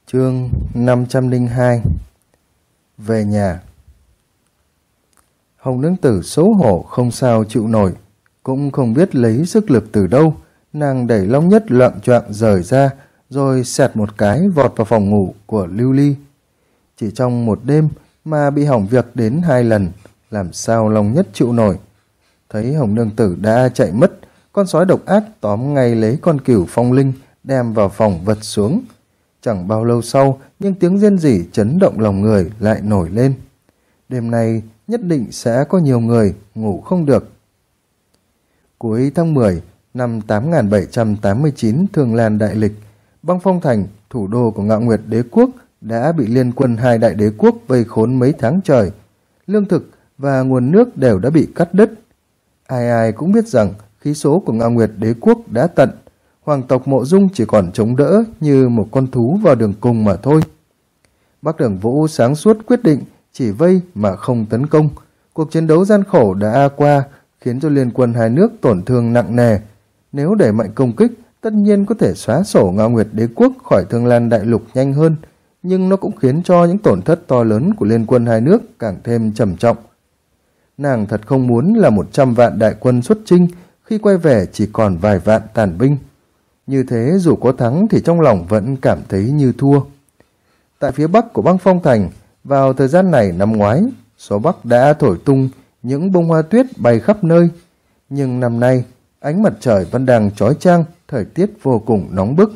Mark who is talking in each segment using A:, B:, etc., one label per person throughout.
A: Chương 502. Về nhà. Hồng nương tử xấu hổ không sao chịu nổi, cũng không biết lấy sức lực từ đâu, nàng đẩy Long Nhất loạng choạng rời ra, rồi xẹt một cái vọt vào phòng ngủ của Lưu Ly. Chỉ trong một đêm mà bị hỏng việc đến 2 lần, làm sao Long Nhất chịu nổi. Thấy Hồng nương tử đã chạy mất, con sói độc ác tóm ngay lấy con cừu phong linh, đem vào phòng vật xuống. Chẳng bao lâu sau, nhưng tiếng rên rỉ chấn động lòng người lại nổi lên. Đêm nay nhất định sẽ có nhiều người ngủ không được. Cuối tháng 10 năm 8789 Thương Lan Đại Lịch, Băng Phong Thành, thủ đô của Ngạo Nguyệt Đế Quốc, đã bị liên quân 2 đại đế quốc vây khốn mấy tháng trời. Lương thực và nguồn nước đều đã bị cắt đứt. Ai ai cũng biết rằng khí số của Ngạo Nguyệt Đế Quốc đã tận. Hoàng tộc Mộ Dung chỉ còn chống đỡ như một con thú vào đường cùng mà thôi. Bắc Đường Vũ sáng suốt quyết định chỉ vây mà không tấn công. Cuộc chiến đấu gian khổ đã qua, khiến cho liên quân 2 nước tổn thương nặng nề. Nếu đẩy mạnh công kích, tất nhiên có thể xóa sổ Ngạo Nguyệt Đế Quốc khỏi Thương Lan Đại Lục nhanh hơn, nhưng nó cũng khiến cho những tổn thất to lớn của liên quân 2 nước càng thêm trầm trọng. Nàng thật không muốn là 100 vạn đại quân xuất chinh, khi quay về chỉ còn vài vạn tàn binh. Như thế dù có thắng thì trong lòng vẫn cảm thấy như thua. Tại phía bắc của Băng Phong Thành, vào thời gian này năm ngoái, gió bắc đã thổi tung những bông hoa tuyết bay khắp nơi. Nhưng năm nay, ánh mặt trời vẫn đang chói chang, thời tiết vô cùng nóng bức.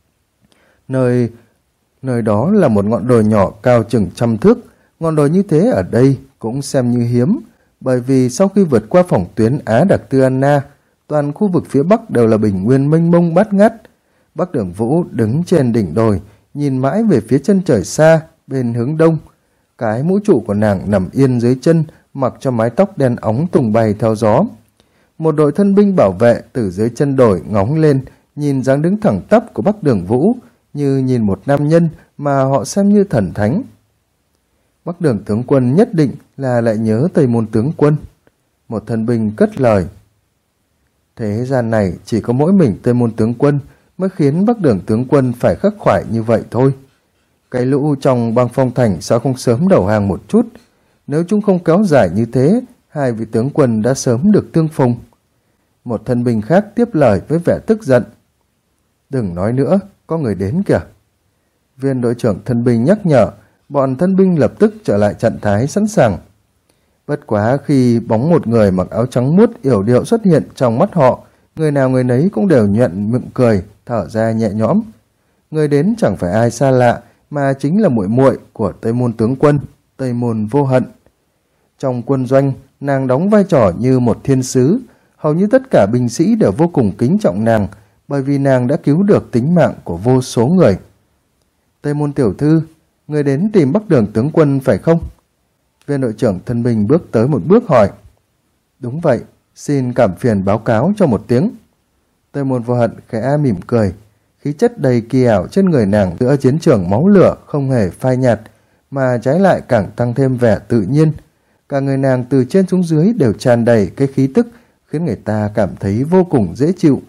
A: Nơi đó là một ngọn đồi nhỏ cao chừng 100 thước. Ngọn đồi như thế ở đây cũng xem như hiếm, bởi vì sau khi vượt qua phòng tuyến Á Đặc Tư Anna, toàn khu vực phía bắc đều là bình nguyên mênh mông bát ngát. Bắc Đường Vũ đứng trên đỉnh đồi, nhìn mãi về phía chân trời xa, bên hướng đông. Cái mũ trụ của nàng nằm yên dưới chân, mặc cho mái tóc đen óng tung bay theo gió. Một đội thân binh bảo vệ từ dưới chân đồi ngóng lên, nhìn dáng đứng thẳng tắp của Bắc Đường Vũ, như nhìn một nam nhân mà họ xem như thần thánh. Bắc Đường tướng quân nhất định là lại nhớ Tây Môn tướng quân. Một thân binh cất lời. Thế gian này chỉ có mỗi mình Tây Môn tướng quân mới khiến Bắc Đường tướng quân phải khắc khoải như vậy thôi. Cái lũ trong Băng Phong Thành sao không sớm đầu hàng một chút? Nếu chúng không kéo dài như thế, 2 vị tướng quân đã sớm được tương phùng. Một thân binh khác tiếp lời với vẻ tức giận. Đừng nói nữa, có người đến kìa. Viên đội trưởng thân binh nhắc nhở, bọn thân binh lập tức trở lại trạng thái sẵn sàng. Bất quá khi bóng một người mặc áo trắng muốt yểu điệu xuất hiện trong mắt họ, người nào người nấy cũng đều nhuận miệng cười, thở ra nhẹ nhõm. Người đến chẳng phải ai xa lạ, mà chính là muội muội của Tây Môn tướng quân, Tây Môn Vô Hận. Trong quân doanh, nàng đóng vai trò như một thiên sứ, hầu như tất cả binh sĩ đều vô cùng kính trọng nàng, bởi vì nàng đã cứu được tính mạng của vô số người. Tây Môn tiểu thư, người đến tìm Bắc Đường tướng quân phải không? Viên đội trưởng thân binh bước tới một bước hỏi. Đúng vậy, xin cảm phiền báo cáo cho một tiếng. Tây Môn Vô Hận khẽ mỉm cười, khí chất đầy kỳ ảo trên người nàng giữa chiến trường máu lửa không hề phai nhạt, mà trái lại càng tăng thêm vẻ tự nhiên. Cả người nàng từ trên xuống dưới đều tràn đầy cái khí tức, khiến người ta cảm thấy vô cùng dễ chịu.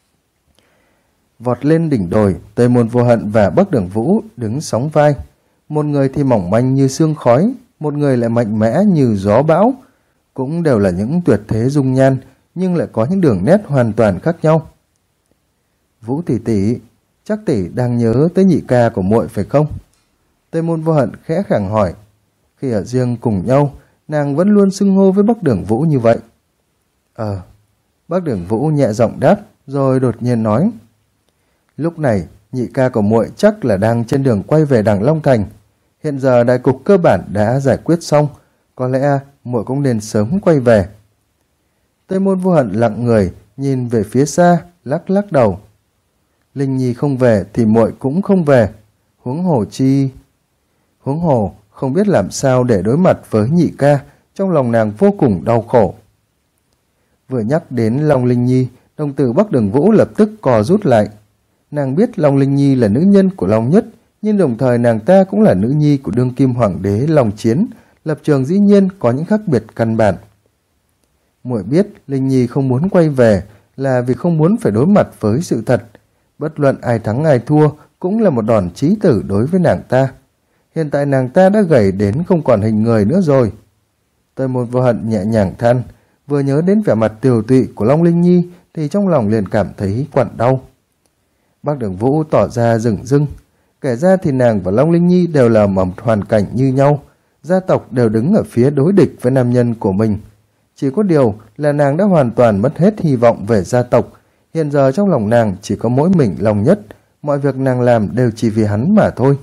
A: Vọt lên đỉnh đồi, Tây Môn Vô Hận và Bắc Đường Vũ đứng sóng vai. Một người thì mỏng manh như sương khói, một người lại mạnh mẽ như gió bão. Cũng đều là những tuyệt thế dung nhan, nhưng lại có những đường nét hoàn toàn khác nhau. Vũ tỷ tỷ, chắc tỷ đang nhớ tới nhị ca của muội phải không? Tây Môn Vô Hận khẽ khàng hỏi. Khi ở riêng cùng nhau, nàng vẫn luôn xưng hô với Bắc Đường Vũ như vậy. Bắc Đường Vũ nhẹ giọng đáp, rồi đột nhiên nói. Lúc này, nhị ca của muội chắc là đang trên đường quay về Đằng Long Thành. Hiện giờ đại cục cơ bản đã giải quyết xong, có lẽ muội cũng nên sớm quay về. Tây Môn Vô Hận lặng người, nhìn về phía xa, lắc lắc đầu. Linh Nhi không về thì muội cũng không về. Huống hồ không biết làm sao để đối mặt với nhị ca, trong lòng nàng vô cùng đau khổ. Vừa nhắc đến Long Linh Nhi, đồng tử Bắc Đường Vũ lập tức co rút lại. Nàng biết Long Linh Nhi là nữ nhân của Long Nhất, nhưng đồng thời nàng ta cũng là nữ nhi của đương kim hoàng đế Long Chiến, lập trường dĩ nhiên có những khác biệt căn bản. Muội biết Linh Nhi không muốn quay về là vì không muốn phải đối mặt với sự thật. Bất luận ai thắng ai thua cũng là một đòn chí tử đối với nàng ta. Hiện tại nàng ta đã gầy đến không còn hình người nữa rồi. Tây Môn Vô Hận nhẹ nhàng than, vừa nhớ đến vẻ mặt tiều tụy của Long Linh Nhi thì trong lòng liền cảm thấy quặn đau. Bác Đường Vũ tỏ ra rừng rưng. Kể ra thì nàng và Long Linh Nhi đều là một hoàn cảnh như nhau, gia tộc đều đứng ở phía đối địch với nam nhân của mình. Chỉ có điều là nàng đã hoàn toàn mất hết hy vọng về gia tộc, hiện giờ trong lòng nàng chỉ có mỗi mình Long Nhất, mọi việc nàng làm đều chỉ vì hắn mà thôi.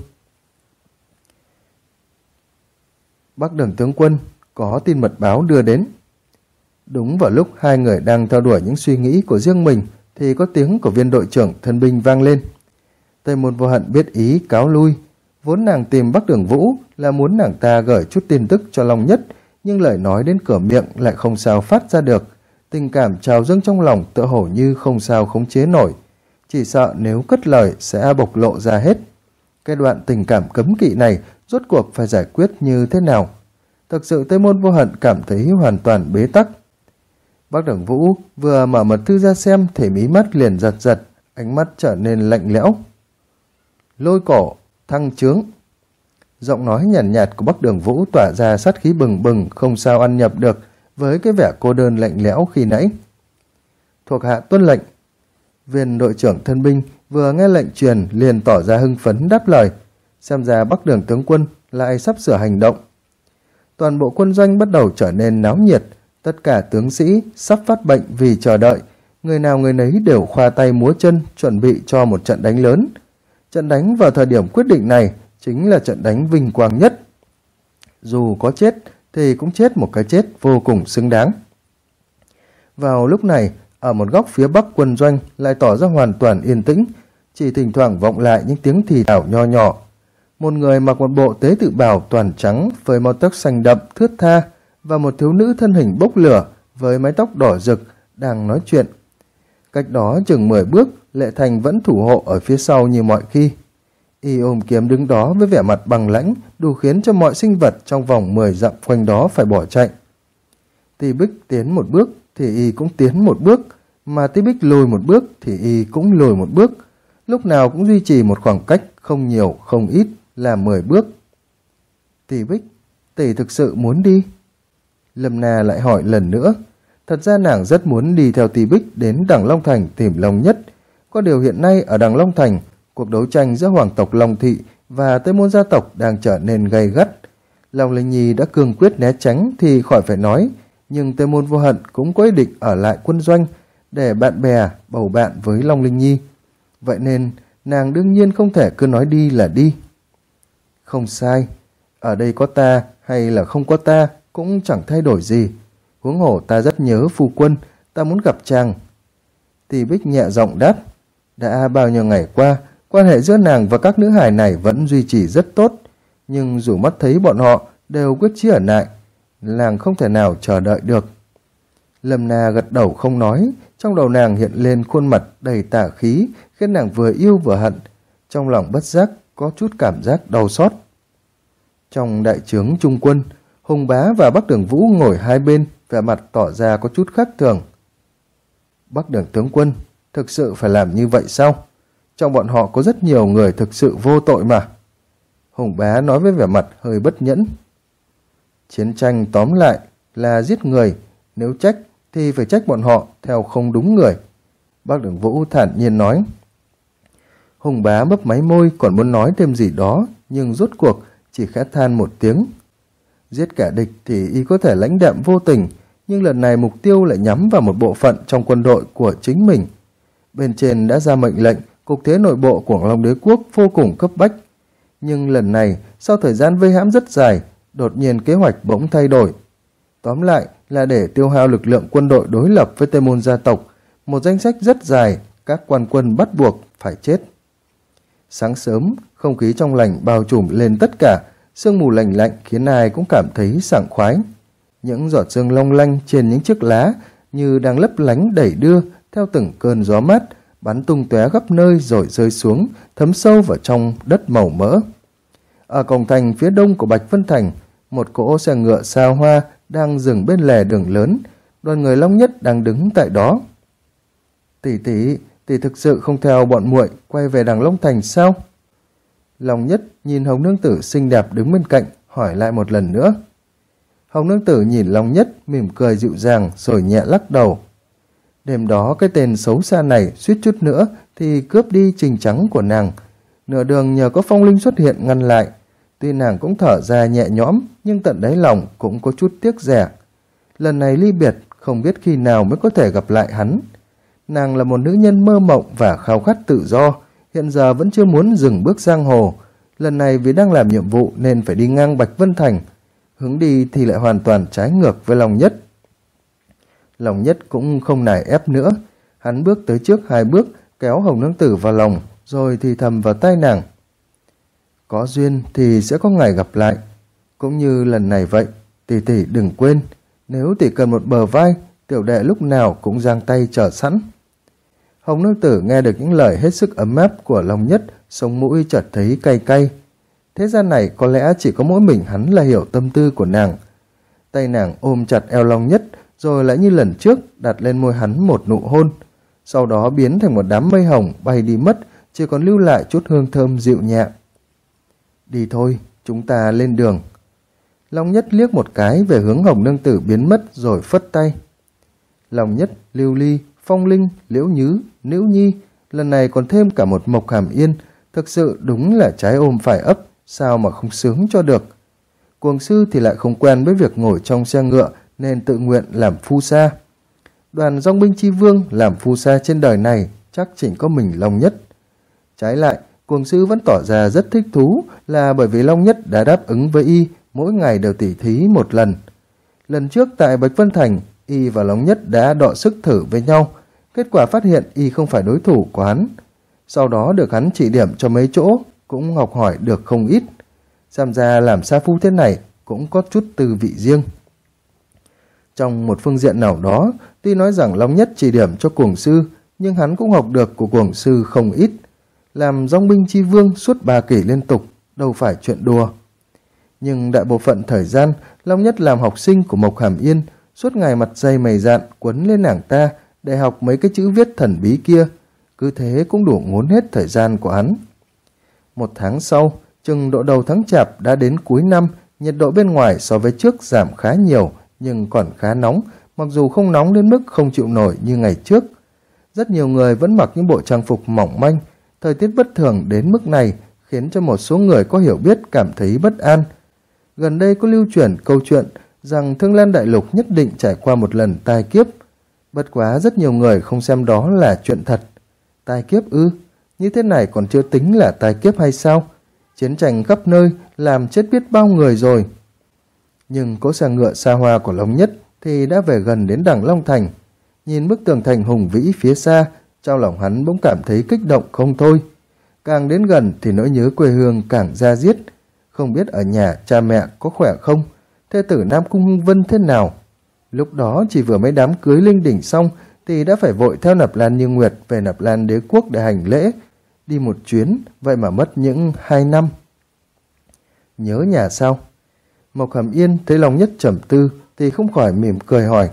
A: Bắc Đường tướng quân, có tin mật báo đưa đến. Đúng vào lúc hai người đang theo đuổi những suy nghĩ của riêng mình thì có tiếng của viên đội trưởng thân binh vang lên. Tây Môn Vô Hận biết ý cáo lui. Vốn nàng tìm Bắc Đường Vũ là muốn nàng ta gửi chút tin tức cho Long Nhất, nhưng lời nói đến cửa miệng lại không sao phát ra được. Tình cảm trào dâng trong lòng tựa hồ như không sao khống chế nổi, chỉ sợ nếu cất lời sẽ bộc lộ ra hết. Cái đoạn tình cảm cấm kỵ này rốt cuộc phải giải quyết như thế nào? Thực sự Tây Môn Vô Hận cảm thấy hoàn toàn bế tắc. Bắc Đường Vũ vừa mở mật thư ra xem thì mí mắt liền giật giật, ánh mắt trở nên lạnh lẽo. Lôi cổ, thăng trướng. Giọng nói nhàn nhạt của Bắc Đường Vũ tỏa ra sát khí bừng bừng, không sao ăn nhập được với cái vẻ cô đơn lạnh lẽo khi nãy. Thuộc hạ tuân lệnh. Viên đội trưởng thân binh vừa nghe lệnh truyền liền tỏ ra hưng phấn đáp lời. Xem ra Bắc Đường tướng quân lại sắp sửa hành động. Toàn bộ quân doanh bắt đầu trở nên náo nhiệt, tất cả tướng sĩ sắp phát bệnh vì chờ đợi, người nào người nấy đều khoa tay múa chân chuẩn bị cho một trận đánh lớn. Trận đánh vào thời điểm quyết định này chính là trận đánh vinh quang nhất. Dù có chết thì cũng chết một cái chết vô cùng xứng đáng. Vào lúc này, ở một góc phía bắc quân doanh lại tỏ ra hoàn toàn yên tĩnh, chỉ thỉnh thoảng vọng lại những tiếng thì thào nho nhỏ. Một người mặc một bộ tế tự bào toàn trắng với màu tóc xanh đậm thướt tha và một thiếu nữ thân hình bốc lửa với mái tóc đỏ rực đang nói chuyện. Cách đó chừng 10 bước, Lệ Thành vẫn thủ hộ ở phía sau như mọi khi. Y ôm kiếm đứng đó với vẻ mặt bằng lãnh, đủ khiến cho mọi sinh vật trong vòng 10 dặm quanh đó phải bỏ chạy. Ti Bích tiến một bước thì Y cũng tiến một bước, mà Ti Bích lùi một bước thì Y cũng lùi một bước, lúc nào cũng duy trì một khoảng cách không nhiều không ít là 10 bước. Ti Bích, tỷ thực sự muốn đi? Lâm Na lại hỏi lần nữa. Thật ra nàng rất muốn đi theo Ti Bích đến Đằng Long Thành tìm Long Nhất. Có điều hiện nay ở Đằng Long Thành, cuộc đấu tranh giữa hoàng tộc Long Thị và Tây Môn gia tộc đang trở nên gay gắt. Long Linh Nhi đã cương quyết né tránh thì khỏi phải nói, nhưng Tây Môn Vô Hận cũng có ý định ở lại quân doanh để bạn bè bầu bạn với Long Linh Nhi. Vậy nên nàng đương nhiên không thể cứ nói đi là đi. Không sai, ở đây có ta hay là không có ta cũng chẳng thay đổi gì. Huống hồ ta rất nhớ phu quân, ta muốn gặp chàng. Ti Bích nhẹ giọng đáp. Đã bao nhiêu ngày qua, quan hệ giữa nàng và các nữ hài này vẫn duy trì rất tốt, nhưng dù mắt thấy bọn họ đều quyết chí ở lại, nàng không thể nào chờ đợi được. Lâm Na gật đầu không nói, trong đầu nàng hiện lên khuôn mặt đầy tà khí, khiến nàng vừa yêu vừa hận, trong lòng bất giác có chút cảm giác đau xót. Trong đại trướng trung quân, Hùng Bá và Bắc Đường Vũ ngồi hai bên, vẻ mặt tỏ ra có chút khác thường. Bắc Đường tướng quân, thực sự phải làm như vậy sao? Trong bọn họ có rất nhiều người thực sự vô tội mà. Hùng Bá nói với vẻ mặt hơi bất nhẫn. Chiến tranh tóm lại là giết người, nếu trách thì phải trách bọn họ theo không đúng người. Bắc Đường Vũ thản nhiên nói. Hùng Bá mấp máy môi còn muốn nói thêm gì đó, nhưng rốt cuộc chỉ khẽ than một tiếng. Giết kẻ địch thì y có thể lãnh đạm vô tình, nhưng lần này mục tiêu lại nhắm vào một bộ phận trong quân đội của chính mình. Bên trên đã ra mệnh lệnh, cục thế nội bộ của Long Đế Quốc vô cùng cấp bách. Nhưng lần này, sau thời gian vây hãm rất dài, đột nhiên kế hoạch bỗng thay đổi. Tóm lại là để tiêu hao lực lượng quân đội đối lập với Tây Môn gia tộc, một danh sách rất dài, các quan quân bắt buộc phải chết. Sáng sớm, không khí trong lành bao trùm lên tất cả, sương mù lạnh lạnh khiến ai cũng cảm thấy sảng khoái. Những giọt sương long lanh trên những chiếc lá như đang lấp lánh đẩy đưa theo từng cơn gió mát, bắn tung tóe khắp nơi rồi rơi xuống, thấm sâu vào trong đất màu mỡ. Ở cổng thành phía đông của Bạch Vân Thành, một cỗ xe ngựa xa hoa đang dừng bên lề đường lớn, đoàn người Long Nhất đang đứng tại đó. Tỷ thực sự không theo bọn muội quay về Đằng Long Thành sao? Long Nhất nhìn Hồng Nương Tử xinh đẹp đứng bên cạnh, hỏi lại một lần nữa. Hồng Nương Tử nhìn Long Nhất, mỉm cười dịu dàng rồi nhẹ lắc đầu. Đêm đó cái tên xấu xa này suýt chút nữa thì cướp đi Trình Trắng của nàng. Nửa đường nhờ có Phong Linh xuất hiện ngăn lại. Tuy nàng cũng thở ra nhẹ nhõm, nhưng tận đáy lòng cũng có chút tiếc rẻ. Lần này ly biệt, không biết khi nào mới có thể gặp lại hắn. Nàng là một nữ nhân mơ mộng và khao khát tự do, hiện giờ vẫn chưa muốn dừng bước giang hồ. Lần này vì đang làm nhiệm vụ nên phải đi ngang Bạch Vân Thành. Hướng đi thì lại hoàn toàn trái ngược với Long Nhất. Long Nhất cũng không nài ép nữa. Hắn bước tới trước 2 bước, kéo Hồng Nương Tử vào lòng, rồi thì thầm vào tai nàng. Có duyên thì sẽ có ngày gặp lại. Cũng như lần này vậy, tỷ tỷ đừng quên, nếu tỷ cần một bờ vai, tiểu đệ lúc nào cũng giang tay chờ sẵn. Hồng Nương Tử nghe được những lời hết sức ấm áp của Long Nhất, sống mũi chợt thấy cay cay. Thế gian này có lẽ chỉ có mỗi mình hắn là hiểu tâm tư của nàng. Tay nàng ôm chặt eo Long Nhất, rồi lại như lần trước đặt lên môi hắn một nụ hôn. Sau đó biến thành một đám mây hồng bay đi mất, chỉ còn lưu lại chút hương thơm dịu nhẹ. Đi thôi, chúng ta lên đường. Long Nhất liếc một cái về hướng Hồng Nương Tử biến mất rồi phất tay. Long Nhất, Lưu Ly, Phong Linh, Liễu Nhứ, Nữ Nhi, lần này còn thêm cả một Mộc Hàm Yên, thực sự đúng là trái ôm phải ấp, sao mà không sướng cho được. Cuồng sư thì lại không quen với việc ngồi trong xe ngựa nên tự nguyện làm phu sa. Đoàn dòng binh chi vương làm phu sa trên đời này chắc chỉ có mình Long Nhất. Trái lại, cuồng sư vẫn tỏ ra rất thích thú là bởi vì Long Nhất đã đáp ứng với y mỗi ngày đều tỉ thí một lần. Lần trước tại Bạch Vân Thành, y và Long Nhất đã đọ sức thử với nhau, kết quả phát hiện y không phải đối thủ của hắn. Sau đó được hắn chỉ điểm cho mấy chỗ, cũng học hỏi được không ít. Xem ra làm sa phu thế này cũng có chút tư vị riêng. Trong một phương diện nào đó, tuy nói rằng Long Nhất chỉ điểm cho cuồng sư, nhưng hắn cũng học được của cuồng sư không ít. Làm dòng binh chi vương suốt 3 kỳ liên tục, đâu phải chuyện đùa. Nhưng đại bộ phận thời gian, Long Nhất làm học sinh của Mộc Hàm Yên, suốt ngày mặt dày mày dạn quấn lên nàng ta để học mấy cái chữ viết thần bí kia. Cứ thế cũng đủ ngốn hết thời gian của hắn. 1 tháng sau, chừng độ đầu tháng Chạp đã đến cuối năm, nhiệt độ bên ngoài so với trước giảm khá nhiều, nhưng còn khá nóng, mặc dù không nóng đến mức không chịu nổi như ngày trước. Rất nhiều người vẫn mặc những bộ trang phục mỏng manh. Thời tiết bất thường đến mức này khiến cho một số người có hiểu biết cảm thấy bất an. Gần đây có lưu truyền câu chuyện rằng Thương Lan Đại Lục nhất định trải qua một lần tai kiếp. Bất quá rất nhiều người không xem đó là chuyện thật. Tai kiếp ư? Như thế này còn chưa tính là tai kiếp hay sao? Chiến tranh khắp nơi làm chết biết bao người rồi. Nhưng cỗ xe ngựa xa hoa của Long Nhất thì đã về gần đến Đằng Long Thành. Nhìn bức tường thành hùng vĩ phía xa, trong lòng hắn bỗng cảm thấy kích động không thôi. Càng đến gần thì nỗi nhớ quê hương càng da diết. Không biết ở nhà cha mẹ có khỏe không, thê tử Nam Cung Hưng Vân thế nào. Lúc đó chỉ vừa mới đám cưới linh đình xong thì đã phải vội theo Nạp Lan Như Nguyệt về Nạp Lan Đế Quốc để hành lễ. Đi một chuyến, vậy mà mất những 2 năm. Nhớ nhà sao? Mộc Hàm Yên thấy Long Nhất trầm tư thì không khỏi mỉm cười hỏi.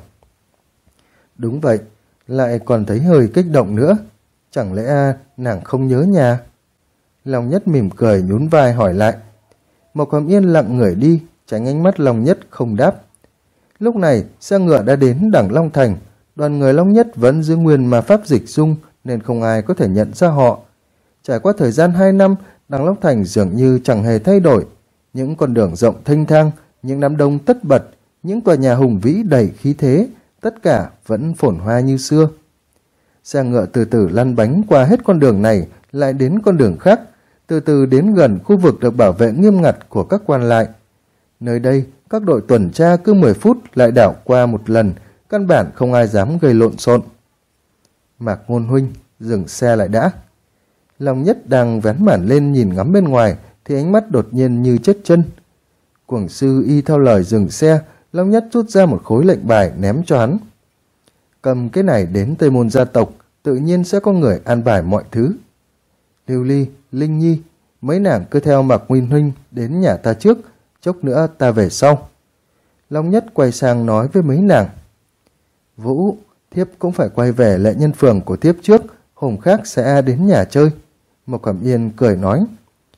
A: Đúng vậy, lại còn thấy hơi kích động nữa. Chẳng lẽ nàng không nhớ nhà? Long Nhất mỉm cười nhún vai hỏi lại. Mộc Hàm Yên lặng người đi, tránh ánh mắt Long Nhất không đáp. Lúc này xe ngựa đã đến Đằng Long Thành. Đoàn người Long Nhất vẫn giữ nguyên ma pháp dịch dung nên không ai có thể nhận ra họ. Trải qua thời gian 2 năm, Đằng Long Thành dường như chẳng hề thay đổi. Những con đường rộng thênh thang, những đám đông tất bật, những tòa nhà hùng vĩ đầy khí thế, tất cả vẫn phồn hoa như xưa. Xe ngựa từ từ lăn bánh qua hết con đường này, lại đến con đường khác, từ từ đến gần khu vực được bảo vệ nghiêm ngặt của các quan lại. Nơi đây, các đội tuần tra cứ 10 phút lại đảo qua một lần, căn bản không ai dám gây lộn xộn. Mạc Ngôn huynh, dừng xe lại đã. Long Nhất đang vén màn lên nhìn ngắm bên ngoài, thì ánh mắt đột nhiên như chết chân. Cuồng sư y theo lời dừng xe, Long Nhất rút ra một khối lệnh bài ném cho hắn. Cầm cái này đến Tây Môn gia tộc, tự nhiên sẽ có người an bài mọi thứ. Lưu Ly, Linh Nhi, mấy nàng cứ theo Mạc Nguyên huynh đến nhà ta trước, chốc nữa ta về sau. Long Nhất quay sang nói với mấy nàng. Vũ, thiếp cũng phải quay về Lệ Nhân Phường của thiếp trước, hôm khác sẽ đến nhà chơi. Mộc Cẩm Yên cười nói.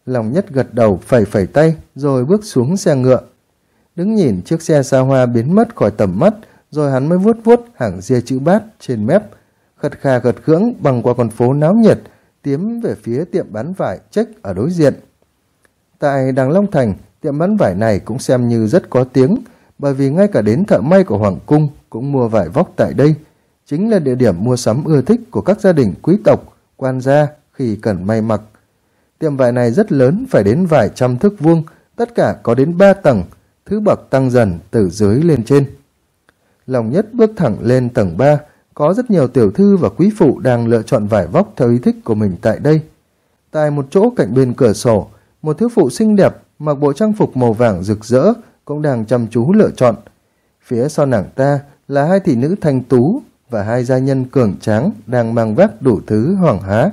A: Lòng Nhất gật đầu phẩy phẩy tay rồi bước xuống xe ngựa. Đứng nhìn chiếc xe xa hoa biến mất khỏi tầm mắt, rồi hắn mới vuốt vuốt hàng ria chữ bát trên mép, khật khà khật khưỡng băng qua con phố náo nhiệt, tiến về phía tiệm bán vải Check ở đối diện. Tại Đằng Long Thành, tiệm bán vải này cũng xem như rất có tiếng, bởi vì ngay cả đến thợ may của Hoàng Cung cũng mua vải vóc tại đây, chính là địa điểm mua sắm ưa thích của các gia đình quý tộc, quan gia khi cần may mặc. Tiệm vải này rất lớn, phải đến vài trăm thước vuông, tất cả có đến 3 tầng, thứ bậc tăng dần từ dưới lên trên. Lòng Nhất bước thẳng lên tầng 3, có rất nhiều tiểu thư và quý phụ đang lựa chọn vải vóc theo ý thích của mình tại đây. Tại một chỗ cạnh bên cửa sổ, một thiếu phụ xinh đẹp mặc bộ trang phục màu vàng rực rỡ cũng đang chăm chú lựa chọn. Phía sau nàng ta là 2 thị nữ thanh tú và 2 gia nhân cường tráng đang mang vác đủ thứ hoàng há.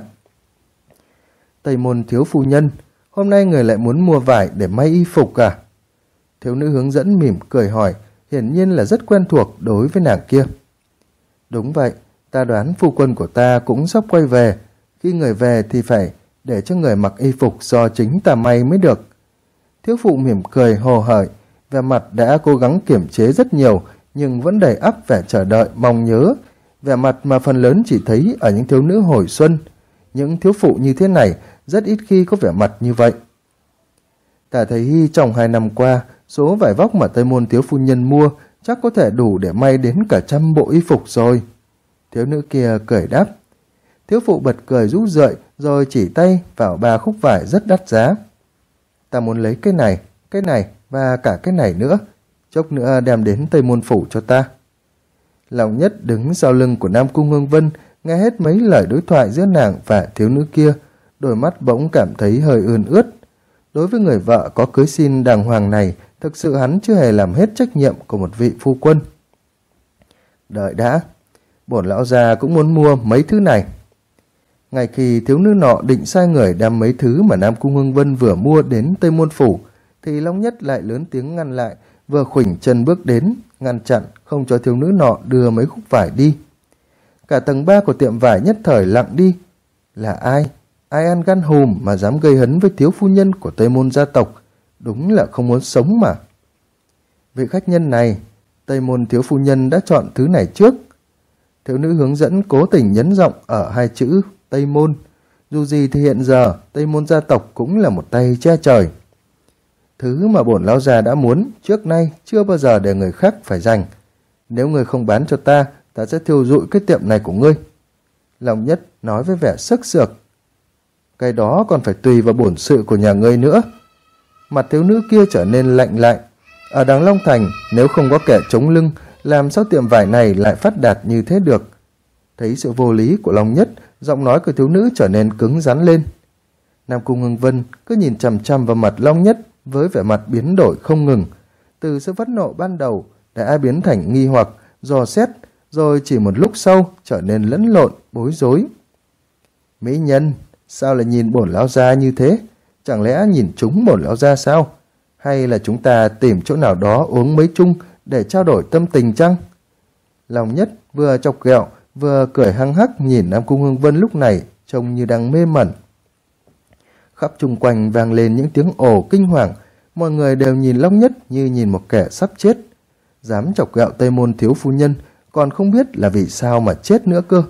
A: Tây Môn thiếu phu nhân, hôm nay người lại muốn mua vải để may y phục à? Thiếu nữ hướng dẫn mỉm cười hỏi, hiển nhiên là rất quen thuộc đối với nàng kia. Đúng vậy, ta đoán phu quân của ta cũng sắp quay về. Khi người về thì phải để cho người mặc y phục do chính ta may mới được. Thiếu phụ mỉm cười hồ hởi, vẻ mặt đã cố gắng kiềm chế rất nhiều, nhưng vẫn đầy ắp vẻ chờ đợi, mong nhớ. Vẻ mặt mà phần lớn chỉ thấy ở những thiếu nữ hồi xuân. Những thiếu phụ như thế này rất ít khi có vẻ mặt như vậy. Ta thấy trong 2 năm qua, số vải vóc mà Tây Môn thiếu phu nhân mua chắc có thể đủ để may đến cả 100 bộ y phục rồi. Thiếu nữ kia cười đáp. Thiếu phụ bật cười rũ rượi rồi chỉ tay vào 3 khúc vải rất đắt giá. Ta muốn lấy cái này và cả cái này nữa, chốc nữa đem đến Tây Môn phủ cho ta. Lòng Nhất đứng sau lưng của Nam Cung Hương Vân, nghe hết mấy lời đối thoại giữa nàng và thiếu nữ kia, đôi mắt bỗng cảm thấy hơi ươn ướt. Đối với người vợ có cưới xin đàng hoàng này, thực sự hắn chưa hề làm hết trách nhiệm của một vị phu quân. Đợi đã, bổn lão già cũng muốn mua mấy thứ này. Ngay khi thiếu nữ nọ định sai người đem mấy thứ mà Nam Cung Hương Vân vừa mua đến Tây Môn phủ, thì Long Nhất lại lớn tiếng ngăn lại, vừa khuỷu chân bước đến, ngăn chặn không cho thiếu nữ nọ đưa mấy khúc vải đi. Cả tầng 3 của tiệm vải nhất thời lặng đi. Là ai? Ai ăn gan hùm mà dám gây hấn với thiếu phu nhân của Tây Môn gia tộc? Đúng là không muốn sống mà. Vị khách nhân này, Tây Môn thiếu phu nhân đã chọn thứ này trước. Thiếu nữ hướng dẫn cố tình nhấn giọng ở 2 chữ Tây Môn. Dù gì thì hiện giờ Tây Môn gia tộc cũng là một tay che trời. Thứ mà bổn lão già đã muốn trước nay chưa bao giờ để người khác phải giành. Nếu ngươi không bán cho ta, ta sẽ thiêu rụi cái tiệm này của ngươi. Long Nhất nói với vẻ sức sược. Cái đó còn phải tùy vào bổn sự của nhà ngươi nữa. Mặt thiếu nữ kia trở nên lạnh lại. Ở Đằng Long Thành, nếu không có kẻ chống lưng, làm sao tiệm vải này lại phát đạt như thế được? Thấy sự vô lý của Long Nhất, giọng nói của thiếu nữ trở nên cứng rắn lên. Nam Cung Hưng Vân cứ nhìn chằm chằm vào mặt Long Nhất với vẻ mặt biến đổi không ngừng. Từ sự phẫn nộ ban đầu đã biến thành nghi hoặc, dò xét, rồi chỉ một lúc sau trở nên lẫn lộn, bối rối. Mỹ nhân, sao lại nhìn bổn lão gia như thế? Chẳng lẽ nhìn trúng bổn lão gia sao? Hay là chúng ta tìm chỗ nào đó uống mấy chung để trao đổi tâm tình chăng? Long Nhất vừa chọc ghẹo vừa cười hăng hắc nhìn Nam Cung Hương Vân lúc này trông như đang mê mẩn. Khắp chung quanh vang lên những tiếng ồ kinh hoàng, mọi người đều nhìn Long Nhất như nhìn một kẻ sắp chết. Dám chọc ghẹo Tây Môn thiếu phu nhân, còn không biết là vì sao mà chết nữa cơ.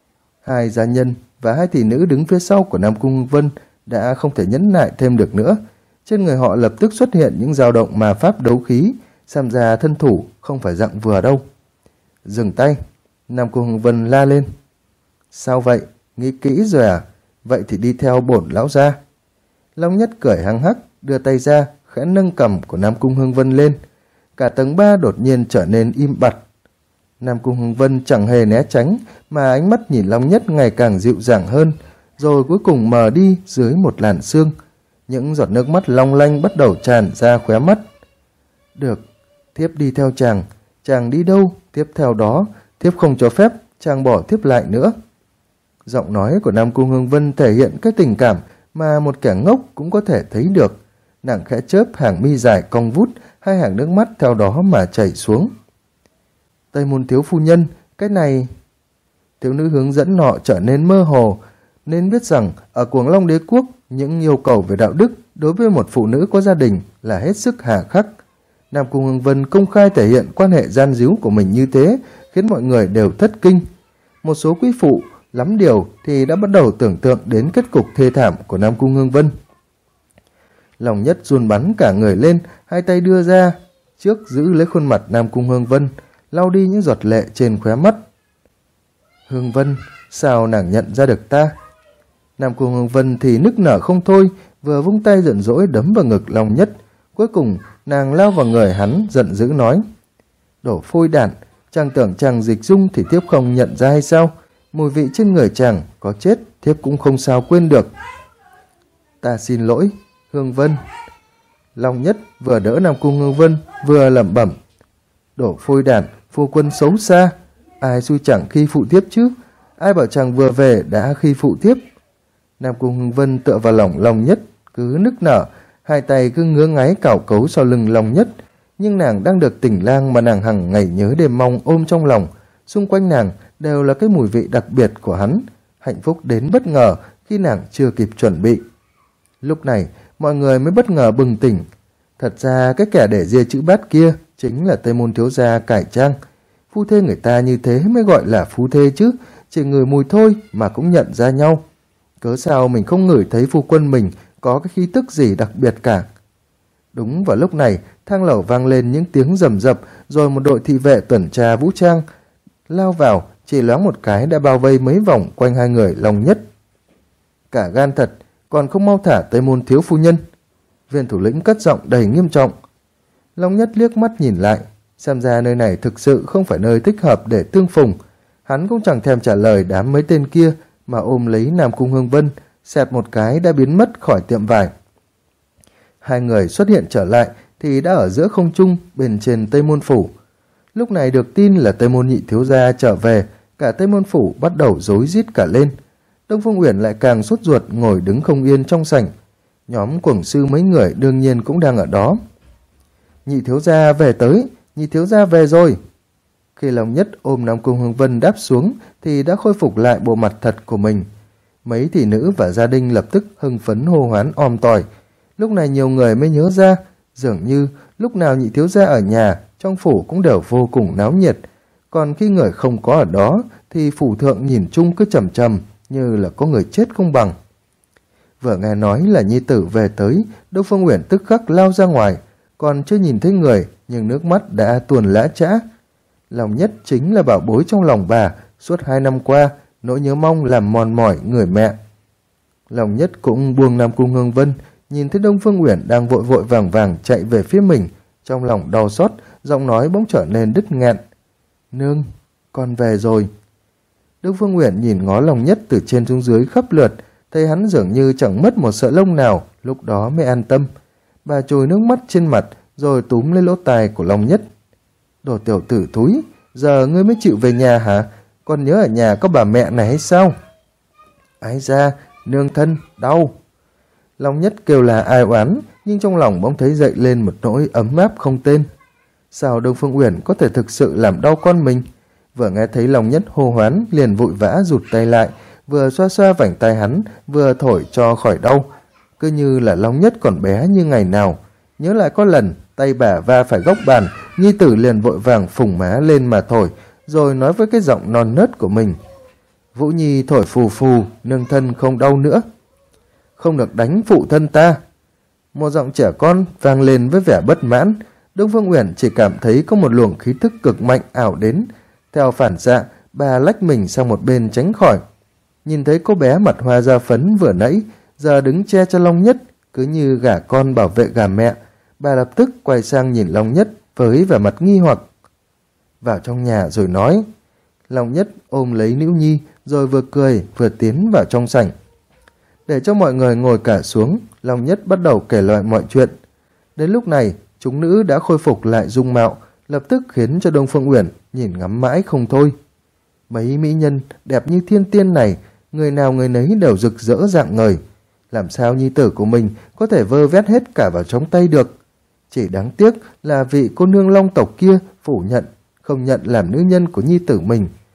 A: 2 gia nhân và 2 thị nữ đứng phía sau của Nam Cung Hương Vân đã không thể nhẫn nại thêm được nữa. Trên người họ lập tức xuất hiện những dao động ma pháp đấu khí, xem ra thân thủ không phải dạng vừa đâu. Dừng tay, Nam Cung Hương Vân la lên. Sao vậy? Nghĩ kỹ rồi à? Vậy thì đi theo bổn lão gia. Long Nhất cười hăng hắc, đưa tay ra, khẽ nâng cằm của Nam Cung Hương Vân lên. Cả tầng 3 đột nhiên trở nên im bặt. Nam Cung Hương Vân chẳng hề né tránh, mà ánh mắt nhìn Long Nhất ngày càng dịu dàng hơn, rồi cuối cùng mờ đi dưới một làn sương. Những giọt nước mắt long lanh bắt đầu tràn ra khóe mắt. Được, thiếp đi theo chàng. Chàng đi đâu, tiếp theo đó. Thiếp không cho phép chàng bỏ thiếp lại nữa. Giọng nói của Nam Cung Hương Vân thể hiện cái tình cảm mà một kẻ ngốc cũng có thể thấy được. Nàng khẽ chớp hàng mi dài cong vút, 2 hàng nước mắt theo đó mà chảy xuống. Tây Môn thiếu phu nhân, cái này... Thiếu nữ hướng dẫn nọ trở nên mơ hồ. nên biết rằng ở Cuồng Long Đế Quốc, những yêu cầu về đạo đức đối với một phụ nữ có gia đình là hết sức hà khắc. Nam Cung Hưng Vân công khai thể hiện quan hệ gian díu của mình như thế, khiến mọi người đều thất kinh. Một số quý phụ lắm điều thì đã bắt đầu tưởng tượng đến kết cục thê thảm của Nam Cung Hưng Vân. Lòng Nhất run bắn cả người lên, hai tay đưa ra trước giữ lấy khuôn mặt Nam Cung Hưng Vân, lau đi những giọt lệ trên khóe mắt. Hưng Vân, sao nàng nhận ra được ta? Nam Cung Hưng Vân thì nức nở không thôi, vừa vung tay giận dỗi đấm vào ngực Long Nhất. Cuối cùng nàng lao vào người hắn, giận dữ nói: Đổ phôi đản, chàng tưởng chàng dịch dung thì thiếp không nhận ra hay sao? Mùi vị trên người chàng có chết thiếp cũng không sao quên được. Ta xin lỗi, Hương Vân. Long Nhất vừa đỡ Nam Cung Hưng Vân vừa lẩm bẩm: Đổ phôi đản, phu quân xấu xa, ai xui chẳng khi phụ thiếp chứ? Ai bảo chàng vừa về đã khi phụ thiếp? Nam Cung Hưng Vân tựa vào lòng Long Nhất cứ nức nở, hai tay cứ ngứa ngáy cào cấu sau lưng Long Nhất. Nhưng nàng đang được tình lang mà nàng hằng ngày nhớ đêm mong ôm trong lòng. Xung quanh nàng đều là cái mùi vị đặc biệt của hắn, hạnh phúc đến bất ngờ khi nàng chưa kịp chuẩn bị. Lúc này mọi người mới bất ngờ bừng tỉnh. Thật ra cái kẻ để ria chữ bát kia chính là Tây Môn thiếu gia cải trang. Phu thê người ta như thế mới gọi là phu thê chứ, chỉ ngửi mùi thôi mà cũng nhận ra nhau. Cớ sao mình không ngửi thấy phu quân mình có cái khí tức gì đặc biệt cả? Đúng vào lúc này, thang lầu vang lên những tiếng rầm rập, rồi một đội thị vệ tuần tra vũ trang lao vào, chỉ loáng một cái đã bao vây mấy vòng quanh hai người Long Nhất. Cả gan thật, còn không mau thả Tây Môn thiếu phu nhân. Viên thủ lĩnh cất giọng đầy nghiêm trọng. Long Nhất liếc mắt nhìn lại, xem ra nơi này thực sự không phải nơi thích hợp để tương phùng. Hắn cũng chẳng thèm trả lời đám mấy tên kia, mà ôm lấy Nam Cung Hưng Vân, xẹt một cái đã biến mất khỏi tiệm vải. Hai người xuất hiện trở lại thì đã ở giữa không trung bên trên Tây Môn Phủ. Lúc này được tin là Tây Môn nhị thiếu gia trở về, cả Tây Môn Phủ bắt đầu rối rít cả lên. Đông Phương Uyển lại càng sốt ruột ngồi đứng không yên trong sảnh. Nhóm quầng sư mấy người đương nhiên cũng đang ở đó. Nhị thiếu gia về tới, nhị thiếu gia về rồi. Khi Long Nhất ôm Nam Cung Hưng Vân đáp xuống thì đã khôi phục lại bộ mặt thật của mình. Mấy thị nữ và gia đình lập tức hưng phấn hô hoán om tòi. Lúc này nhiều người mới nhớ ra, dường như lúc nào nhị thiếu gia ở nhà, trong phủ cũng đều vô cùng náo nhiệt. Còn khi người không có ở đó thì phủ thượng nhìn chung cứ trầm trầm, như là có người chết không bằng. Vừa nghe nói là nhi tử về tới, Đông Phương Uyển tức khắc lao ra ngoài, còn chưa nhìn thấy người nhưng nước mắt đã tuôn lã chã. Long Nhất chính là bảo bối trong lòng bà, suốt 2 năm qua nỗi nhớ mong làm mòn mỏi người mẹ. Long Nhất cũng buông Nam Cung Hưng Vân, nhìn thấy Đông Phương Uyển đang vội vội vàng vàng chạy về phía mình, trong lòng đau xót, giọng nói bỗng trở nên đứt nghẹn. Nương, con về rồi. Đông Phương Uyển nhìn ngó Long Nhất từ trên xuống dưới khắp lượt, thấy hắn dường như chẳng mất một sợi lông nào, lúc đó mới an tâm. Bà chùi nước mắt trên mặt, rồi túm lấy lỗ tai của Long Nhất. Đồ tiểu tử thúi, giờ ngươi mới chịu về nhà hả? Con nhớ ở nhà có bà mẹ này hay sao? Ái da, nương thân, đau. Long Nhất kêu là ai oán, nhưng trong lòng bỗng thấy dậy lên một nỗi ấm áp không tên. Sao Đông Phương Uyển có thể thực sự làm đau con mình? Vừa nghe thấy Long Nhất hô hoán, liền vội vã rụt tay lại, vừa xoa xoa vành tay hắn, vừa thổi cho khỏi đau. Cứ như là Long Nhất còn bé như ngày nào. Nhớ lại có lần tay bà va phải góc bàn, nhi tử liền vội vàng phủng má lên mà thổi, rồi nói với cái giọng non nớt của mình: Vũ Nhi thổi phù phù, nương thân không đau nữa. Không được đánh phụ thân ta. Một giọng trẻ con vang lên với vẻ bất mãn. Đông Phương Uyển chỉ cảm thấy có một luồng khí thức cực mạnh ảo đến. Theo phản xạ, bà lách mình sang một bên tránh khỏi. Nhìn thấy cô bé mặt hoa da phấn vừa nãy giờ đứng che cho Long Nhất, cứ như gà con bảo vệ gà mẹ. Bà lập tức quay sang nhìn Long Nhất với vẻ mặt nghi hoặc. Vào trong nhà rồi nói. Long Nhất ôm lấy Nữ Nhi, rồi vừa cười vừa tiến vào trong sảnh. Để cho mọi người ngồi cả xuống, Long Nhất bắt đầu kể lại mọi chuyện. Đến lúc này, chúng nữ đã khôi phục lại dung mạo, lập tức khiến cho Đông Phương Uyển nhìn ngắm mãi không thôi. Mấy mỹ nhân đẹp như thiên tiên này, người nào người nấy đều rực rỡ rạng ngời. Làm sao nhi tử của mình có thể vơ vét hết cả vào trong tay được? Chỉ đáng tiếc là vị cô nương Long tộc kia phủ nhận, không nhận làm nữ nhân của nhi tử mình.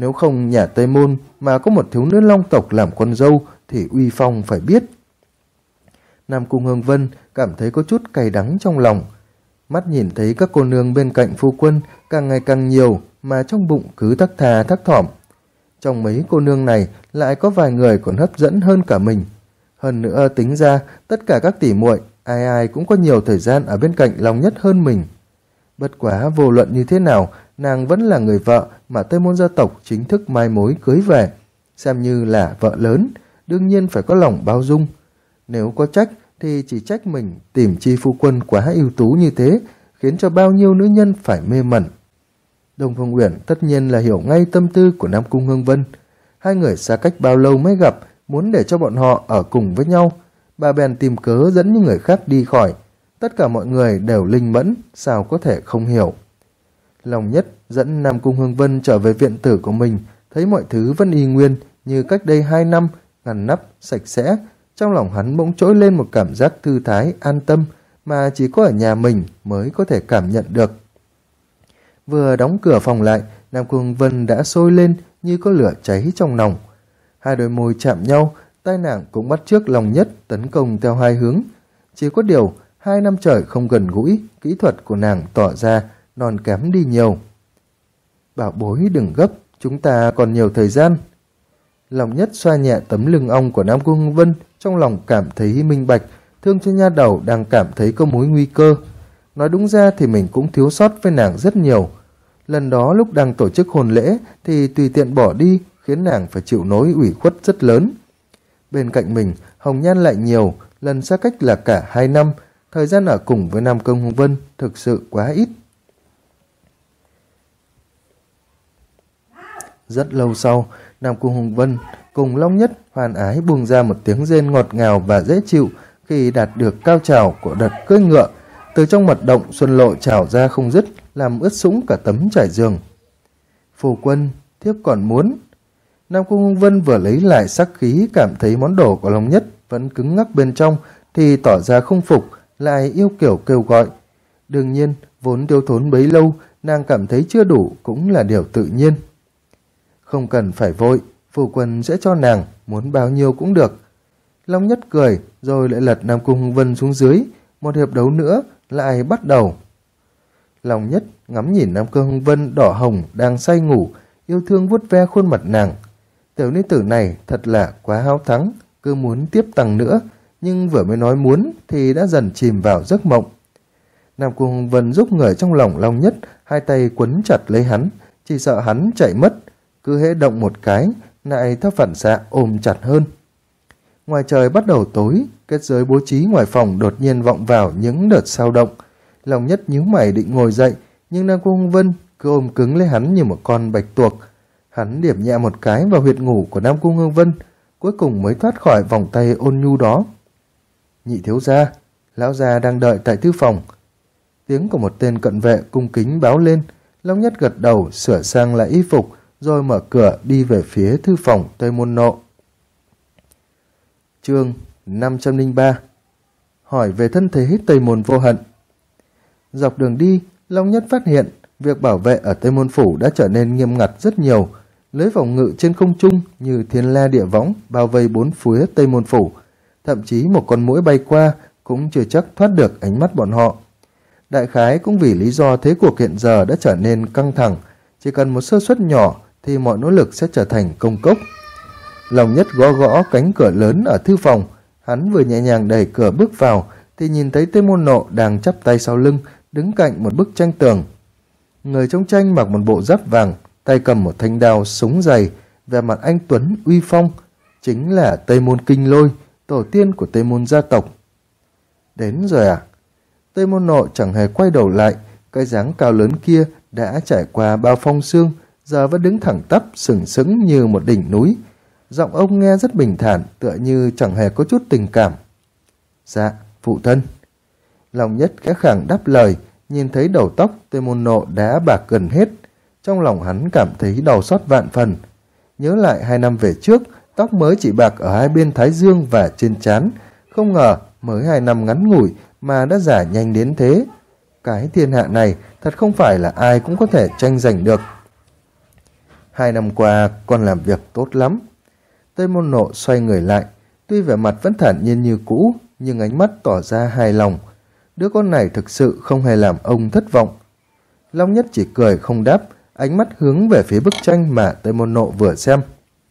A: Nếu không nhà Tây Môn mà có một thiếu nữ Long tộc làm con dâu thì uy phong phải biết. Nam Cung Hương Vân cảm thấy có chút cay đắng trong lòng. Mắt nhìn thấy các cô nương bên cạnh phu quân càng ngày càng nhiều mà trong bụng cứ thắc thà thắc thỏm. Trong mấy cô nương này lại có vài người còn hấp dẫn hơn cả mình. Hơn nữa tính ra tất cả các tỷ muội ai ai cũng có nhiều thời gian ở bên cạnh Long Nhất hơn mình. Bất quá vô luận như thế nào, nàng vẫn là người vợ mà Tây Môn gia tộc chính thức mai mối cưới về, xem như là vợ lớn, đương nhiên phải có lòng bao dung. Nếu có trách thì chỉ trách mình tìm chi phu quân quá ưu tú như thế, khiến cho bao nhiêu nữ nhân phải mê mẩn. Đông Phương Uyển tất nhiên là hiểu ngay tâm tư của Nam Cung Hương Vân. Hai người xa cách bao lâu mới gặp, muốn để cho bọn họ ở cùng với nhau, bà bèn tìm cớ dẫn những người khác đi khỏi. Tất cả mọi người đều linh mẫn, sao có thể không hiểu. Long Nhất dẫn Nam Cung Hương Vân trở về viện tử của mình, thấy mọi thứ vẫn y nguyên như cách đây 2 năm, ngăn nắp, sạch sẽ. Trong lòng hắn bỗng trỗi lên một cảm giác thư thái, an tâm mà chỉ có ở nhà mình mới có thể cảm nhận được. Vừa đóng cửa phòng lại, Nam Cung Hương Vân đã sôi lên như có lửa cháy trong lòng. Hai đôi môi chạm nhau, tai nàng cũng bắt chước Long Nhất tấn công theo hai hướng. Chỉ có điều 2 năm trời không gần gũi, kỹ thuật của nàng tỏ ra non kém đi nhiều. Bảo bối đừng gấp, chúng ta còn nhiều thời gian. Long Nhất xoa nhẹ tấm lưng ong của Nam Cung Hương Vân, trong lòng cảm thấy minh bạch, thương cho nha đầu đang cảm thấy có mối nguy cơ. Nói đúng ra thì mình cũng thiếu sót với nàng rất nhiều. Lần đó lúc đang tổ chức hôn lễ thì tùy tiện bỏ đi, khiến nàng phải chịu nỗi ủy khuất rất lớn. Bên cạnh mình, hồng nhan lại nhiều, lần xa cách là cả 2 năm, thời gian ở cùng với Nam Cung Hương Vân thực sự quá ít. Rất lâu sau, Nam Cung Hương Vân cùng Long Nhất hoàn ái buông ra một tiếng rên ngọt ngào và dễ chịu khi đạt được cao trào của đợt cưỡi ngựa. Từ trong mật động xuân lộ trào ra không dứt, làm ướt sũng cả tấm trải giường. Phu quân, thiếp còn muốn. Nam Cung Hương Vân vừa lấy lại sắc khí, cảm thấy món đồ của Long Nhất vẫn cứng ngắc bên trong thì tỏ ra không phục, lại yêu kiểu kêu gọi. Đương nhiên, vốn thiếu thốn bấy lâu, nàng cảm thấy chưa đủ cũng là điều tự nhiên. Không cần phải vội, phu quân sẽ cho nàng, muốn bao nhiêu cũng được. Long Nhất cười, rồi lại lật Nam Cung Hương Vân xuống dưới, một hiệp đấu nữa lại bắt đầu. Long Nhất ngắm nhìn Nam Cung Hương Vân đỏ hồng đang say ngủ, yêu thương vuốt ve khuôn mặt nàng. Tiểu nữ tử này thật là quá háo thắng, cứ muốn tiếp tăng nữa, nhưng vừa mới nói muốn thì đã dần chìm vào giấc mộng. Nam Cung Hương Vân giúp người trong lòng Long Nhất, hai tay quấn chặt lấy hắn, chỉ sợ hắn chạy mất, cứ hễ động một cái, lại theo phản xạ ôm chặt hơn. Ngoài trời bắt đầu tối, kết giới bố trí ngoài phòng đột nhiên vọng vào những đợt sao động. Long Nhất nhíu mày định ngồi dậy, nhưng Nam Cung Hương Vân cứ ôm cứng lấy hắn như một con bạch tuộc. Hắn điểm nhẹ một cái vào huyệt ngủ của Nam Cung Hương Vân, cuối cùng mới thoát khỏi vòng tay ôn nhu đó. Nhị thiếu gia, lão gia đang đợi tại thư phòng. Tiếng của một tên cận vệ cung kính báo lên. Long Nhất gật đầu sửa sang lại y phục, rồi mở cửa đi về phía thư phòng Tây Môn Nộ. Chương 503. Hỏi về thân thế Tây Môn Vô Hận. Dọc đường đi, Long Nhất phát hiện việc bảo vệ ở Tây Môn Phủ đã trở nên nghiêm ngặt rất nhiều. Lưới phòng ngự trên không trung như thiên la địa võng bao vây bốn phía Tây Môn Phủ. Thậm chí một con muỗi bay qua cũng chưa chắc thoát được ánh mắt bọn họ. Đại khái cũng vì lý do thế cuộc hiện giờ đã trở nên căng thẳng, chỉ cần một sơ suất nhỏ thì mọi nỗ lực sẽ trở thành công cốc. Long Nhất gõ gõ cánh cửa lớn ở thư phòng, hắn vừa nhẹ nhàng đẩy cửa bước vào thì nhìn thấy Tây Môn Nộ đang chắp tay sau lưng, đứng cạnh một bức tranh tường. Người trong tranh mặc một bộ giáp vàng, tay cầm một thanh đao súng dày, vẻ mặt anh tuấn uy phong, chính là Tây Môn Kinh Lôi, tổ tiên của Tây Môn gia tộc. Đến rồi à? Tây Môn Nộ chẳng hề quay đầu lại, cái dáng cao lớn kia đã trải qua bao phong sương, giờ vẫn đứng thẳng tắp sừng sững như một đỉnh núi. Giọng ông nghe rất bình thản, tựa như chẳng hề có chút tình cảm. Dạ, phụ thân. Long Nhất khẽ khàng đáp lời, nhìn thấy đầu tóc Tây Môn Nộ đã bạc gần hết. Trong lòng hắn cảm thấy đau xót vạn phần. Nhớ lại 2 năm về trước, tóc mới chỉ bạc ở hai bên thái dương và trên trán. Không ngờ mới 2 năm ngắn ngủi mà đã già nhanh đến thế. Cái thiên hạ này thật không phải là ai cũng có thể tranh giành được. 2 năm qua con làm việc tốt lắm. Tây Môn Nộ xoay người lại, tuy vẻ mặt vẫn thản nhiên như cũ, nhưng ánh mắt tỏ ra hài lòng. Đứa con này thực sự không hề làm ông thất vọng. Long Nhất chỉ cười không đáp, ánh mắt hướng về phía bức tranh mà Tây Môn Nộ vừa xem.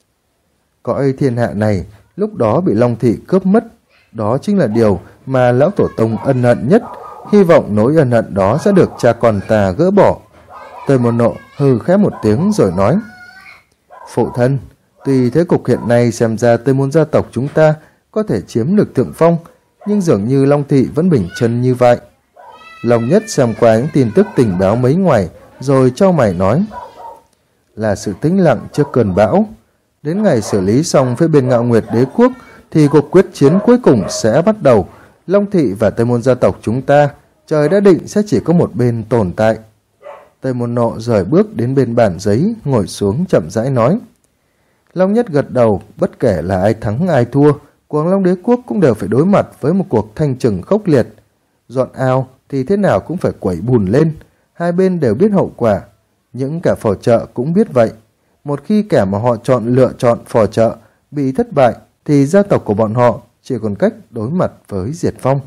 A: Cõi thiên hạ này lúc đó bị Long Thị cướp mất, đó chính là điều mà lão tổ tông ân hận nhất, hy vọng nỗi ân hận đó sẽ được cha con ta gỡ bỏ. Tây Môn Nộ hừ khẽ một tiếng rồi nói: Phụ thân, tuy thế cục hiện nay xem ra Tây Môn gia tộc chúng ta có thể chiếm được thượng phong, nhưng dường như Long Thị vẫn bình chân như vậy. Long Nhất xem qua những tin tức tình báo mấy ngoài, rồi chau mày nói: Là sự tĩnh lặng trước cơn bão. Đến ngày xử lý xong phía bên Ngạo Nguyệt Đế quốc thì cuộc quyết chiến cuối cùng sẽ bắt đầu. Long Thị và Tây Môn gia tộc chúng ta, trời đã định sẽ chỉ có một bên tồn tại. Tây Môn Nộ rời bước đến bên bàn giấy, ngồi xuống chậm rãi nói. Long Nhất gật đầu, bất kể là ai thắng ai thua, Cuồng Long Đế quốc cũng đều phải đối mặt với một cuộc thanh trừng khốc liệt. Dọn ao thì thế nào cũng phải quẩy bùn lên, hai bên đều biết hậu quả. Những kẻ phò trợ cũng biết vậy. Một khi kẻ mà họ lựa chọn phò trợ bị thất bại, thì gia tộc của bọn họ chỉ còn cách đối mặt với diệt vong.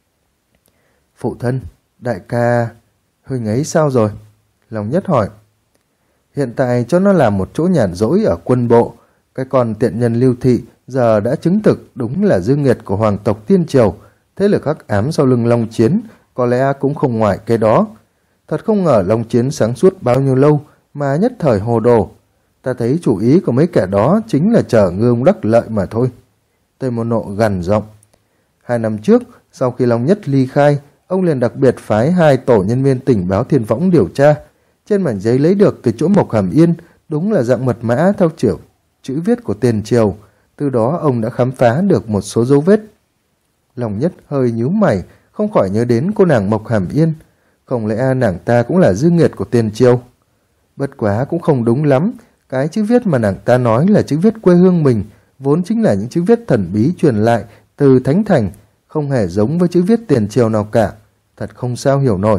A: Phụ thân, đại ca, huynh ấy sao rồi? Long Nhất hỏi. Hiện tại cho nó làm một chỗ nhàn rỗi ở quân bộ. Cái con tiện nhân Lưu Thị giờ đã chứng thực đúng là dư nghiệt của hoàng tộc Tiên Triều. Thế lực hắc ám sau lưng Long Chiến có lẽ cũng không ngoài cái đó. Thật không ngờ Long Chiến sáng suốt bao nhiêu lâu mà nhất thời hồ đồ. Ta thấy chủ ý của mấy kẻ đó chính là chờ ngư ông đắc lợi mà thôi. Tây Môn Nộ gằn giọng. 2 năm trước, sau khi Long Nhất ly khai, ông liền đặc biệt phái 2 tổ nhân viên tình báo Thiên Võng điều tra. Trên mảnh giấy lấy được từ chỗ Mộc Hàm Yên đúng là dạng mật mã theo chữ viết của Tiền Triều. Từ đó ông đã khám phá được một số dấu vết. Long Nhất hơi nhíu mày, không khỏi nhớ đến cô nàng Mộc Hàm Yên. Không lẽ nàng ta cũng là dư nghiệt của Tiền Triều? Bất quá cũng không đúng lắm. Cái chữ viết mà nàng ta nói là chữ viết quê hương mình, vốn chính là những chữ viết thần bí truyền lại từ Thánh Thành, không hề giống với chữ viết Tiền Triều nào cả. Thật không sao hiểu nổi.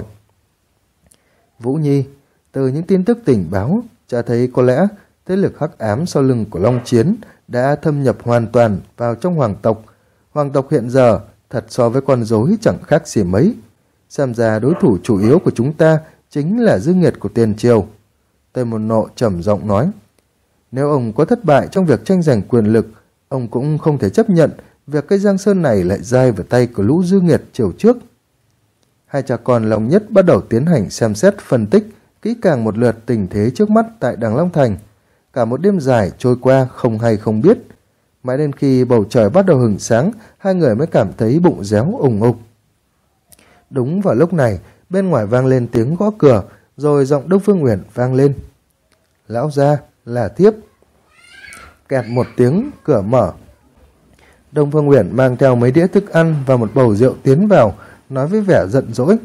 A: Vũ Nhi, từ những tin tức tình báo, cha thấy có lẽ thế lực hắc ám sau lưng của Long Chiến đã thâm nhập hoàn toàn vào trong hoàng tộc. Hoàng tộc hiện giờ thật so với con rối chẳng khác gì mấy. Xem ra đối thủ chủ yếu của chúng ta chính là dư nghiệt của Tiền Triều. Tây Môn Nộ trầm giọng nói. Nếu ông có thất bại trong việc tranh giành quyền lực, ông cũng không thể chấp nhận việc cây Giang Sơn này lại rơi vào tay của lũ dư nghiệt triều trước. Hai cha con Long Nhất bắt đầu tiến hành xem xét phân tích kỹ càng một lượt tình thế trước mắt tại Đằng Long Thành. Cả một đêm dài trôi qua không hay không biết. Mãi đến khi bầu trời bắt đầu hửng sáng, hai người mới cảm thấy bụng réo ủng ục. Đúng vào lúc này, bên ngoài vang lên tiếng gõ cửa, rồi giọng Đông Phương Uyển vang lên. Lão gia, là thiếp. Kẹt một tiếng, cửa mở. Đông Phương Uyển mang theo mấy đĩa thức ăn và một bầu rượu tiến vào, nói với vẻ giận dỗi.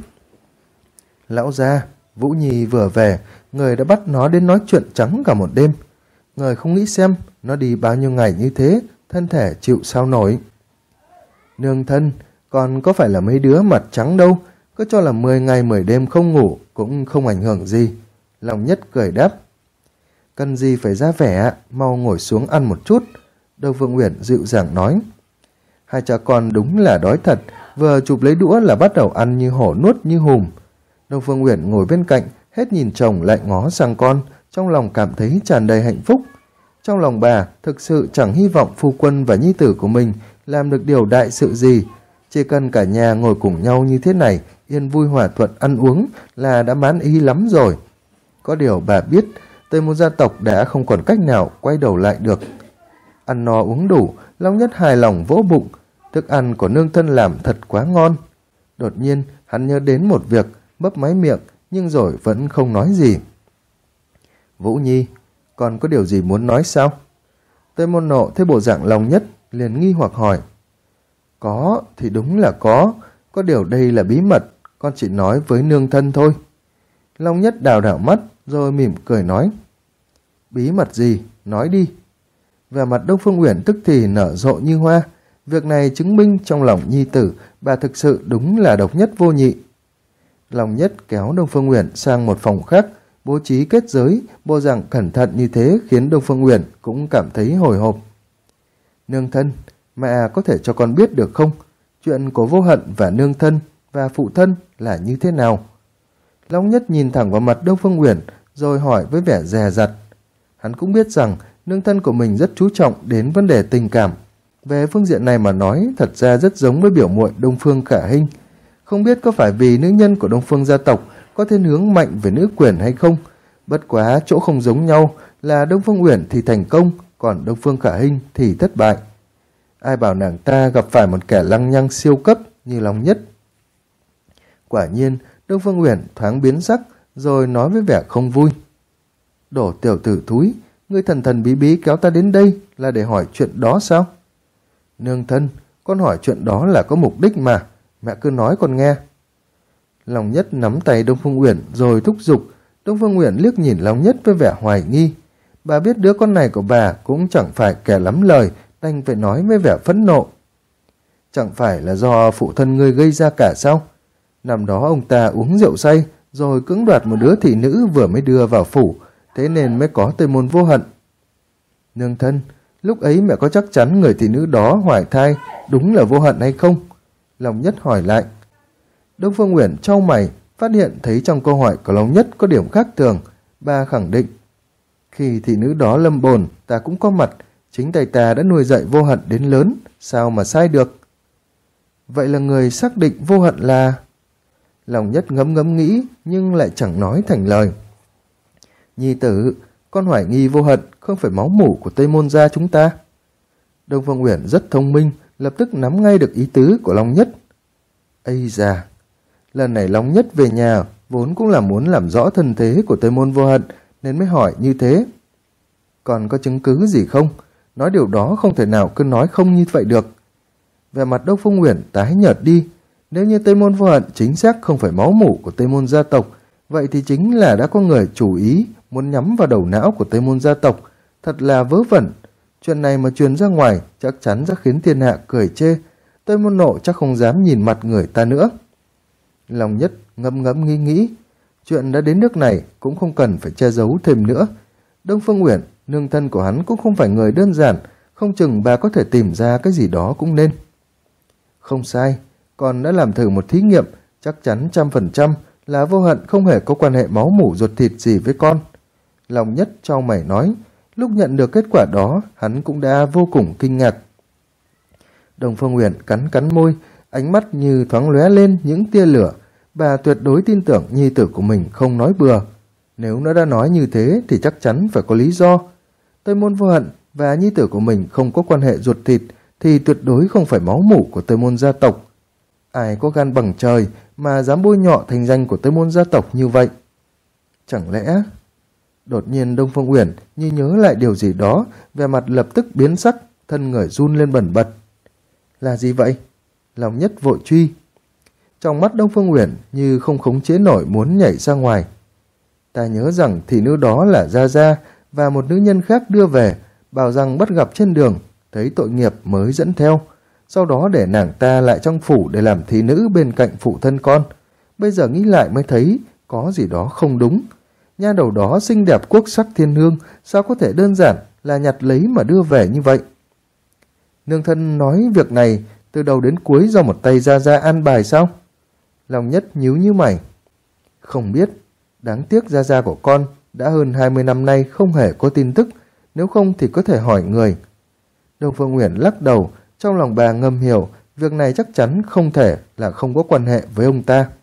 A: Lão gia, Vũ Nhi vừa về, người đã bắt nó đến nói chuyện trắng cả một đêm. Người không nghĩ xem, nó đi bao nhiêu ngày như thế, thân thể chịu sao nổi. Nương thân, còn có phải là mấy đứa mặt trắng đâu, cứ cho là 10 ngày 10 đêm không ngủ cũng không ảnh hưởng gì. Long Nhất cười đáp. Cần gì phải ra vẻ, mau ngồi xuống ăn một chút. Đông Phương Uyển dịu dàng nói. Hai cha con đúng là đói thật, vừa chụp lấy đũa là bắt đầu ăn như hổ nuốt như hùm. Đông Phương Uyển ngồi bên cạnh, hết nhìn chồng lại ngó sang con, trong lòng cảm thấy tràn đầy hạnh phúc. Trong lòng bà thực sự chẳng hy vọng phu quân và nhi tử của mình làm được điều đại sự gì. Chỉ cần cả nhà ngồi cùng nhau như thế này, yên vui hòa thuận ăn uống là đã mãn ý lắm rồi. Có điều bà biết, Tây Môn gia tộc đã không còn cách nào quay đầu lại được. Ăn no uống đủ, Long Nhất hài lòng vỗ bụng. Thức ăn của nương thân làm thật quá ngon. Đột nhiên, hắn nhớ đến một việc, bấp máy miệng, nhưng rồi vẫn không nói gì. Vũ Nhi, còn có điều gì muốn nói sao? Tây Môn Nộ thấy bộ dạng Long Nhất, liền nghi hoặc hỏi. Có, thì đúng là có điều đây là bí mật, con chỉ nói với nương thân thôi. Long Nhất đào đảo mắt, rồi mỉm cười nói. Bí mật gì? Nói đi. Vẻ mặt Đông Phương Uyển tức thì nở rộ như hoa. Việc này chứng minh trong lòng nhi tử, bà thực sự đúng là độc nhất vô nhị. Long Nhất kéo Đông Phương Uyển sang một phòng khác, bố trí kết giới, bộ dạng cẩn thận như thế khiến Đông Phương Uyển cũng cảm thấy hồi hộp. Nương thân, mẹ có thể cho con biết được không? Chuyện của Vô Hận và nương thân và phụ thân là như thế nào? Long Nhất nhìn thẳng vào mặt Đông Phương Uyển rồi hỏi với vẻ dè dặt. Hắn cũng biết rằng nương thân của mình rất chú trọng đến vấn đề tình cảm. Về phương diện này mà nói, thật ra rất giống với biểu muội Đông Phương Khả Hinh. Không biết có phải vì nữ nhân của Đông Phương gia tộc có thiên hướng mạnh về nữ quyền hay không? Bất quá chỗ không giống nhau là Đông Phương Uyển thì thành công, còn Đông Phương Khả Hinh thì thất bại. Ai bảo nàng ta gặp phải một kẻ lăng nhăng siêu cấp như Long Nhất. Quả nhiên, Đông Phương Uyển thoáng biến sắc rồi nói với vẻ không vui. Đổ tiểu tử thúi, ngươi thần thần bí bí kéo ta đến đây là để hỏi chuyện đó sao? Nương thân, con hỏi chuyện đó là có mục đích mà, mẹ cứ nói con nghe. Long Nhất nắm tay Đông Phương Uyển rồi thúc giục. Đông Phương Uyển liếc nhìn Long Nhất với vẻ hoài nghi. Bà biết đứa con này của bà cũng chẳng phải kẻ lắm lời, đành phải nói với vẻ phẫn nộ. Chẳng phải là do phụ thân ngươi gây ra cả sao? Năm đó ông ta uống rượu say rồi cưỡng đoạt một đứa thị nữ vừa mới đưa vào phủ, thế nên mới có Tây Môn Vô Hận. Nương thân, lúc ấy mẹ có chắc chắn người thị nữ đó hoài thai đúng là Vô Hận hay không? Long Nhất hỏi lại. Đông Phương Uyển chau mày, phát hiện thấy trong câu hỏi của Long Nhất có điểm khác thường. Bà khẳng định. Khi thị nữ đó lâm bồn, ta cũng có mặt, chính tay ta đã nuôi dạy Vô Hận đến lớn, sao mà sai được? Vậy là người xác định Vô Hận là... Long Nhất ngẫm ngẫm nghĩ nhưng lại chẳng nói thành lời. Nhi tử, con hoài nghi Vô Hận không phải máu mủ của Tây Môn gia chúng ta. Đông Phương Uyển rất thông minh, lập tức nắm ngay được ý tứ của Long Nhất. Ây da, lần này Long Nhất về nhà vốn cũng là muốn làm rõ thân thế của Tây Môn Vô Hận nên mới hỏi như thế. Còn có chứng cứ gì không? Nói điều đó không thể nào cứ nói không như vậy được. Về mặt Đông Phương Uyển tái nhợt đi. Nếu như Tây Môn Vô Hận chính xác không phải máu mủ của Tây Môn gia tộc, vậy thì chính là đã có người chủ ý muốn nhắm vào đầu não của Tây Môn gia tộc. Thật là vớ vẩn. Chuyện này mà truyền ra ngoài chắc chắn sẽ khiến thiên hạ cười chê. Tây Môn Nộ chắc không dám nhìn mặt người ta nữa. Long Nhất ngẫm ngẫm nghĩ nghĩ. Chuyện đã đến nước này cũng không cần phải che giấu thêm nữa. Đông Phương Uyển, nương thân của hắn cũng không phải người đơn giản, không chừng bà có thể tìm ra cái gì đó cũng nên. Không sai, con đã làm thử một thí nghiệm, chắc chắn 100% là Vô Hận không hề có quan hệ máu mủ ruột thịt gì với con. Long Nhất chau mày nói, lúc nhận được kết quả đó, hắn cũng đã vô cùng kinh ngạc. Đông Phương Uyển cắn cắn môi, ánh mắt như thoáng lóe lên những tia lửa. Bà tuyệt đối tin tưởng nhi tử của mình không nói bừa. Nếu nó đã nói như thế thì chắc chắn phải có lý do. Tây Môn Vô Hận và nhi tử của mình không có quan hệ ruột thịt thì tuyệt đối không phải máu mủ của Tây Môn gia tộc. Ai có gan bằng trời mà dám bôi nhọ thành danh của Tây Môn gia tộc như vậy? Chẳng lẽ... Đột nhiên Đông Phương Uyển như nhớ lại điều gì đó, vẻ mặt lập tức biến sắc, thân người run lên bần bật. Là gì vậy? Long Nhất vội truy. Trong mắt Đông Phương Uyển như không khống chế nổi muốn nhảy ra ngoài. Ta nhớ rằng thị nữ đó là Gia Gia và một nữ nhân khác đưa về, bảo rằng bắt gặp trên đường, thấy tội nghiệp mới dẫn theo. Sau đó để nàng ta lại trong phủ để làm thị nữ bên cạnh phụ thân con. Bây giờ nghĩ lại mới thấy có gì đó không đúng. Nha đầu đó xinh đẹp quốc sắc thiên hương, sao có thể đơn giản là nhặt lấy mà đưa về như vậy? Nương thân nói việc này từ đầu đến cuối do một tay Gia Gia an bài sao? Long Nhất nhíu như mày. Không biết, đáng tiếc Gia Gia của con đã hơn 20 năm nay không hề có tin tức, nếu không thì có thể hỏi người. Đông Phương Uyển lắc đầu, trong lòng bà ngầm hiểu, việc này chắc chắn không thể là không có quan hệ với ông ta.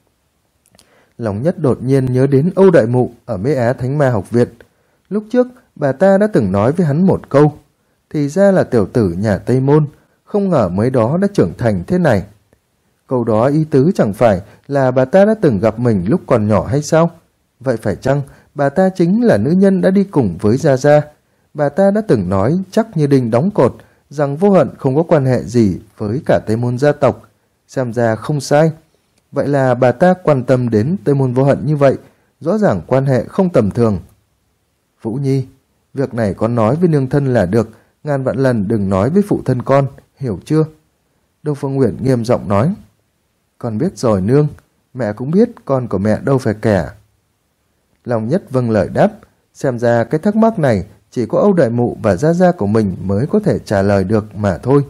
A: Long Nhất đột nhiên nhớ đến Âu Đại Mụ ở Mễ Á Thánh Ma Học Viện. Lúc trước, bà ta đã từng nói với hắn một câu, thì ra là tiểu tử nhà Tây Môn, không ngờ mới đó đã trưởng thành thế này. Câu đó ý tứ chẳng phải là bà ta đã từng gặp mình lúc còn nhỏ hay sao? Vậy phải chăng bà ta chính là nữ nhân đã đi cùng với Gia Gia? Bà ta đã từng nói chắc như đinh đóng cột rằng Vô Hận không có quan hệ gì với cả Tây Môn gia tộc. Xem ra không sai. Vậy là bà ta quan tâm đến Tây Môn Vô Hận như vậy, rõ ràng quan hệ không tầm thường. Vũ Nhi, việc này con nói với nương thân là được, ngàn vạn lần đừng nói với phụ thân con, hiểu chưa? Đông Phương Uyển nghiêm giọng nói. Con biết rồi nương, mẹ cũng biết con của mẹ đâu phải kẻ. Lòng Nhất vâng lời đáp. Xem ra cái thắc mắc này chỉ có Âu Đại Mụ và gia gia của mình mới có thể trả lời được mà thôi.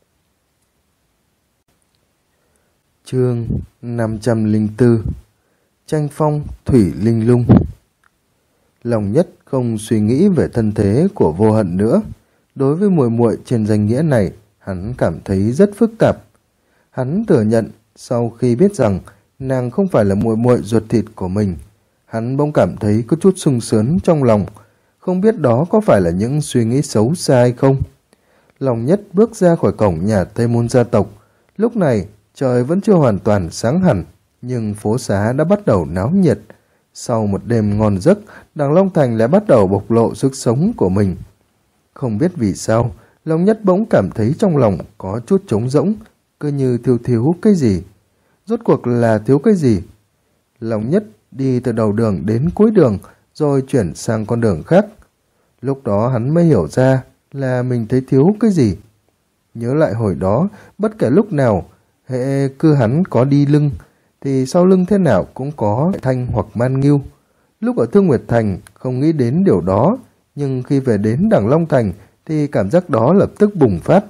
A: Chương 504 Tranh phong thủy linh lung. Lòng Nhất không suy nghĩ về thân thế của Vô Hận nữa. Đối với muội muội trên danh nghĩa này, hắn cảm thấy rất phức tạp. Hắn thừa nhận sau khi biết rằng nàng không phải là muội muội ruột thịt của mình, hắn bỗng cảm thấy có chút sung sướng trong lòng, không biết đó có phải là những suy nghĩ xấu xa hay không. Lòng Nhất bước ra khỏi cổng nhà Tây Môn gia tộc. Lúc này trời vẫn chưa hoàn toàn sáng hẳn, nhưng phố xá đã bắt đầu náo nhiệt. Sau một đêm ngon giấc, Đằng Long Thành lại bắt đầu bộc lộ sức sống của mình. Không biết vì sao, Lòng Nhất bỗng cảm thấy trong lòng có chút trống rỗng, cứ như thiếu cái gì. Rốt cuộc là thiếu cái gì? Lòng Nhất đi từ đầu đường đến cuối đường, rồi chuyển sang con đường khác. Lúc đó hắn mới hiểu ra là mình thấy thiếu cái gì. Nhớ lại hồi đó, bất kể lúc nào, hệ cứ hắn có đi lưng, thì sau lưng thế nào cũng có Thanh hoặc Man Ngưu. Lúc ở Thương Nguyệt Thành không nghĩ đến điều đó, nhưng khi về đến Đằng Long Thành thì cảm giác đó lập tức bùng phát.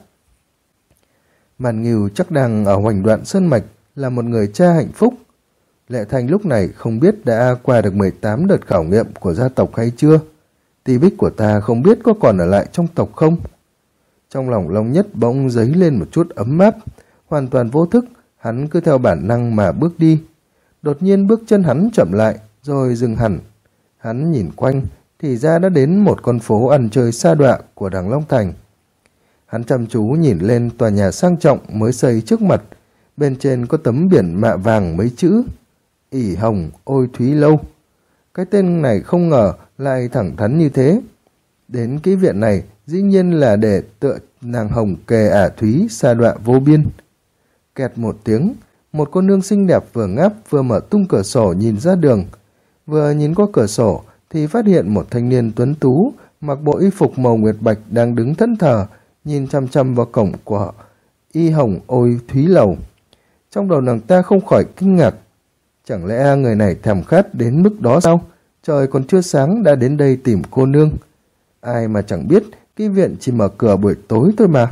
A: Man Ngưu chắc đang ở Hoành Đoạn Sơn Mạch, là một người cha hạnh phúc. Lệ Thành lúc này không biết đã qua được 18 đợt khảo nghiệm của gia tộc hay chưa. Ti Bích của ta không biết có còn ở lại trong tộc không. Trong lòng Long Nhất bỗng dấy lên một chút ấm áp. Hoàn toàn vô thức, hắn cứ theo bản năng mà bước đi. Đột nhiên bước chân hắn chậm lại, rồi dừng hẳn. Hắn nhìn quanh, thì ra đã đến một con phố ăn chơi sa đọa của Đằng Long Thành. Hắn chăm chú nhìn lên tòa nhà sang trọng mới xây trước mặt. Bên trên có tấm biển mạ vàng mấy chữ: Ỷ Hồng Ôi Thúy Lâu. Cái tên này không ngờ lại thẳng thắn như thế. Đến cái viện này dĩ nhiên là để tựa nàng hồng kề ả thúy sa đọa vô biên. Kẹt một tiếng, một cô nương xinh đẹp vừa ngáp vừa mở tung cửa sổ nhìn ra đường. Vừa nhìn qua cửa sổ thì phát hiện một thanh niên tuấn tú mặc bộ y phục màu nguyệt bạch đang đứng thẫn thờ, nhìn chăm chăm vào cổng của Y Hồng Ôi Thúy Lầu. Trong đầu nàng ta không khỏi kinh ngạc. Chẳng lẽ người này thèm khát đến mức đó sao? Trời còn chưa sáng đã đến đây tìm cô nương. Ai mà chẳng biết cái viện chỉ mở cửa buổi tối thôi mà.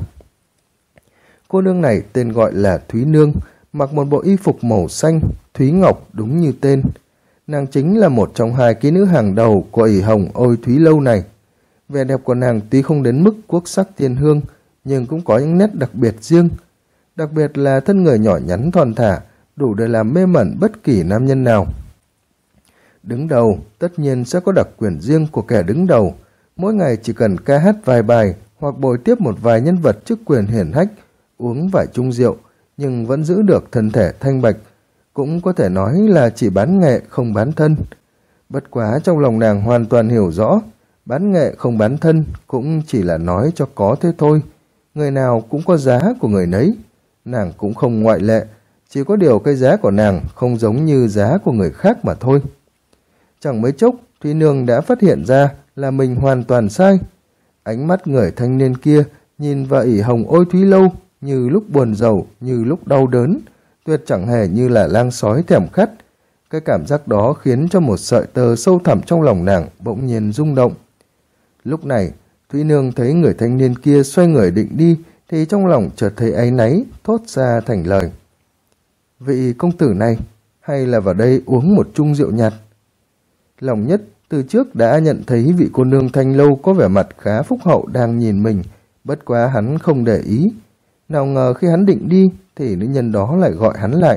A: Cô nương này tên gọi là Thúy Nương, mặc một bộ y phục màu xanh, Thúy Ngọc đúng như tên. Nàng chính là một trong hai kỹ nữ hàng đầu của Ỷ Hồng Ôi Thúy Lâu này. Vẻ đẹp của nàng tuy không đến mức quốc sắc thiên hương, nhưng cũng có những nét đặc biệt riêng. Đặc biệt là thân người nhỏ nhắn thon thả, đủ để làm mê mẩn bất kỳ nam nhân nào. Đứng đầu, tất nhiên sẽ có đặc quyền riêng của kẻ đứng đầu. Mỗi ngày chỉ cần ca hát vài bài hoặc bồi tiếp một vài nhân vật chức quyền hiển hách, uống vài chung rượu, nhưng vẫn giữ được thân thể thanh bạch. Cũng có thể nói là chỉ bán nghệ không bán thân. Bất quá trong lòng nàng hoàn toàn hiểu rõ, bán nghệ không bán thân cũng chỉ là nói cho có thế thôi. Người nào cũng có giá của người nấy. Nàng cũng không ngoại lệ, chỉ có điều cái giá của nàng không giống như giá của người khác mà thôi. Chẳng mấy chốc, Thúy Nương đã phát hiện ra là mình hoàn toàn sai. Ánh mắt người thanh niên kia nhìn vào Ỷ Hồng Ôi Thúy Lâu như lúc buồn rầu, như lúc đau đớn, tuyệt chẳng hề như là lang sói thèm khát. Cái cảm giác đó khiến cho một sợi tơ sâu thẳm trong lòng nàng bỗng nhiên rung động. Lúc này, Thúy Nương thấy người thanh niên kia xoay người định đi, thì trong lòng chợt thấy áy náy, thốt ra thành lời: Vị công tử này, hay là vào đây uống một chung rượu nhạt? Lòng Nhất từ trước đã nhận thấy vị cô nương Thanh Lâu có vẻ mặt khá phúc hậu đang nhìn mình, bất quá hắn không để ý. Nào ngờ khi hắn định đi thì nữ nhân đó lại gọi hắn lại.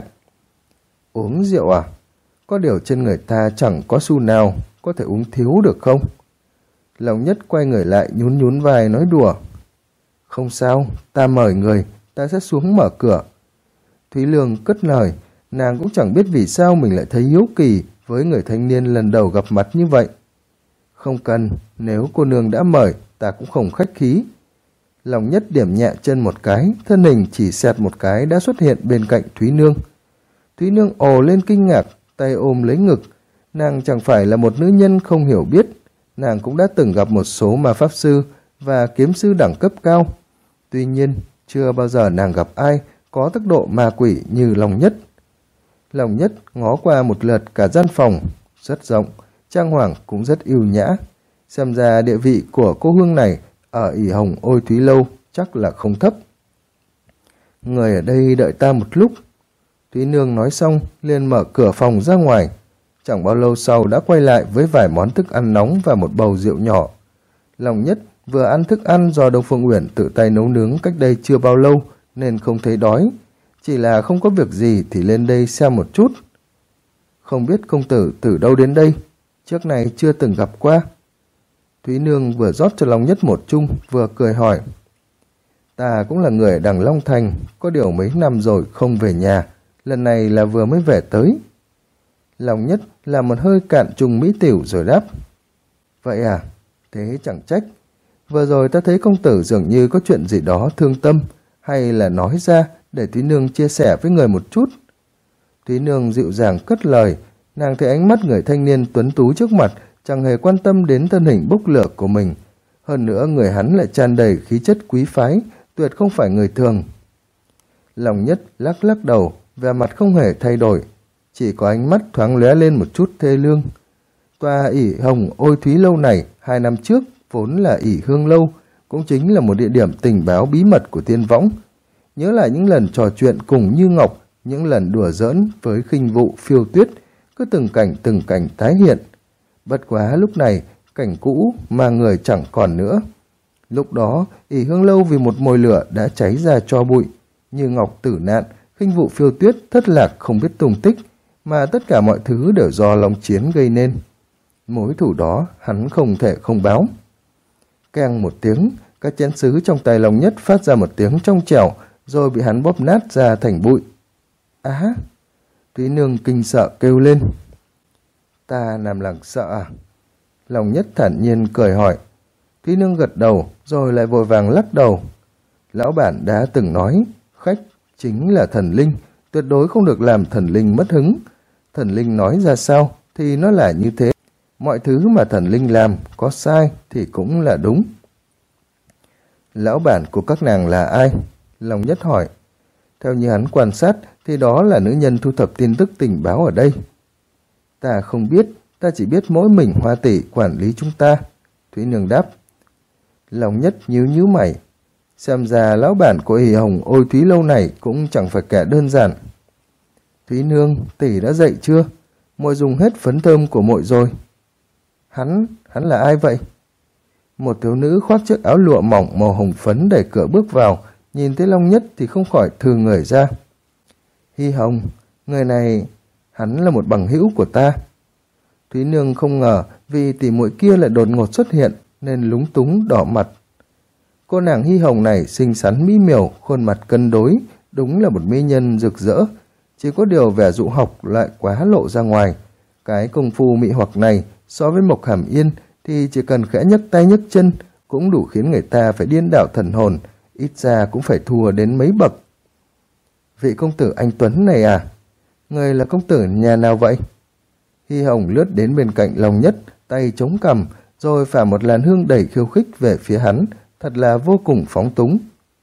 A: Uống rượu à? Có điều trên người ta chẳng có xu nào, có thể uống thiếu được không? Lòng Nhất quay người lại nhún nhún vai nói đùa. Không sao, ta mời người, ta sẽ xuống mở cửa. Thúy Lương cất lời, nàng cũng chẳng biết vì sao mình lại thấy hiếu kỳ với người thanh niên lần đầu gặp mặt như vậy. Không cần, nếu cô nương đã mời, ta cũng không khách khí. Lòng Nhất điểm nhẹ chân một cái, thân hình chỉ xẹt một cái đã xuất hiện bên cạnh Thúy Nương. Thúy Nương ồ lên kinh ngạc, tay ôm lấy ngực. Nàng chẳng phải là một nữ nhân không hiểu biết. Nàng cũng đã từng gặp một số ma pháp sư và kiếm sư đẳng cấp cao. Tuy nhiên, chưa bao giờ nàng gặp ai có tốc độ ma quỷ như Lòng Nhất. Lòng Nhất ngó qua một lượt cả gian phòng, rất rộng, trang hoàng cũng rất ưu nhã. Xem ra địa vị của cô hương này ở ỷ hồng ôi thúy lâu chắc là không thấp. Người ở đây đợi ta một lúc. Thúy Nương nói xong liền mở cửa phòng ra ngoài. Chẳng bao lâu sau đã quay lại với vài món thức ăn nóng và một bầu rượu nhỏ. Lòng Nhất vừa ăn thức ăn do Đông Phương Uyển tự tay nấu nướng cách đây chưa bao lâu nên không thấy đói. Chỉ là không có việc gì thì lên đây xem một chút. Không biết công tử từ đâu đến đây, trước này chưa từng gặp qua. Thúy Nương vừa rót cho Long Nhất một chung vừa cười hỏi. Ta cũng là người ở đằng Long Thành, có điều mấy năm rồi không về nhà, lần này là vừa mới về tới. Long Nhất làm một hơi cạn chung mỹ tiểu rồi đáp. Vậy à, thế chẳng trách. Vừa rồi ta thấy công tử dường như có chuyện gì đó thương tâm, hay là nói ra để Thúy Nương chia sẻ với người một chút. Thúy Nương dịu dàng cất lời, nàng thấy ánh mắt người thanh niên tuấn tú trước mặt chẳng hề quan tâm đến thân hình bốc lửa của mình. Hơn nữa người hắn lại tràn đầy khí chất quý phái, tuyệt không phải người thường. Long Nhất lắc lắc đầu, vẻ mặt không hề thay đổi, chỉ có ánh mắt thoáng lóe lên một chút thê lương. Tòa ỷ hồng ôi thúy lâu này 2 năm trước vốn là ỷ hương lâu, cũng chính là một địa điểm tình báo bí mật của Tiên Võng. Nhớ lại những lần trò chuyện cùng Như Ngọc, những lần đùa giỡn với Khinh Vụ, Phiêu Tuyết, cứ từng cảnh tái hiện. Bất quá lúc này cảnh cũ mà người chẳng còn nữa. Lúc đó ỷ hương lâu vì một mồi lửa đã cháy ra tro bụi. Như Ngọc tử nạn, Khinh Vụ, Phiêu Tuyết thất lạc không biết tung tích, mà tất cả mọi thứ đều do Long Chiến gây nên. Mối thù đó hắn không thể không báo. Keng một tiếng, các chén sứ trong tay Long Nhất phát ra một tiếng trong trẻo, rồi bị hắn bóp nát ra thành bụi. Á! Thúy Nương kinh sợ kêu lên. Ta làm làng sợ à? Long Nhất thản nhiên cười hỏi. Thúy Nương gật đầu, rồi lại vội vàng lắc đầu. Lão bản đã từng nói, khách chính là thần linh, tuyệt đối không được làm thần linh mất hứng. Thần linh nói ra sao thì nó là như thế. Mọi thứ mà thần linh làm có sai thì cũng là đúng. Lão bản của các nàng là ai? Long Nhất hỏi. Theo như hắn quan sát thì đó là nữ nhân thu thập tin tức tình báo ở đây. Ta không biết, ta chỉ biết mỗi mình Hoa tỷ quản lý chúng ta. Thúy Nương đáp. Long Nhất nhíu nhíu mày. Xem ra lão bản của ỷ hồng ôi thúy lâu này cũng chẳng phải kẻ đơn giản. Thúy Nương, tỷ đã dậy chưa? Muội dùng hết phấn thơm của muội rồi. Hắn là ai vậy? Một thiếu nữ khoác chiếc áo lụa mỏng màu hồng phấn đẩy cửa bước vào, nhìn thấy Long Nhất thì không khỏi thừ người ra. Hy Hồng, người này, hắn là một bằng hữu của ta. Thúy Nương không ngờ vì tỷ muội kia lại đột ngột xuất hiện nên lúng túng đỏ mặt. Cô nàng Hy Hồng này xinh xắn mỹ miều, khuôn mặt cân đối, đúng là một mỹ nhân rực rỡ. Chỉ có điều vẻ dụ học lại quá lộ ra ngoài. Cái công phu mị hoặc này so với Mộc Hàm Yên thì chỉ cần khẽ nhấc tay nhấc chân cũng đủ khiến người ta phải điên đảo thần hồn, ít ra cũng phải thua đến mấy bậc. Vị công tử anh Tuấn này à? Người là công tử nhà nào vậy? Hy Hồng lướt đến bên cạnh Long Nhất, tay chống cằm, rồi phả một làn hương đầy khiêu khích về phía hắn, thật là vô cùng phóng túng.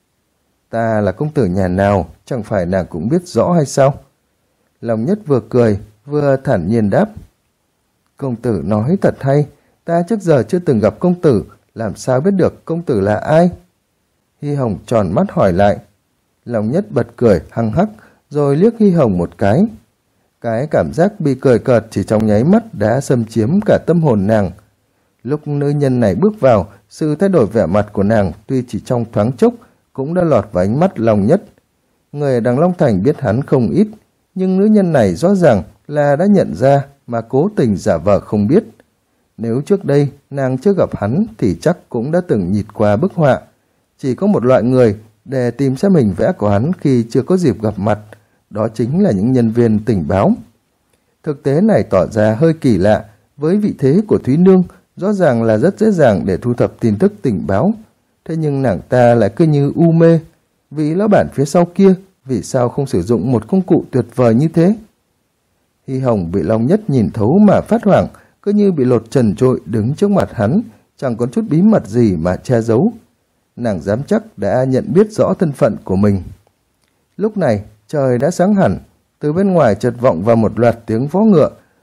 A: Ta là công tử nhà nào, chẳng phải nàng cũng biết rõ hay sao? Long Nhất vừa cười, vừa thản nhiên đáp. Công tử nói thật hay, ta trước giờ chưa từng gặp công tử, làm sao biết được công tử là ai? Hy Hồng tròn mắt hỏi lại. Long Nhất bật cười hăng hắc, rồi liếc Hy Hồng một cái. Cái cảm giác bị cười cợt chỉ trong nháy mắt đã xâm chiếm cả tâm hồn nàng. Lúc nữ nhân này bước vào, sự thay đổi vẻ mặt của nàng tuy chỉ trong thoáng chốc cũng đã lọt vào ánh mắt Long Nhất. Người ở đằng Long Thành biết hắn không ít, nhưng nữ nhân này rõ ràng là đã nhận ra mà cố tình giả vờ không biết. Nếu trước đây nàng chưa gặp hắn thì chắc cũng đã từng nhịt qua bức họa. Chỉ có một loại người để tìm xem hình vẽ của hắn khi chưa có dịp gặp mặt, đó chính là những nhân viên tình báo. Thực tế này tỏ ra hơi kỳ lạ, với vị thế của Thúy Nương rõ ràng là rất dễ dàng để thu thập tin tức tình báo. Thế nhưng nàng ta lại cứ như u mê, vị lão bản phía sau kia vì sao không sử dụng một công cụ tuyệt vời như thế? Hy Hồng bị Long Nhất nhìn thấu mà phát hoảng, cứ như bị lột trần trội đứng trước mặt hắn, chẳng có chút bí mật gì mà che giấu. Nàng dám chắc đã nhận biết rõ thân phận của mình. Lúc này trời đã sáng hẳn, từ bên ngoài chợt vọng vào một loạt tiếng vó ngựa,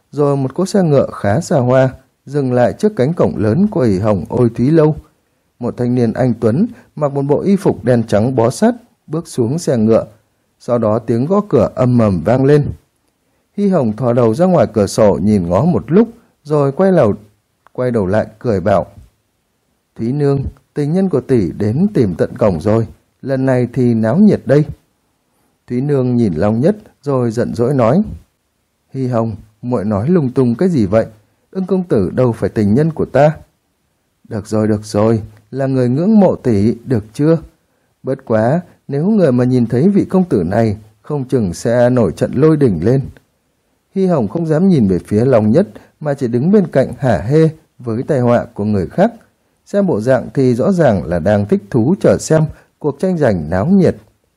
A: rồi một cỗ xe ngựa khá xa hoa dừng lại trước cánh cổng lớn của ỷ Hồng Ôi Thúy Lâu. Một thanh niên anh tuấn mặc một bộ y phục đen trắng bó sát bước xuống xe ngựa, sau đó tiếng gõ cửa ầm ầm vang lên. Hy Hồng thò đầu ra ngoài cửa sổ nhìn ngó một lúc, rồi quay đầu lại cười bảo: Thúy nương, tình nhân của tỷ đến tìm tận cổng rồi, lần này thì náo nhiệt đây. Thúy nương nhìn Long Nhất rồi giận dỗi nói: Hy Hồng, muội nói lung tung cái gì vậy? Ưng công tử đâu phải tình nhân của ta. Được rồi, là người ngưỡng mộ tỷ, được chưa? Bất quá, nếu người mà nhìn thấy vị công tử này, không chừng sẽ nổi trận lôi đỉnh lên. Hy Hồng không dám nhìn về phía Long Nhất, mà chỉ đứng bên cạnh hả hê với tai họa của người khác. Xem bộ dạng thì rõ ràng là đang thích thú chờ xem cuộc tranh giành náo nhiệt.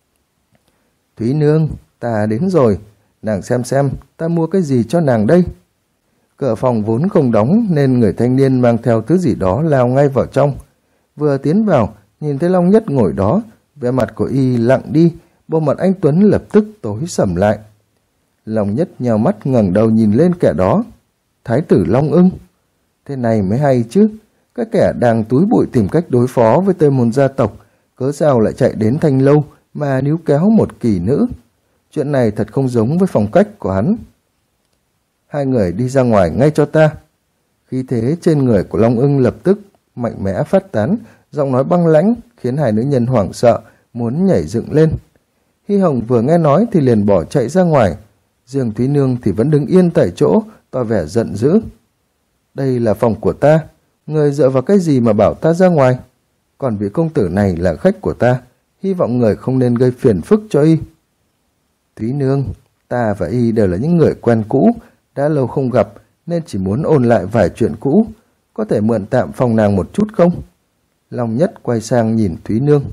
A: Thúy nương, ta đến rồi, nàng xem ta mua cái gì cho nàng đây. Cửa phòng vốn không đóng nên người thanh niên mang theo thứ gì đó lao ngay vào trong. Vừa tiến vào, nhìn thấy Long Nhất ngồi đó, vẻ mặt của y lặng đi, bộ mặt anh tuấn lập tức tối sầm lại. Long Nhất nhào mắt ngẩng đầu nhìn lên kẻ đó. Thái tử Long Ưng. Thế này mới hay chứ, các kẻ đang túi bụi tìm cách đối phó với Tây Môn gia tộc, cớ sao lại chạy đến Thanh Lâu mà níu kéo một kỳ nữ. Chuyện này thật không giống với phong cách của hắn. Hai người đi ra ngoài ngay cho ta. Khí thế trên người của Long Ưng lập tức mạnh mẽ phát tán, giọng nói băng lãnh khiến hai nữ nhân hoảng sợ, muốn nhảy dựng lên. Hy Hồng vừa nghe nói thì liền bỏ chạy ra ngoài. Riêng Thúy nương thì vẫn đứng yên tại chỗ, tỏ vẻ giận dữ. Đây là phòng của ta, người dựa vào cái gì mà bảo ta ra ngoài? Còn vị công tử này là khách của ta, hy vọng người không nên gây phiền phức cho y. Thúy nương, ta và y đều là những người quen cũ, đã lâu không gặp nên chỉ muốn ôn lại vài chuyện cũ, có thể mượn tạm phòng nàng một chút không? Long Nhất quay sang nhìn Thúy nương.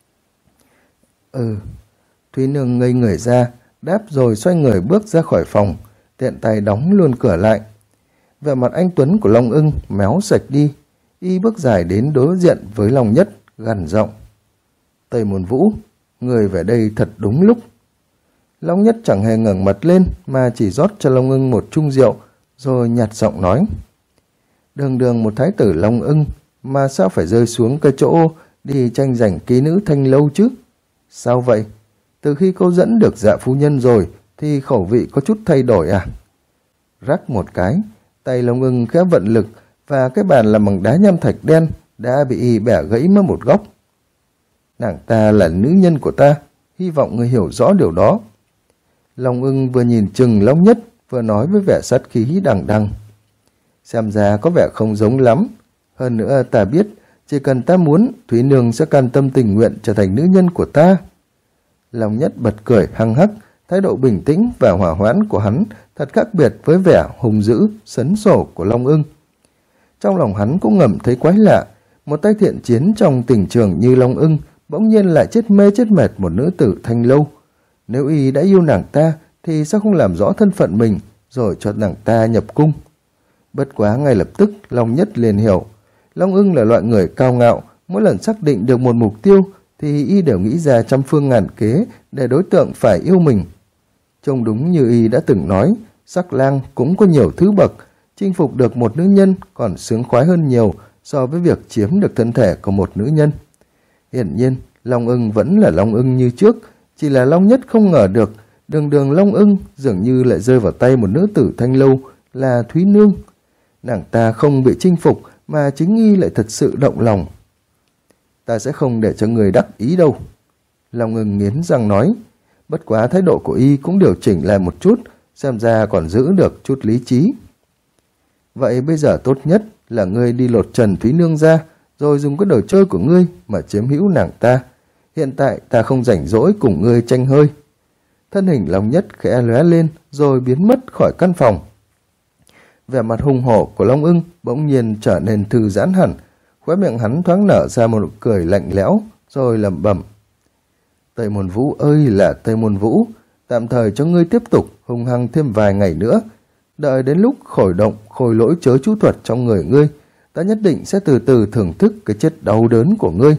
A: Thúy nương ngây người ra, đáp rồi xoay người bước ra khỏi phòng, tiện tay đóng luôn cửa lại. Vẻ mặt anh tuấn của Long Ưng méo sạch đi, y bước dài đến đối diện với Long Nhất, gằn giọng: Tây Môn Vũ, người về đây thật đúng lúc. Long Nhất chẳng hề ngẩng mặt lên mà chỉ rót cho Long Ưng một chung rượu, rồi nhạt giọng nói: Đường một thái tử Long Ưng mà sao phải rơi xuống cái chỗ đi tranh giành ký nữ Thanh Lâu chứ? Sao vậy? Từ khi cô dẫn được Dạ phu nhân rồi thì khẩu vị có chút thay đổi à? Rắc một cái, tay Long Ưng khẽ vận lực và cái bàn làm bằng đá nham thạch đen đã bị y bẻ gãy mất một góc. Nàng ta là nữ nhân của ta, hy vọng người hiểu rõ điều đó. Long Ưng vừa nhìn chừng Long Nhất, vừa nói với vẻ sát khí đằng đằng. Xem ra có vẻ không giống lắm. Hơn nữa ta biết, chỉ cần ta muốn, Thúy nương sẽ can tâm tình nguyện trở thành nữ nhân của ta. Long Nhất bật cười hăng hắc, thái độ bình tĩnh và hòa hoãn của hắn thật khác biệt với vẻ hùng dữ, sấn sổ của Long Ưng. Trong lòng hắn cũng ngầm thấy quái lạ, một tay thiện chiến trong tình trường như Long Ưng bỗng nhiên lại chết mê chết mệt một nữ tử Thanh Lâu. Nếu y đã yêu nàng ta thì sao không làm rõ thân phận mình rồi cho nàng ta nhập cung? Bất quá ngay lập tức Long Nhất liền hiểu, Long Ưng là loại người cao ngạo, mỗi lần xác định được một mục tiêu thì y đều nghĩ ra trăm phương ngàn kế để đối tượng phải yêu mình. Trông đúng như y đã từng nói, sắc lang cũng có nhiều thứ bậc, chinh phục được một nữ nhân còn sướng khoái hơn nhiều so với việc chiếm được thân thể của một nữ nhân. Hiển nhiên, Long Ưng vẫn là Long Ưng như trước, chỉ là Long Nhất không ngờ được, đường Long Ưng dường như lại rơi vào tay một nữ tử Thanh Lâu là Thúy nương. Nàng ta không bị chinh phục mà chính y lại thật sự động lòng. Ta sẽ không để cho người đắc ý đâu. Long Ưng nghiến răng nói, bất quá thái độ của y cũng điều chỉnh lại một chút, xem ra còn giữ được chút lý trí. Vậy bây giờ tốt nhất là ngươi đi lột trần Thúy nương ra, rồi dùng cái đồ chơi của ngươi mà chiếm hữu nàng ta. Hiện tại ta không rảnh rỗi cùng ngươi tranh hơi. Thân hình Long Nhất khẽ lóe lên rồi biến mất khỏi căn phòng. Vẻ mặt hung hổ của Long Ưng bỗng nhiên trở nên thư giãn hẳn, khóe miệng hắn thoáng nở ra một nụ cười lạnh lẽo, rồi lẩm bẩm: Tây Môn Vũ ơi là Tây Môn Vũ, tạm thời cho ngươi tiếp tục hung hăng thêm vài ngày nữa. Đợi đến lúc khôi lỗi chớ chú thuật trong người ngươi, ta nhất định sẽ từ từ thưởng thức cái chết đau đớn của ngươi.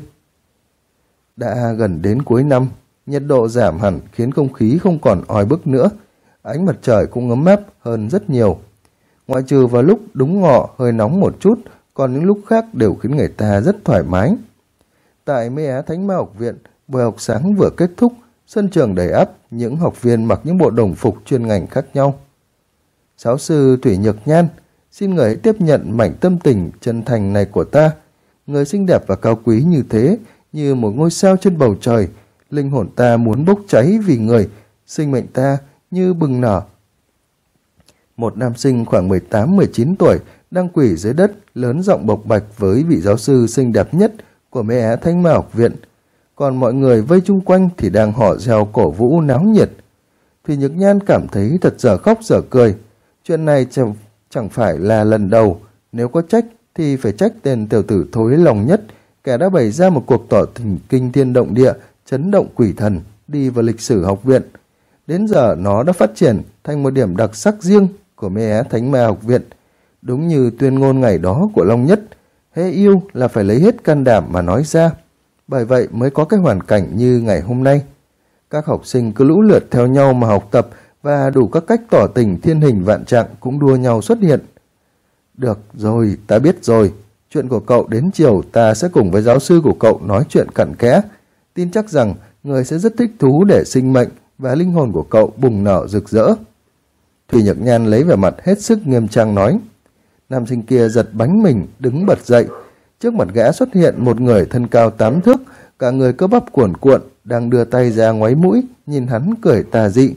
A: Đã gần đến cuối năm, nhiệt độ giảm hẳn khiến không khí không còn oi bức nữa, ánh mặt trời cũng ấm áp hơn rất nhiều. ngoại trừ vào lúc đúng ngọ hơi nóng một chút, còn những lúc khác đều khiến người ta rất thoải mái. Tại Mê Á Thánh Ma Học Viện, buổi học sáng vừa kết thúc, sân trường đầy ắp, những học viên mặc những bộ đồng phục chuyên ngành khác nhau. Giáo sư Thủy Nhược Nhan, xin người hãy tiếp nhận mảnh tâm tình chân thành này của ta. Người xinh đẹp và cao quý như thế, như một ngôi sao trên bầu trời, linh hồn ta muốn bốc cháy vì người, sinh mệnh ta như bừng nở. Một nam sinh khoảng 18-19 tuổi đang quỳ dưới đất, lớn giọng bộc bạch với vị giáo sư xinh đẹp nhất của Mê Á Thánh Ma Học Viện. Còn mọi người vây chung quanh thì đang hò reo cổ vũ náo nhiệt. Thủy Nhược Nhan cảm thấy thật dở khóc dở cười. Chuyện này chẳng phải là lần đầu, nếu có trách thì phải trách tên tiểu tử thối lòng nhất, kẻ đã bày ra một cuộc tỏ tình kinh thiên động địa, chấn động quỷ thần, đi vào lịch sử học viện. Đến giờ nó đã phát triển thành một điểm đặc sắc riêng của Mê Á Thánh Ma Học Viện. Đúng như tuyên ngôn ngày đó của Long Nhất, hễ yêu là phải lấy hết can đảm mà nói ra. Bởi vậy mới có cái hoàn cảnh như ngày hôm nay. Các học sinh cứ lũ lượt theo nhau mà học tập, và đủ các cách tỏ tình thiên hình vạn trạng cũng đua nhau xuất hiện. Được rồi, ta biết rồi. Chuyện của cậu đến chiều ta sẽ cùng với giáo sư của cậu nói chuyện cặn kẽ. Tin chắc rằng người sẽ rất thích thú để sinh mệnh và linh hồn của cậu bùng nở rực rỡ. Thủy Nhược Nhan lấy vẻ mặt hết sức nghiêm trang nói. Nam sinh kia giật bánh mình, đứng bật dậy. Trước mặt gã xuất hiện một người thân cao 8 thước, cả người cơ bắp cuồn cuộn, đang đưa tay ra ngoáy mũi, nhìn hắn cười tà dị.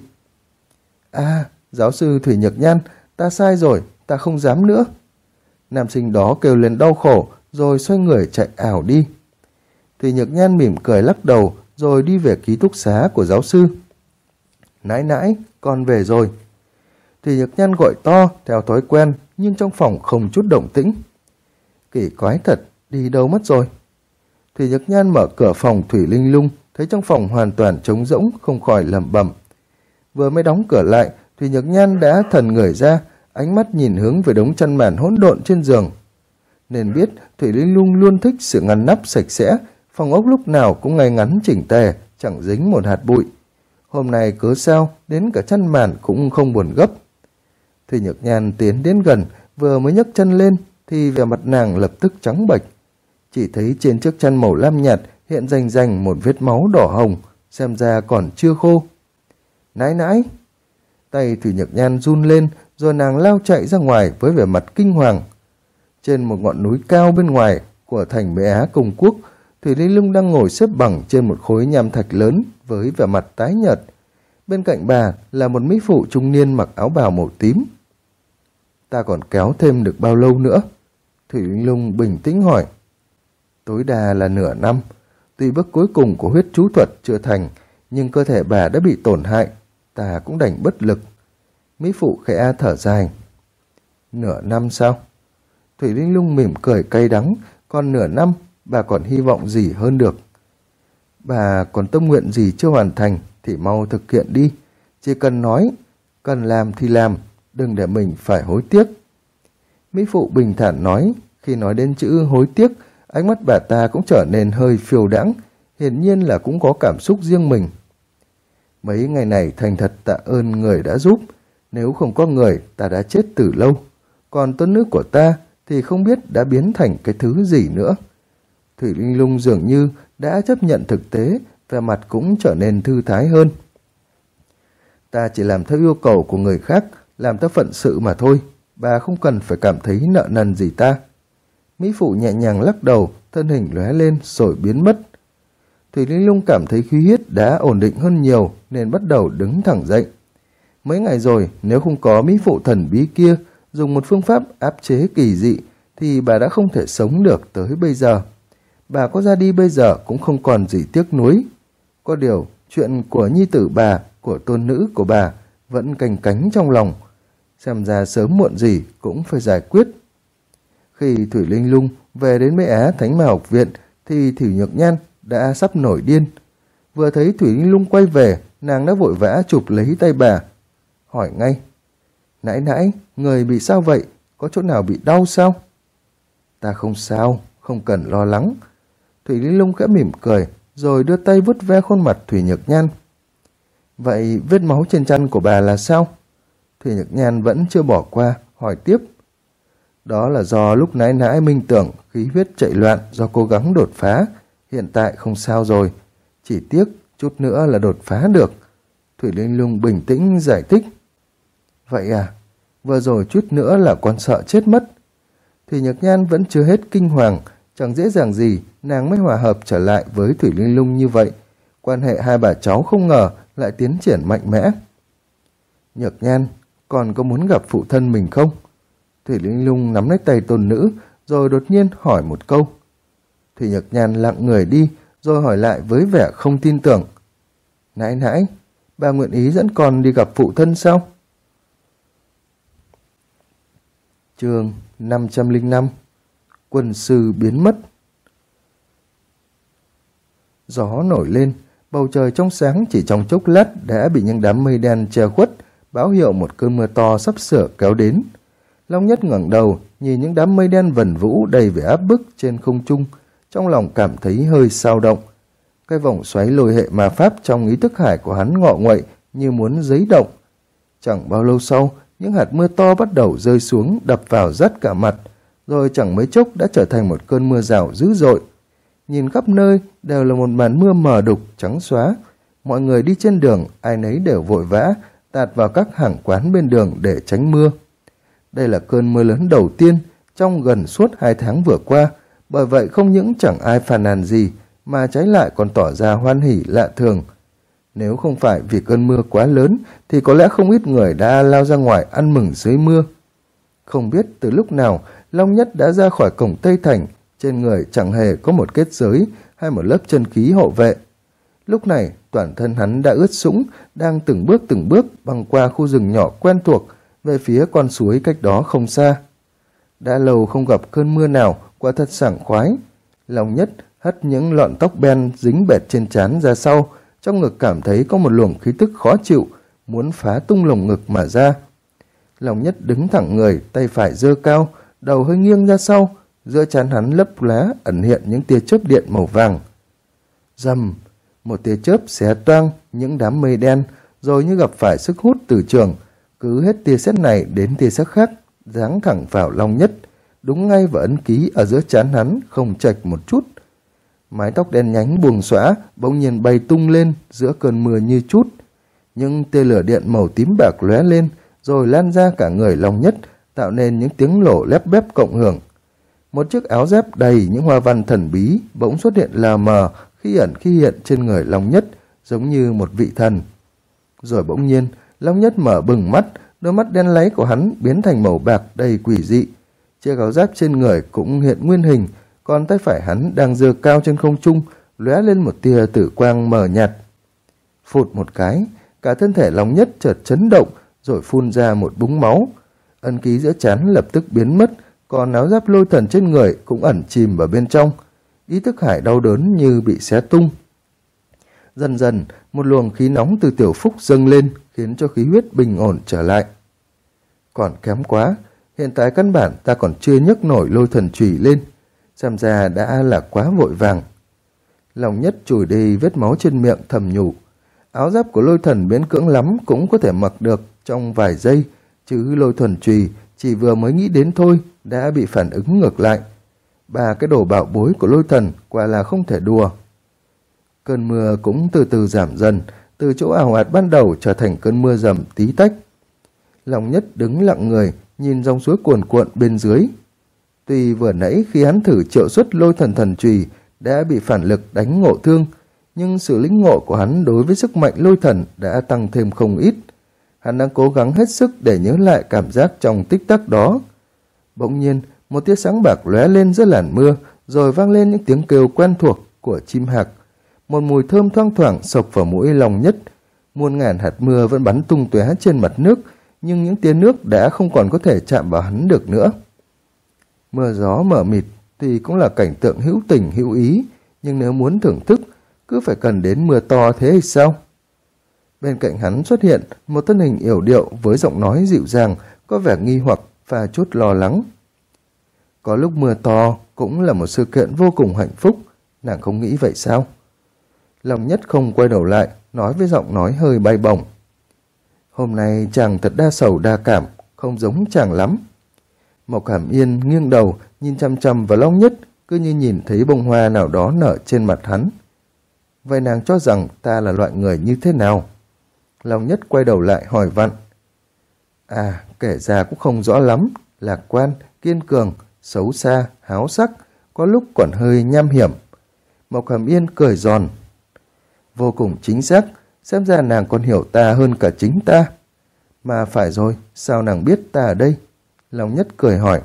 A: À, giáo sư Thủy Nhược Nhan, ta sai rồi, ta không dám nữa. Nam sinh đó kêu lên đau khổ, rồi xoay người chạy ảo đi. Thủy Nhược Nhan mỉm cười lắc đầu, rồi đi về ký túc xá của giáo sư. Nãi nãi, con về rồi. Thủy Nhược Nhan gọi to theo thói quen, nhưng trong phòng không chút động tĩnh. Kỳ quái thật, đi đâu mất rồi? Thủy Nhược Nhan mở cửa phòng Thủy Linh Lung, thấy trong phòng hoàn toàn trống rỗng, không khỏi lẩm bẩm. Vừa mới đóng cửa lại, Thủy Nhược Nhan đã thần người ra, ánh mắt nhìn hướng về đống chăn màn hỗn độn trên giường. Nên biết Thủy Linh Lung luôn thích sự ngăn nắp sạch sẽ, phòng ốc lúc nào cũng ngay ngắn chỉnh tề, chẳng dính một hạt bụi. Hôm nay cớ sao, đến cả chăn màn cũng không buồn gấp. Thủy Nhược Nhan tiến đến gần, vừa mới nhấc chân lên, thì vẻ mặt nàng lập tức trắng bệch. Chỉ thấy trên chiếc chăn màu lam nhạt hiện rành rành một vết máu đỏ hồng, xem ra còn chưa khô. Nãi nãi! Tay Thủy Nhược Nhan run lên, rồi nàng lao chạy ra ngoài với vẻ mặt kinh hoàng. Trên một ngọn núi cao bên ngoài của thành Mê Á Công Quốc, Thủy Linh Lung đang ngồi xếp bằng trên một khối nham thạch lớn với vẻ mặt tái nhợt. Bên cạnh bà là một mỹ phụ trung niên mặc áo bào màu tím. Ta còn kéo thêm được bao lâu nữa? Thủy Linh Lung bình tĩnh hỏi. Tối đa là nửa năm. Tuy bước cuối cùng của huyết chú thuật chưa thành, nhưng cơ thể bà đã bị tổn hại, ta cũng đành bất lực. Mỹ phụ khẽ thở dài. Nửa năm sao? Thủy Linh Lung mỉm cười cay đắng, còn nửa năm bà còn hy vọng gì hơn được? Bà còn tâm nguyện gì chưa hoàn thành thì mau thực hiện đi. Chỉ cần nói, cần làm thì làm, đừng để mình phải hối tiếc. Mỹ phụ bình thản nói, khi nói đến chữ hối tiếc, ánh mắt bà ta cũng trở nên hơi phiêu đãng, hiển nhiên là cũng có cảm xúc riêng mình. Mấy ngày này thành thật tạ ơn người đã giúp, nếu không có người ta đã chết từ lâu, còn tôn nữ của ta thì không biết đã biến thành cái thứ gì nữa. Thủy Linh Lung dường như đã chấp nhận thực tế, vẻ mặt cũng trở nên thư thái hơn. Ta chỉ làm theo yêu cầu của người khác, làm theo phận sự mà thôi, bà không cần phải cảm thấy nợ nần gì ta. Mỹ phụ nhẹ nhàng lắc đầu, thân hình lóe lên rồi biến mất. Thủy Linh Lung cảm thấy khí huyết đã ổn định hơn nhiều nên bắt đầu đứng thẳng dậy. Mấy ngày rồi, nếu không có Mỹ phụ thần bí kia dùng một phương pháp áp chế kỳ dị thì bà đã không thể sống được tới bây giờ. Bà có ra đi bây giờ cũng không còn gì tiếc nuối. Có điều, chuyện của nhi tử bà, của tôn nữ của bà vẫn canh cánh trong lòng. Xem ra sớm muộn gì cũng phải giải quyết. Khi Thủy Linh Lung về đến Mê Á Thánh Ma Học Viện thì Thủy Nhược Nhan đã sắp nổi điên. Vừa thấy Thủy Linh Lung quay về, nàng đã vội vã chụp lấy tay bà. Hỏi ngay, nãy nãy, người bị sao vậy? Có chỗ nào bị đau sao? Ta không sao, không cần lo lắng. Thủy Linh Lung khẽ mỉm cười, rồi đưa tay vuốt ve khuôn mặt Thủy Nhược Nhan. Vậy vết máu trên chăn của bà là sao? Thủy Nhược Nhan vẫn chưa bỏ qua, hỏi tiếp. Đó là do lúc nãy nãy minh tưởng khí huyết chạy loạn do cố gắng đột phá, hiện tại không sao rồi, chỉ tiếc chút nữa là đột phá được. Thủy Linh Lung bình tĩnh giải thích. Vậy à, vừa rồi chút nữa là con sợ chết mất. Thì Nhược Nhan vẫn chưa hết kinh hoàng, chẳng dễ dàng gì nàng mới hòa hợp trở lại với Thủy Linh Lung như vậy. Quan hệ hai bà cháu không ngờ lại tiến triển mạnh mẽ. Nhược Nhan, còn có muốn gặp phụ thân mình không? Thủy Linh Lung nắm lấy tay tôn nữ, rồi đột nhiên hỏi một câu. Thủy Nhược Nhan lặng người đi, rồi hỏi lại với vẻ không tin tưởng. Nãi nãi, bà nguyện ý dẫn con đi gặp phụ thân sao? Chương 505. Quân sư biến mất. Gió nổi lên, bầu trời trong sáng chỉ trong chốc lát đã bị những đám mây đen che khuất, báo hiệu một cơn mưa to sắp sửa kéo đến. Long Nhất ngẩng đầu, nhìn những đám mây đen vần vũ đầy vẻ áp bức trên không trung, trong lòng cảm thấy hơi xao động. Cái vòng xoáy lôi hệ ma pháp trong ý thức hải của hắn ngọ nguậy như muốn giấy động. Chẳng bao lâu sau, những hạt mưa to bắt đầu rơi xuống đập vào rát cả mặt, rồi chẳng mấy chốc đã trở thành một cơn mưa rào dữ dội. Nhìn khắp nơi đều là một màn mưa mờ đục trắng xóa. Mọi người đi trên đường ai nấy đều vội vã tạt vào các hàng quán bên đường để tránh mưa. Đây là cơn mưa lớn đầu tiên trong gần suốt 2 tháng vừa qua, bởi vậy không những chẳng ai phàn nàn gì mà trái lại còn tỏ ra hoan hỉ lạ thường. Nếu không phải vì cơn mưa quá lớn thì có lẽ không ít người đã lao ra ngoài ăn mừng dưới mưa. Không biết từ lúc nào Long Nhất đã ra khỏi cổng Tây Thành, trên người chẳng hề có một kết giới hay một lớp chân khí hộ vệ. Lúc này toàn thân hắn đã ướt sũng, đang từng bước băng qua khu rừng nhỏ quen thuộc về phía con suối cách đó không xa. Đã lâu không gặp cơn mưa nào, quả thật sảng khoái. Long Nhất hất những lọn tóc ben dính bệt trên trán ra sau, trong ngực cảm thấy có một luồng khí tức khó chịu, muốn phá tung lồng ngực mà ra. Long Nhất đứng thẳng người, tay phải giơ cao, đầu hơi nghiêng ra sau, giữa trán hắn lấp lá ẩn hiện những tia chớp điện màu vàng. Rầm, một tia chớp xé toang những đám mây đen, rồi như gặp phải sức hút từ trường, cứ hết tia sét này đến tia sét khác, giáng thẳng vào Long Nhất, đúng ngay vào ấn ký ở giữa trán hắn, không chệch một chút. Mái tóc đen nhánh buông xõa bỗng nhiên bay tung lên giữa cơn mưa như chút. Những tia lửa điện màu tím bạc lóe lên, rồi lan ra cả người Long Nhất, tạo nên những tiếng lổ lép bép cộng hưởng. Một chiếc áo giáp đầy những hoa văn thần bí bỗng xuất hiện lờ mờ, khi ẩn khi hiện trên người Long Nhất, giống như một vị thần. Rồi bỗng nhiên, Long Nhất mở bừng mắt, đôi mắt đen láy của hắn biến thành màu bạc đầy quỷ dị. Chiếc áo giáp trên người cũng hiện nguyên hình, còn tay phải hắn đang giơ cao trên không trung, lóe lên một tia tử quang mờ nhạt. Phụt một cái, cả thân thể Long Nhất chợt chấn động, rồi phun ra một búng máu. Ấn ký giữa trán lập tức biến mất, còn áo giáp lôi thần trên người cũng ẩn chìm vào bên trong. Ý thức hải đau đớn như bị xé tung. Dần dần, một luồng khí nóng từ tiểu phúc dâng lên, khiến cho khí huyết bình ổn trở lại. Còn kém quá, hiện tại căn bản ta còn chưa nhấc nổi lôi thần chùy lên, xem ra đã là quá vội vàng. Long Nhất chùi đi vết máu trên miệng thầm nhủ. Áo giáp của lôi thần miễn cưỡng lắm cũng có thể mặc được trong vài giây, chứ lôi thần chùy chỉ vừa mới nghĩ đến thôi đã bị phản ứng ngược lại. Ba cái đồ bảo bối của lôi thần quả là không thể đùa. Cơn mưa cũng từ từ giảm dần, từ chỗ ảo ạt ban đầu trở thành cơn mưa rầm tí tách. Long Nhất đứng lặng người, nhìn dòng suối cuồn cuộn bên dưới. Tuy vừa nãy khi hắn thử triệu xuất lôi thần thần chùy đã bị phản lực đánh ngộ thương, nhưng sự lĩnh ngộ của hắn đối với sức mạnh lôi thần đã tăng thêm không ít. Hắn đang cố gắng hết sức để nhớ lại cảm giác trong tích tắc đó. Bỗng nhiên, một tia sáng bạc lóe lên giữa làn mưa, rồi vang lên những tiếng kêu quen thuộc của chim hạc. Một mùi thơm thoang thoảng xộc vào mũi Long Nhất. Muôn ngàn hạt mưa vẫn bắn tung tóe trên mặt nước, nhưng những tia nước đã không còn có thể chạm vào hắn được nữa. Mưa gió mờ mịt thì cũng là cảnh tượng hữu tình hữu ý, nhưng nếu muốn thưởng thức, cứ phải cần đến mưa to thế hay sao? Bên cạnh hắn xuất hiện một thân hình yểu điệu với giọng nói dịu dàng, có vẻ nghi hoặc và chút lo lắng. Có lúc mưa to cũng là một sự kiện vô cùng hạnh phúc, nàng không nghĩ vậy sao? Long Nhất không quay đầu lại, nói với giọng nói hơi bay bổng. Hôm nay chàng thật đa sầu đa cảm, không giống chàng lắm. Mộc Hàm Yên nghiêng đầu nhìn chăm chăm vào Long Nhất, cứ như nhìn thấy bông hoa nào đó nở trên mặt hắn. Vậy nàng cho rằng ta là loại người như thế nào? Long Nhất quay đầu lại hỏi vặn. À, kể ra cũng không rõ lắm, lạc quan, kiên cường, xấu xa, háo sắc, có lúc còn hơi nham hiểm. Mộc Hàm Yên cười giòn. Vô cùng chính xác, xem ra nàng còn hiểu ta hơn cả chính ta. Mà phải rồi, sao nàng biết ta ở đây? Long Nhất cười hỏi.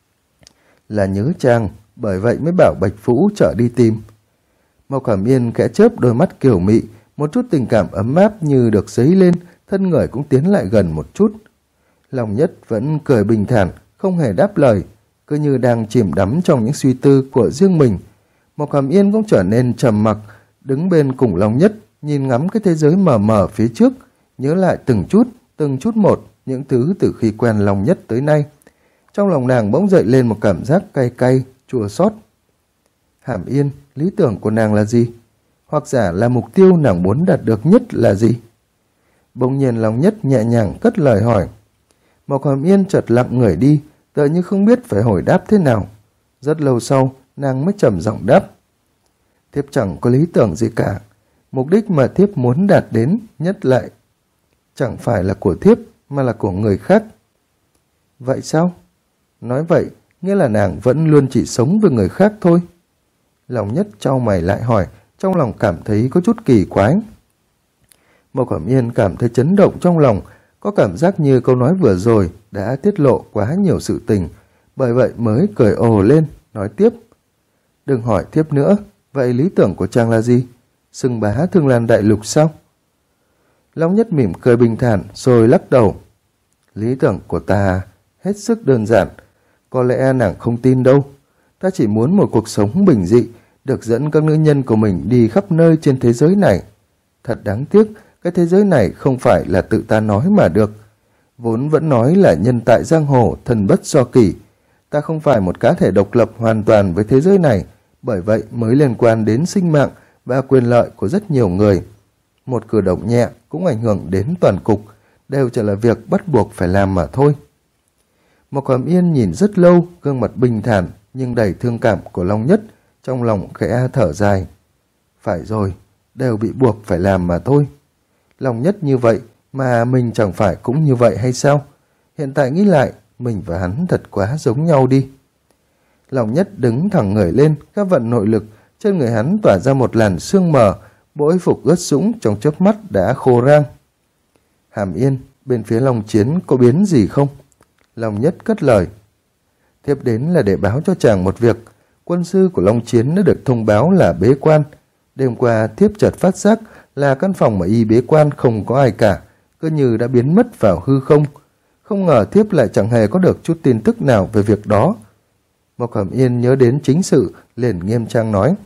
A: Là nhớ chàng, bởi vậy mới bảo Bạch Phũ trở đi tìm. Mộc Hàm Yên khẽ chớp đôi mắt kiều mị, một chút tình cảm ấm áp như được dấy lên, thân người cũng tiến lại gần một chút. Long Nhất vẫn cười bình thản, không hề đáp lời, cứ như đang chìm đắm trong những suy tư của riêng mình. Mộc Hàm Yên cũng trở nên trầm mặc, đứng bên cùng Long Nhất, nhìn ngắm cái thế giới mờ mờ phía trước, nhớ lại từng chút một, những thứ từ khi quen Long Nhất tới nay. Trong lòng nàng bỗng dậy lên một cảm giác cay cay, chua xót. Hàm Yên, lý tưởng của nàng là gì? Hoặc giả là mục tiêu nàng muốn đạt được nhất là gì? Bỗng nhiên Long Nhất nhẹ nhàng cất lời hỏi. Mộc Hàm Yên chợt lặng người đi, tựa như không biết phải hồi đáp thế nào. Rất lâu sau, nàng mới trầm giọng đáp. Thiếp chẳng có lý tưởng gì cả. Mục đích mà thiếp muốn đạt đến nhất lại chẳng phải là của thiếp mà là của người khác. Vậy sao? Nói vậy, nghĩa là nàng vẫn luôn chỉ sống với người khác thôi. Long Nhất chau mày lại hỏi, trong lòng cảm thấy có chút kỳ quái. Mộc Hàm Yên cảm thấy chấn động trong lòng, có cảm giác như câu nói vừa rồi đã tiết lộ quá nhiều sự tình, bởi vậy mới cười ồ lên, nói tiếp. Đừng hỏi thiếp nữa, vậy lý tưởng của chàng là gì? Xưng bá Thương Lan Đại Lục sao? Long Nhất mỉm cười bình thản rồi lắc đầu. Lý tưởng của ta hết sức đơn giản, có lẽ nàng không tin đâu. Ta chỉ muốn một cuộc sống bình dị, được dẫn các nữ nhân của mình đi khắp nơi trên thế giới này. Thật đáng tiếc, cái thế giới này không phải là tự ta nói mà được. Vốn vẫn nói là nhân tại giang hồ, thần bất do kỷ. Ta không phải một cá thể độc lập hoàn toàn với thế giới này, bởi vậy mới liên quan đến sinh mạng và quyền lợi của rất nhiều người. Một cử động nhẹ cũng ảnh hưởng đến toàn cục, đều chỉ là việc bắt buộc phải làm mà thôi. Mộc Hàm Yên nhìn rất lâu, gương mặt bình thản nhưng đầy thương cảm của Long Nhất, trong lòng khẽ thở dài. Phải rồi, đều bị buộc phải làm mà thôi. Long Nhất như vậy mà mình chẳng phải cũng như vậy hay sao? Hiện tại nghĩ lại, mình và hắn thật quá giống nhau đi. Long Nhất đứng thẳng người lên, các vận nội lực, trên người hắn tỏa ra một làn sương mờ, bộ y phục ướt sũng trong chớp mắt đã khô rang. Hàm Yên, bên phía Long Chiến có biến gì không? Long Nhất cất lời. Thiếp đến là để báo cho chàng một việc. Quân sư của Long Chiến đã được thông báo là bế quan. Đêm qua thiếp chợt phát giác là căn phòng mà y bế quan không có ai cả, cứ như đã biến mất vào hư không. Không ngờ thiếp lại chẳng hề có được chút tin tức nào về việc đó. Mộc Hàm Yên nhớ đến chính sự, liền nghiêm trang nói.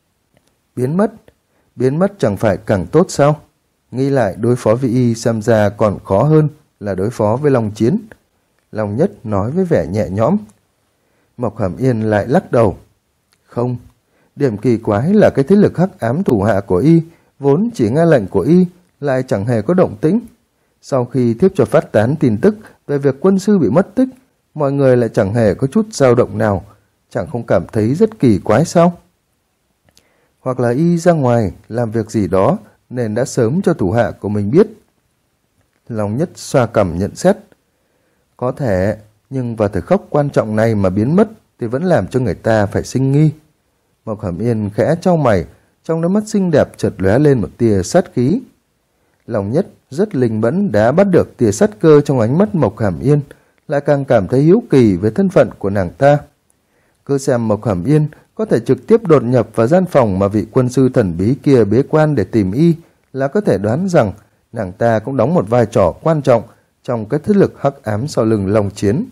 A: Biến mất chẳng phải càng tốt sao? Nghĩ lại đối phó với y xem ra còn khó hơn là đối phó với Long Chiến. Long Nhất nói với vẻ nhẹ nhõm. Mộc Hàm Yên lại lắc đầu. Không, điểm kỳ quái là cái thế lực hắc ám thủ hạ của y, vốn chỉ nghe lệnh của y, lại chẳng hề có động tĩnh. Sau khi thiếp cho phát tán tin tức về việc quân sư bị mất tích, mọi người lại chẳng hề có chút dao động nào, chẳng không cảm thấy rất kỳ quái sao? Hoặc là y ra ngoài làm việc gì đó nên đã sớm cho thủ hạ của mình biết. Long Nhất xoa cằm nhận xét. Có thể, nhưng vào thời khắc quan trọng này mà biến mất thì vẫn làm cho người ta phải sinh nghi. Mộc Hàm Yên khẽ chau mày, trong đôi mắt xinh đẹp chợt lóe lên một tia sát khí. Long Nhất rất linh mẫn đã bắt được tia sát cơ trong ánh mắt Mộc Hàm Yên, lại càng cảm thấy hiếu kỳ với thân phận của nàng ta. Cứ xem Mộc Hàm Yên có thể trực tiếp đột nhập vào gian phòng mà vị quân sư thần bí kia bế quan để tìm y, là có thể đoán rằng nàng ta cũng đóng một vai trò quan trọng trong cái thế lực hắc ám sau lưng Long Chiến.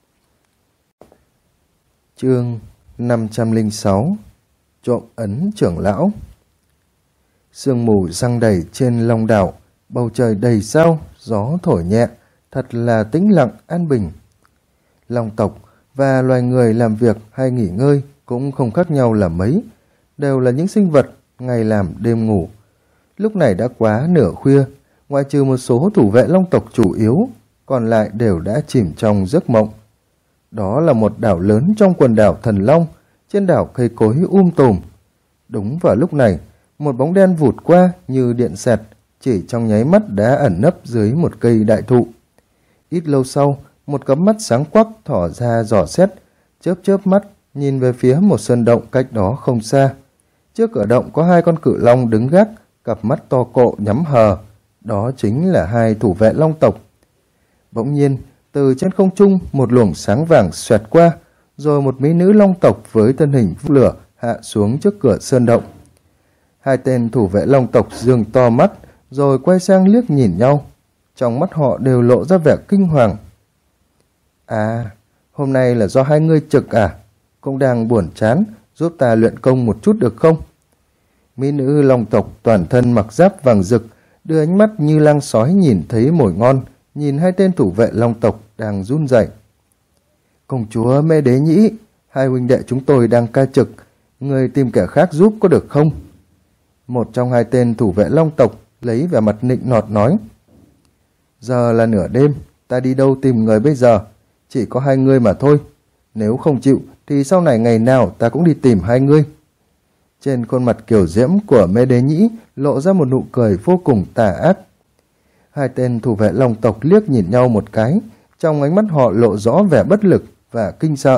A: Chương 506 Trộm ấn trưởng lão. Sương mù giăng đầy trên Long đảo, bầu trời đầy sao, gió thổi nhẹ, thật là tĩnh lặng an bình. Long tộc và loài người làm việc hay nghỉ ngơi cũng không khác nhau là mấy, đều là những sinh vật ngày làm đêm ngủ. Lúc này đã quá nửa khuya, ngoại trừ một số thủ vệ Long tộc chủ yếu, còn lại đều đã chìm trong giấc mộng. Đó là một đảo lớn trong quần đảo Thần Long, trên đảo cây cối tùm. Đúng vào lúc này, một bóng đen vụt qua như điện xẹt, chỉ trong nháy mắt đã ẩn nấp dưới một cây đại thụ. Ít lâu sau, một cặp mắt sáng quắc thỏ ra dò xét, chớp chớp mắt nhìn về phía một sơn động cách đó không xa. Trước cửa động có hai con cự long đứng gác, cặp mắt to cộ nhắm hờ. Đó chính là hai thủ vệ long tộc. Bỗng nhiên, từ trên không trung một luồng sáng vàng xoẹt qua, rồi một mỹ nữ long tộc với thân hình phun lửa hạ xuống trước cửa sơn động. Hai tên thủ vệ long tộc giương to mắt, rồi quay sang liếc nhìn nhau. Trong mắt họ đều lộ ra vẻ kinh hoàng. À, hôm nay là do hai ngươi trực à? Cũng đang buồn chán, giúp ta luyện công một chút được không? Mỹ nữ long tộc toàn thân mặc giáp vàng rực, đưa ánh mắt như lang sói nhìn thấy mồi ngon, nhìn hai tên thủ vệ long tộc đang run rẩy. Công chúa Mê Đế Nhĩ, hai huynh đệ chúng tôi đang ca trực, người tìm kẻ khác giúp có được không? Một trong hai tên thủ vệ long tộc lấy vẻ mặt nịnh nọt nói. Giờ là nửa đêm, ta đi đâu tìm người bây giờ? Chỉ có hai ngươi mà thôi. Nếu không chịu thì sau này ngày nào ta cũng đi tìm hai ngươi. Trên khuôn mặt kiều diễm của Mê Đế Nhĩ lộ ra một nụ cười vô cùng tà ác. Hai tên thủ vệ long tộc liếc nhìn nhau một cái, trong ánh mắt họ lộ rõ vẻ bất lực và kinh sợ.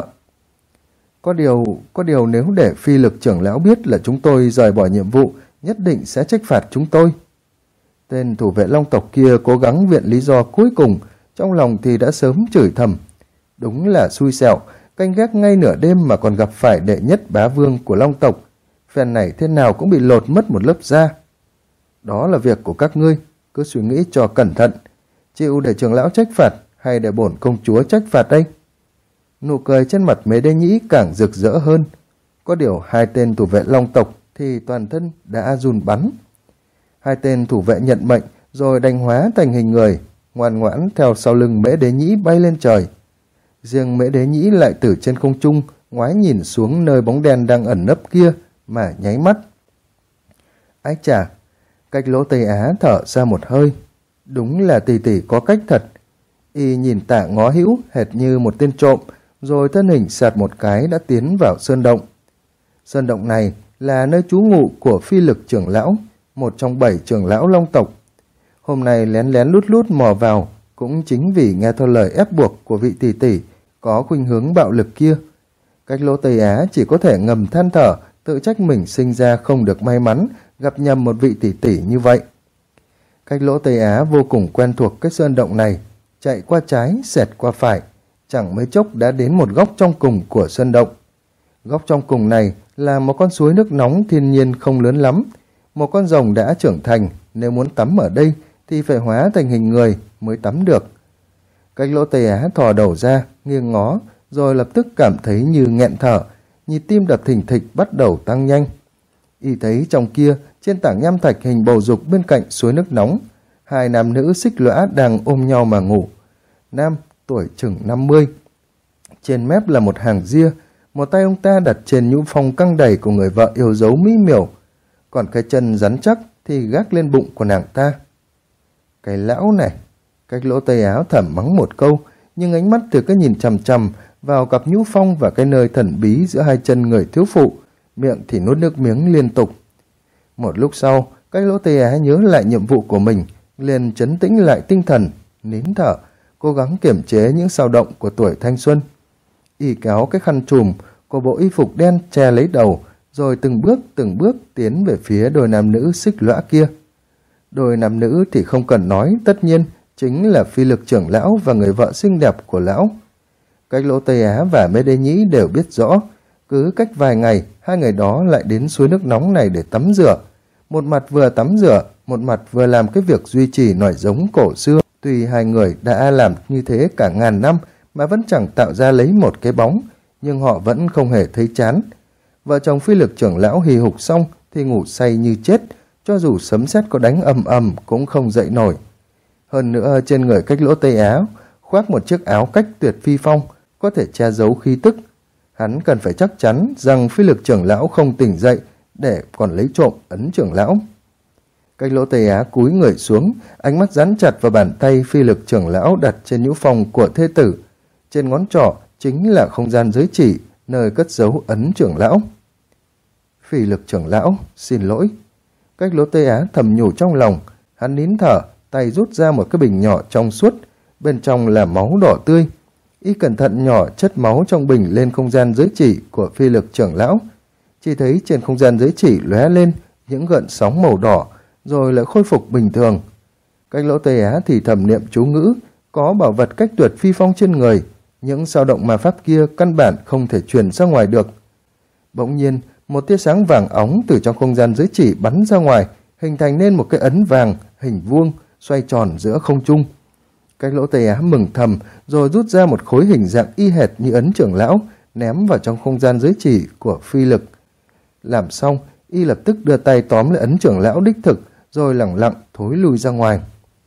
A: Có điều nếu để Phi Lực trưởng lão biết là chúng tôi rời bỏ nhiệm vụ, nhất định sẽ trách phạt chúng tôi. Tên thủ vệ long tộc kia cố gắng viện lý do cuối cùng, trong lòng thì đã sớm chửi thầm. Đúng là xui xẻo, canh gác ngay nửa đêm mà còn gặp phải đệ nhất bá vương của long tộc. Phen này thế nào cũng bị lột mất một lớp da. Đó là việc của các ngươi, cứ suy nghĩ cho cẩn thận. Chịu để trưởng lão trách phạt hay để bổn công chúa trách phạt đây? Nụ cười trên mặt Mê Đế Nhĩ càng rực rỡ hơn. Có điều hai tên thủ vệ long tộc thì toàn thân đã run bắn. Hai tên thủ vệ nhận mệnh rồi đành hóa thành hình người, ngoan ngoãn theo sau lưng Mễ Đế Nhĩ bay lên trời. Riêng Mễ Đế Nhĩ lại từ trên không trung ngoái nhìn xuống nơi bóng đen đang ẩn nấp kia mà nháy mắt. Ái chà, Cách Lỗ Tây Á thở ra một hơi. Đúng là tỷ tỷ có cách thật. Y nhìn Tạ Ngó Hữu hệt như một tên trộm, rồi thân hình sạt một cái đã tiến vào sơn động. Sơn động này là nơi trú ngụ của Phi Lực trưởng lão, một trong 7 trưởng lão long tộc. Hôm nay lén lén lút lút mò vào, cũng chính vì nghe theo lời ép buộc của vị tỷ tỷ có khuynh hướng bạo lực kia. Cách Lỗ Tây Á chỉ có thể ngầm than thở, tự trách mình sinh ra không được may mắn, gặp nhầm một vị tỷ tỷ như vậy. Cách Lỗ Tây Á vô cùng quen thuộc cái sơn động này, chạy qua trái, xẹt qua phải, chẳng mấy chốc đã đến một góc trong cùng của sơn động. Góc trong cùng này là một con suối nước nóng thiên nhiên không lớn lắm. Một con rồng đã trưởng thành, nếu muốn tắm ở đây thì phải hóa thành hình người mới tắm được. Cách Lỗ Tây Á thò đầu ra, nghiêng ngó, rồi lập tức cảm thấy như nghẹn thở, nhịp tim đập thình thịch bắt đầu tăng nhanh. Y thấy trong kia, trên tảng nham thạch hình bầu dục bên cạnh suối nước nóng, hai nam nữ xích lõa đang ôm nhau mà ngủ. Nam tuổi chừng 50. Trên mép là một hàng ria, một tay ông ta đặt trên nhũ phong căng đầy của người vợ yêu dấu mỹ miều, còn cái chân rắn chắc thì gác lên bụng của nàng ta. Cái lão này, Cách Lỗ Tây Á thầm mắng một câu, nhưng ánh mắt thì cứ nhìn chằm chằm vào cặp nhũ phong và cái nơi thần bí giữa hai chân người thiếu phụ, miệng thì nuốt nước miếng liên tục. Một lúc sau, Cách Lỗ Tây Á nhớ lại nhiệm vụ của mình, liền trấn tĩnh lại tinh thần, nín thở, cố gắng kiềm chế những xao động của tuổi thanh xuân. Y kéo cái khăn trùm của bộ y phục đen che lấy đầu, rồi từng bước tiến về phía đôi nam nữ xích lõa kia. Đôi nam nữ thì không cần nói, tất nhiên chính là Phi Lực trưởng lão và người vợ xinh đẹp của lão. Cách Lỗ Tây Á và Mê Đế Nhĩ đều biết rõ, cứ cách vài ngày, hai người đó lại đến suối nước nóng này để tắm rửa. Một mặt vừa tắm rửa, một mặt vừa làm cái việc duy trì nòi giống cổ xưa. Tuy hai người đã làm như thế cả ngàn năm mà vẫn chẳng tạo ra lấy một cái bóng, nhưng họ vẫn không hề thấy chán. Vợ chồng Phi Lực trưởng lão hì hục xong thì ngủ say như chết, cho dù sấm sét có đánh ầm ầm cũng không dậy nổi. Hơn nữa trên người Cách Lỗ Tây Á khoác một chiếc áo cách tuyệt phi phong, có thể che giấu khí tức. Hắn cần phải chắc chắn rằng Phi Lực trưởng lão không tỉnh dậy để còn lấy trộm ấn trưởng lão. Cách Lỗ Tây Á cúi người xuống, ánh mắt dán chặt vào bàn tay phi lực trưởng lão đặt trên nhũ phòng của thê tử. Trên ngón trỏ chính là không gian giới chỉ, nơi cất giấu ấn trưởng lão. Phi lực trưởng lão, xin lỗi. Cách Lỗ Tây Á thầm nhủ trong lòng, hắn nín thở, tay rút ra một cái bình nhỏ trong suốt, bên trong là máu đỏ tươi. Y cẩn thận nhỏ chất máu trong bình lên không gian giới chỉ của phi lực trưởng lão. Chỉ thấy trên không gian giới chỉ lóe lên những gợn sóng màu đỏ, rồi lại khôi phục bình thường. Cách Lỗ Tây Á thì thầm niệm chú ngữ, có bảo vật cách tuyệt phi phong trên người, những dao động ma pháp kia căn bản không thể truyền ra ngoài được. Bỗng nhiên, một tia sáng vàng óng từ trong không gian giới chỉ bắn ra ngoài, hình thành nên một cái ấn vàng hình vuông xoay tròn giữa không trung. Cách Lỗ Tây Á mừng thầm, rồi rút ra một khối hình dạng y hệt như ấn trưởng lão, ném vào trong không gian giới chỉ của phi lực. Làm xong, y lập tức đưa tay tóm lấy ấn trưởng lão đích thực, rồi lẳng lặng thối lui ra ngoài.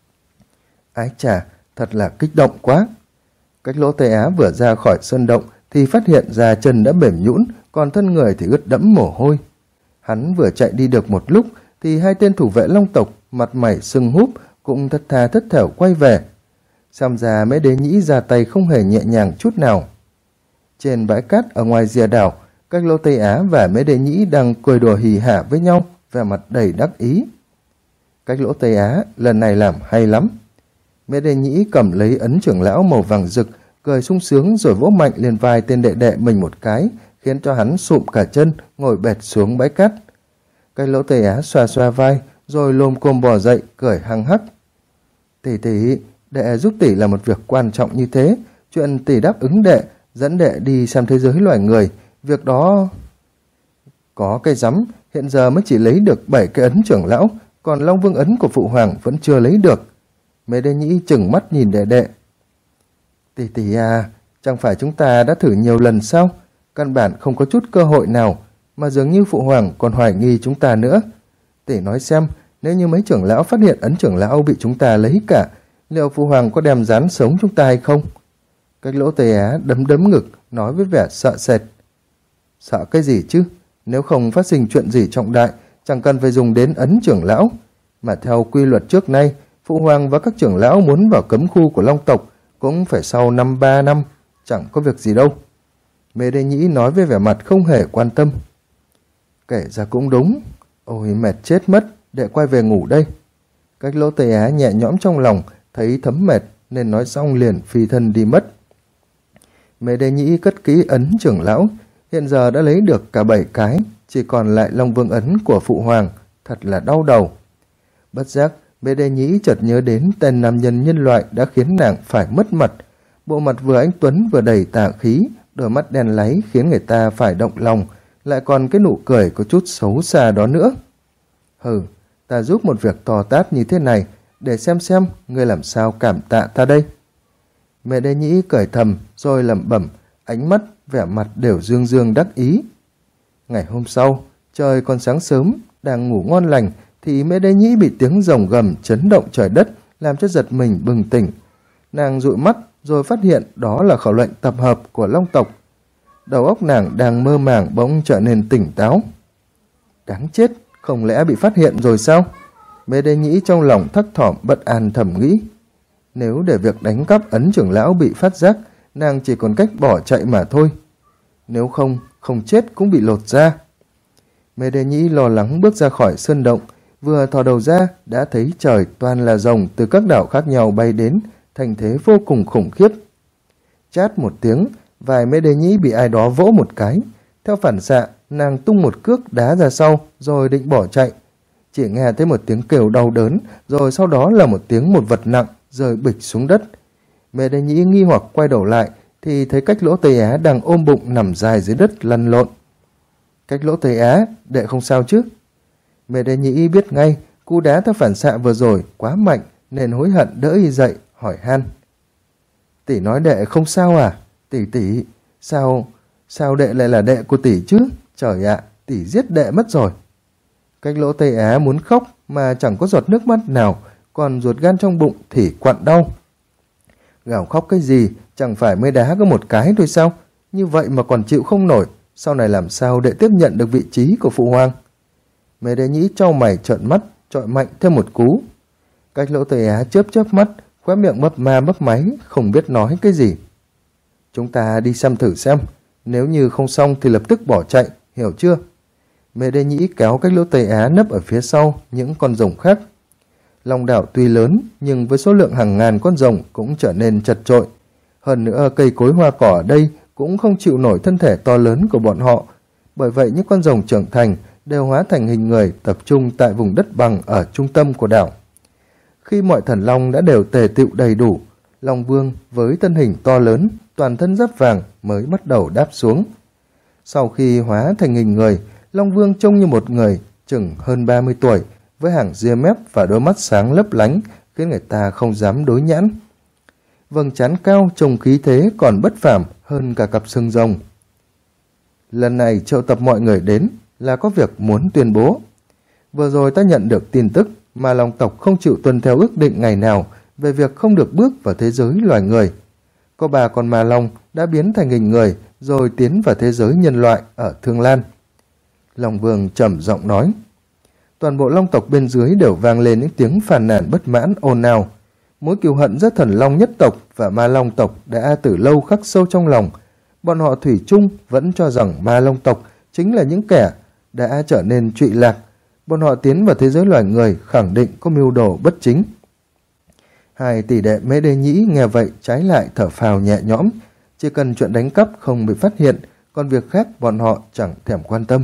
A: Ái chà, thật là kích động quá. Cách Lỗ Tây Á vừa ra khỏi sơn động thì phát hiện ra chân đã mềm nhũn, còn thân người thì ướt đẫm mồ hôi. Hắn vừa chạy đi được một lúc thì hai tên thủ vệ Long tộc mặt mày sưng húp cũng thất tha thất thểu quay về. Xem ra Mễ Đế Nhĩ ra tay không hề nhẹ nhàng chút nào. Trên bãi cát ở ngoài rìa đảo, Cách Lỗ Tây Á và Mễ Đế Nhĩ đang cười đùa hì hả với nhau, vẻ mặt đầy đắc ý. Cách Lỗ Tây Á lần này làm hay lắm. Mễ Đế Nhĩ cầm lấy ấn trưởng lão màu vàng rực, cười sung sướng rồi vỗ mạnh lên vai tên đệ đệ mình một cái, khiến cho hắn sụm cả chân, ngồi bệt xuống bãi cát. Cách Lỗ Tây Á xoa xoa vai, rồi lồm cồm bò dậy, cười hăng hắc. Tỷ tỷ, đệ giúp tỷ là một việc quan trọng như thế, chuyện tỷ đáp ứng đệ, dẫn đệ đi xem thế giới loài người, việc đó... Có cái rắm, hiện giờ mới chỉ lấy được 7 cái ấn trưởng lão, còn Long Vương ấn của Phụ Hoàng vẫn chưa lấy được. Mễ Đế Nhĩ chừng mắt nhìn đệ đệ. Tỷ tỷ à, chẳng phải chúng ta đã thử nhiều lần sao? Căn bản không có chút cơ hội nào, mà dường như Phụ Hoàng còn hoài nghi chúng ta nữa. Tỷ nói xem, nếu như mấy trưởng lão phát hiện ấn trưởng lão bị chúng ta lấy cả, liệu Phụ Hoàng có đem rán sống chúng ta hay không? Cách Lỗ Tây Á đấm đấm ngực, nói với vẻ sợ sệt. Sợ cái gì chứ? Nếu không phát sinh chuyện gì trọng đại, chẳng cần phải dùng đến ấn trưởng lão. Mà theo quy luật trước nay, Phụ Hoàng và các trưởng lão muốn vào cấm khu của Long tộc cũng phải sau 3 năm, chẳng có việc gì đâu. Mễ Đế Nhĩ nói với vẻ mặt không hề quan tâm. Kể ra cũng đúng. Ôi mệt chết mất, đệ quay về ngủ đây. Cách Lỗ Tây Á nhẹ nhõm trong lòng, thấy thấm mệt nên nói xong liền phi thân đi mất. Mễ Đế Nhĩ cất kỹ ấn trưởng lão, hiện giờ đã lấy được cả 7 cái, chỉ còn lại Long Vương ấn của Phụ Hoàng, thật là đau đầu. Bất giác, Mễ Đế Nhĩ chợt nhớ đến tên nam nhân nhân loại đã khiến nàng phải mất mặt. Bộ mặt vừa anh tuấn vừa đầy tà khí, đôi mắt đen láy khiến người ta phải động lòng, lại còn cái nụ cười có chút xấu xa đó nữa. Hừ, ta giúp một việc to tát như thế này, để xem ngươi làm sao cảm tạ ta đây. Mễ Đế Nhĩ cười thầm rồi lẩm bẩm, ánh mắt vẻ mặt đều dương dương đắc ý. Ngày hôm sau, trời còn sáng sớm, đang ngủ ngon lành thì Mễ Đế Nhĩ bị tiếng rồng gầm chấn động trời đất, làm cho giật mình bừng tỉnh. Nàng dụi mắt rồi phát hiện đó là khẩu lệnh tập hợp của Long tộc. Đầu óc nàng đang mơ màng bỗng trở nên tỉnh táo. Đáng chết, không lẽ bị phát hiện rồi sao? Mễ Đế Nhĩ trong lòng thắc thỏm bất an thầm nghĩ. Nếu để việc đánh cắp ấn trưởng lão bị phát giác, nàng chỉ còn cách bỏ chạy mà thôi. Nếu không chết cũng bị lột da. Mễ Đế Nhĩ lo lắng bước ra khỏi sơn động, vừa thò đầu ra đã thấy trời toàn là rồng từ các đảo khác nhau bay đến, thành thế vô cùng khủng khiếp. Chát một tiếng, vai Mễ Đế Nhĩ bị ai đó vỗ một cái. Theo phản xạ, nàng tung một cước đá ra sau, rồi định bỏ chạy. Chỉ nghe thấy một tiếng kêu đau đớn, rồi sau đó là một tiếng một vật nặng rơi bịch xuống đất. Mễ Đế Nhĩ nghi hoặc quay đầu lại, thì thấy Cách Lỗ Tây Á đang ôm bụng nằm dài dưới đất lăn lộn. Cách Lỗ Tây Á, đệ không sao chứ? Mễ Đế Nhĩ biết ngay, cú đá theo phản xạ vừa rồi quá mạnh, nên hối hận đỡ y dậy, hỏi han. Tỷ nói đệ không sao à? Tỷ, sao đệ lại là đệ của tỷ chứ? Trời ạ, tỷ giết đệ mất rồi. Cách Lỗ Tây Á muốn khóc mà chẳng có giọt nước mắt nào, còn ruột gan trong bụng thì quặn đau. Gào khóc cái gì, chẳng phải mới đá có một cái thôi sao? Như vậy mà còn chịu không nổi, sau này làm sao đệ tiếp nhận được vị trí của Phụ Hoàng? Mễ Đế Nhĩ chau mày trợn mắt, chọi mạnh thêm một cú. Cách Lỗ Tây Á chớp chớp mắt, khóe miệng mấp ma mấp máy, không biết nói cái gì. Chúng ta đi xem thử xem, nếu như không xong thì lập tức bỏ chạy, hiểu chưa? Mẹ Đế Nhĩ kéo Cách Lỗ Tây Á nấp ở phía sau những con rồng khác. Long đảo tuy lớn nhưng với số lượng hàng ngàn con rồng cũng trở nên chật chội. Hơn nữa cây cối hoa cỏ ở đây cũng không chịu nổi thân thể to lớn của bọn họ. Bởi vậy những con rồng trưởng thành đều hóa thành hình người tập trung tại vùng đất bằng ở trung tâm của đảo. Khi mọi thần long đã đều tề tựu đầy đủ, Long Vương với thân hình to lớn, toàn thân giáp vàng mới bắt đầu đáp xuống. Sau khi hóa thành hình người, Long Vương trông như một người chừng hơn 30 tuổi, với hàng ria mép và đôi mắt sáng lấp lánh, khiến người ta không dám đối nhãn. Vầng trán cao trông khí thế còn bất phàm hơn cả cặp xương rồng. Lần này triệu tập mọi người đến là có việc muốn tuyên bố. Vừa rồi ta nhận được tin tức mà Long tộc không chịu tuân theo ước định ngày nào về việc không được bước vào thế giới loài người. Có 3 con ma long đã biến thành hình người rồi tiến vào thế giới nhân loại ở Thương Lan. Long Vương trầm giọng nói. Toàn bộ long tộc bên dưới đều vang lên những tiếng phàn nàn bất mãn ồn ào. Mối cừu hận giữa thần long nhất tộc và ma long tộc đã từ lâu khắc sâu trong lòng. Bọn họ thủy chung vẫn cho rằng ma long tộc chính là những kẻ đã trở nên trụy lạc. Bọn họ tiến vào thế giới loài người khẳng định có mưu đồ bất chính. 2 tỷ đệ Mễ Đế Nhĩ nghe vậy trái lại thở phào nhẹ nhõm. Chỉ cần chuyện đánh cắp không bị phát hiện, còn việc khác bọn họ chẳng thèm quan tâm.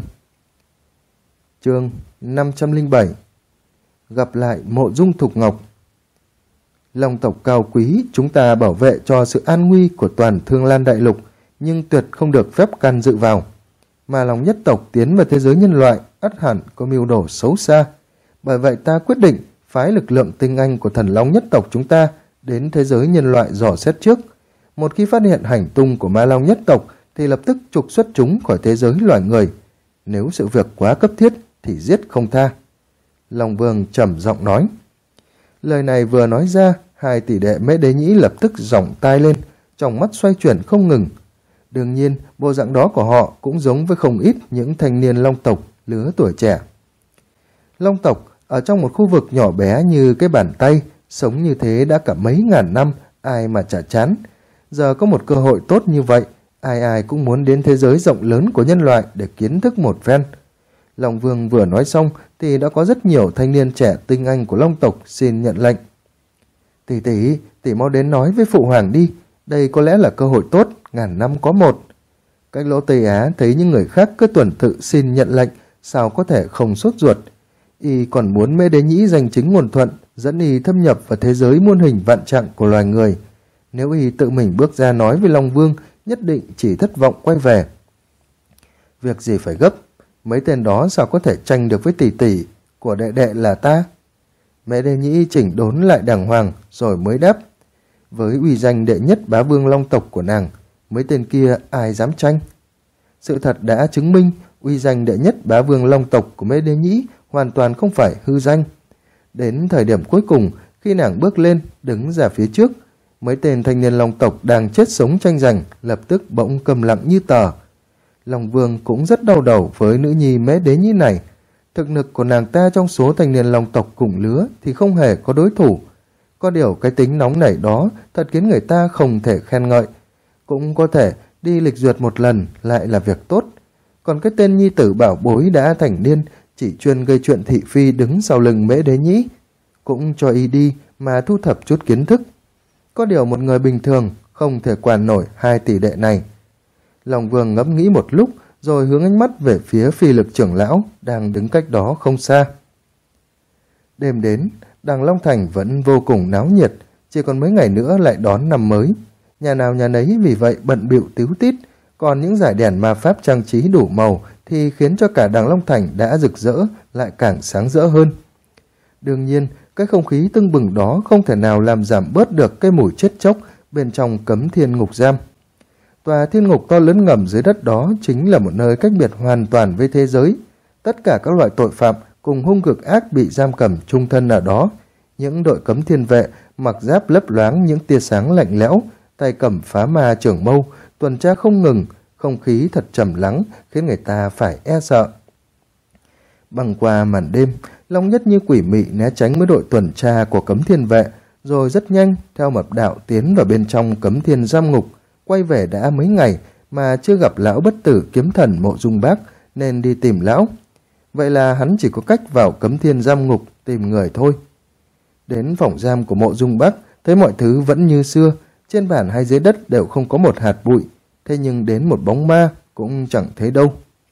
A: Chương 507 Gặp lại Mộ Dung Thục Ngọc. Long tộc cao quý, chúng ta bảo vệ cho sự an nguy của toàn Thương Lan đại lục, nhưng tuyệt không được phép can dự vào. Mà Long nhất tộc tiến vào thế giới nhân loại ắt hẳn có mưu đồ xấu xa. Bởi vậy ta quyết định phái lực lượng tinh anh của thần Long nhất tộc chúng ta đến thế giới nhân loại dò xét trước. Một khi phát hiện hành tung của ma Long nhất tộc thì lập tức trục xuất chúng khỏi thế giới loài người. Nếu sự việc quá cấp thiết thì giết không tha. Long Vương trầm giọng nói. Lời này vừa nói ra, 2 tỷ đệ Mễ Đế Nhĩ lập tức giỏng tai lên, trong mắt xoay chuyển không ngừng. Đương nhiên, bộ dạng đó của họ cũng giống với không ít những thanh niên long tộc lứa tuổi trẻ. Long tộc ở trong một khu vực nhỏ bé như cái bàn tay, sống như thế đã cả mấy ngàn năm, ai mà chả chán. Giờ có một cơ hội tốt như vậy, ai ai cũng muốn đến thế giới rộng lớn của nhân loại để kiến thức một phen. Long Vương vừa nói xong thì đã có rất nhiều thanh niên trẻ tinh anh của long tộc xin nhận lệnh. Tỷ mau đến nói với phụ hoàng đi, đây có lẽ là cơ hội tốt, ngàn năm có một. Cách Lỗ Tây Á thấy những người khác cứ tuần tự xin nhận lệnh, sao có thể không sốt ruột. Y còn muốn Mễ Đế Nhĩ giành chính nguồn thuận, dẫn y thâm nhập vào thế giới muôn hình vạn trạng của loài người. Nếu y tự mình bước ra nói với Long Vương, nhất định chỉ thất vọng quay về. Việc gì phải gấp, mấy tên đó sao có thể tranh được với tỷ của đệ đệ là ta? Mễ Đế Nhĩ chỉnh đốn lại đàng hoàng rồi mới đáp. Với uy danh đệ nhất bá vương long tộc của nàng, mấy tên kia ai dám tranh? Sự thật đã chứng minh uy danh đệ nhất bá vương long tộc của Mễ Đế Nhĩ hoàn toàn không phải hư danh. Đến thời điểm cuối cùng, khi nàng bước lên đứng ra phía trước, mấy tên thanh niên long tộc đang chết sống tranh giành lập tức bỗng câm lặng như tờ. Long Vương cũng rất đau đầu với nữ nhi Mễ Đế Nhĩ này. Thực lực của nàng ta trong số thanh niên long tộc cùng lứa thì không hề có đối thủ. Có điều cái tính nóng nảy đó thật khiến người ta không thể khen ngợi. Cũng có thể đi lịch duyệt một lần lại là việc tốt. Còn cái tên nhi tử bảo bối đã thành niên chỉ chuyên gây chuyện thị phi đứng sau lưng Mễ Đế Nhĩ, cũng cho y đi mà thu thập chút kiến thức. Có điều một người bình thường không thể quản nổi 2 tỷ đệ này. Long Vương ngẫm nghĩ một lúc rồi hướng ánh mắt về phía Phi Lực trưởng lão đang đứng cách đó không xa. Đêm đến, Đằng Long Thành vẫn vô cùng náo nhiệt, chỉ còn mấy ngày nữa lại đón năm mới. Nhà nào nhà nấy vì vậy bận bịu tíu tít, còn những dải đèn ma pháp trang trí đủ màu thì khiến cho cả Đằng Long Thành đã rực rỡ lại càng sáng rỡ hơn. Đương nhiên, cái không khí tưng bừng đó không thể nào làm giảm bớt được cái mùi chết chóc bên trong Cấm Thiên Ngục Giam. Tòa thiên ngục to lớn ngầm dưới đất đó chính là một nơi cách biệt hoàn toàn với thế giới. Tất cả các loại tội phạm cùng hung cực ác bị giam cầm chung thân ở đó. Những đội cấm thiên vệ mặc giáp lấp loáng những tia sáng lạnh lẽo, tay cầm phá ma trưởng mâu, tuần tra không ngừng, không khí thật trầm lắng khiến người ta phải e sợ. Băng qua màn đêm, Long Nhất như quỷ mị né tránh với đội tuần tra của Cấm Thiên vệ, rồi rất nhanh theo mật đạo tiến vào bên trong Cấm Thiên giam ngục. Quay về đã mấy ngày mà chưa gặp lão bất tử kiếm thần Mộ Dung Bác, nên đi tìm lão. Vậy là hắn chỉ có cách vào Cấm Thiên giam ngục tìm người thôi. Đến phòng giam của Mộ Dung Bác, thấy mọi thứ vẫn như xưa, trên bàn hay dưới đất đều không có một hạt bụi, thế nhưng đến một bóng ma cũng chẳng thấy đâu.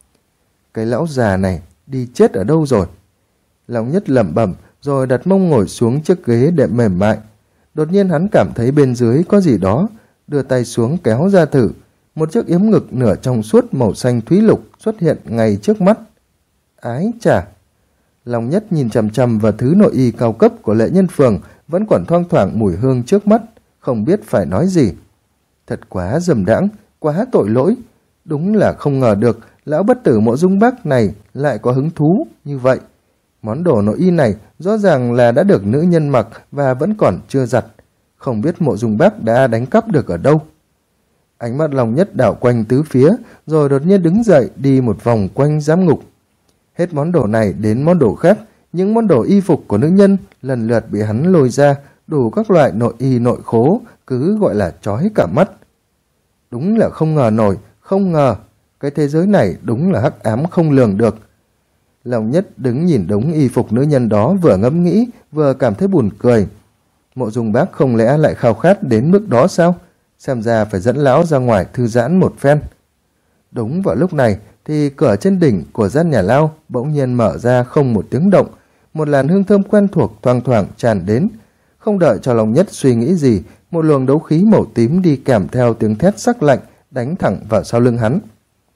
A: Cái lão già này đi chết ở đâu rồi? Long Nhất lẩm bẩm rồi đặt mông ngồi xuống chiếc ghế đệm mềm mại. Đột nhiên hắn cảm thấy bên dưới có gì đó, đưa tay xuống kéo ra thử. Một chiếc yếm ngực nửa trong suốt màu xanh thúy lục xuất hiện ngay trước mắt. Ái chà! Long Nhất nhìn chằm chằm vào thứ nội y cao cấp của Lệ Nhân Phường, vẫn còn thoang thoảng mùi hương trước mắt, không biết phải nói gì. Thật quá dầm đãng, quá tội lỗi. Đúng là không ngờ được lão bất tử Mộ Dung Bác này lại có hứng thú như vậy. Món đồ nội y này rõ ràng là đã được nữ nhân mặc và vẫn còn chưa giặt. Không biết Mộ Dung Bác đã đánh cắp được ở đâu. Ánh mắt Long Nhất đảo quanh tứ phía, rồi đột nhiên đứng dậy đi một vòng quanh giám ngục. Hết món đồ này đến món đồ khác, những món đồ y phục của nữ nhân lần lượt bị hắn lôi ra, đủ các loại nội y nội khố, cứ gọi là chói cả mắt. Đúng là không ngờ nổi, không ngờ, cái thế giới này đúng là hắc ám không lường được. Long Nhất đứng nhìn đống y phục nữ nhân đó, vừa ngẫm nghĩ, vừa cảm thấy buồn cười. Mộ Dung Bác không lẽ lại khao khát đến mức đó sao? Xem ra phải dẫn lão ra ngoài thư giãn một phen. Đúng vào lúc này thì cửa trên đỉnh của gian nhà lao bỗng nhiên mở ra không một tiếng động. Một làn hương thơm quen thuộc thoang thoảng tràn đến. Không đợi cho Long Nhất suy nghĩ gì, một luồng đấu khí màu tím đi kèm theo tiếng thét sắc lạnh đánh thẳng vào sau lưng hắn.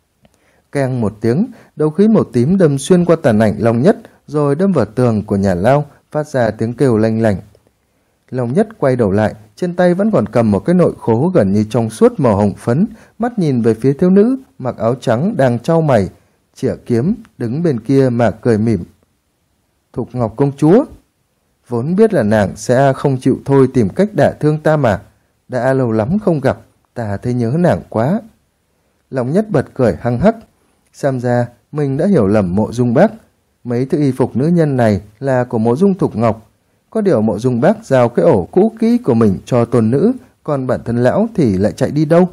A: Keng một tiếng, đấu khí màu tím đâm xuyên qua tàn ảnh Long Nhất, rồi đâm vào tường của nhà lao, phát ra tiếng kêu lanh lảnh. Long Nhất quay đầu lại, trên tay vẫn còn cầm một cái nội khố gần như trong suốt màu hồng phấn, mắt nhìn về phía thiếu nữ mặc áo trắng đang chau mày, chĩa kiếm đứng bên kia mà cười mỉm. Thục Ngọc công chúa, vốn biết là nàng sẽ không chịu thôi tìm cách đả thương ta mà, đã lâu lắm không gặp, ta thấy nhớ nàng quá. Long Nhất bật cười hăng hắc, xem ra mình đã hiểu lầm Mộ Dung Bác. Mấy thứ y phục nữ nhân này là của Mộ Dung Thục Ngọc. Có điều Mộ Dung Bác giao cái ổ cũ kỹ của mình cho tôn nữ, còn bản thân lão thì lại chạy đi đâu?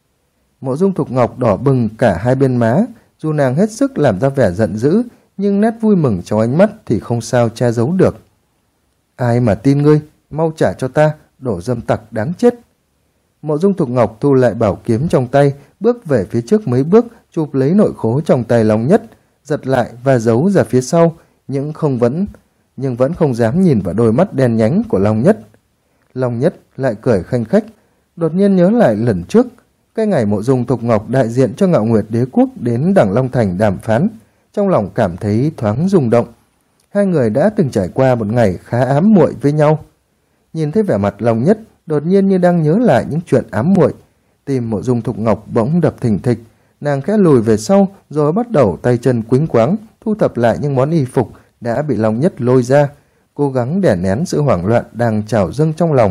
A: Mộ Dung Thục Ngọc đỏ bừng cả hai bên má, dù nàng hết sức làm ra vẻ giận dữ, nhưng nét vui mừng trong ánh mắt thì không sao che giấu được. Ai mà tin ngươi, mau trả cho ta, đổ dâm tặc đáng chết. Mộ Dung Thục Ngọc thu lại bảo kiếm trong tay, bước về phía trước mấy bước, chụp lấy nội khố trong tay Long Nhất, giật lại và giấu ra phía sau, nhưng vẫn không dám nhìn vào đôi mắt đen nhánh của Long Nhất. Long Nhất lại cười khanh khách, đột nhiên nhớ lại lần trước, cái ngày Mộ Dung Thục Ngọc đại diện cho Ngạo Nguyệt Đế Quốc đến Đẳng Long Thành đàm phán, trong lòng cảm thấy thoáng rung động. Hai người đã từng trải qua một ngày khá ám muội với nhau. Nhìn thấy vẻ mặt Long Nhất, đột nhiên như đang nhớ lại những chuyện ám muội, tim Mộ Dung Thục Ngọc bỗng đập thình thịch, nàng khẽ lùi về sau, rồi bắt đầu tay chân quĩnh quáng thu thập lại những món y phục đã bị Long Nhất lôi ra, cố gắng đè nén sự hoảng loạn đang trào dâng trong lòng.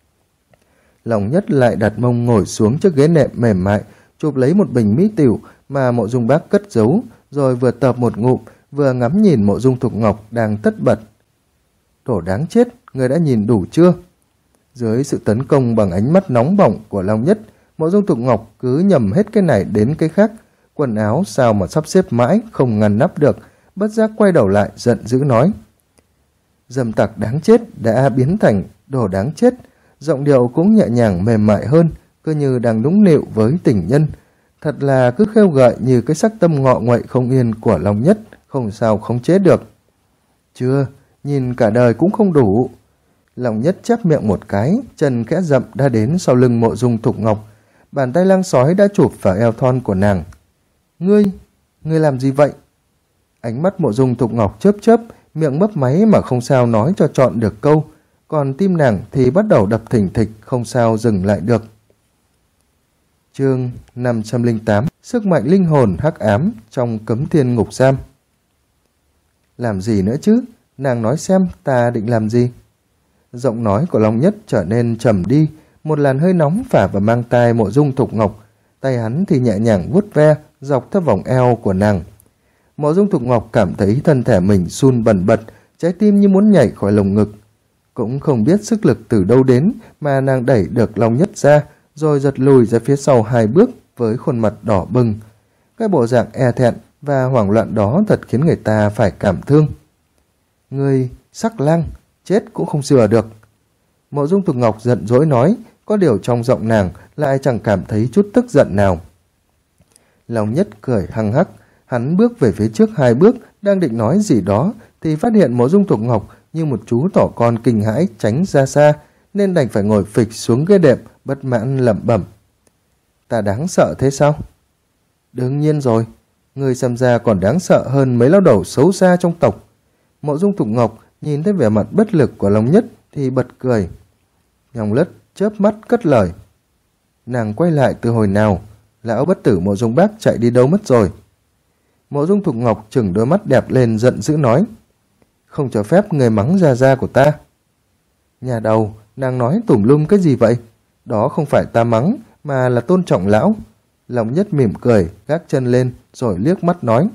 A: Long Nhất lại đặt mông ngồi xuống chiếc ghế nệm mềm mại, chụp lấy một bình mỹ tiểu mà Mộ Dung Bác cất giấu, rồi vừa tập một ngụm, vừa ngắm nhìn Mộ Dung Thục Ngọc đang tất bật. Đồ đáng chết, người đã nhìn đủ chưa? Dưới sự tấn công bằng ánh mắt nóng bỏng của Long Nhất, Mộ Dung Thục Ngọc cứ nhầm hết cái này đến cái khác, quần áo sao mà sắp xếp mãi không ngăn nắp được, bất giác quay đầu lại giận dữ nói. Dâm tặc đáng chết đã biến thành đồ đáng chết, giọng điệu cũng nhẹ nhàng mềm mại hơn, cứ như đang nũng nịu với tình nhân. Thật là cứ khêu gợi như cái sắc tâm ngọ nguậy không yên của Long Nhất, không sao khống chế được. Chưa, nhìn cả đời cũng không đủ. Long Nhất chép miệng một cái, chân khẽ dậm đã đến sau lưng Mộ Dung Thục Ngọc, bàn tay lang sói đã chụp vào eo thon của nàng. Ngươi làm gì vậy? Ánh mắt Mộ Dung Thục Ngọc chớp chớp, miệng mấp máy mà không sao nói cho trọn được câu, còn tim nàng thì bắt đầu đập thình thịch, không sao dừng lại được. Chương 508, sức mạnh linh hồn hắc ám trong Cấm Thiên ngục giam. Làm gì nữa chứ? Nàng nói xem ta định làm gì? Giọng nói của Long Nhất trở nên trầm đi, một làn hơi nóng phả vào mang tai Mộ Dung Thục Ngọc, tay hắn thì nhẹ nhàng vuốt ve dọc theo vòng eo của nàng. Mộ Dung Thục Ngọc cảm thấy thân thể mình run bần bật, trái tim như muốn nhảy khỏi lồng ngực. Cũng không biết sức lực từ đâu đến mà nàng đẩy được Long Nhất ra, rồi giật lùi ra phía sau 2 bước với khuôn mặt đỏ bừng. Cái bộ dạng e thẹn và hoảng loạn đó thật khiến người ta phải cảm thương. Ngươi sắc lang, chết cũng không sửa được. Mộ Dung Thục Ngọc giận dỗi nói, có điều trong giọng nàng lại chẳng cảm thấy chút tức giận nào. Long Nhất cười hăng hắc, hắn bước về phía trước 2 bước, đang định nói gì đó thì phát hiện Mộ Dung Thục Ngọc như một chú thỏ con kinh hãi tránh ra xa, nên đành phải ngồi phịch xuống ghế đệm, bất mãn lẩm bẩm. Ta đáng sợ thế sao? Đương nhiên rồi, người xem ra còn đáng sợ hơn mấy lão đầu xấu xa trong tộc. Mộ Dung Thục Ngọc nhìn thấy vẻ mặt bất lực của Long Nhất thì bật cười. Nhong Lất chớp mắt cất lời. Nàng quay lại từ hồi nào? Lão bất tử Mộ Dung Bác chạy đi đâu mất rồi? Mộ Dung Thục Ngọc chừng đôi mắt đẹp lên giận dữ nói. Không cho phép người mắng gia của ta. Nhà đầu, nàng nói tùm lum cái gì vậy? Đó không phải ta mắng, mà là tôn trọng lão. Long Nhất mỉm cười, gác chân lên, rồi liếc mắt nói.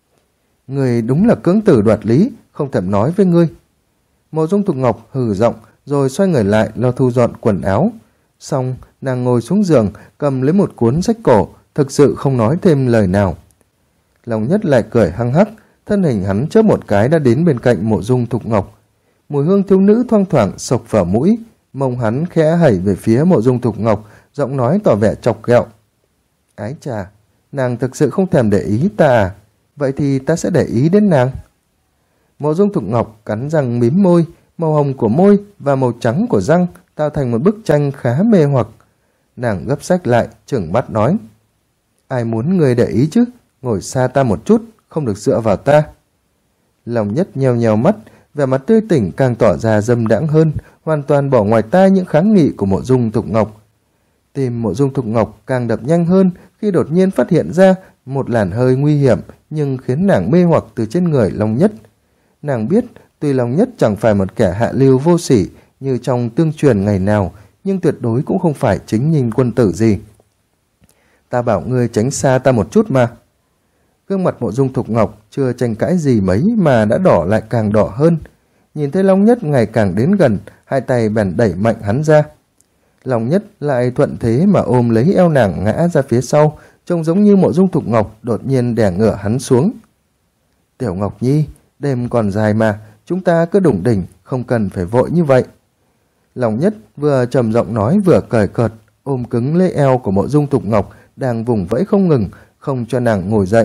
A: Người đúng là cưỡng tử đoạt lý, không thèm nói với ngươi. Mộ Dung Thục Ngọc hừ giọng, rồi xoay người lại lo thu dọn quần áo. Xong, nàng ngồi xuống giường, cầm lấy một cuốn sách cổ, thực sự không nói thêm lời nào. Long Nhất lại cười hăng hắc, thân hình hắn chớp một cái đã đến bên cạnh Mộ Dung Thục Ngọc. Mùi hương thiếu nữ thoang thoảng sộc vào mũi, mông hắn khẽ hẩy về phía Mộ Dung Thục Ngọc, giọng nói tỏ vẻ chọc ghẹo. Ái chà, nàng thực sự không thèm để ý ta à? Vậy thì ta sẽ để ý đến nàng. Mộ Dung Thục Ngọc cắn răng mím môi, màu hồng của môi và màu trắng của răng tạo thành một bức tranh khá mê hoặc. Nàng gấp sách lại, trừng mắt nói. Ai muốn người để ý chứ? Ngồi xa ta một chút, không được dựa vào ta. Long Nhất nheo nheo mắt, vẻ mặt tươi tỉnh càng tỏ ra dâm đãng hơn, hoàn toàn bỏ ngoài tai những kháng nghị của Mộ Dung Thục Ngọc. Tim Mộ Dung Thục Ngọc càng đập nhanh hơn khi đột nhiên phát hiện ra một làn hơi nguy hiểm nhưng khiến nàng mê hoặc từ trên người Long Nhất. Nàng biết tuy Long Nhất chẳng phải một kẻ hạ lưu vô sỉ như trong tương truyền ngày nào, nhưng tuyệt đối cũng không phải chính nhìn quân tử gì. Ta bảo ngươi tránh xa ta một chút mà. Gương mặt Mộ Dung Thục Ngọc chưa tranh cãi gì mấy mà đã đỏ lại càng đỏ hơn. Nhìn thấy Long Nhất ngày càng đến gần, hai tay bèn đẩy mạnh hắn ra. Long Nhất lại thuận thế mà ôm lấy eo nàng ngã ra phía sau, trông giống như Mộ Dung Thục Ngọc đột nhiên đè ngửa hắn xuống. Tiểu Ngọc Nhi, đêm còn dài mà, chúng ta cứ đủng đỉnh, không cần phải vội như vậy. Long Nhất vừa trầm giọng nói vừa cười cợt, ôm cứng lấy eo của Mộ Dung Thục Ngọc đang vùng vẫy không ngừng, không cho nàng ngồi dậy.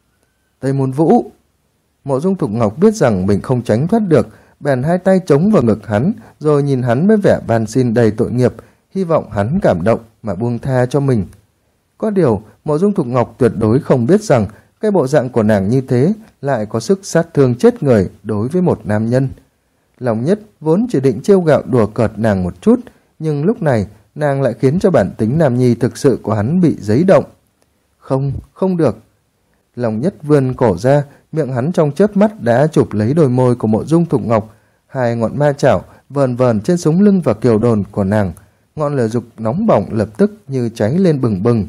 A: Tây Môn Vũ! Mộ Dung Thục Ngọc biết rằng mình không tránh thoát được, bèn hai tay chống vào ngực hắn, rồi nhìn hắn với vẻ van xin đầy tội nghiệp, hy vọng hắn cảm động mà buông tha cho mình. Có điều, Mộ Dung Thục Ngọc tuyệt đối không biết rằng cái bộ dạng của nàng như thế lại có sức sát thương chết người đối với một nam nhân. Long Nhất vốn chỉ định trêu ghẹo đùa cợt nàng một chút, nhưng lúc này nàng lại khiến cho bản tính nam nhi thực sự của hắn bị giấy động. Không, không được. Long Nhất vươn cổ ra, miệng hắn trong chớp mắt đã chụp lấy đôi môi của Mộ Dung Thục Ngọc, hai ngọn ma chảo vờn vờn trên sống lưng và kiều đồn của nàng, ngọn lửa dục nóng bỏng lập tức như cháy lên bừng bừng.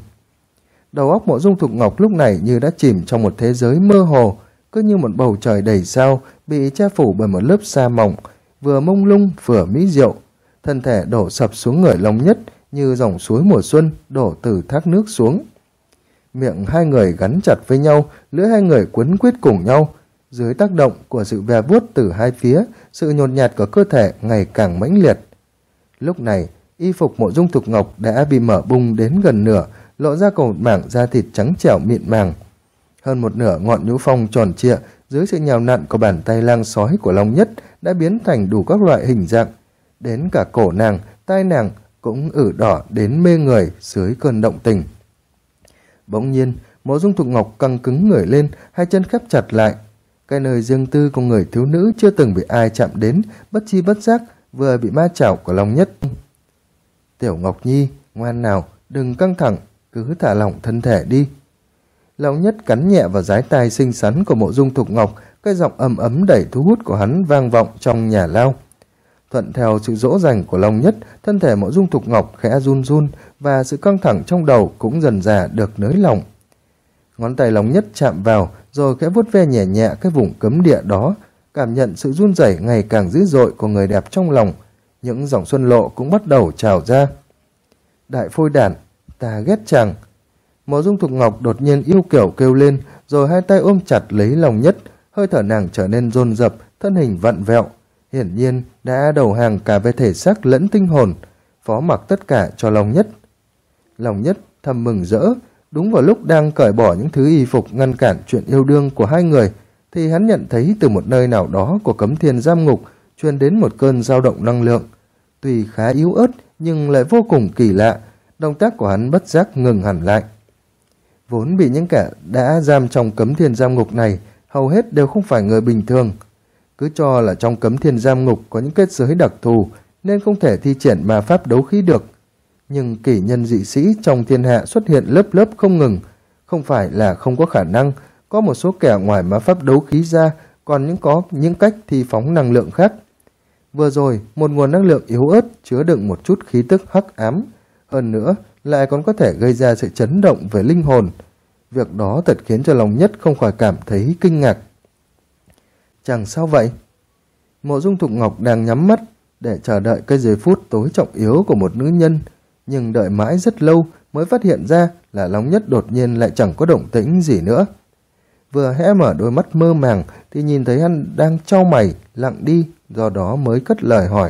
A: Đầu óc Mộ Dung Thục Ngọc lúc này như đã chìm trong một thế giới mơ hồ, cứ như một bầu trời đầy sao bị che phủ bởi một lớp sa mỏng, vừa mông lung vừa mỹ diệu. Thân thể đổ sập xuống người Long Nhất như dòng suối mùa xuân đổ từ thác nước xuống. Miệng hai người gắn chặt với nhau, lưỡi hai người quấn quýt cùng nhau. Dưới tác động của sự ve vuốt từ hai phía, sự nhột nhạt của cơ thể ngày càng mãnh liệt. Lúc này, y phục Mộ Dung Thục Ngọc đã bị mở bung đến gần nửa, lộ ra một mảng da thịt trắng trẻo mịn màng. Hơn một nửa ngọn nhũ phong tròn trịa dưới sự nhào nặn của bàn tay lang sói của Long Nhất đã biến thành đủ các loại hình dạng. Đến cả cổ nàng, tai nàng cũng ửng đỏ đến mê người dưới cơn động tình. Bỗng nhiên, Mộ Dung Thục Ngọc căng cứng người lên, hai chân khép chặt lại. Cái nơi riêng tư của người thiếu nữ chưa từng bị ai chạm đến, bất chi bất giác vừa bị ma chảo của Long Nhất. Tiểu Ngọc Nhi, ngoan nào, đừng căng thẳng, cứ thả lỏng thân thể đi. Long Nhất cắn nhẹ vào dái tai xinh xắn của Mộ Dung Thục Ngọc, cái giọng ấm ấm đầy thu hút của hắn vang vọng trong nhà lao. Thuận theo sự dỗ dành của Long Nhất, thân thể Mộ Dung Thục Ngọc khẽ run run và sự căng thẳng trong đầu cũng dần dà được nới lỏng. Ngón tay Long Nhất chạm vào rồi khẽ vuốt ve nhẹ nhẹ cái vùng cấm địa đó, cảm nhận sự run rẩy ngày càng dữ dội của người đẹp trong lòng. Những dòng xuân lộ cũng bắt đầu trào ra. Đại phôi đản, ta ghét chàng. Mộ Dung Thục Ngọc đột nhiên yêu kiểu kêu lên, rồi hai tay ôm chặt lấy Long Nhất, hơi thở nàng trở nên dồn dập, thân hình vặn vẹo, hiển nhiên đã đầu hàng cả về thể xác lẫn tinh hồn, phó mặc tất cả cho Long Nhất. Long Nhất thầm mừng rỡ. Đúng vào lúc đang cởi bỏ những thứ y phục ngăn cản chuyện yêu đương của hai người, thì hắn nhận thấy từ một nơi nào đó của Cấm Thiên Giam Ngục truyền đến một cơn dao động năng lượng. Tuy khá yếu ớt nhưng lại vô cùng kỳ lạ, động tác của hắn bất giác ngừng hẳn lại. Vốn bị những kẻ đã giam trong Cấm Thiên Giam Ngục này hầu hết đều không phải người bình thường. Cứ cho là trong Cấm Thiên Giam Ngục có những kết giới đặc thù nên không thể thi triển ma pháp đấu khí được. Nhưng kỷ nhân dị sĩ trong thiên hạ xuất hiện lớp lớp không ngừng, không phải là không có khả năng. Có một số kẻ ngoài ma pháp đấu khí ra còn có những cách thi phóng năng lượng khác. Vừa rồi, một nguồn năng lượng yếu ớt chứa đựng một chút khí tức hắc ám, hơn nữa lại còn có thể gây ra sự chấn động về linh hồn. Việc đó thật khiến cho Long Nhất không khỏi cảm thấy kinh ngạc. Chẳng sao vậy? Mộ Dung Thục Ngọc đang nhắm mắt để chờ đợi cái giây phút tối trọng yếu của một nữ nhân, nhưng đợi mãi rất lâu mới phát hiện ra là Long Nhất đột nhiên lại chẳng có động tĩnh gì nữa. Vừa hé mở đôi mắt mơ màng thì nhìn thấy hắn đang chau mày lặng đi, do đó mới cất lời hỏi.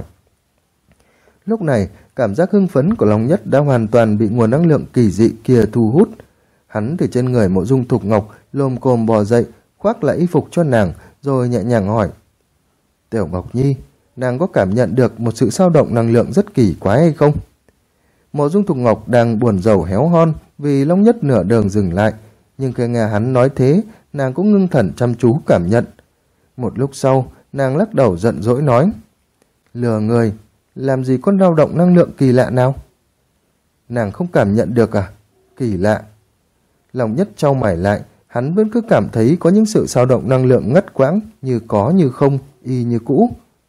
A: Lúc này cảm giác hưng phấn của Long Nhất đã hoàn toàn bị nguồn năng lượng kỳ dị kia thu hút. Hắn từ trên người Mộ Dung Thục Ngọc lồm cồm bò dậy, khoác lại y phục cho nàng rồi nhẹ nhàng hỏi: Tiểu Ngọc Nhi, nàng có cảm nhận được một sự dao động năng lượng rất kỳ quái hay không? Mộ Dung Thục Ngọc đang buồn rầu héo hon vì Long Nhất nửa đường dừng lại, nhưng khi nghe hắn nói thế, nàng cũng ngưng thần chăm chú cảm nhận. Một lúc sau, nàng lắc đầu giận dỗi nói: Lừa người, làm gì có dao động năng lượng kỳ lạ nào? Nàng không cảm nhận được à? Kỳ lạ. Long Nhất chau mày lại, hắn vẫn cứ cảm thấy có những sự dao động năng lượng ngắt quãng, như có như không, y như cũ.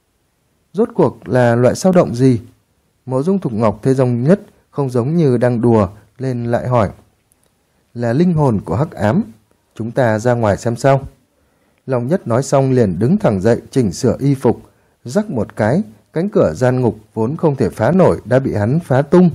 A: Rốt cuộc là loại dao động gì? Mộ Dung Thục Ngọc thấy Long Nhất không giống như đang đùa, lên lại hỏi: Là linh hồn của hắc ám, chúng ta ra ngoài xem sao. Long Nhất nói xong liền đứng thẳng dậy chỉnh sửa y phục, rắc một cái, cánh cửa gian ngục vốn không thể phá nổi đã bị hắn phá tung.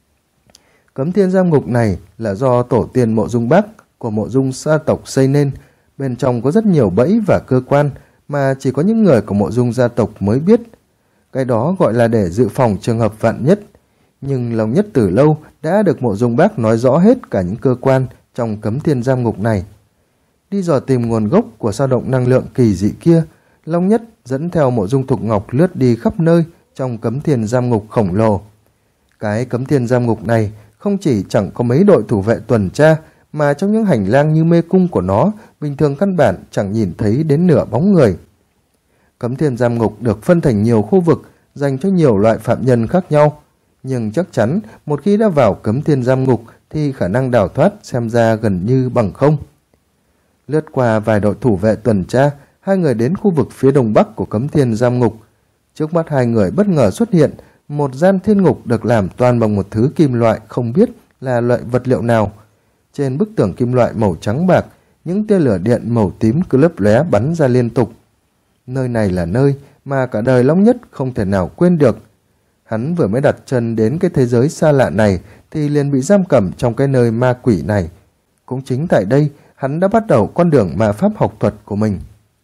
A: Cấm Thiên Giam Ngục này là do tổ tiên Mộ Dung Bác của Mộ Dung gia tộc xây nên, bên trong có rất nhiều bẫy và cơ quan mà chỉ có những người của Mộ Dung gia tộc mới biết. Cái đó gọi là để dự phòng trường hợp vạn nhất. Nhưng Long Nhất từ lâu đã được Mộ Dung Bác nói rõ hết cả những cơ quan trong Cấm Thiên Giam Ngục này. Đi dò tìm nguồn gốc của dao động năng lượng kỳ dị kia, Long Nhất dẫn theo Mộ Dung Thục Ngọc lướt đi khắp nơi trong Cấm Thiên Giam Ngục khổng lồ. Cái Cấm Thiên Giam Ngục này không chỉ chẳng có mấy đội thủ vệ tuần tra, mà trong những hành lang như mê cung của nó, bình thường căn bản chẳng nhìn thấy đến nửa bóng người. Cấm Thiên Giam Ngục được phân thành nhiều khu vực dành cho nhiều loại phạm nhân khác nhau, nhưng chắc chắn một khi đã vào Cấm Thiên Giam Ngục thì khả năng đào thoát xem ra gần như bằng không. Lướt qua vài đội thủ vệ tuần tra, hai người đến khu vực phía đông bắc của Cấm Thiên Giam Ngục. Trước mắt hai người bất ngờ xuất hiện một gian thiên ngục được làm toàn bằng một thứ kim loại không biết là loại vật liệu nào. Trên bức tường kim loại màu trắng bạc, những tia lửa điện màu tím cứ lấp lóe bắn ra liên tục. Nơi này là nơi mà cả đời Long Nhất không thể nào quên được. Hắn vừa mới đặt chân đến cái thế giới xa lạ này thì liền bị giam cầm trong cái nơi ma quỷ này. Cũng chính tại đây, hắn đã bắt đầu con đường ma pháp học thuật của mình.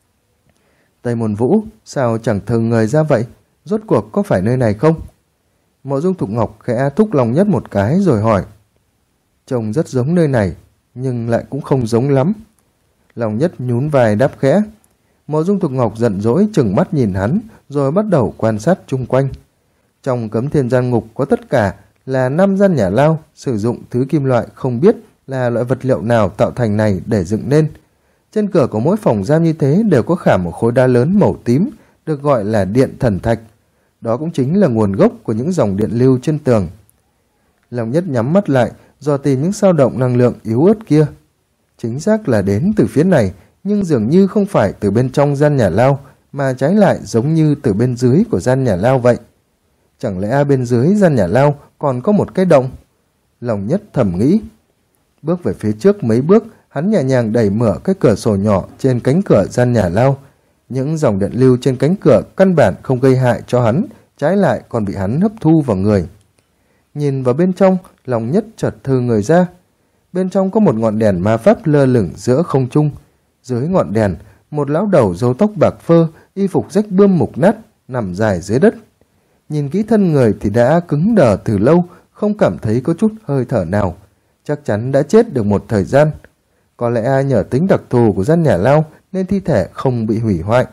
A: Tây Môn Vũ, sao chẳng thường người ra vậy? Rốt cuộc có phải nơi này không? Mộ Dung Thục Ngọc khẽ thúc Long Nhất một cái rồi hỏi. Trông rất giống nơi này, nhưng lại cũng không giống lắm. Long Nhất nhún vai đáp khẽ. Mộ Dung Thục Ngọc giận dỗi trừng mắt nhìn hắn, rồi bắt đầu quan sát chung quanh. Trong Cấm Thiên Giam Ngục có tất cả là 5 gian nhà lao sử dụng thứ kim loại không biết là loại vật liệu nào tạo thành này để dựng nên. Trên cửa của mỗi phòng giam như thế đều có khảm một khối đá lớn màu tím, được gọi là điện thần thạch. Đó cũng chính là nguồn gốc của những dòng điện lưu trên tường. Long Nhất nhắm mắt lại, dò tìm những dao động năng lượng yếu ớt kia. Chính xác là đến từ phía này, nhưng dường như không phải từ bên trong gian nhà lao, mà trái lại giống như từ bên dưới của gian nhà lao vậy. Chẳng lẽ bên dưới gian nhà lao còn có một cái động? Long Nhất thầm nghĩ. Bước về phía trước mấy bước, hắn nhẹ nhàng đẩy mở cái cửa sổ nhỏ trên cánh cửa gian nhà lao. Những dòng điện lưu trên cánh cửa căn bản không gây hại cho hắn, trái lại còn bị hắn hấp thu vào người. Nhìn vào bên trong, Long Nhất chợt thư người ra. Bên trong có một ngọn đèn ma pháp lơ lửng giữa không trung. Dưới ngọn đèn, một lão đầu râu tóc bạc phơ, y phục rách bươm mục nát, nằm dài dưới đất. Nhìn kỹ thân người thì đã cứng đờ từ lâu, không cảm thấy có chút hơi thở nào. Chắc chắn đã chết được một thời gian. Có lẽ nhờ tính đặc thù của gian nhà lao nên thi thể không bị hủy hoại.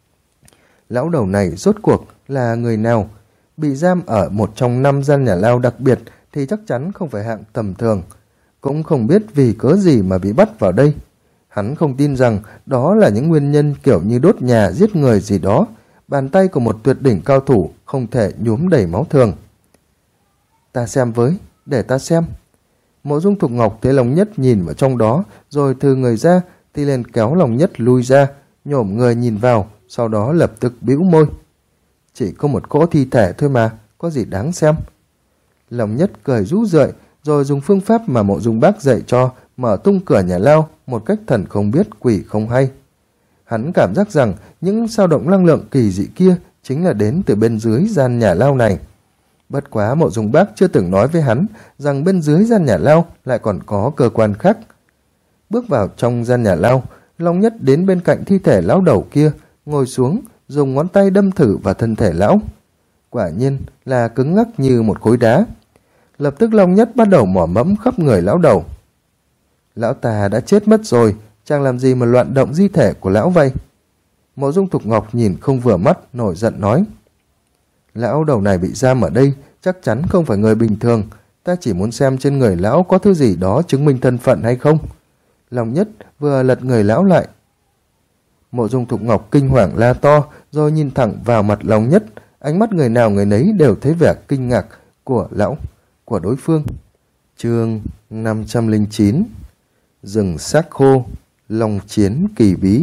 A: Lão đầu này rốt cuộc là người nào? Bị giam ở một trong 5 gian nhà lao đặc biệt thì chắc chắn không phải hạng tầm thường. Cũng không biết vì cớ gì mà bị bắt vào đây. Hắn không tin rằng đó là những nguyên nhân kiểu như đốt nhà giết người gì đó. Bàn tay của một tuyệt đỉnh cao thủ không thể nhuốm đầy máu thường. Ta xem với, để ta xem. Mộ Dung Thục Ngọc thấy Long Nhất nhìn vào trong đó, rồi thư người ra, thì liền kéo Long Nhất lui ra, nhổm người nhìn vào, sau đó lập tức bĩu môi. Chỉ có một cỗ thi thể thôi mà, có gì đáng xem. Long Nhất cười rũ rượi, rồi dùng phương pháp mà Mộ Dung Bác dạy cho, mở tung cửa nhà lao một cách thần không biết quỷ không hay. Hắn cảm giác rằng những dao động năng lượng kỳ dị kia chính là đến từ bên dưới gian nhà lao này. Bất quá Mộ Dung Bác chưa từng nói với hắn rằng bên dưới gian nhà lao lại còn có cơ quan khác. Bước vào trong gian nhà lao, Long Nhất đến bên cạnh thi thể lão đầu kia, ngồi xuống, dùng ngón tay đâm thử vào thân thể lão. Quả nhiên là cứng ngắc như một khối đá. Lập tức Long Nhất bắt đầu mỏ mẫm khắp người lão đầu. Lão ta đã chết mất rồi, chàng làm gì mà loạn động di thể của lão vậy? Mộ Dung Thục Ngọc nhìn không vừa mắt, nổi giận nói. Lão đầu này bị giam ở đây, chắc chắn không phải người bình thường. Ta chỉ muốn xem trên người lão có thứ gì đó chứng minh thân phận hay không. Long Nhất vừa lật người lão lại. Mộ Dung Thục Ngọc kinh hoàng la to, rồi nhìn thẳng vào mặt Long Nhất. Ánh mắt người nào người nấy đều thấy vẻ kinh ngạc của đối phương. Chương 509. Rừng xác khô, long chiến kỳ bí.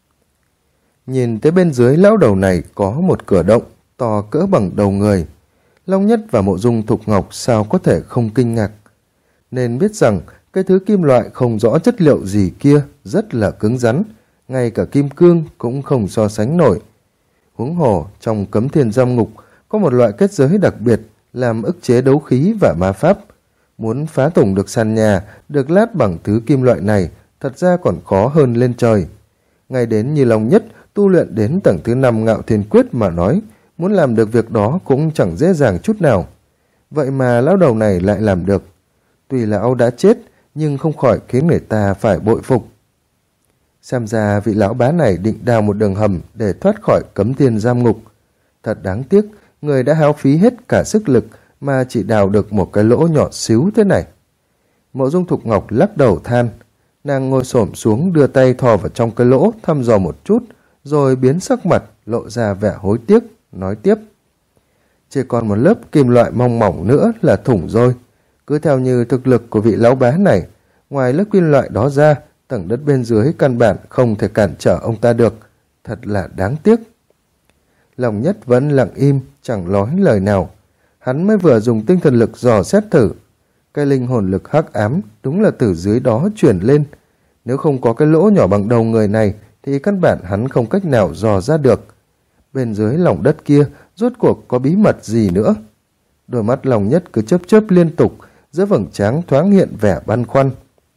A: Nhìn tới bên dưới lão đầu này có một cửa động to cỡ bằng đầu người. Long Nhất và Mộ Dung Thục Ngọc sao có thể không kinh ngạc. Nên biết rằng cái thứ kim loại không rõ chất liệu gì kia rất là cứng rắn, ngay cả kim cương cũng không so sánh nổi. Huống hồ trong Cấm Thiên Giam Ngục có một loại kết giới đặc biệt làm ức chế đấu khí và ma pháp. Muốn phá tủng được sàn nhà được lát bằng thứ kim loại này thật ra còn khó hơn lên trời. Ngay đến như Long Nhất tu luyện đến tầng thứ 5 Ngạo Thiên Quyết mà nói, muốn làm được việc đó cũng chẳng dễ dàng chút nào. Vậy mà lão đầu này lại làm được. Tuy lão đã chết nhưng không khỏi khiến người ta phải bội phục. Xem ra vị lão bá này định đào một đường hầm để thoát khỏi Cấm Thiên Giam Ngục. Thật đáng tiếc, người đã hao phí hết cả sức lực mà chỉ đào được một cái lỗ nhỏ xíu thế này. Mộ Dung Thục Ngọc lắc đầu than. Nàng ngồi xổm xuống đưa tay thò vào trong cái lỗ thăm dò một chút, rồi biến sắc mặt lộ ra vẻ hối tiếc, nói tiếp. Chỉ còn một lớp kim loại mong mỏng nữa là thủng rồi. Cứ theo như thực lực của vị lão bá này, ngoài lớp kim loại đó ra, tầng đất bên dưới căn bản không thể cản trở ông ta được. Thật là đáng tiếc. Long Nhất vẫn lặng im, chẳng nói lời nào. Hắn mới vừa dùng tinh thần lực dò xét thử. Cái linh hồn lực hắc ám đúng là từ dưới đó chuyển lên. Nếu không có cái lỗ nhỏ bằng đầu người này thì căn bản hắn không cách nào dò ra được. Bên dưới lòng đất kia rốt cuộc có bí mật gì nữa? Đôi mắt Long Nhất cứ chớp chớp liên tục, giữa vầng trán thoáng hiện vẻ băn khoăn.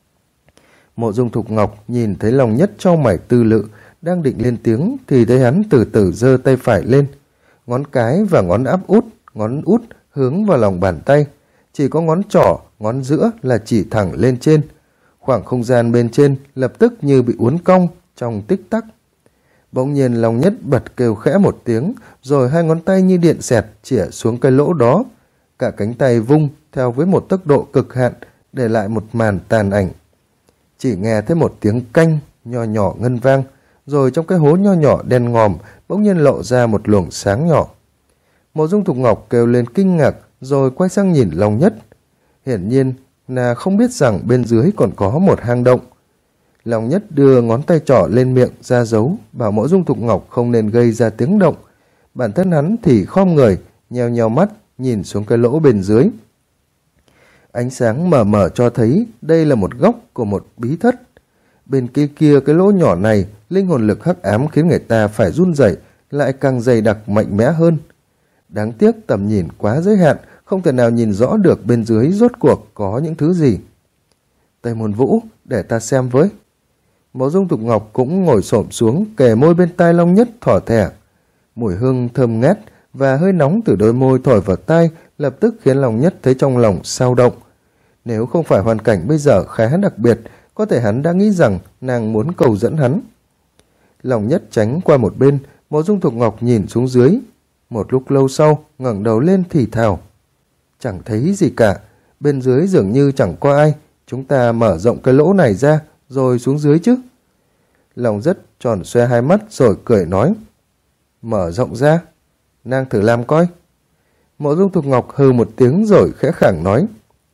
A: Mộ Dung Thục Ngọc nhìn thấy Long Nhất chau mày tư lự, đang định lên tiếng thì thấy hắn từ từ giơ tay phải lên. Ngón cái và ngón ngón út hướng vào lòng bàn tay. Chỉ có ngón trỏ, ngón giữa là chỉ thẳng lên trên. Khoảng không gian bên trên lập tức như bị uốn cong trong tích tắc. Bỗng nhiên Long Nhất bật kêu khẽ một tiếng, rồi hai ngón tay như điện xẹt chĩa xuống cái lỗ đó. Cả cánh tay vung theo với một tốc độ cực hạn, để lại một màn tàn ảnh. Chỉ nghe thấy một tiếng canh nho nhỏ ngân vang, rồi trong cái hố nho nhỏ đen ngòm bỗng nhiên lộ ra một luồng sáng nhỏ. Mộ Dung Thục Ngọc kêu lên kinh ngạc, rồi quay sang nhìn Long Nhất. Hiển nhiên là không biết rằng bên dưới còn có một hang động. Long Nhất đưa ngón tay trỏ lên miệng ra dấu, bảo Mộ Dung Thục Ngọc không nên gây ra tiếng động. Bản thân hắn thì khom người, nheo nheo mắt nhìn xuống cái lỗ bên dưới. Ánh sáng mờ mờ cho thấy đây là một góc của một bí thất. Bên kia cái lỗ nhỏ này, linh hồn lực hắc ám khiến người ta phải run rẩy, lại càng dày đặc mạnh mẽ hơn. Đáng tiếc tầm nhìn quá giới hạn, không thể nào nhìn rõ được bên dưới rốt cuộc có những thứ gì. Tây Môn Vũ, để ta xem với. Mộ Dung Thục Ngọc cũng ngồi xổm xuống, kề môi bên tai Long Nhất thỏ thẻ. Mùi hương thơm ngát và hơi nóng từ đôi môi thổi vào tai lập tức khiến Long Nhất thấy trong lòng sao động. Nếu không phải hoàn cảnh bây giờ khá đặc biệt, có thể hắn đã nghĩ rằng nàng muốn cầu dẫn hắn. Long Nhất tránh qua một bên, Mộ Dung Thục Ngọc nhìn xuống dưới. Một lúc lâu sau, ngẩng đầu lên thì thào. Chẳng thấy gì cả, bên dưới dường như chẳng có ai, chúng ta mở rộng cái lỗ này ra, rồi xuống dưới chứ. Long Rất tròn xoe hai mắt rồi cười nói. Mở rộng ra, nàng thử làm coi. Mộ Dung Thục Ngọc hừ một tiếng rồi khẽ khàng nói.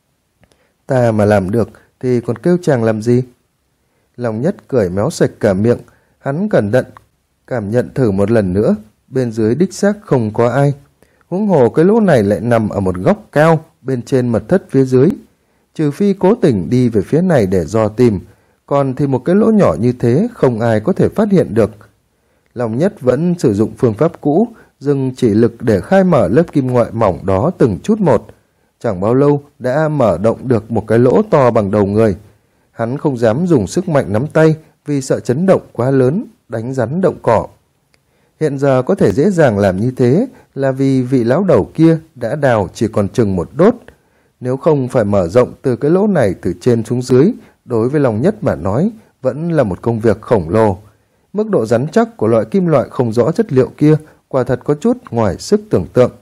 A: Ta mà làm được thì còn kêu chàng làm gì? Long Nhất cười méo sạch cả miệng, hắn cẩn thận cảm nhận thử một lần nữa, bên dưới đích xác không có ai. Huống hồ cái lỗ này lại nằm ở một góc cao, bên trên mật thất phía dưới. Trừ phi cố tình đi về phía này để dò tìm, còn thì một cái lỗ nhỏ như thế không ai có thể phát hiện được. Long Nhất vẫn sử dụng phương pháp cũ, dừng chỉ lực để khai mở lớp kim loại mỏng đó từng chút một. Chẳng bao lâu đã mở động được một cái lỗ to bằng đầu người. Hắn không dám dùng sức mạnh nắm tay vì sợ chấn động quá lớn, đánh rắn động cỏ. Hiện giờ có thể dễ dàng làm như thế là vì vị lão đầu kia đã đào chỉ còn chừng một đốt. Nếu không phải mở rộng từ cái lỗ này từ trên xuống dưới, đối với Long Nhất mà nói vẫn là một công việc khổng lồ. Mức độ rắn chắc của loại kim loại không rõ chất liệu kia quả thật có chút ngoài sức tưởng tượng.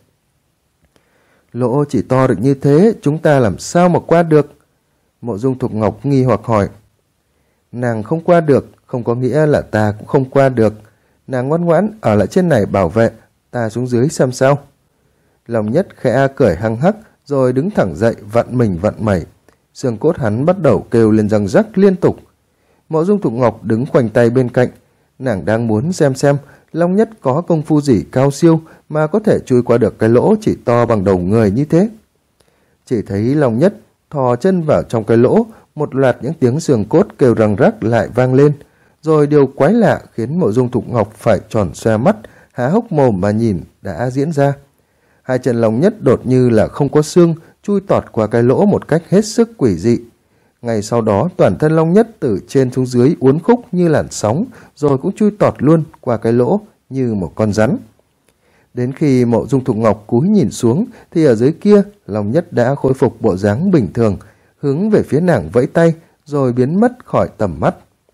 A: Lỗ chỉ to được như thế, chúng ta làm sao mà qua được? Mộ Dung Thục Ngọc nghi hoặc hỏi. Nàng không qua được, không có nghĩa là ta cũng không qua được. Nàng ngoan ngoãn ở lại trên này bảo vệ, ta xuống dưới xem sao. Long Nhất khẽ cười hăng hắc, rồi đứng thẳng dậy vặn mình vặn mẩy. Xương cốt hắn bắt đầu kêu lên răng rắc liên tục. Mộ Dung Thục Ngọc đứng khoanh tay bên cạnh. Nàng đang muốn xem Long Nhất có công phu gì cao siêu mà có thể chui qua được cái lỗ chỉ to bằng đầu người như thế. Chỉ thấy Long Nhất thò chân vào trong cái lỗ, một loạt những tiếng xương cốt kêu răng rắc lại vang lên. Rồi điều quái lạ khiến Mộ Dung Thục Ngọc phải tròn xoe mắt, há hốc mồm mà nhìn đã diễn ra. Hai chân Long Nhất đột như là không có xương, chui tọt qua cái lỗ một cách hết sức quỷ dị. Ngay sau đó toàn thân Long Nhất từ trên xuống dưới uốn khúc như làn sóng, rồi cũng chui tọt luôn qua cái lỗ như một con rắn. Đến khi Mộ Dung Thục Ngọc cúi nhìn xuống thì ở dưới kia Long Nhất đã khôi phục bộ dáng bình thường, hướng về phía nàng vẫy tay rồi biến mất khỏi tầm mắt.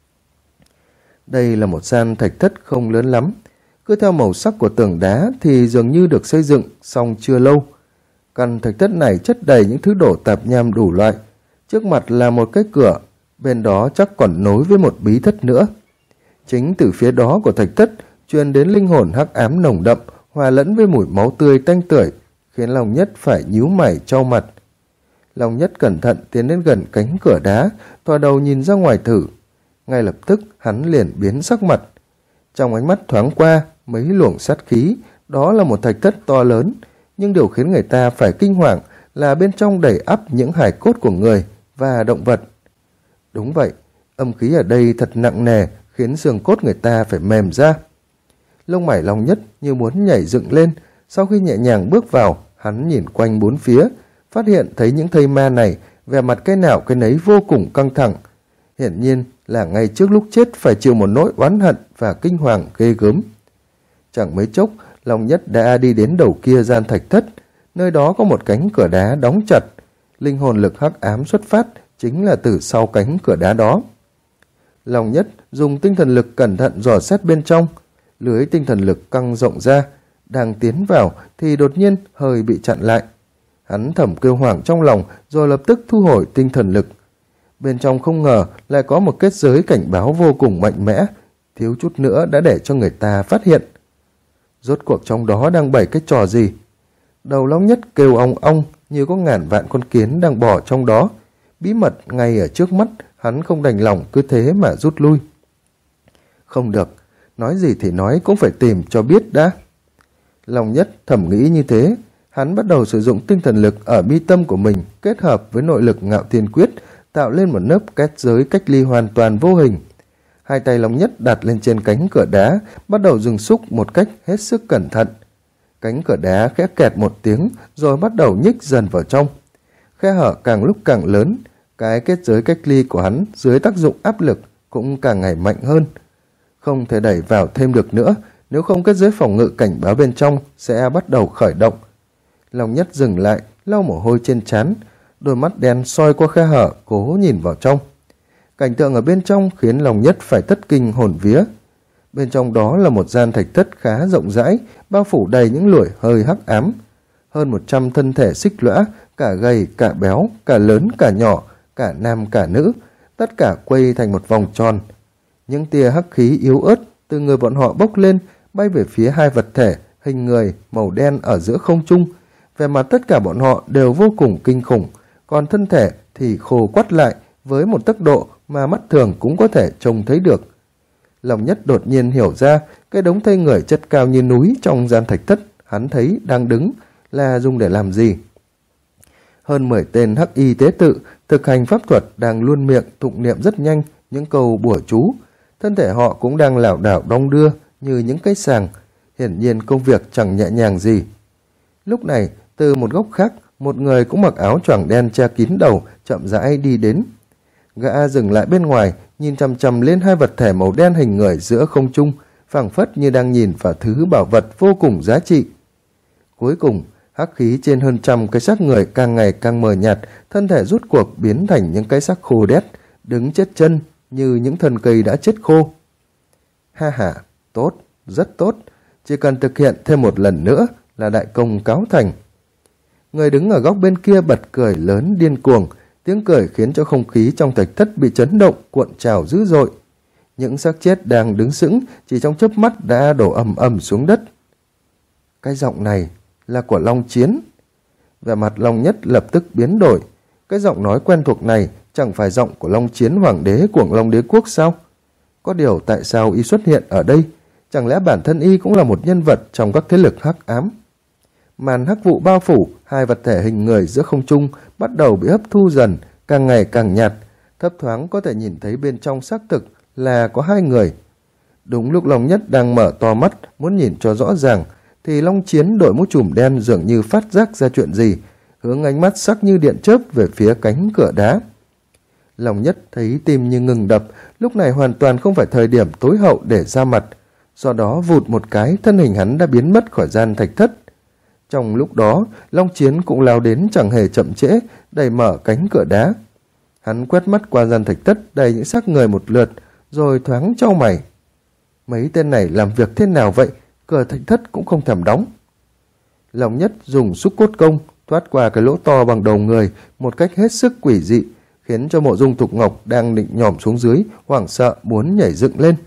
A: Đây là một gian thạch thất không lớn lắm, cứ theo màu sắc của tường đá thì dường như được xây dựng xong chưa lâu. Căn thạch thất này chất đầy những thứ đổ tạp nham đủ loại. Trước mặt là một cái cửa, bên đó chắc còn nối với một bí thất nữa. Chính từ phía đó của thạch thất truyền đến linh hồn hắc ám nồng đậm, hòa lẫn với mùi máu tươi tanh tưởi, khiến Long Nhất phải nhíu mày chau mặt. Long Nhất cẩn thận tiến đến gần cánh cửa đá, thò đầu nhìn ra ngoài thử. Ngay lập tức hắn liền biến sắc mặt. Trong ánh mắt thoáng qua mấy luồng sát khí, đó là một thạch thất to lớn, nhưng điều khiến người ta phải kinh hoàng là bên trong đầy ắp những hài cốt của người và động vật. Đúng vậy, âm khí ở đây thật nặng nề, khiến xương cốt người ta phải mềm ra. Lông mày Long Nhất như muốn nhảy dựng lên. Sau khi nhẹ nhàng bước vào, hắn nhìn quanh bốn phía, phát hiện thấy những thây ma này vẻ mặt cái nào cái nấy vô cùng căng thẳng. Hiển nhiên là ngay trước lúc chết phải chịu một nỗi oán hận và kinh hoàng ghê gớm. Chẳng mấy chốc, Long Nhất đã đi đến đầu kia gian thạch thất. Nơi đó có một cánh cửa đá đóng chặt. Linh hồn lực hắc ám xuất phát chính là từ sau cánh cửa đá đó. Long Nhất dùng tinh thần lực cẩn thận dò xét bên trong. Lưới tinh thần lực căng rộng ra, đang tiến vào thì đột nhiên hơi bị chặn lại. Hắn thầm kêu hoảng trong lòng rồi lập tức thu hồi tinh thần lực. Bên trong không ngờ lại có một kết giới cảnh báo vô cùng mạnh mẽ, thiếu chút nữa đã để cho người ta phát hiện. Rốt cuộc trong đó đang bày cái trò gì? Đầu Long Nhất kêu ong ong như có ngàn vạn con kiến đang bò trong đó. Bí mật ngay ở trước mắt, hắn không đành lòng cứ thế mà rút lui. Không được, nói gì thì nói cũng phải tìm cho biết đã. Long Nhất thầm nghĩ như thế, hắn bắt đầu sử dụng tinh thần lực ở mi tâm của mình kết hợp với nội lực Ngạo Thiên Quyết, tạo lên một lớp kết giới cách ly hoàn toàn vô hình. hai tay Long Nhất đặt lên trên cánh cửa đá, bắt đầu dừng xúc một cách hết sức cẩn thận. Cánh cửa đá khẽ kẹt một tiếng rồi bắt đầu nhích dần vào trong. Khe hở càng lúc càng lớn, cái kết giới cách ly của hắn dưới tác dụng áp lực cũng càng ngày mạnh hơn. Không thể đẩy vào thêm được nữa, nếu không kết giới phòng ngự cảnh báo bên trong sẽ bắt đầu khởi động. Long Nhất dừng lại, lau mồ hôi trên trán, đôi mắt đen soi qua khe hở cố nhìn vào trong. Cảnh tượng ở bên trong khiến Long Nhất phải thất kinh hồn vía. Bên trong đó là một gian thạch thất khá rộng rãi, bao phủ đầy những lùi hơi hắc ám. Hơn 100 thân thể xích lõa, cả gầy, cả béo, cả lớn, cả nhỏ, cả nam, cả nữ, tất cả quay thành một vòng tròn. Những tia hắc khí yếu ớt từ người bọn họ bốc lên, bay về phía hai vật thể, hình người, màu đen ở giữa không trung. Về mặt tất cả bọn họ đều vô cùng kinh khủng, còn thân thể thì khô quắt lại với một tốc độ mà mắt thường cũng có thể trông thấy được. Long Nhất đột nhiên hiểu ra, cái đống thây người chất cao như núi trong gian thạch thất hắn thấy đang đứng là dùng để làm gì. Hơn 10 tên hắc y tế tự thực hành pháp thuật đang luôn miệng tụng niệm rất nhanh những câu bùa chú. Thân thể họ cũng đang lảo đảo đong đưa như những cái sàng, hiển nhiên công việc chẳng nhẹ nhàng gì. Lúc này, từ một góc khác, một người cũng mặc áo choàng đen che kín đầu chậm rãi đi đến. Gã dừng lại bên ngoài, nhìn chằm chằm lên hai vật thể màu đen hình người giữa không trung, phảng phất như đang nhìn vào thứ bảo vật vô cùng giá trị. Cuối cùng, hắc khí trên hơn trăm cái xác người càng ngày càng mờ nhạt, thân thể rút cuộc biến thành những cái xác khô đét, đứng chết chân như những thân cây đã chết khô. Ha ha, tốt, rất tốt, chỉ cần thực hiện thêm một lần nữa là đại công cáo thành. Người đứng ở góc bên kia bật cười lớn điên cuồng, tiếng cười khiến cho không khí trong thạch thất bị chấn động, cuộn trào dữ dội. Những xác chết đang đứng sững chỉ trong chớp mắt đã đổ ầm ầm xuống đất. Cái giọng này là của Long Chiến. Vẻ mặt Long Nhất lập tức biến đổi. Cái giọng nói quen thuộc này chẳng phải giọng của Long Chiến, hoàng đế của Long Đế Quốc sao? Có điều tại sao y xuất hiện ở đây? Chẳng lẽ bản thân y cũng là một nhân vật trong các thế lực hắc ám? Màn hắc vụ bao phủ hai vật thể hình người giữa không trung bắt đầu bị hấp thu dần, càng ngày càng nhạt, thấp thoáng có thể nhìn thấy bên trong xác thực là có hai người. Đúng lúc Long Nhất đang mở to mắt muốn nhìn cho rõ ràng, thì Long Chiến đội mũ trùm đen dường như phát giác ra chuyện gì, hướng ánh mắt sắc như điện chớp về phía cánh cửa đá. Long Nhất thấy tim như ngừng đập, lúc này hoàn toàn không phải thời điểm tối hậu để ra mặt, do đó vụt một cái thân hình hắn đã biến mất khỏi gian thạch thất. Trong lúc đó, Long Chiến cũng lao đến chẳng hề chậm trễ, đẩy mở cánh cửa đá. Hắn quét mắt qua gian thạch thất đầy những xác người một lượt, rồi thoáng chau mày. Mấy tên này làm việc thế nào vậy? Cửa thạch thất cũng không thèm đóng. Long Nhất dùng xúc cốt công thoát qua cái lỗ to bằng đầu người một cách hết sức quỷ dị, khiến cho Mộ Dung Thục Ngọc đang định nhòm xuống dưới hoảng sợ muốn nhảy dựng lên.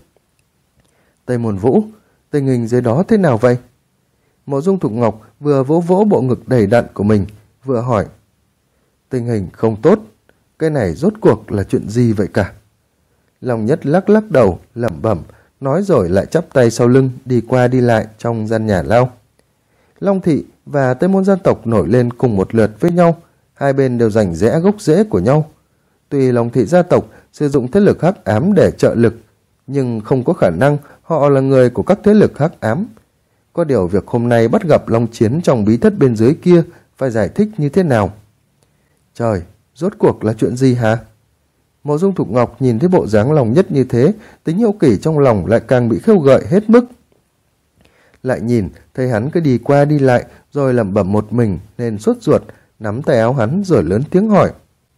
A: Tây Môn Vũ, tình hình dưới đó thế nào vậy? Mộ Dung Thục Ngọc vừa vỗ vỗ bộ ngực đầy đặn của mình, vừa hỏi. Tình hình không tốt, cái này rốt cuộc là chuyện gì vậy cả? Long Nhất lắc lắc đầu, lẩm bẩm, nói rồi lại chắp tay sau lưng đi qua đi lại trong gian nhà lao. Long Thị và Tây Môn gia tộc nổi lên cùng một lượt với nhau, hai bên đều giành rẽ gốc rễ của nhau. Tuy Long Thị gia tộc sử dụng thế lực hắc ám để trợ lực, nhưng không có khả năng họ là người của các thế lực hắc ám. Có điều việc hôm nay bắt gặp Long Chiến trong bí thất bên dưới kia phải giải thích như thế nào? Trời, rốt cuộc là chuyện gì hả? Mộ Dung Thục Ngọc nhìn thấy bộ dáng Long Nhất như thế, tính hiếu kỳ trong lòng lại càng bị khêu gợi hết mức. Lại nhìn thấy hắn cứ đi qua đi lại rồi lẩm bẩm một mình nên sốt ruột, nắm tay áo hắn rồi lớn tiếng hỏi.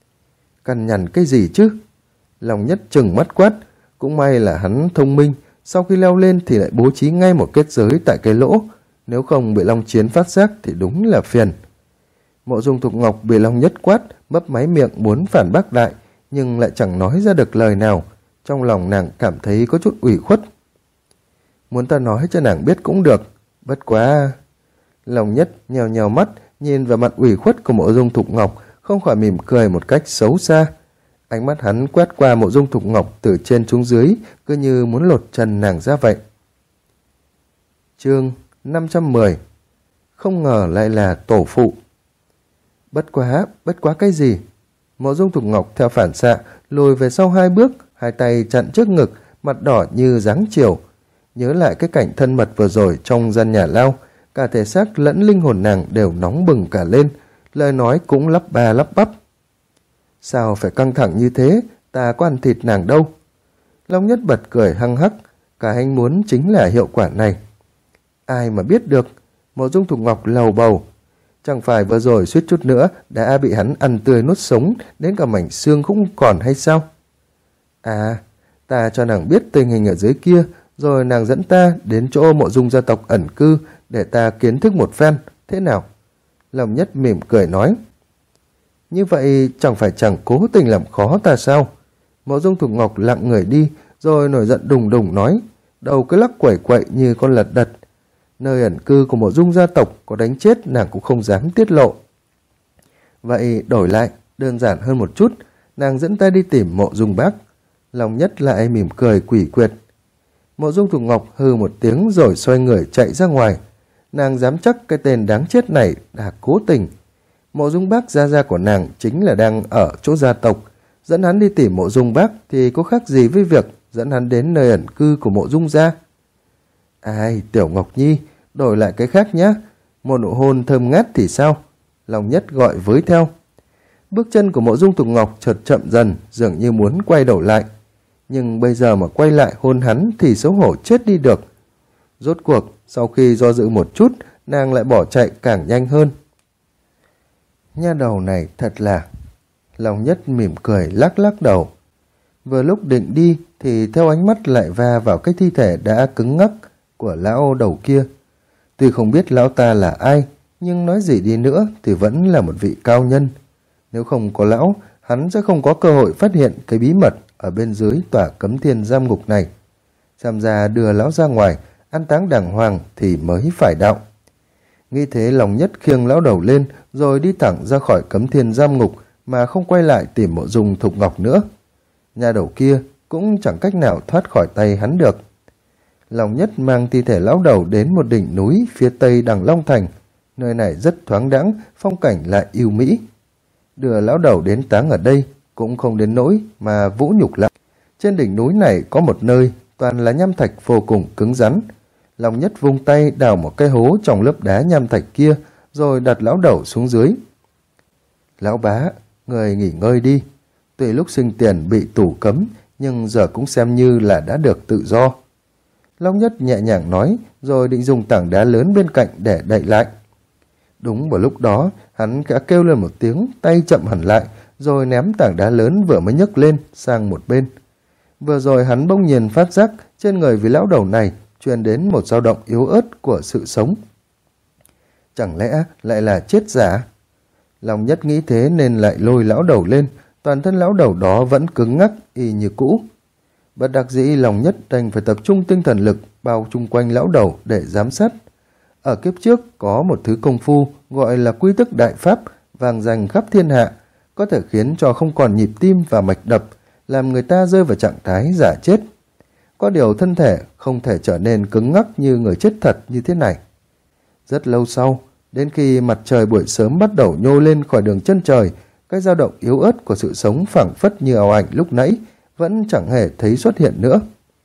A: Cằn nhằn cái gì chứ? Long Nhất trừng mắt quát, cũng may là hắn thông minh, sau khi leo lên thì lại bố trí ngay một kết giới tại cái lỗ, nếu không bị Long Chiến phát giác thì đúng là phiền. Mộ Dung Thục Ngọc bị Long Nhất quát, mấp máy miệng muốn phản bác lại, nhưng lại chẳng nói ra được lời nào. Trong lòng nàng cảm thấy có chút ủy khuất. Muốn ta nói cho nàng biết cũng được, bất quá... Long Nhất nhèo nhèo mắt, nhìn vào mặt ủy khuất của Mộ Dung Thục Ngọc, không khỏi mỉm cười một cách xấu xa. Ánh mắt hắn quét qua Mộ Dung Thục Ngọc từ trên xuống dưới, cứ như muốn lột trần nàng ra vậy. Chương 510. Không ngờ lại là tổ phụ. Bất quá cái gì? Mộ Dung Thục Ngọc theo phản xạ lùi về sau 2 bước, hai tay chặn trước ngực, mặt đỏ như giáng chiều. Nhớ lại cái cảnh thân mật vừa rồi trong gian nhà lao, cả thể xác lẫn linh hồn nàng đều nóng bừng cả lên, lời nói cũng lắp ba lắp bắp. Sao phải căng thẳng như thế, ta có ăn thịt nàng đâu. Long Nhất bật cười hăng hắc, cả anh muốn chính là hiệu quả này. Ai mà biết được, Mộ Dung Thục Ngọc lầu bầu. Chẳng phải vừa rồi suýt chút nữa đã bị hắn ăn tươi nuốt sống, đến cả mảnh xương cũng còn hay sao? À, ta cho nàng biết tình hình ở dưới kia, rồi nàng dẫn ta đến chỗ Mộ Dung gia tộc ẩn cư để ta kiến thức một phen, thế nào? Long Nhất mỉm cười nói. Như vậy chẳng phải chàng cố tình làm khó ta sao? Mộ Dung Thục Ngọc lặng người đi, rồi nổi giận đùng đùng nói, đầu cứ lắc quẩy quậy như con lật đật. Nơi ẩn cư của Mộ Dung gia tộc có đánh chết nàng cũng không dám tiết lộ. Vậy đổi lại, đơn giản hơn một chút, nàng dẫn ta đi tìm Mộ Dung bác. Long Nhất lại mỉm cười quỷ quyệt. Mộ Dung Thục Ngọc hừ một tiếng rồi xoay người chạy ra ngoài. Nàng dám chắc cái tên đáng chết này đã cố tình. Mộ Dung bác gia gia của nàng chính là đang ở chỗ gia tộc. Dẫn hắn đi tìm Mộ Dung bác thì có khác gì với việc dẫn hắn đến nơi ẩn cư của Mộ Dung gia. Ai, Tiểu Ngọc Nhi, đổi lại cái khác nhé. Một nụ hôn thơm ngát thì sao? Long Nhất gọi với theo. Bước chân của Mộ Dung Thục Ngọc chợt chậm dần, dường như muốn quay đầu lại. Nhưng bây giờ mà quay lại hôn hắn thì xấu hổ chết đi được. Rốt cuộc, sau khi do dự một chút, nàng lại bỏ chạy càng nhanh hơn. Nha đầu này thật là... Long Nhất mỉm cười lắc lắc đầu. Vừa lúc định đi thì theo ánh mắt lại va vào cái thi thể đã cứng ngắc của lão đầu kia. Tuy không biết lão ta là ai, nhưng nói gì đi nữa thì vẫn là một vị cao nhân. Nếu không có lão, hắn sẽ không có cơ hội phát hiện cái bí mật ở bên dưới tòa cấm thiên giam ngục này. Xem ra đưa lão ra ngoài, an táng đàng hoàng thì mới phải đạo. Nghĩ thế Long Nhất khiêng lão đầu lên rồi đi thẳng ra khỏi cấm thiên giam ngục mà không quay lại tìm Mộ Dung Thục Ngọc nữa. Nhà đầu kia cũng chẳng cách nào thoát khỏi tay hắn được. Long Nhất mang thi thể lão đầu đến một đỉnh núi phía tây đằng Long Thành. Nơi này rất thoáng đãng, phong cảnh lại yêu mỹ. Đưa lão đầu đến táng ở đây cũng không đến nỗi mà vũ nhục lại. Trên đỉnh núi này có một nơi toàn là nham thạch vô cùng cứng rắn. Long Nhất vung tay đào một cái hố trong lớp đá nham thạch kia rồi đặt lão đầu xuống dưới. Lão bá, người nghỉ ngơi đi. Tuy lúc sinh tiền bị tù cấm, nhưng giờ cũng xem như là đã được tự do. Long Nhất nhẹ nhàng nói, rồi định dùng tảng đá lớn bên cạnh để đậy lại. Đúng vào lúc đó, hắn đã kêu lên một tiếng, tay chậm hẳn lại, rồi ném tảng đá lớn vừa mới nhấc lên sang một bên. Vừa rồi hắn bỗng nhiên phát giác trên người vị lão đầu này truyền đến một dao động yếu ớt của sự sống. Chẳng lẽ lại là chết giả? Long Nhất nghĩ thế nên lại lôi lão đầu lên, toàn thân lão đầu đó vẫn cứng ngắc y như cũ. Bất đắc dĩ Long Nhất đành phải tập trung tinh thần lực bao chung quanh lão đầu để giám sát. Ở kiếp trước có một thứ công phu gọi là quy tức đại pháp vang danh khắp thiên hạ, có thể khiến cho không còn nhịp tim và mạch đập, làm người ta rơi vào trạng thái giả chết. Có điều thân thể không thể trở nên cứng ngắc như người chết thật như thế này. Rất lâu sau, đến khi mặt trời buổi sớm bắt đầu nhô lên khỏi đường chân trời, cái dao động yếu ớt của sự sống phảng phất như ảo ảnh lúc nãy vẫn chẳng hề thấy xuất hiện nữa.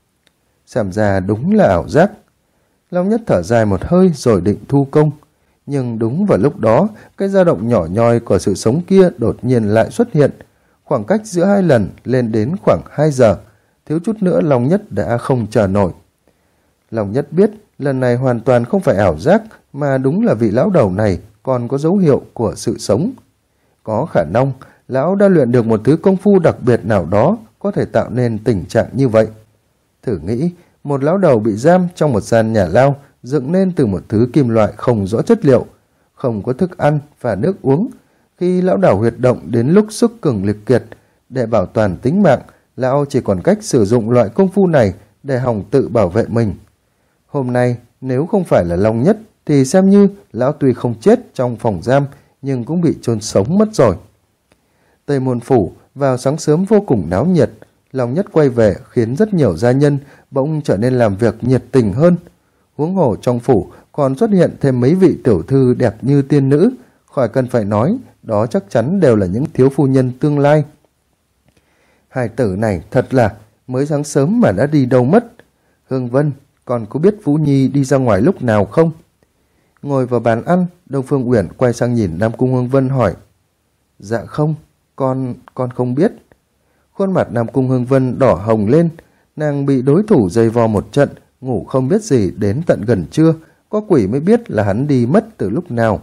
A: Xem ra đúng là ảo giác. Long Nhất thở dài một hơi rồi định thu công. Nhưng đúng vào lúc đó, cái dao động nhỏ nhoi của sự sống kia đột nhiên lại xuất hiện. Khoảng cách giữa hai lần lên đến khoảng 2 giờ. Thiếu chút nữa Long Nhất đã không chờ nổi. Long Nhất biết lần này hoàn toàn không phải ảo giác, mà đúng là vị lão đầu này còn có dấu hiệu của sự sống. Có khả năng lão đã luyện được một thứ công phu đặc biệt nào đó có thể tạo nên tình trạng như vậy. Thử nghĩ, một lão đầu bị giam trong một gian nhà lao dựng nên từ một thứ kim loại không rõ chất liệu, không có thức ăn và nước uống. Khi lão đảo huyệt động đến lúc sức cường liệt kiệt, để bảo toàn tính mạng, lão chỉ còn cách sử dụng loại công phu này để hòng tự bảo vệ mình. Hôm nay, nếu không phải là Long Nhất, thì xem như lão tuy không chết trong phòng giam, nhưng cũng bị chôn sống mất rồi. Tây Môn Phủ vào sáng sớm vô cùng náo nhiệt. Long Nhất quay về khiến rất nhiều gia nhân bỗng trở nên làm việc nhiệt tình hơn. Huống hồ trong phủ còn xuất hiện thêm mấy vị tiểu thư đẹp như tiên nữ, khỏi cần phải nói, đó chắc chắn đều là những thiếu phu nhân tương lai. Hài tử này thật là mới sáng sớm mà đã đi đâu mất? Hương Vân, con có biết Vũ Nhi đi ra ngoài lúc nào không? Ngồi vào bàn ăn, Đông Phương Uyển quay sang nhìn Nam Cung Hương Vân hỏi. Dạ không, con không biết. Khuôn mặt Nam Cung Hương Vân đỏ hồng lên, nàng bị đối thủ giày vò một trận, ngủ không biết gì đến tận gần trưa, có quỷ mới biết là hắn đi mất từ lúc nào.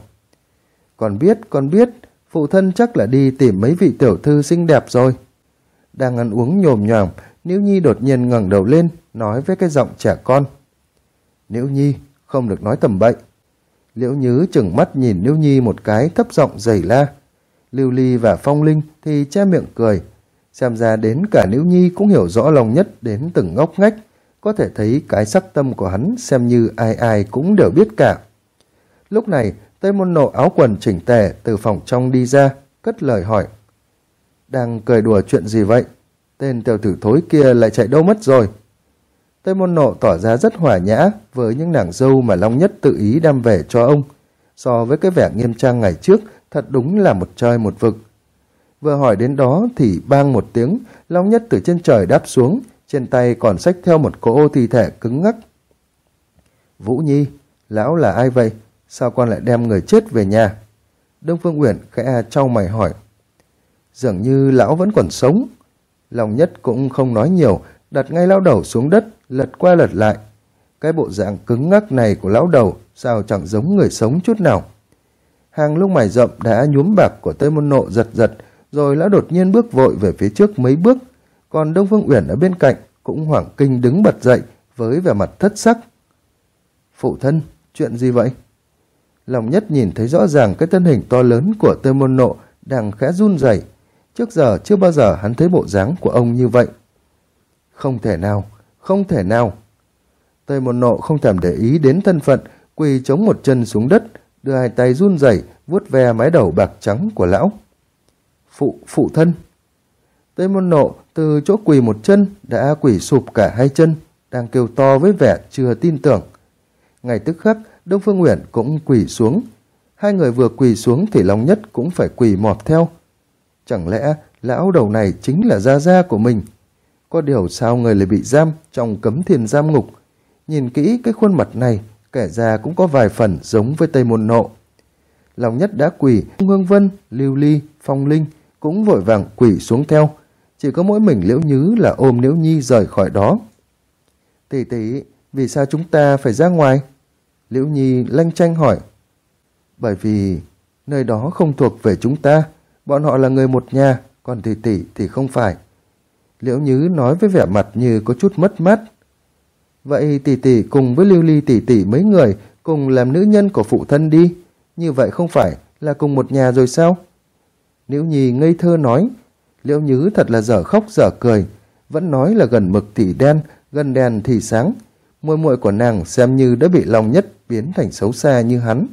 A: Con biết, phụ thân chắc là đi tìm mấy vị tiểu thư xinh đẹp rồi. Đang ăn uống nhồm nhoàm, Liễu Nhi đột nhiên ngẩng đầu lên, nói với cái giọng trẻ con. Liễu Nhi, không được nói tầm bậy. Liễu Nhứ chừng mắt nhìn Liễu Nhi một cái, thấp giọng giày la. Lưu Ly và Phong Linh thì che miệng cười. Xem ra đến cả Liễu Nhi cũng hiểu rõ lòng nhất đến từng ngóc ngách, có thể thấy cái sắc tâm của hắn xem như ai ai cũng đều biết cả. Lúc này, Tây Môn Nộ áo quần chỉnh tề từ phòng trong đi ra, cất lời hỏi. Đang cười đùa chuyện gì vậy? Tên tiểu tử thối kia lại chạy đâu mất rồi? Tây Môn Nộ tỏ ra rất hòa nhã với những nàng dâu mà Long Nhất tự ý đem về cho ông. So với cái vẻ nghiêm trang ngày trước, thật đúng là một trời một vực. Vừa hỏi đến đó thì bang một tiếng, Long Nhất từ trên trời đáp xuống, trên tay còn xách theo một cỗ thi thể cứng ngắc. Vũ Nhi, lão là ai vậy? Sao con lại đem người chết về nhà? Đông Phương Uyển khẽ trao mày hỏi. Dường như lão vẫn còn sống. Long Nhất cũng không nói nhiều, đặt ngay lão đầu xuống đất, lật qua lật lại. Cái bộ dạng cứng ngắc này của lão đầu sao chẳng giống người sống chút nào. Hàng lông mày rậm đã nhuốm bạc của Tây Môn Nộ giật giật, rồi lão đột nhiên bước vội về phía trước mấy bước. Còn Đông Phương Uyển ở bên cạnh cũng hoảng kinh đứng bật dậy với vẻ mặt thất sắc. Phụ thân, chuyện gì vậy? Long Nhất nhìn thấy rõ ràng cái thân hình to lớn của Tây Môn Nộ đang khẽ run rẩy. Trước giờ chưa bao giờ hắn thấy bộ dáng của ông như vậy. Không thể nào, không thể nào. Tây Môn Nộ không thèm để ý đến thân phận, quỳ chống một chân xuống đất, đưa hai tay run rẩy vuốt ve mái đầu bạc trắng của lão. Phụ thân. Tây Môn Nộ từ chỗ quỳ một chân đã quỳ sụp cả hai chân, đang kêu to với vẻ chưa tin tưởng. Ngay tức khắc, Đông Phương Uyển cũng quỳ xuống. Hai người vừa quỳ xuống thì Long Nhất cũng phải quỳ mọp theo. Chẳng lẽ lão đầu này chính là gia gia của mình? Có điều sao người lại bị giam trong Cấm Thiên Giam Ngục? Nhìn kỹ cái khuôn mặt này, kể ra cũng có vài phần giống với Tây Môn Nộ. Long Nhất đã quỳ, Hương Vân, Lưu Ly, Phong Linh cũng vội vàng quỳ xuống theo. Chỉ có mỗi mình Liễu Nhứ là ôm Liễu Nhi rời khỏi đó. Tỷ tỷ, vì sao chúng ta phải ra ngoài? Liễu Nhi lanh chanh hỏi. Bởi vì nơi đó không thuộc về chúng ta, bọn họ là người một nhà, còn tỷ tỷ thì không phải. Liễu Nhứ nói với vẻ mặt như có chút mất mát. Vậy tỷ tỷ cùng với Lưu Ly tỷ tỷ mấy người cùng làm nữ nhân của phụ thân đi, như vậy không phải là cùng một nhà rồi sao? Liễu Nhi ngây thơ nói. Liễu Nhứ thật là dở khóc dở cười, vẫn nói là gần mực thì đen, gần đèn thì sáng. Muội muội của nàng xem như đã bị Long Nhất biến thành xấu xa như hắn.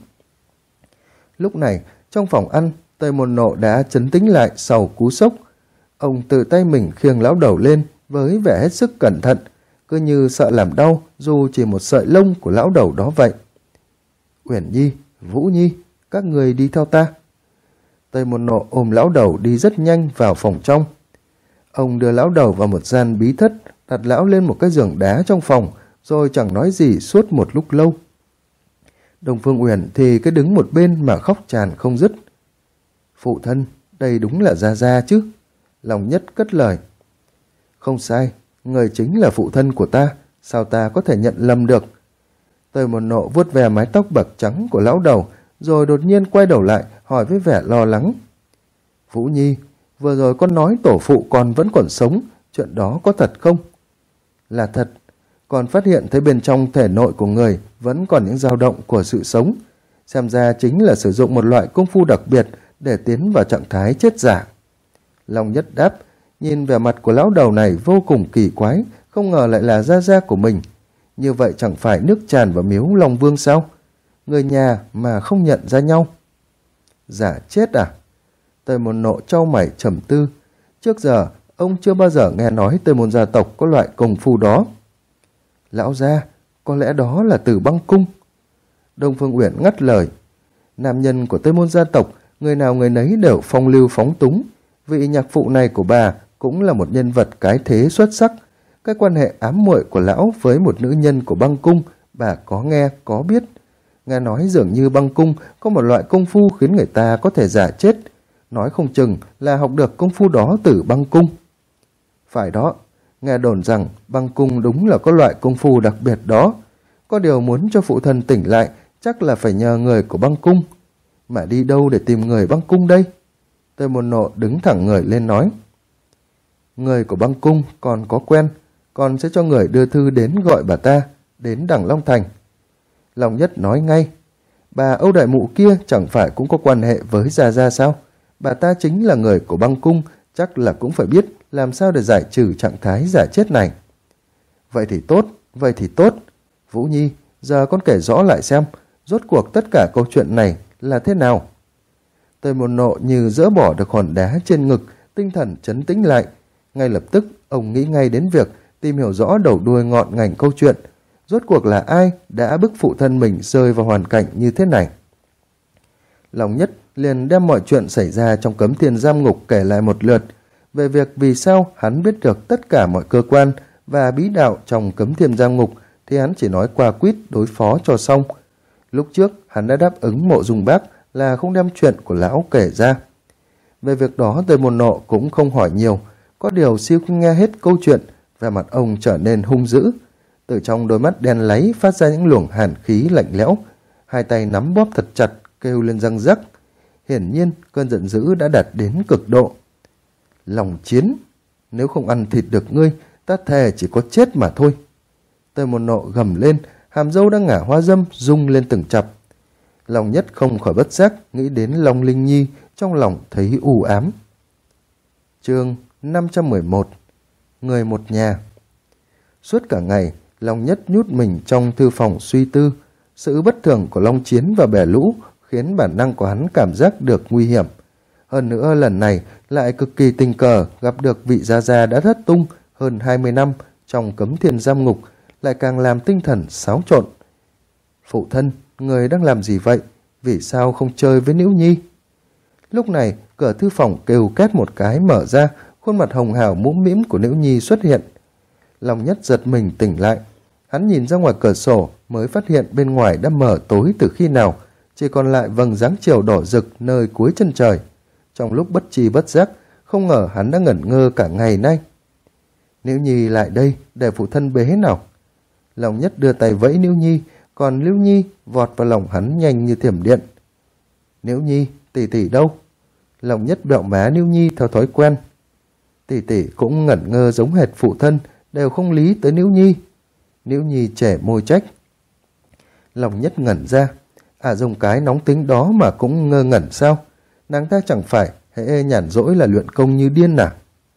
A: Lúc này, trong phòng ăn, Tây Môn Nộ đã trấn tĩnh lại sau cú sốc. Ông tự tay mình khiêng lão đầu lên với vẻ hết sức cẩn thận, cứ như sợ làm đau dù chỉ một sợi lông của lão đầu đó vậy. Uyển Nhi, Vũ Nhi, các người đi theo ta. Tây Môn Nộ ôm lão đầu đi rất nhanh vào phòng trong. Ông đưa lão đầu vào một gian bí thất, đặt lão lên một cái giường đá trong phòng, rồi chẳng nói gì suốt một lúc lâu. Đông Phương Uyển thì cứ đứng một bên mà khóc tràn không dứt. Phụ thân, đây đúng là Gia Gia chứ? Long Nhất cất lời. Không sai, người chính là phụ thân của ta, sao ta có thể nhận lầm được? Tây Môn Nộ vuốt ve mái tóc bạc trắng của lão đầu, rồi đột nhiên quay đầu lại hỏi với vẻ lo lắng. Vũ Nhi, vừa rồi con nói tổ phụ con vẫn còn sống, chuyện đó có thật không? Là thật, còn phát hiện thấy bên trong thể nội của người vẫn còn những dao động của sự sống. Xem ra chính là sử dụng một loại công phu đặc biệt để tiến vào trạng thái chết giả. Long Nhất đáp, nhìn vẻ mặt của lão đầu này vô cùng kỳ quái, không ngờ lại là Gia Gia của mình. Như vậy chẳng phải nước tràn vào miếu Long Vương sao? Người nhà mà không nhận ra nhau. Giả chết à? Tây Môn Nộ trao mày trầm tư. Trước giờ, ông chưa bao giờ nghe nói Tây Môn gia tộc có loại công phu đó. Lão gia, có lẽ đó là Tử Băng Cung. Đông Phương Uyển ngắt lời. Nam nhân của Tây Môn gia tộc, người nào người nấy đều phong lưu phóng túng. Vị nhạc phụ này của bà cũng là một nhân vật cái thế xuất sắc, cái quan hệ ám muội của lão với một nữ nhân của băng cung, bà có nghe, có biết. Nghe nói dường như băng cung có một loại công phu khiến người ta có thể giả chết. Nói không chừng là học được công phu đó từ băng cung. Phải đó, nghe đồn rằng băng cung đúng là có loại công phu đặc biệt đó. Có điều muốn cho phụ thân tỉnh lại, chắc là phải nhờ người của băng cung. Mà đi đâu để tìm người băng cung đây? Tề Môn Nộ đứng thẳng người lên nói. Người của băng cung còn có quen, còn sẽ cho người đưa thư đến gọi bà ta, đến Đằng Long Thành. Long Nhất nói ngay, bà Âu Đại Mụ kia chẳng phải cũng có quan hệ với Gia Gia sao? Bà ta chính là người của băng cung, chắc là cũng phải biết làm sao để giải trừ trạng thái giả chết này. Vậy thì tốt, vậy thì tốt. Vũ Nhi, giờ con kể rõ lại xem, rốt cuộc tất cả câu chuyện này là thế nào? Tề Môn Nộ như dỡ bỏ được hòn đá trên ngực, tinh thần trấn tĩnh lại. Ngay lập tức, ông nghĩ ngay đến việc tìm hiểu rõ đầu đuôi ngọn ngành câu chuyện. Rốt cuộc là ai đã bức phụ thân mình rơi vào hoàn cảnh như thế này? Long Nhất liền đem mọi chuyện xảy ra trong Cấm Thiên Giam Ngục kể lại một lượt, về việc vì sao hắn biết được tất cả mọi cơ quan và bí đạo trong Cấm Thiên Giam Ngục thì hắn chỉ nói qua quýt đối phó cho xong. Lúc trước hắn đã đáp ứng Mộ Dung Bác là không đem chuyện của lão kể ra. Về việc đó Tề Môn Nộ cũng không hỏi nhiều, có điều siêu khi nghe hết câu chuyện, vẻ mặt ông trở nên hung dữ. Từ trong đôi mắt đen láy phát ra những luồng hàn khí lạnh lẽo, hai tay nắm bóp thật chặt, kêu lên răng rắc. Hiển nhiên cơn giận dữ đã đạt đến cực độ. Lòng chiến, nếu không ăn thịt được ngươi, ta thề chỉ có chết mà thôi. Tề Môn Nộ gầm lên, hàm râu đang ngả hoa dâm rung lên từng chập. Long Nhất không khỏi bất giác nghĩ đến Long Linh Nhi, trong lòng thấy u ám. Chương 511. Người một nhà. Suốt cả ngày, Long Nhất nhút mình trong thư phòng suy tư. Sự bất thường của Long Chiến và bè lũ khiến bản năng của hắn cảm giác được nguy hiểm. Hơn nữa lần này lại cực kỳ tình cờ gặp được vị Gia Gia đã thất tung hơn 20 năm trong Cấm Thiên Giam Ngục, lại càng làm tinh thần xáo trộn. Phụ thân, người đang làm gì vậy? Vì sao không chơi với Nữ Nhi? Lúc này, cửa thư phòng kêu két một cái mở ra, khuôn mặt hồng hào mũm mĩm của Nữ Nhi xuất hiện. Long Nhất giật mình tỉnh lại. Hắn nhìn ra ngoài cửa sổ mới phát hiện bên ngoài đã mở tối từ khi nào, chỉ còn lại vầng dáng chiều đỏ rực nơi cuối chân trời. Trong lúc bất tri bất giác, không ngờ hắn đã ngẩn ngơ cả ngày nay. Nữ Nhi lại đây để phụ thân bế nào. Long Nhất đưa tay vẫy Nữ Nhi, còn Nữ Nhi vọt vào lòng hắn nhanh như thiểm điện. Nữ Nhi, tỷ tỷ đâu? Long Nhất bẹo má Nữ Nhi theo thói quen. Tỷ tỷ cũng ngẩn ngơ giống hệt phụ thân, đều không lý tới Nữ Nhi. Nữ Nhi trẻ môi trách. Long Nhất ngẩn ra. Dùng cái nóng tính đó mà cũng ngơ ngẩn sao? Nàng ta chẳng phải hễ nhàn rỗi là luyện công như điên à?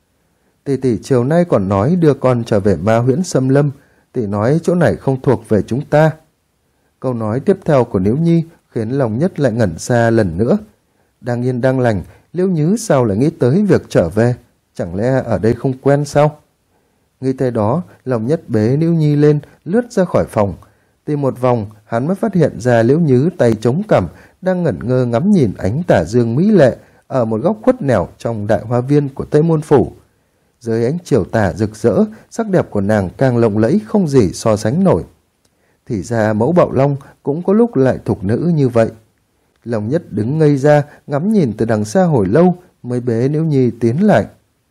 A: Tỷ tỷ chiều nay còn nói đưa con trở về Ma Huyễn Xâm Lâm. Tỷ nói chỗ này không thuộc về chúng ta. Câu nói tiếp theo của Liễu Nhi khiến Long Nhất lại ngẩn ra lần nữa. Đang yên đang lành, Liễu Nhứ sao lại nghĩ tới việc trở về? Chẳng lẽ ở đây không quen sao? Nghĩ tới đó, Long Nhất bế Liễu Nhi lên, lướt ra khỏi phòng. Tìm một vòng, hắn mới phát hiện ra Liễu Nhứ tay chống cằm, đang ngẩn ngơ ngắm nhìn ánh tà dương mỹ lệ ở một góc khuất nẻo trong đại hoa viên của Tây Môn Phủ. Dưới ánh chiều tà rực rỡ, sắc đẹp của nàng càng lộng lẫy không gì so sánh nổi. Thì ra mẫu Bạo Long cũng có lúc lại thục nữ như vậy. Long Nhất đứng ngây ra, ngắm nhìn từ đằng xa hồi lâu, mới bế Liễu Nhi tiến lại.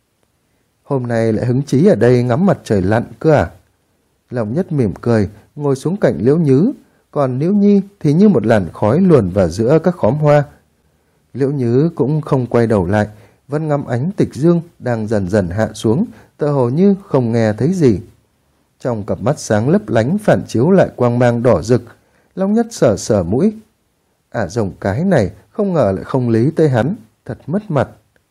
A: Hôm nay lại hứng chí ở đây ngắm mặt trời lặn cơ à? Long Nhất mỉm cười, ngồi xuống cạnh Liễu Nhứ, còn Liễu Nhi thì như một làn khói luồn vào giữa các khóm hoa. Liễu Nhứ cũng không quay đầu lại, vẫn ngắm ánh tịch dương đang dần dần hạ xuống, tựa hồ như không nghe thấy gì. Trong cặp mắt sáng lấp lánh phản chiếu lại quang mang đỏ rực, Long Nhất sờ sờ mũi. Rồng cái này không ngờ lại không lý tới hắn, thật mất mặt.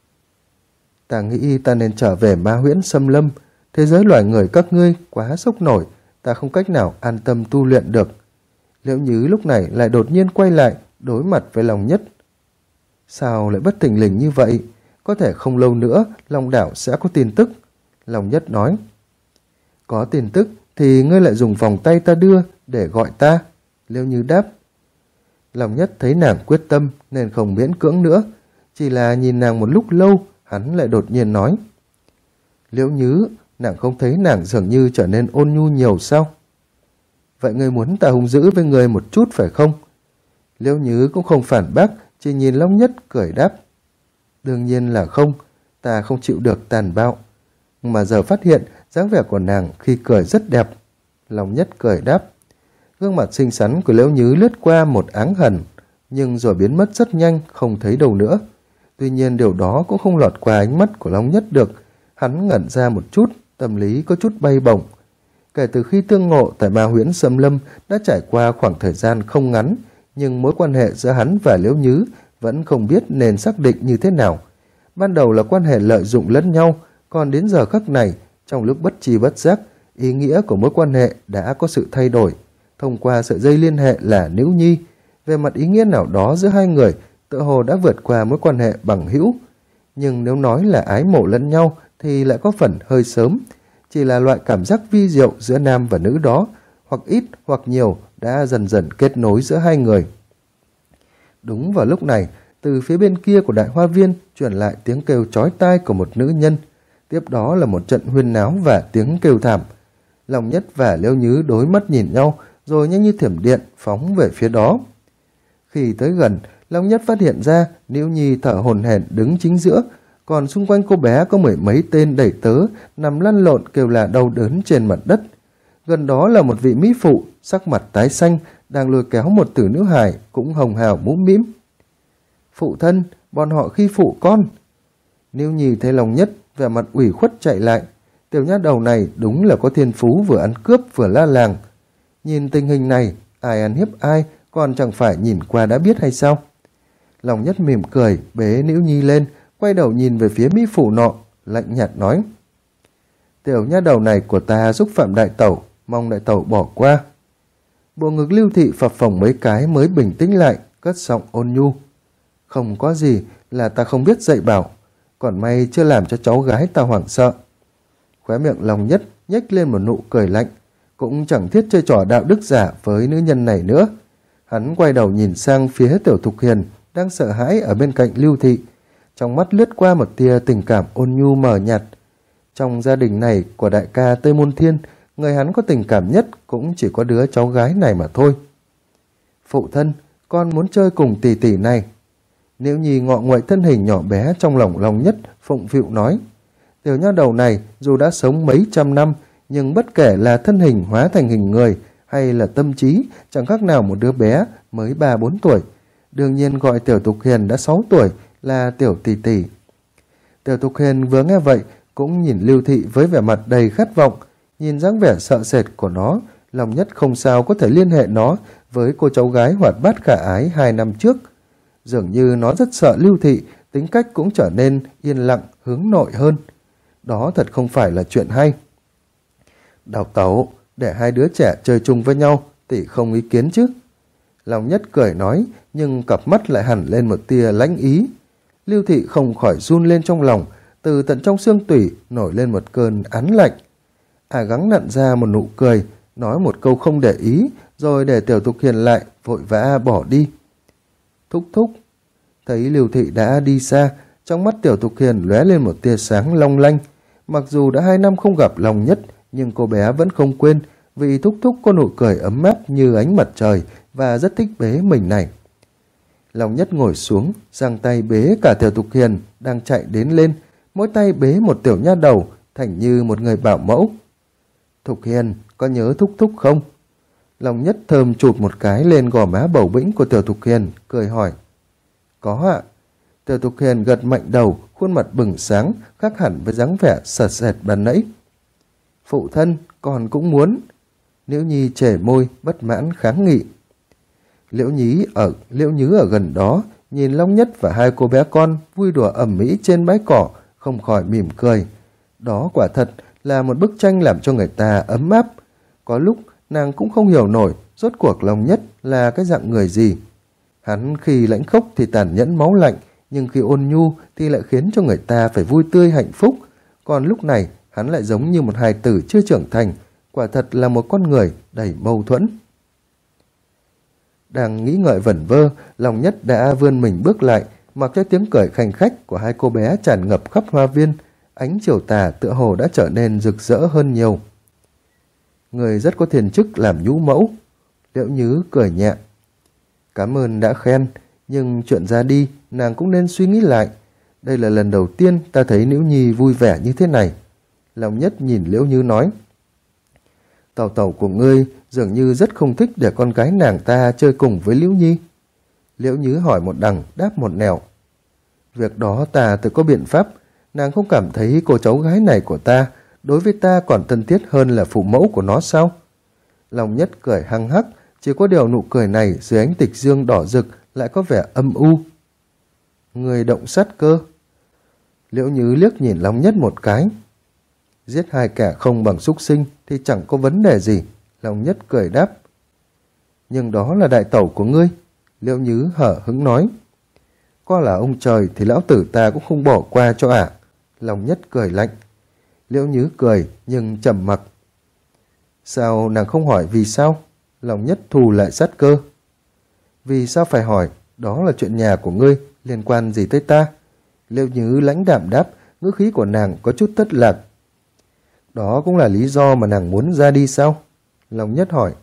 A: Ta nghĩ ta nên trở về Ma Huyễn Xâm Lâm, thế giới loài người các ngươi quá sốc nổi, ta không cách nào an tâm tu luyện được. Liễu Nhứ lúc này lại đột nhiên quay lại, đối mặt với Long Nhất. Sao lại bất thình lình như vậy? Có thể không lâu nữa Long Đảo sẽ có tin tức. Long Nhất nói. Có tin tức thì ngươi lại dùng vòng tay ta đưa để gọi ta. Liễu Nhứ đáp. Long Nhất thấy nàng quyết tâm nên không miễn cưỡng nữa. Chỉ là nhìn nàng một lúc lâu, hắn lại đột nhiên nói. Liễu Nhứ, nàng không thấy nàng dường như trở nên ôn nhu nhiều sao? Vậy ngươi muốn ta hung dữ với ngươi một chút phải không? Liễu Nhứ cũng không phản bác, chỉ nhìn Long Nhất cười đáp. Đương nhiên là không, ta không chịu được tàn bạo. Mà giờ phát hiện dáng vẻ của nàng khi cười rất đẹp. Long Nhất cười đáp. Gương mặt xinh xắn của Liễu Nhứ lướt qua một áng hằn, nhưng rồi biến mất rất nhanh, không thấy đâu nữa. Tuy nhiên điều đó cũng không lọt qua ánh mắt của Long Nhất được. Hắn ngẩn ra một chút, tâm lý có chút bay bổng. Kể từ khi tương ngộ tại Ma Huyễn Xâm Lâm đã trải qua khoảng thời gian không ngắn, nhưng mối quan hệ giữa hắn và Liễu Nhứ vẫn không biết nên xác định như thế nào. Ban đầu là quan hệ lợi dụng lẫn nhau, còn đến giờ khắc này, trong lúc bất tri bất giác, ý nghĩa của mối quan hệ đã có sự thay đổi. Thông qua sợi dây liên hệ là Nữ Nhi, về mặt ý nghĩa nào đó giữa hai người tựa hồ đã vượt qua mối quan hệ bằng hữu. Nhưng nếu nói là ái mộ lẫn nhau thì lại có phần hơi sớm. Chỉ là loại cảm giác vi diệu giữa nam và nữ đó, hoặc ít hoặc nhiều, đã dần dần kết nối giữa hai người. Đúng vào lúc này, từ phía bên kia của đại hoa viên truyền lại tiếng kêu chói tai của một nữ nhân. Tiếp đó là một trận huyên náo và tiếng kêu thảm. Long Nhất và Liễu Nhứ đối mắt nhìn nhau, rồi nhanh như thiểm điện phóng về phía đó. Khi tới gần, Long Nhất phát hiện ra Liễu Nhi thở hổn hển đứng chính giữa, còn xung quanh cô bé có mười mấy tên đẩy tớ nằm lăn lộn kêu là đau đớn trên mặt đất. Gần đó là một vị mỹ phụ sắc mặt tái xanh đang lôi kéo một tử nữ hài cũng hồng hào mũm mĩm. Phụ thân, bọn họ khi phụ con. Liễu Nhi thấy Long Nhất vẻ mặt ủy khuất chạy lại. Tiểu nha đầu này đúng là có thiên phú, vừa ăn cướp vừa la làng. Nhìn tình hình này, ai ăn hiếp ai còn chẳng phải nhìn qua đã biết hay sao? Long Nhất mỉm cười bế Liễu Nhi lên, quay đầu nhìn về phía mỹ phụ nọ, lạnh nhạt nói. Tiểu nha đầu này của ta xúc phạm đại tẩu, mong đại tẩu bỏ qua. Bộ ngực Lưu Thị phập phồng mấy cái mới bình tĩnh lại, cất giọng ôn nhu. Không có gì, là ta không biết dạy bảo, còn may chưa làm cho cháu gái ta hoảng sợ. Khóe miệng Long Nhất nhếch lên một nụ cười lạnh, cũng chẳng thiết chơi trò đạo đức giả với nữ nhân này nữa. Hắn quay đầu nhìn sang phía Tiểu Thục Hiền đang sợ hãi ở bên cạnh Lưu Thị, trong mắt lướt qua một tia tình cảm ôn nhu mờ nhạt. Trong gia đình này của đại ca Tây Môn Thiên, người hắn có tình cảm nhất cũng chỉ có đứa cháu gái này mà thôi. Phụ thân, con muốn chơi cùng tỷ tỷ này. Liễu Nhi ngọ nguậy thân hình nhỏ bé trong lòng Long Nhất, phụng phịu nói. Tiểu nha đầu này dù đã sống mấy trăm năm, nhưng bất kể là thân hình hóa thành hình người hay là tâm trí, chẳng khác nào một đứa bé mới 3-4 tuổi. Đương nhiên gọi Tiểu Thục Hiền đã 6 tuổi là Tiểu tỷ tỷ. Tiểu Thục Hiền vừa nghe vậy cũng nhìn Lưu Thị với vẻ mặt đầy khát vọng. Nhìn dáng vẻ sợ sệt của nó, Long Nhất không sao có thể liên hệ nó với cô cháu gái hoạt bát khả ái 2 năm trước. Dường như nó rất sợ Lưu Thị, tính cách cũng trở nên yên lặng, hướng nội hơn. Đó thật không phải là chuyện hay. Đào tẩu, để hai đứa trẻ chơi chung với nhau, tỷ không ý kiến chứ? Long Nhất cười nói, nhưng cặp mắt lại hẳn lên một tia lãnh ý. Lưu Thị không khỏi run lên trong lòng, từ tận trong xương tủy nổi lên một cơn án lạnh. Gắng nặn ra một nụ cười, nói một câu không để ý, rồi để Tiểu Thục Hiền lại, vội vã bỏ đi. Thúc thúc. Thấy Lưu Thị đã đi xa, trong mắt Tiểu Thục Hiền lóe lên một tia sáng long lanh. Mặc dù đã 2 năm không gặp Long Nhất, nhưng cô bé vẫn không quên vì thúc thúc có nụ cười ấm áp như ánh mặt trời và rất thích bế mình này. Long Nhất ngồi xuống, giang tay bế cả Tiểu Thục Hiền đang chạy đến lên, mỗi tay bế một tiểu nha đầu, thành như một người bảo mẫu. Thục Hiền, có nhớ thúc thúc không? Long Nhất thơm chụp một cái lên gò má bầu bĩnh của Tiểu Thục Hiền, cười hỏi. Có ạ. Tiểu Thục Hiền gật mạnh đầu, khuôn mặt bừng sáng, khác hẳn với dáng vẻ sệt sệt ban nãy. Phụ thân, con cũng muốn. Liễu Nhi chẻ môi, bất mãn kháng nghị. Liễu Nhứ ở gần đó, nhìn Long Nhất và hai cô bé con vui đùa ầm ĩ trên bãi cỏ, không khỏi mỉm cười. Đó quả thật là một bức tranh làm cho người ta ấm áp. Có lúc nàng cũng không hiểu nổi rốt cuộc Long Nhất là cái dạng người gì. Hắn khi lãnh khốc thì tàn nhẫn máu lạnh, nhưng khi ôn nhu thì lại khiến cho người ta phải vui tươi hạnh phúc. Còn lúc này hắn lại giống như một hài tử chưa trưởng thành, quả thật là một con người đầy mâu thuẫn. Đang nghĩ ngợi vẩn vơ, Long Nhất đã vươn mình bước lại, mặc cho tiếng cười khanh khách của hai cô bé tràn ngập khắp hoa viên, ánh chiều tà tựa hồ đã trở nên rực rỡ hơn nhiều. Người rất có thiên chức làm nhũ mẫu. Liễu Nhứ cười nhẹ. Cảm ơn đã khen, nhưng chuyện ra đi nàng cũng nên suy nghĩ lại. Đây là lần đầu tiên ta thấy Nữ Nhi vui vẻ như thế này. Long Nhất nhìn Liễu Nhứ nói. Tẩu tẩu của ngươi dường như rất không thích để con gái nàng ta chơi cùng với Liễu Nhi. Liễu Nhứ hỏi một đằng đáp một nẻo. Việc đó ta tự có biện pháp. Nàng không cảm thấy cô cháu gái này của ta đối với ta còn thân thiết hơn là phụ mẫu của nó sao? Long Nhất cười hăng hắc, chỉ có điều nụ cười này dưới ánh tịch dương đỏ rực lại có vẻ âm u. Người động sát cơ. Liễu Nhứ liếc nhìn Long Nhất một cái. Giết hai kẻ không bằng súc sinh thì chẳng có vấn đề gì. Long Nhất cười đáp. Nhưng đó là đại tẩu của ngươi. Liễu Nhứ hở hững nói. Có là ông trời thì lão tử ta cũng không bỏ qua cho ả. Long Nhất cười lạnh. Liễu Nhứ cười nhưng trầm mặc. Sao nàng không hỏi vì sao? Long Nhất thù lại sát cơ. Vì sao phải hỏi? Đó là chuyện nhà của ngươi, liên quan gì tới ta? Liễu Nhứ lãnh đạm đáp, ngữ khí của nàng có chút thất lạc. Đó cũng là lý do mà nàng muốn ra đi sao? Long Nhất hỏi.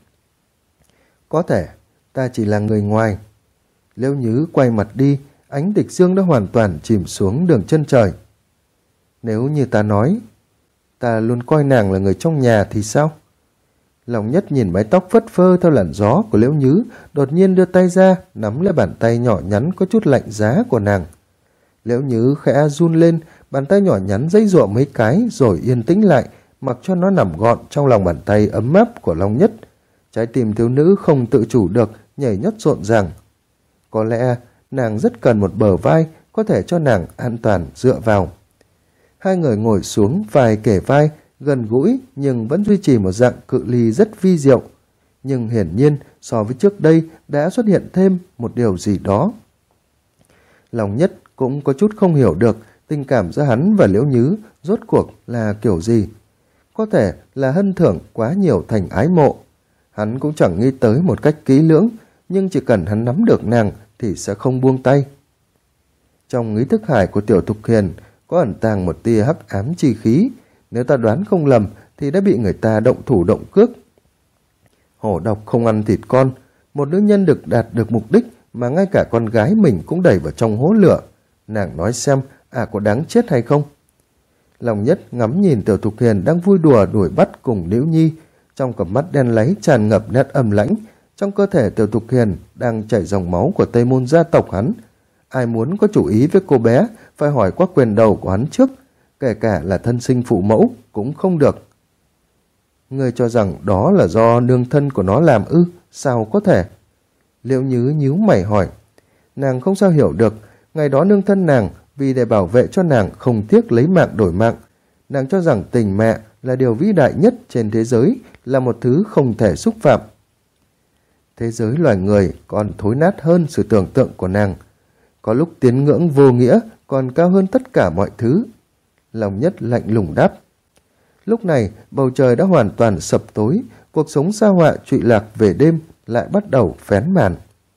A: Có thể, ta chỉ là người ngoài. Liễu Nhứ quay mặt đi, ánh tịch dương đã hoàn toàn chìm xuống đường chân trời. Nếu như ta nói, ta luôn coi nàng là người trong nhà thì sao? Long Nhất nhìn mái tóc phất phơ theo làn gió của Liễu Nhứ, đột nhiên đưa tay ra, nắm lấy bàn tay nhỏ nhắn có chút lạnh giá của nàng. Liễu Nhứ khẽ run lên, bàn tay nhỏ nhắn giãy giụa mấy cái rồi yên tĩnh lại, mặc cho nó nằm gọn trong lòng bàn tay ấm áp của Long Nhất. Trái tim thiếu nữ không tự chủ được, nhảy nhót rộn ràng. Có lẽ nàng rất cần một bờ vai có thể cho nàng an toàn dựa vào. Hai người ngồi xuống vai kề vai, gần gũi nhưng vẫn duy trì một dạng cự ly rất vi diệu. Nhưng hiển nhiên so với trước đây đã xuất hiện thêm một điều gì đó. Long Nhất cũng có chút không hiểu được tình cảm giữa hắn và Liễu Nhứ rốt cuộc là kiểu gì. Có thể là hân thưởng quá nhiều thành ái mộ. Hắn cũng chẳng nghĩ tới một cách kỹ lưỡng, nhưng chỉ cần hắn nắm được nàng thì sẽ không buông tay. Trong ý thức hải của Tiểu Thục Hiền có ẩn tàng một tia hắc ám chi khí. Nếu ta đoán không lầm thì đã bị người ta động thủ động cước. Hổ độc không ăn thịt con. Một nữ nhân được đạt được mục đích mà ngay cả con gái mình cũng đẩy vào trong hố lửa. Nàng nói xem có đáng chết hay không? Long Nhất ngắm nhìn Tiểu Thục Hiền đang vui đùa đuổi bắt cùng Liễu Nhi. Trong cặp mắt đen láy tràn ngập nét âm lãnh. Trong cơ thể Tiểu Thục Hiền đang chảy dòng máu của Tây Môn gia tộc hắn. Ai muốn có chủ ý với cô bé phải hỏi qua quyền đầu của hắn trước. Kể cả là thân sinh phụ mẫu cũng không được. Ngươi cho rằng đó là do nương thân của nó làm ư? Sao có thể? Liễu Nhứ nhíu mày hỏi. Nàng không sao hiểu được. Ngày đó nương thân nàng vì để bảo vệ cho nàng không tiếc lấy mạng đổi mạng. Nàng cho rằng tình mẹ là điều vĩ đại nhất trên thế giới, là một thứ không thể xúc phạm. Thế giới loài người còn thối nát hơn sự tưởng tượng của nàng. Có lúc tiến ngưỡng vô nghĩa còn cao hơn tất cả mọi thứ. Long Nhất lạnh lùng đáp. Lúc này bầu trời đã hoàn toàn sập tối, cuộc sống sa họa trụy lạc về đêm lại bắt đầu vén màn.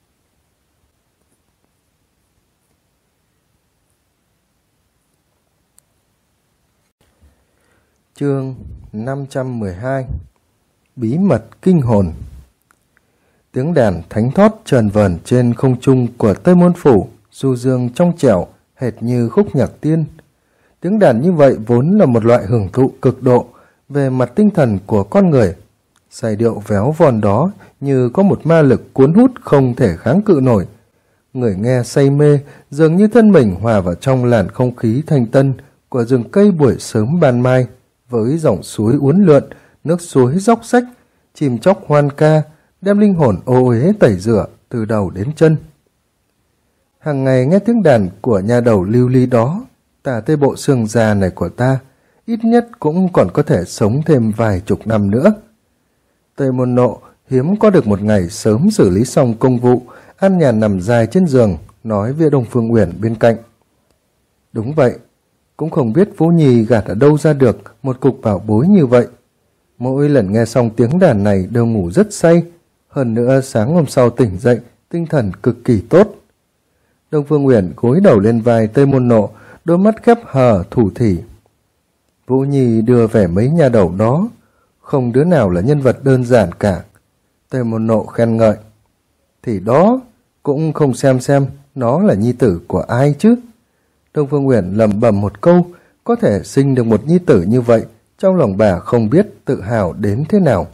A: Chương 512. Bí mật kinh hồn. Tiếng đàn thánh thót trờn vờn trên không trung của Tây Môn Phủ, du dương trong trẻo, hệt như khúc nhạc tiên. Tiếng đàn như vậy vốn là một loại hưởng thụ cực độ về mặt tinh thần của con người. Giai điệu véo von đó như có một ma lực cuốn hút không thể kháng cự nổi. Người nghe say mê, dường như thân mình hòa vào trong làn không khí thanh tân của rừng cây buổi sớm ban mai, với dòng suối uốn lượn, nước suối róc rách, chim chóc hoan ca, đem linh hồn ô uế tẩy rửa từ đầu đến chân. Hàng ngày nghe tiếng đàn của nhà đầu lưu ly đó, tả tê bộ xương già này của ta, ít nhất cũng còn có thể sống thêm vài chục năm nữa. Tây Môn Nộ hiếm có được một ngày sớm xử lý xong công vụ, an nhàn nằm dài trên giường, nói với Đông Phương Uyển bên cạnh. Đúng vậy, cũng không biết Vũ Nhi gạt ở đâu ra được một cục bảo bối như vậy. Mỗi lần nghe xong tiếng đàn này đều ngủ rất say, hơn nữa sáng hôm sau tỉnh dậy, tinh thần cực kỳ tốt. Đông Phương Uyển gối đầu lên vai Tây Môn Nộ, đôi mắt khép hờ thủ thỉ. Vũ Nhi đưa về mấy nhà đầu đó, không đứa nào là nhân vật đơn giản cả. Tề Môn Nộ khen ngợi. Thì đó, cũng không xem nó là nhi tử của ai chứ. Đông Phương Uyển lẩm bẩm một câu, có thể sinh được một nhi tử như vậy, trong lòng bà không biết tự hào đến thế nào.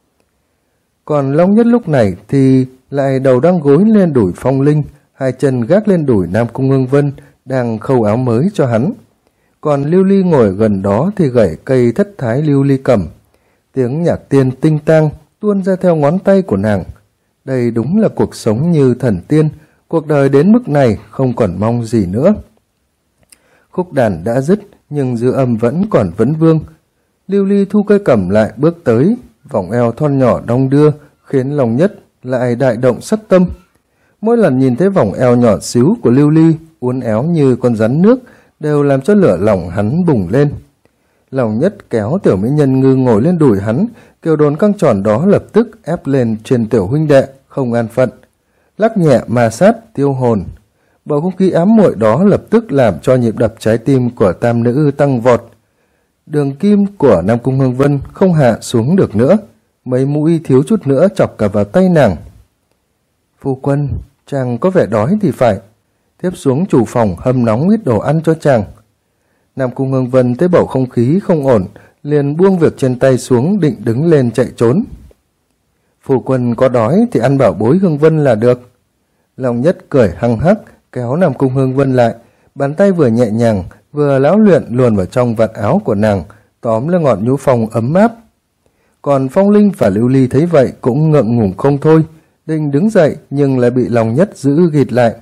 A: Còn Long Nhất lúc này thì lại đầu đang gối lên đùi Phong Linh, hai chân gác lên đùi Nam Cung Ngưng Vân, đang khâu áo mới cho hắn. Còn Lưu Ly ngồi gần đó thì gảy cây thất thái lưu ly cầm. Tiếng nhạc tiên tinh tang tuôn ra theo ngón tay của nàng. Đây đúng là cuộc sống như thần tiên, cuộc đời đến mức này không còn mong gì nữa. Khúc đàn đã dứt nhưng dư âm vẫn còn vấn vương. Lưu Ly thu cây cẩm lại bước tới, vòng eo thon nhỏ đong đưa khiến Long Nhất lại đại động sắc tâm. Mỗi lần nhìn thấy vòng eo nhỏ xíu của Lưu Ly uốn éo như con rắn nước đều làm cho lửa lòng hắn bùng lên. Long Nhất kéo tiểu mỹ nhân ngư ngồi lên đùi hắn, kiều đồn căng tròn đó lập tức ép lên trên tiểu huynh đệ không an phận, lắc nhẹ ma sát tiêu hồn. Bầu không khí ám muội đó lập tức làm cho nhịp đập trái tim của tam nữ tăng vọt. Đường kim của Nam Cung Hương Vân không hạ xuống được nữa, mấy mũi thiếu chút nữa chọc cả vào tay nàng. Phu quân, chàng có vẻ đói thì phải, tiếp xuống chủ phòng hâm nóng ít đồ ăn cho chàng. Nam Cung Hương Vân thấy bầu không khí không ổn, liền buông việc trên tay xuống định đứng lên chạy trốn. Phu quân có đói thì ăn bảo bối Hương Vân là được. Long Nhất cười hăng hắc kéo Nam Cung Hương Vân lại, bàn tay vừa nhẹ nhàng vừa lão luyện luồn vào trong vạt áo của nàng, tóm lấy ngọn nhũ phong ấm áp. Còn Phong Linh và Lưu Ly thấy vậy cũng ngượng ngùng không thôi, định đứng dậy nhưng lại bị Long Nhất giữ ghịt lại.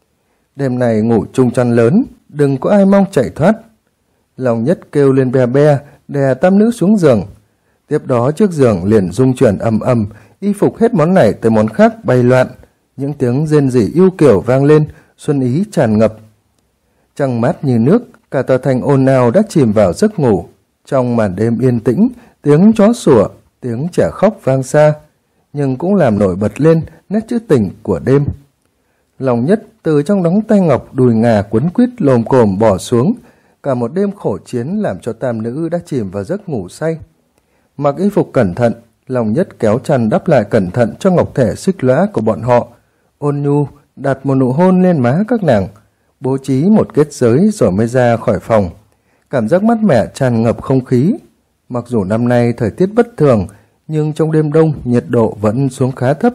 A: Đêm này ngủ chung chăn lớn, đừng có ai mong chạy thoát. Long Nhất kêu lên be be, đè tam nữ xuống giường. Tiếp đó chiếc giường liền rung chuyển ầm ầm, y phục hết món này tới món khác bay loạn. Những tiếng rên rỉ yêu kiều vang lên, xuân ý tràn ngập. Trăng mát như nước, cả tòa thành ồn ào đã chìm vào giấc ngủ. Trong màn đêm yên tĩnh, tiếng chó sủa, tiếng trẻ khóc vang xa, nhưng cũng làm nổi bật lên nét trữ tình của đêm. Long Nhất từ trong đóng tay ngọc đùi ngà quấn quýt lồm cồm bỏ xuống. Cả một đêm khổ chiến làm cho tam nữ đã chìm vào giấc ngủ say. Mặc y phục cẩn thận, Long Nhất kéo chăn đắp lại cẩn thận cho ngọc thể xích lõa của bọn họ, ôn nhu đặt một nụ hôn lên má các nàng, bố trí một kết giới rồi mới ra khỏi phòng. Cảm giác mát mẻ tràn ngập không khí. Mặc dù năm nay thời tiết bất thường, nhưng trong đêm đông nhiệt độ vẫn xuống khá thấp.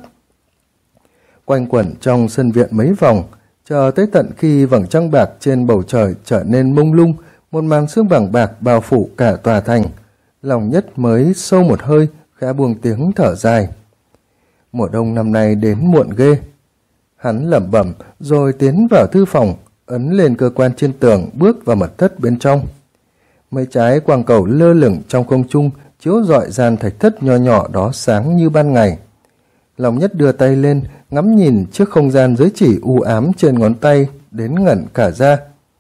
A: Quanh quẩn trong sân viện mấy vòng, chờ tới tận khi vầng trăng bạc trên bầu trời trở nên mông lung, một màn sương vàng bạc bao phủ cả tòa thành, Long Nhất mới sâu một hơi, khẽ buông tiếng thở dài. Mùa đông năm nay đến muộn ghê. Hắn lẩm bẩm rồi tiến vào thư phòng, ấn lên cơ quan trên tường, bước vào mật thất bên trong. Mấy trái quang cầu lơ lửng trong không trung chiếu rọi gian thạch thất nho nhỏ đó sáng như ban ngày. Long Nhất đưa tay lên ngắm nhìn chiếc không gian giới chỉ u ám trên ngón tay đến ngẩn cả ra.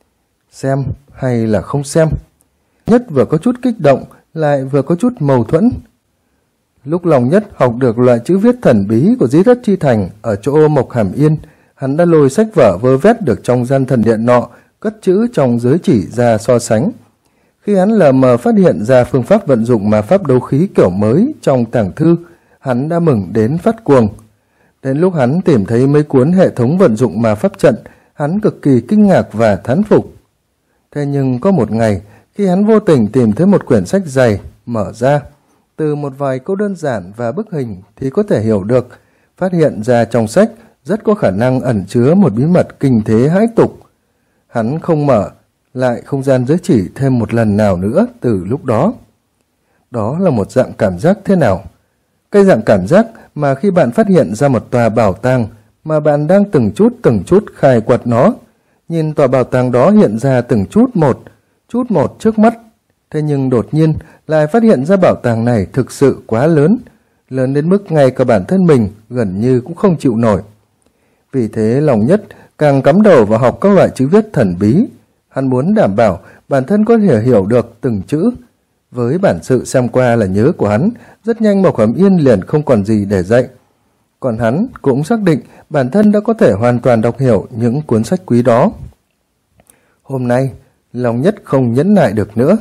A: Xem hay là không xem? Nhất vừa có chút kích động lại vừa có chút mâu thuẫn. Lúc Long Nhất học được loại chữ viết thần bí của Di Thất Chi Thành ở chỗ Mộc Hàm Yên, hắn đã lôi sách vở vơ vét được trong gian thần điện nọ, cất chữ trong giới chỉ ra so sánh. Khi hắn lờ mờ phát hiện ra phương pháp vận dụng ma pháp đấu khí kiểu mới trong tàng thư, hắn đã mừng đến phát cuồng. Đến lúc hắn tìm thấy mấy cuốn hệ thống vận dụng ma pháp trận, hắn cực kỳ kinh ngạc và thán phục. Thế nhưng có một ngày, khi hắn vô tình tìm thấy một quyển sách dày, mở ra, từ một vài câu đơn giản và bức hình thì có thể hiểu được, phát hiện ra trong sách rất có khả năng ẩn chứa một bí mật kinh thế hãi tục. Hắn không mở lại không gian giới chỉ thêm một lần nào nữa từ lúc đó. Đó là một dạng cảm giác thế nào? Cái dạng cảm giác mà khi bạn phát hiện ra một tòa bảo tàng mà bạn đang từng chút khai quật nó, nhìn tòa bảo tàng đó hiện ra từng chút một trước mắt, thế nhưng đột nhiên lại phát hiện ra bảo tàng này thực sự quá lớn, lớn đến mức ngay cả bản thân mình gần như cũng không chịu nổi. Vì thế Long Nhất càng cắm đầu vào học các loại chữ viết thần bí. Hắn muốn đảm bảo bản thân có thể hiểu được từng chữ. Với bản sự xem qua là nhớ của hắn, rất nhanh Mộc Hàm Yên liền không còn gì để dạy. Còn hắn cũng xác định bản thân đã có thể hoàn toàn đọc hiểu những cuốn sách quý đó. Hôm nay, Long Nhất không nhẫn nại được nữa.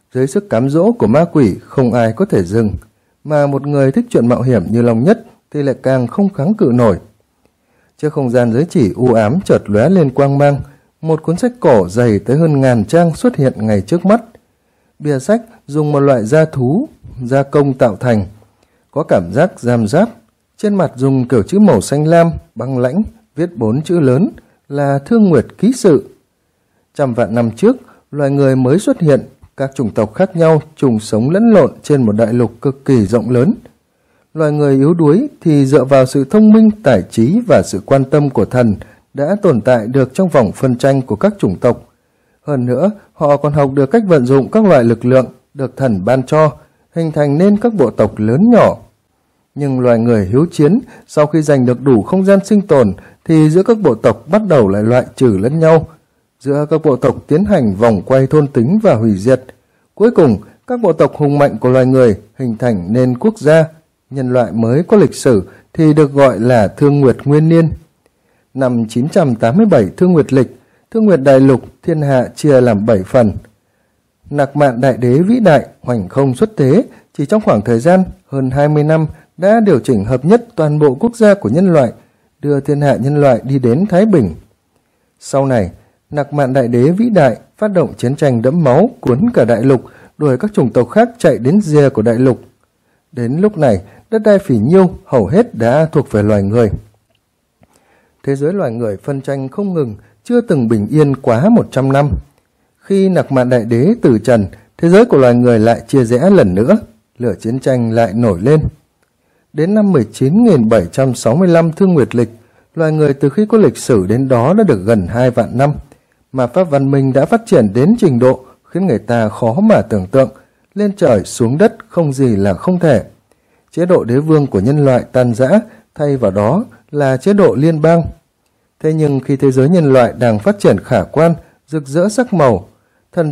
A: Dưới sức cám dỗ của ma quỷ không ai có thể dừng, mà một người thích chuyện mạo hiểm như Long Nhất thì lại càng không kháng cự nổi. Trước không gian giới chỉ u ám chợt lóe lên quang mang, một cuốn sách cổ dày tới hơn 1000 trang xuất hiện ngay trước mắt. Bìa sách dùng một loại da thú gia công tạo thành, có cảm giác giam giáp. Trên mặt dùng kiểu chữ màu xanh lam băng lãnh viết 4 chữ lớn là Thương Nguyệt Ký Sự. Trăm vạn năm trước, loài người mới xuất hiện, các chủng tộc khác nhau trùng sống lẫn lộn trên một đại lục cực kỳ rộng lớn. Loài người yếu đuối thì dựa vào sự thông minh, tài trí và sự quan tâm của thần đã tồn tại được trong vòng phân tranh của các chủng tộc. Hơn nữa, họ còn học được cách vận dụng các loại lực lượng được thần ban cho, hình thành nên các bộ tộc lớn nhỏ. Nhưng loài người hiếu chiến, sau khi giành được đủ không gian sinh tồn, thì giữa các bộ tộc bắt đầu lại loại trừ lẫn nhau. Giữa các bộ tộc tiến hành vòng quay thôn tính và hủy diệt. Cuối cùng, các bộ tộc hùng mạnh của loài người hình thành nên quốc gia. Nhân loại mới có lịch sử thì được gọi là Thương Nguyệt Nguyên Niên. Năm 987 Thương Nguyệt Lịch, Thương Nguyệt Đại Lục thiên hạ chia làm 7 phần. Nạc Mạn Đại Đế vĩ đại hoành không xuất thế, chỉ trong khoảng thời gian hơn 20 năm đã điều chỉnh hợp nhất toàn bộ quốc gia của nhân loại, đưa thiên hạ nhân loại đi đến thái bình. Sau này, Nạc Mạn Đại Đế vĩ đại phát động chiến tranh đẫm máu cuốn cả đại lục, đuổi các chủng tộc khác chạy đến rìa của đại lục. Đến lúc này, đất đai phỉ nhiêu hầu hết đã thuộc về loài người. Thế giới loài người phân tranh không ngừng, chưa từng bình yên quá 100 năm. Khi Nạc Mạn Đại Đế từ trần, thế giới của loài người lại chia rẽ lần nữa, lửa chiến tranh lại nổi lên. Đến năm 19.765 Thương Nguyệt Lịch, loài người từ khi có lịch sử đến đó đã được gần 2 vạn năm, mà pháp văn minh đã phát triển đến trình độ khiến người ta khó mà tưởng tượng, lên trời xuống đất không gì là không thể. Chế độ đế vương của nhân loại tan rã, thay vào đó là chế độ liên bang. Thế nhưng khi thế giới nhân loại đang phát triển khả quan, rực rỡ sắc màu, thần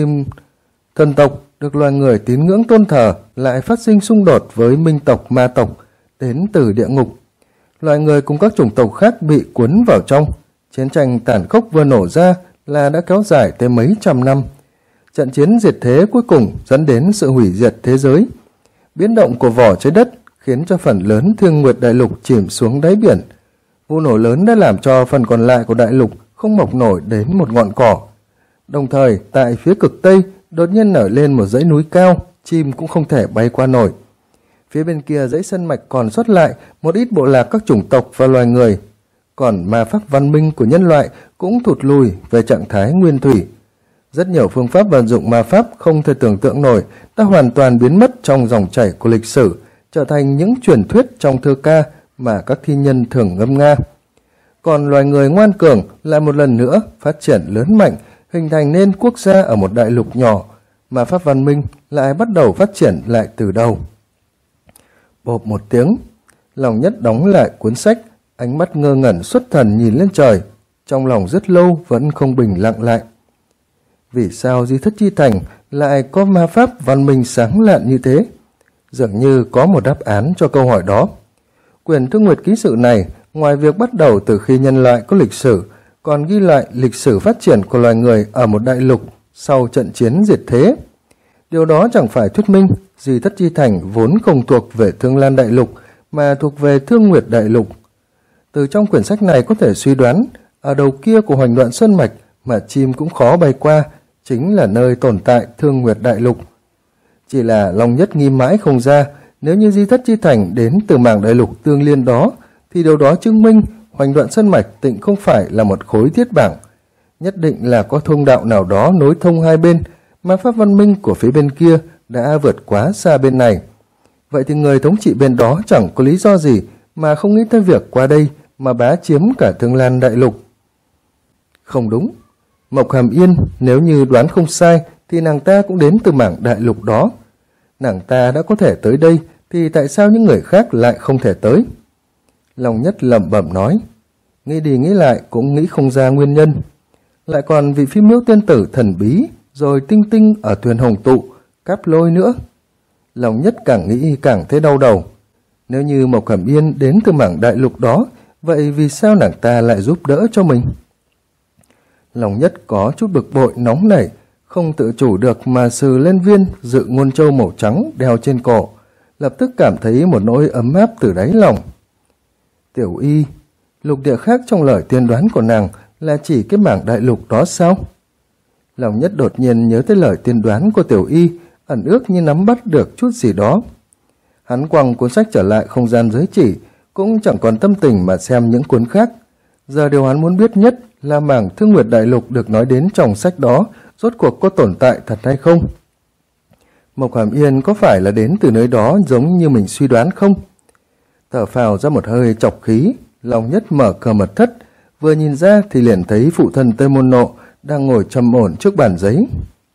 A: tộc được loài người tín ngưỡng tôn thờ lại phát sinh xung đột với minh tộc ma tộc đến từ địa ngục. Loài người cùng các chủng tộc khác bị cuốn vào trong. Chiến tranh tàn khốc vừa nổ ra là đã kéo dài tới mấy trăm năm. Trận chiến diệt thế cuối cùng dẫn đến sự hủy diệt thế giới. Biến động của vỏ trái đất khiến cho phần lớn Thương Nguyệt Đại Lục chìm xuống đáy biển. Vụ nổ lớn đã làm cho phần còn lại của đại lục không mọc nổi đến một ngọn cỏ. Đồng thời, tại phía cực Tây đột nhiên nở lên một dãy núi cao, chim cũng không thể bay qua nổi. Phía bên kia dãy sơn mạch còn sót lại một ít bộ lạc các chủng tộc và loài người. Còn ma pháp văn minh của nhân loại cũng thụt lùi về trạng thái nguyên thủy. Rất nhiều phương pháp vận dụng ma pháp không thể tưởng tượng nổi đã hoàn toàn biến mất trong dòng chảy của lịch sử, trở thành những truyền thuyết trong thơ ca mà các thi nhân thường ngâm nga. Còn loài người ngoan cường lại một lần nữa phát triển lớn mạnh, hình thành nên quốc gia ở một đại lục nhỏ, mà pháp văn minh lại bắt đầu phát triển lại từ đầu. Bộp một tiếng, Long Nhất đóng lại cuốn sách, ánh mắt ngơ ngẩn xuất thần nhìn lên trời, trong lòng rất lâu vẫn không bình lặng lại. Vì sao Di Thất Chi Thành lại có ma pháp văn minh sáng lạn như thế? Dường như có một đáp án cho câu hỏi đó. Quyển Thương Nguyệt Ký Sự này, ngoài việc bắt đầu từ khi nhân loại có lịch sử, còn ghi lại lịch sử phát triển của loài người ở một đại lục sau trận chiến diệt thế. Điều đó chẳng phải thuyết minh Di Thất Chi Thành vốn không thuộc về Thương Lan Đại Lục, mà thuộc về Thương Nguyệt Đại Lục. Từ trong quyển sách này có thể suy đoán, ở đầu kia của hoành đoạn sơn mạch mà chim cũng khó bay qua, chính là nơi tồn tại Thương Nguyệt Đại Lục. Chỉ là Long Nhất nghi mãi không ra, nếu như Di Thất Chi Thành đến từ mảng đại lục tương liên đó, thì điều đó chứng minh hoành đoạn sơn mạch tịnh không phải là một khối thiết bảng. Nhất định là có thông đạo nào đó nối thông hai bên, mà pháp văn minh của phía bên kia đã vượt quá xa bên này. Vậy thì người thống trị bên đó chẳng có lý do gì mà không nghĩ tới việc qua đây mà bá chiếm cả Thương Lan Đại Lục. Không đúng. Mộc Hàm Yên nếu như đoán không sai thì nàng ta cũng đến từ mảng đại lục đó. Nàng ta đã có thể tới đây thì tại sao những người khác lại không thể tới? Long Nhất lẩm bẩm nói. Nghĩ đi nghĩ lại cũng nghĩ không ra nguyên nhân. Lại còn vị phi miếu tiên tử thần bí, rồi Tinh Tinh ở thuyền hồng tụ, Cáp Lôi nữa. Long Nhất càng nghĩ càng thấy đau đầu. Nếu như Mộc Hàm Yên đến từ mảng đại lục đó, vậy vì sao nàng ta lại giúp đỡ cho mình? Long Nhất có chút bực bội nóng nảy, không tự chủ được mà sừ lên viên dự ngôn châu màu trắng đeo trên cổ, lập tức cảm thấy một nỗi ấm áp từ đáy lòng. Tiểu Y, lục địa khác trong lời tiên đoán của nàng là chỉ cái mảng đại lục đó sao? Lòng Nhất đột nhiên nhớ tới lời tiên đoán của Tiểu Y, ẩn ước như nắm bắt được chút gì đó. Hắn quăng cuốn sách trở lại không gian giới chỉ, cũng chẳng còn tâm tình mà xem những cuốn khác. Giờ điều hắn muốn biết nhất là mảng Thương Nguyệt Đại Lục được nói đến trong sách đó rốt cuộc có tồn tại thật hay không? Mộc Hàm Yên có phải là đến từ nơi đó giống như mình suy đoán không? Thở phào ra một hơi trọc khí, Lòng Nhất mở cửa mật thất, vừa nhìn ra thì liền thấy phụ thân Tây Môn Nộ đang ngồi trầm ổn trước bàn giấy.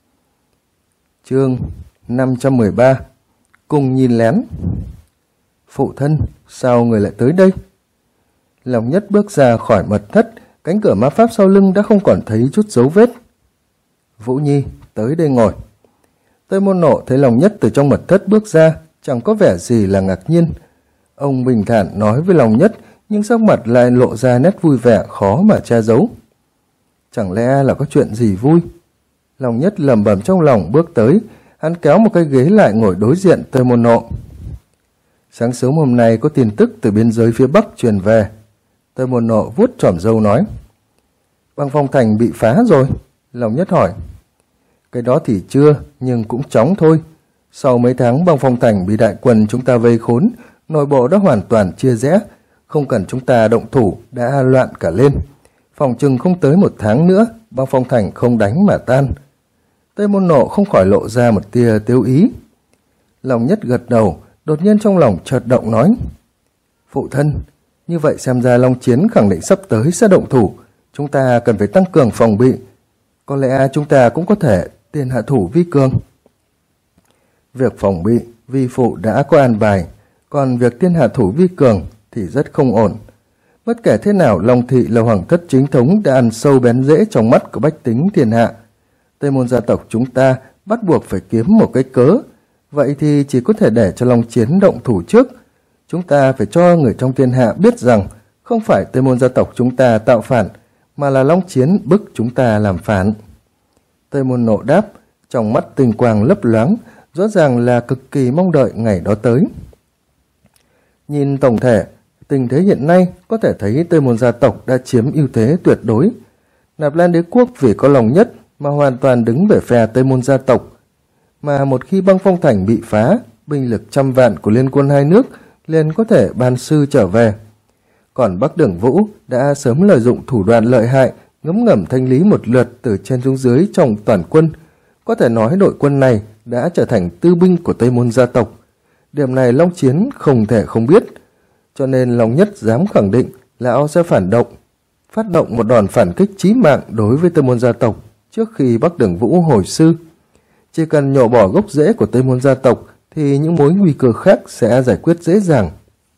A: Chương 513 Cùng nhìn lén. Phụ thân, sao người lại tới đây? Lòng Nhất bước ra khỏi mật thất, cánh cửa ma pháp sau lưng đã không còn thấy chút dấu vết. Vũ Nhi, tới đây ngồi. Tây Môn Nộ thấy Lòng Nhất từ trong mật thất bước ra, chẳng có vẻ gì là ngạc nhiên. Ông bình thản nói với Lòng Nhất, nhưng sắc mặt lại lộ ra nét vui vẻ khó mà che giấu. Chẳng lẽ là có chuyện gì vui? Lòng Nhất lẩm bẩm trong lòng bước tới, hắn kéo một cái ghế lại ngồi đối diện Tây Môn Nộ. Sáng sớm hôm nay có tin tức từ biên giới phía Bắc truyền về. Tây Môn Nộ vuốt chòm râu nói. Băng Phong Thành bị phá rồi? Lòng Nhất hỏi. Cái đó thì chưa, nhưng cũng chóng thôi. Sau mấy tháng Băng Phong Thành bị đại quân chúng ta vây khốn, nội bộ đã hoàn toàn chia rẽ, không cần chúng ta động thủ đã loạn cả lên. Phòng chừng không tới một tháng nữa, Băng Phong Thành không đánh mà tan. Tây Môn Nộ không khỏi lộ ra một tia tiêu ý. Lòng Nhất gật đầu, đột nhiên trong lòng chợt động nói. Phụ thân, như vậy xem ra Long Chiến khẳng định sắp tới sẽ động thủ, chúng ta cần phải tăng cường phòng bị. Có lẽ chúng ta cũng có thể tiền hạ thủ vi cường. Việc phòng bị, vi phụ đã có an bài, còn việc tiên hạ thủ vi cường thì rất không ổn. Bất kể thế nào, Long Thị là hoàng thất chính thống đã ăn sâu bén rễ trong mắt của bách tính thiên hạ. Tây Môn gia tộc chúng ta bắt buộc phải kiếm một cái cớ, vậy thì chỉ có thể để cho Long Chiến động thủ trước. Chúng ta phải cho người trong thiên hạ biết rằng không phải Tây Môn gia tộc chúng ta tạo phản, mà là Long Chiến bức chúng ta làm phản. Tây Môn Nộ đáp, trong mắt tinh quang lấp loáng, rõ ràng là cực kỳ mong đợi ngày đó tới. Nhìn tổng thể, tình thế hiện nay có thể thấy Tây Môn gia tộc đã chiếm ưu thế tuyệt đối. Nạp Lan Đế quốc vì có lòng nhất mà hoàn toàn đứng về phe Tây Môn gia tộc. Mà một khi Băng Phong Thành bị phá, binh lực 100 vạn của liên quân hai nước liền có thể ban sư trở về. Còn Bắc Đường Vũ đã sớm lợi dụng thủ đoạn lợi hại, ngấm ngầm thanh lý một lượt từ trên xuống dưới trong toàn quân. Có thể nói đội quân này đã trở thành tư binh của Tây Môn gia tộc. Điểm này Long Chiến không thể không biết, cho nên Long Nhất dám khẳng định lão sẽ phát động một đòn phản kích chí mạng đối với Tây Môn gia tộc trước khi Bắc Đường Vũ hồi sư. Chỉ cần nhổ bỏ gốc rễ của Tây Môn gia tộc thì những mối nguy cơ khác sẽ giải quyết dễ dàng.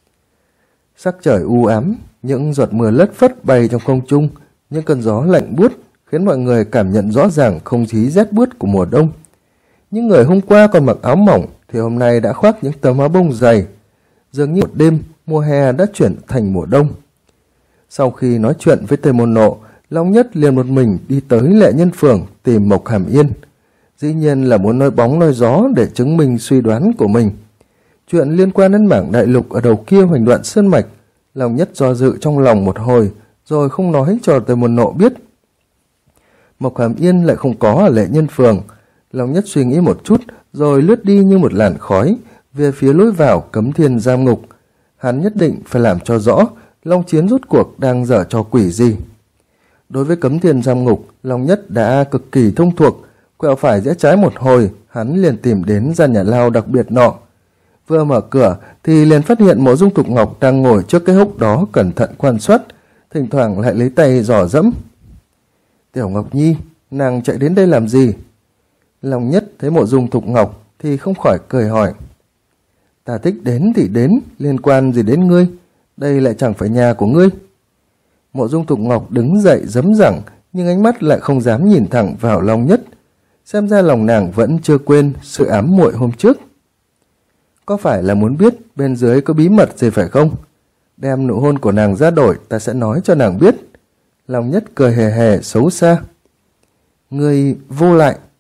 A: Sắc trời u ám, những giọt mưa lất phất bay trong không trung, những cơn gió lạnh buốt khiến mọi người cảm nhận rõ ràng không khí rét buốt của mùa đông. Những người hôm qua còn mặc áo mỏng thì hôm nay đã khoác những tấm áo bông dày. Dường như một đêm, mùa hè đã chuyển thành mùa đông. Sau khi nói chuyện với Tây Môn Nộ, Long Nhất liền một mình đi tới Lệ Nhân Phường tìm Mộc Hàm Yên. Dĩ nhiên là muốn nói bóng nói gió để chứng minh suy đoán của mình. Chuyện liên quan đến mảng đại lục ở đầu kia Hoành Đoạn Sơn Mạch, Long Nhất do dự trong lòng một hồi, rồi không nói cho Tây Môn Nộ biết. Mộc Hàm Yên lại không có ở Lệ Nhân Phường. Long Nhất suy nghĩ một chút, rồi lướt đi như một làn khói về phía lối vào Cấm Thiên Giam Ngục. Hắn nhất định phải làm cho rõ Long Chiến rốt cuộc đang dở trò quỷ gì. Đối với Cấm Thiên Giam Ngục, Long Nhất đã cực kỳ thông thuộc. Quẹo phải rẽ trái một hồi, hắn liền tìm đến gian nhà lao đặc biệt nọ. Vừa mở cửa thì liền phát hiện Mộ Dung Thục Ngọc đang ngồi trước cái hốc đó cẩn thận quan sát, thỉnh thoảng lại lấy tay dò dẫm. Tiểu Ngọc Nhi, nàng chạy đến đây làm gì? Long Nhất thấy Mộ Dung Thục Ngọc thì không khỏi cười hỏi. Ta thích đến thì đến, liên quan gì đến ngươi? Đây lại chẳng phải nhà của ngươi. Mộ Dung Thục Ngọc đứng dậy giấm giẳng, nhưng ánh mắt lại không dám nhìn thẳng vào Long Nhất. Xem ra lòng nàng vẫn chưa quên sự ám muội hôm trước. Có phải là muốn biết bên dưới có bí mật gì phải không? Đem nụ hôn của nàng ra đổi, ta sẽ nói cho nàng biết. Long Nhất cười hề hề xấu xa. Ngươi vô lại,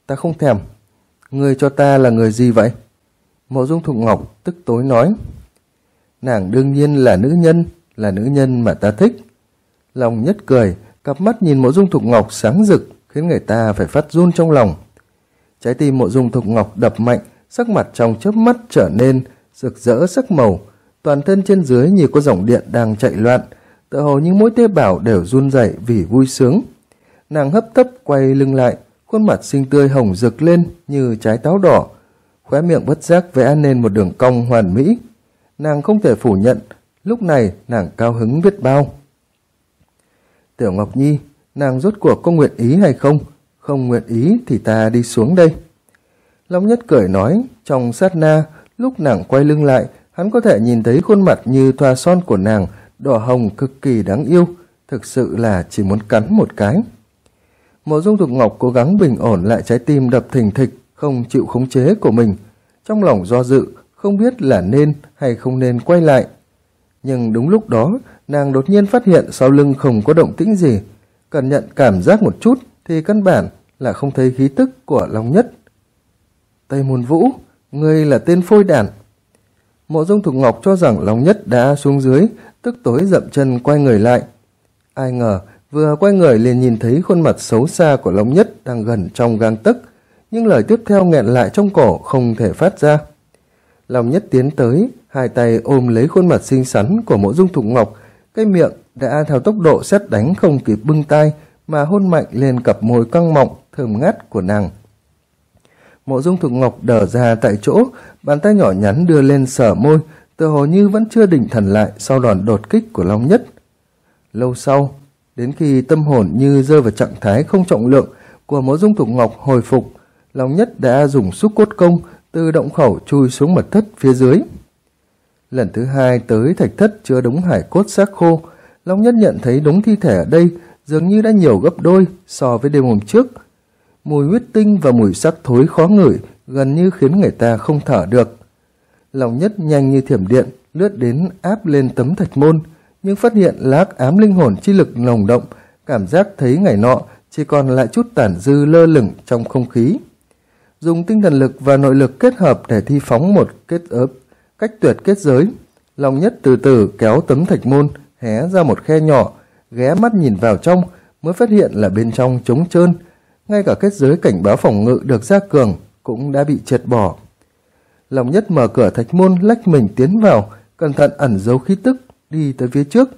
A: ta không thèm. Ngươi cho ta là người gì vậy? Mộ Dung Thục Ngọc tức tối nói. Nàng đương nhiên là nữ nhân mà ta thích. Long Nhất cười, cặp mắt nhìn Mộ Dung Thục Ngọc sáng rực, khiến người ta phải phát run trong lòng. Trái tim Mộ Dung Thục Ngọc đập mạnh, sắc mặt trong chớp mắt trở nên rực rỡ sắc màu, toàn thân trên dưới như có dòng điện đang chạy loạn, tựa hồ như mỗi tế bào đều run rẩy vì vui sướng. Nàng hấp tấp quay lưng lại, khuôn mặt xinh tươi hồng rực lên như trái táo đỏ, khóe miệng bất giác vẽ nên một đường cong hoàn mỹ. Nàng không thể phủ nhận, lúc này nàng cao hứng biết bao. Tiểu Ngọc Nhi, nàng rốt cuộc có nguyện ý hay không? Không nguyện ý thì ta đi xuống đây. Long Nhất cười nói, trong sát na, lúc nàng quay lưng lại, hắn có thể nhìn thấy khuôn mặt như thoa son của nàng, đỏ hồng cực kỳ đáng yêu, thực sự là chỉ muốn cắn một cái. Mộ Dung Thục Ngọc cố gắng bình ổn lại trái tim đập thình thịch, không chịu khống chế của mình, trong lòng do dự, không biết là nên hay không nên quay lại. Nhưng đúng lúc đó, nàng đột nhiên phát hiện sau lưng không có động tĩnh gì, cẩn nhận cảm giác một chút thì căn bản là không thấy khí tức của Long Nhất. Tây Môn Vũ, ngươi là tên phôi đản. Mộ Dung Thục Ngọc cho rằng Long Nhất đã xuống dưới, tức tối dậm chân quay người lại. Ai ngờ, vừa quay người liền nhìn thấy khuôn mặt xấu xa của Long Nhất đang gần trong gang tấc, nhưng lời tiếp theo nghẹn lại trong cổ không thể phát ra. Long Nhất tiến tới, hai tay ôm lấy khuôn mặt xinh xắn của Mộ Dung Thục Ngọc, cái miệng đã theo tốc độ sét đánh không kịp bưng tay mà hôn mạnh lên cặp môi căng mọng thơm ngát của nàng. Mộ Dung Thục Ngọc đờ ra tại chỗ, bàn tay nhỏ nhắn đưa lên sờ môi, tựa hồ như vẫn chưa định thần lại sau đòn đột kích của Long Nhất. Lâu sau, đến khi tâm hồn như rơi vào trạng thái không trọng lượng của Mộ Dung Thục Ngọc hồi phục, Long Nhất đã dùng xúc cốt công từ động khẩu chui xuống mật thất phía dưới. Lần thứ hai tới thạch thất chứa đống hải cốt xác khô, Long Nhất nhận thấy đống thi thể ở đây dường như đã nhiều gấp đôi so với đêm hôm trước. Mùi huyết tinh và mùi xác thối khó ngửi gần như khiến người ta không thở được. Long Nhất nhanh như thiểm điện lướt đến áp lên tấm thạch môn, nhưng phát hiện lác ám linh hồn chi lực nồng động, cảm giác thấy ngày nọ chỉ còn lại chút tản dư lơ lửng trong không khí. Dùng tinh thần lực và nội lực kết hợp để thi phóng một cách tuyệt kết giới, Long Nhất từ từ kéo tấm thạch môn hé ra một khe nhỏ, ghé mắt nhìn vào trong mới phát hiện là bên trong trống trơn, ngay cả kết giới cảnh báo phòng ngự được gia cường cũng đã bị triệt bỏ. Long Nhất mở cửa thạch môn lách mình tiến vào, cẩn thận ẩn giấu khí tức, đi tới phía trước.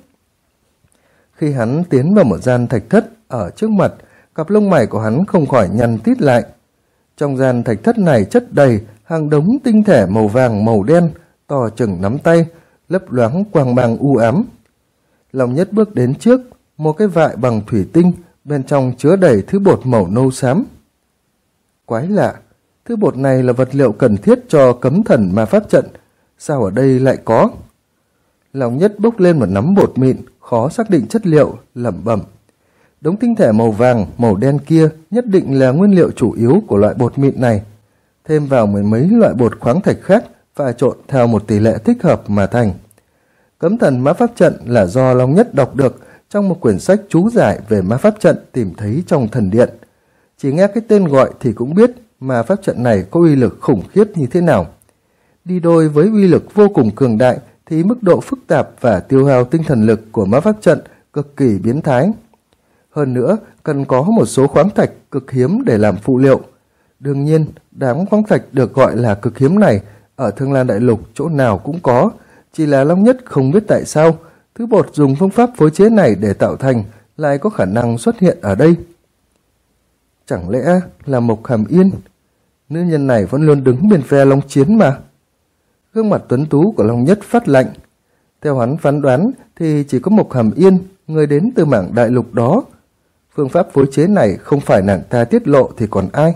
A: Khi hắn tiến vào một gian thạch thất ở trước mặt, cặp lông mày của hắn không khỏi nhăn tít lại. Trong gian thạch thất này chất đầy hàng đống tinh thể màu vàng màu đen, to chừng nắm tay, lấp loáng quang mang u ám. Long Nhất bước đến trước, một cái vại bằng thủy tinh, bên trong chứa đầy thứ bột màu nâu xám. Quái lạ, thứ bột này là vật liệu cần thiết cho cấm thần ma pháp trận, sao ở đây lại có? Long Nhất bốc lên một nắm bột mịn, khó xác định chất liệu, lẩm bẩm. Đống tinh thể màu vàng, màu đen kia nhất định là nguyên liệu chủ yếu của loại bột mịn này. Thêm vào mười mấy loại bột khoáng thạch khác, pha trộn theo một tỷ lệ thích hợp mà thành. Cấm thần ma pháp trận là do Long Nhất đọc được trong một quyển sách chú giải về ma pháp trận tìm thấy trong thần điện. Chỉ nghe cái tên gọi thì cũng biết ma pháp trận này có uy lực khủng khiếp như thế nào. Đi đôi với uy lực vô cùng cường đại thì mức độ phức tạp và tiêu hao tinh thần lực của ma pháp trận cực kỳ biến thái. Hơn nữa, cần có một số khoáng thạch cực hiếm để làm phụ liệu. Đương nhiên, đám khoáng thạch được gọi là cực hiếm này ở Thương Lan Đại Lục chỗ nào cũng có, chỉ là Long Nhất không biết tại sao thứ bột dùng phương pháp phối chế này để tạo thành lại có khả năng xuất hiện ở đây. Chẳng lẽ là Mộc Hàm Yên? Nữ nhân này vẫn luôn đứng bên phe Long Chiến mà. Gương mặt tuấn tú của Long Nhất phát lạnh. Theo hắn phán đoán thì chỉ có Mộc Hàm Yên, người đến từ mảng đại lục đó. Phương pháp phối chế này không phải nàng ta tiết lộ thì còn ai?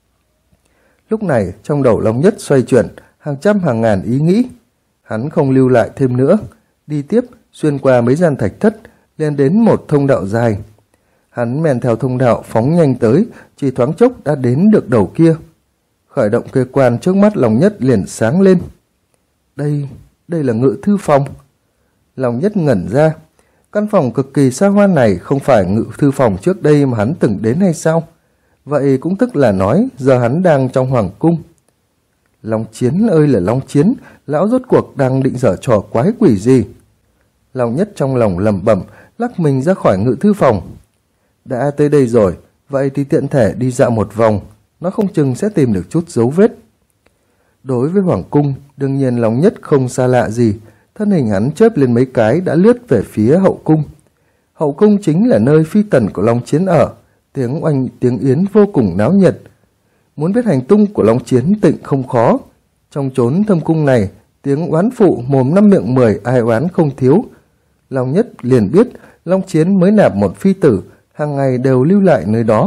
A: Lúc này trong đầu Long Nhất xoay chuyển hàng trăm hàng ngàn ý nghĩ. Hắn không lưu lại thêm nữa, đi tiếp xuyên qua mấy gian thạch thất, lên đến một thông đạo dài. Hắn men theo thông đạo phóng nhanh tới, chỉ thoáng chốc đã đến được đầu kia. Khởi động cơ quan trước mắt Long Nhất liền sáng lên. Đây là ngự thư phòng. Long Nhất ngẩn ra. Căn phòng cực kỳ xa hoa này không phải ngự thư phòng trước đây mà hắn từng đến hay sao? vậy cũng tức là nói giờ hắn đang trong hoàng cung. Long Chiến ơi là Long Chiến, lão rốt cuộc đang định giở trò quái quỷ gì? Long Nhất trong lòng lẩm bẩm, lắc mình ra khỏi ngự thư phòng. Đã tới đây rồi, vậy thì tiện thể đi dạo một vòng, nó không chừng sẽ tìm được chút dấu vết. Đối với hoàng cung, đương nhiên Long Nhất không xa lạ gì, thân hình hắn chớp lên mấy cái đã lướt về phía hậu cung. Hậu cung chính là nơi phi tần của Long Chiến ở, tiếng oanh tiếng yến vô cùng náo nhiệt. Muốn biết hành tung của Long Chiến tịnh không khó. Trong chốn thâm cung này, tiếng oán phụ mồm năm miệng 10 ai oán không thiếu. Long Nhất liền biết Long Chiến mới nạp một phi tử, hàng ngày đều lưu lại nơi đó.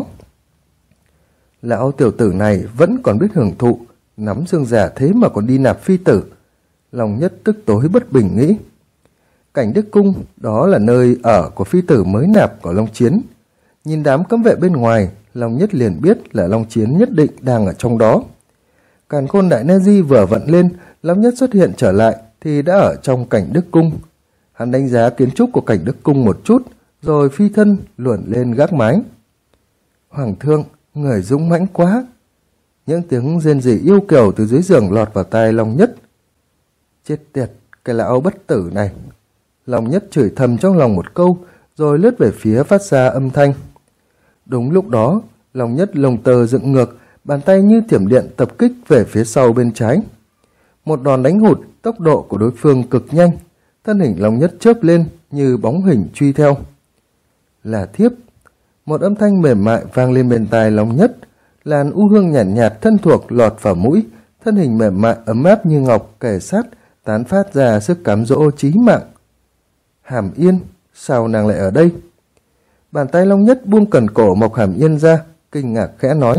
A: Lão tiểu tử này vẫn còn biết hưởng thụ, nắm xương già thế mà còn đi nạp phi tử. Long Nhất tức tối bất bình nghĩ. Cảnh Đức Cung, đó là nơi ở của phi tử mới nạp của Long Chiến. Nhìn đám cấm vệ bên ngoài, Long Nhất liền biết là Long Chiến nhất định đang ở trong đó. Càn Khôn Đại Na Di vừa vận lên, Long Nhất xuất hiện trở lại thì đã ở trong Cảnh Đức Cung. Hắn đánh giá kiến trúc của Cảnh Đức Cung một chút, rồi phi thân luồn lên gác mái. Hoàng thượng, người dũng mãnh quá. Những tiếng rên rỉ yêu kiều từ dưới giường lọt vào tai Long Nhất. Chết tiệt, cái lão bất tử này. Long Nhất chửi thầm trong lòng một câu, rồi lướt về phía phát ra âm thanh. Đúng lúc đó, Long Nhất lồng tơ dựng ngược, bàn tay như thiểm điện tập kích về phía sau bên trái. Một đòn đánh hụt, tốc độ của đối phương cực nhanh, thân hình Long Nhất chớp lên như bóng hình truy theo. Là thiếp. Một âm thanh mềm mại vang lên bên tai Long Nhất, làn u hương nhàn nhạt thân thuộc lọt vào mũi, thân hình mềm mại ấm áp như ngọc kề sát, tán phát ra sức cám dỗ chí mạng. Hàm Yên, sao nàng lại ở đây? Bàn tay Long Nhất buông cần cổ Mộc Hàm Yên ra, kinh ngạc khẽ nói.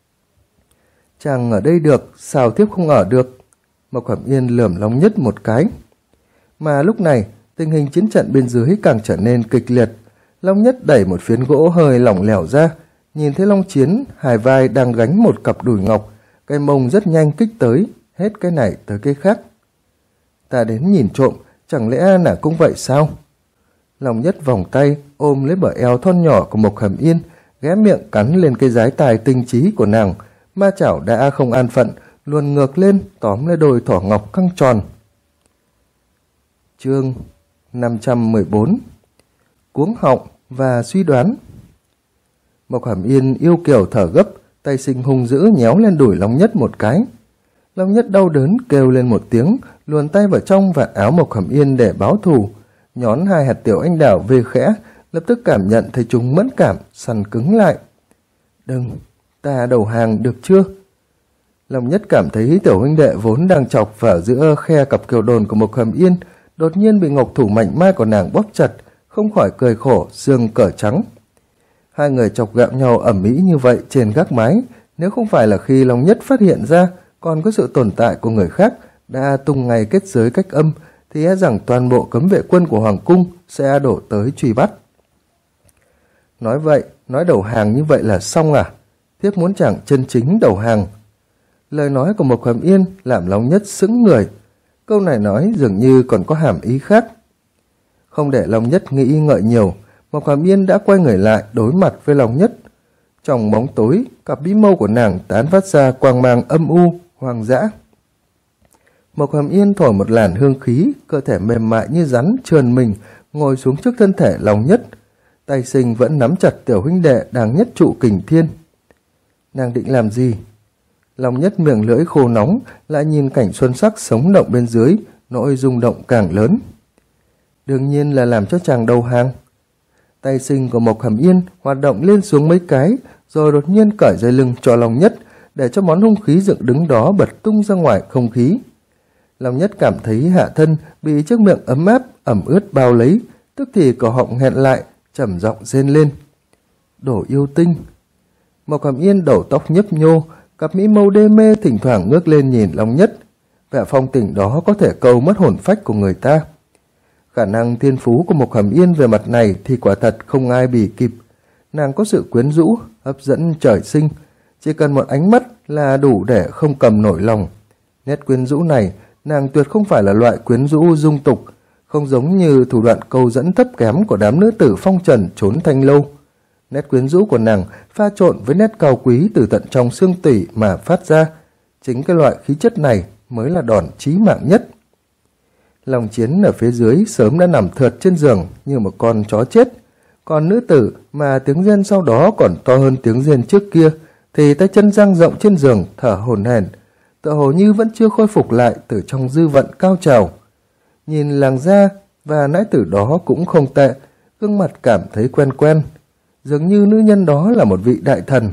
A: Chàng ở đây được, sao thiếp không ở được? Mộc Hàm Yên lườm Long Nhất một cái. Mà lúc này, tình hình chiến trận bên dưới càng trở nên kịch liệt. Long Nhất đẩy một phiến gỗ hơi lỏng lẻo ra, nhìn thấy Long Chiến, hai vai đang gánh một cặp đùi ngọc, cái mông rất nhanh kích tới, hết cái này tới cái khác. Ta đến nhìn trộm, chẳng lẽ nàng cũng vậy sao? Long Nhất vòng tay, ôm lấy bờ eo thon nhỏ của Mộc Hàm Yên, ghé miệng cắn lên cái dái tài tinh trí của nàng, ma chảo đã không an phận, luồn ngược lên, tóm lấy đôi thỏ ngọc căng tròn. Chương 514 Cuống họng và suy đoán. Mộc Hàm Yên yêu kiều thở gấp, tay sinh hung dữ nhéo lên đùi Long Nhất một cái. Long Nhất đau đớn kêu lên một tiếng, luồn tay vào trong vạt áo Mộc Hàm Yên để báo thù, nhón hai hạt tiểu anh đào về khẽ, lập tức cảm nhận thấy chúng mẫn cảm, săn cứng lại. Đừng, ta đầu hàng được chưa? Long Nhất cảm thấy tiểu huynh đệ vốn đang chọc vào giữa khe cặp kiều đồn của Mộc Hàm Yên, đột nhiên bị ngọc thủ mạnh mai của nàng bóp chặt, không khỏi cười khổ, xương cở trắng. Hai người chọc gạo nhau ầm ĩ như vậy trên gác mái, nếu không phải là khi Long Nhất phát hiện ra còn có sự tồn tại của người khác đã tung ngay kết giới cách âm, thì e rằng toàn bộ cấm vệ quân của Hoàng cung sẽ đổ tới truy bắt. Nói vậy, nói đầu hàng như vậy là xong à? Thiếp muốn chẳng chân chính đầu hàng. Lời nói của Mộc Hàm Yên làm Long Nhất sững người. Câu này nói dường như còn có hàm ý khác. Không để Long Nhất nghĩ ngợi nhiều, Mộc Hàm Yên đã quay người lại đối mặt với Long Nhất. Trong bóng tối, cặp bí mâu của nàng tán phát ra quang mang âm u, hoang dã. Mộc Hàm Yên thổi một làn hương khí, cơ thể mềm mại như rắn trườn mình, ngồi xuống trước thân thể Long Nhất. Tay sinh vẫn nắm chặt tiểu huynh đệ đang nhất trụ kình thiên. Nàng định làm gì? Long Nhất miệng lưỡi khô nóng, lại nhìn cảnh xuân sắc sống động bên dưới, nỗi rung động càng lớn. Đương nhiên là làm cho chàng đầu hàng. Tay sinh của Mộc Hàm Yên hoạt động lên xuống mấy cái, rồi đột nhiên cởi dây lưng cho Long Nhất, để cho món hung khí dựng đứng đó bật tung ra ngoài không khí. Long Nhất cảm thấy hạ thân bị chiếc miệng ấm áp, ẩm ướt bao lấy, tức thì cổ họng nghẹn lại, trầm giọng rên lên. Đồ yêu tinh! Mộc Hàm Yên đầu tóc nhấp nhô, cặp mỹ mâu đê mê thỉnh thoảng ngước lên nhìn Long Nhất. Vẻ phong tình đó có thể câu mất hồn phách của người ta. Khả năng thiên phú của Mộc Hàm Yên về mặt này thì quả thật không ai bì kịp. Nàng có sự quyến rũ, hấp dẫn trời sinh. Chỉ cần một ánh mắt là đủ để không cầm nổi lòng. Nét quyến rũ này, nàng tuyệt không phải là loại quyến rũ dung tục, không giống như thủ đoạn câu dẫn thấp kém của đám nữ tử phong trần trốn thanh lâu. Nét quyến rũ của nàng pha trộn với nét cao quý từ tận trong xương tủy mà phát ra. Chính cái loại khí chất này mới là đòn chí mạng nhất. Long Chiến ở phía dưới sớm đã nằm thượt trên giường như một con chó chết. Còn nữ tử mà tiếng rên sau đó còn to hơn tiếng rên trước kia thì tay chân dang rộng trên giường thở hổn hển, tựa hồ như vẫn chưa khôi phục lại từ trong dư vận cao trào. Nhìn làn da và nãi tử đó cũng không tệ, gương mặt cảm thấy quen quen. Dường như nữ nhân đó là một vị đại thần.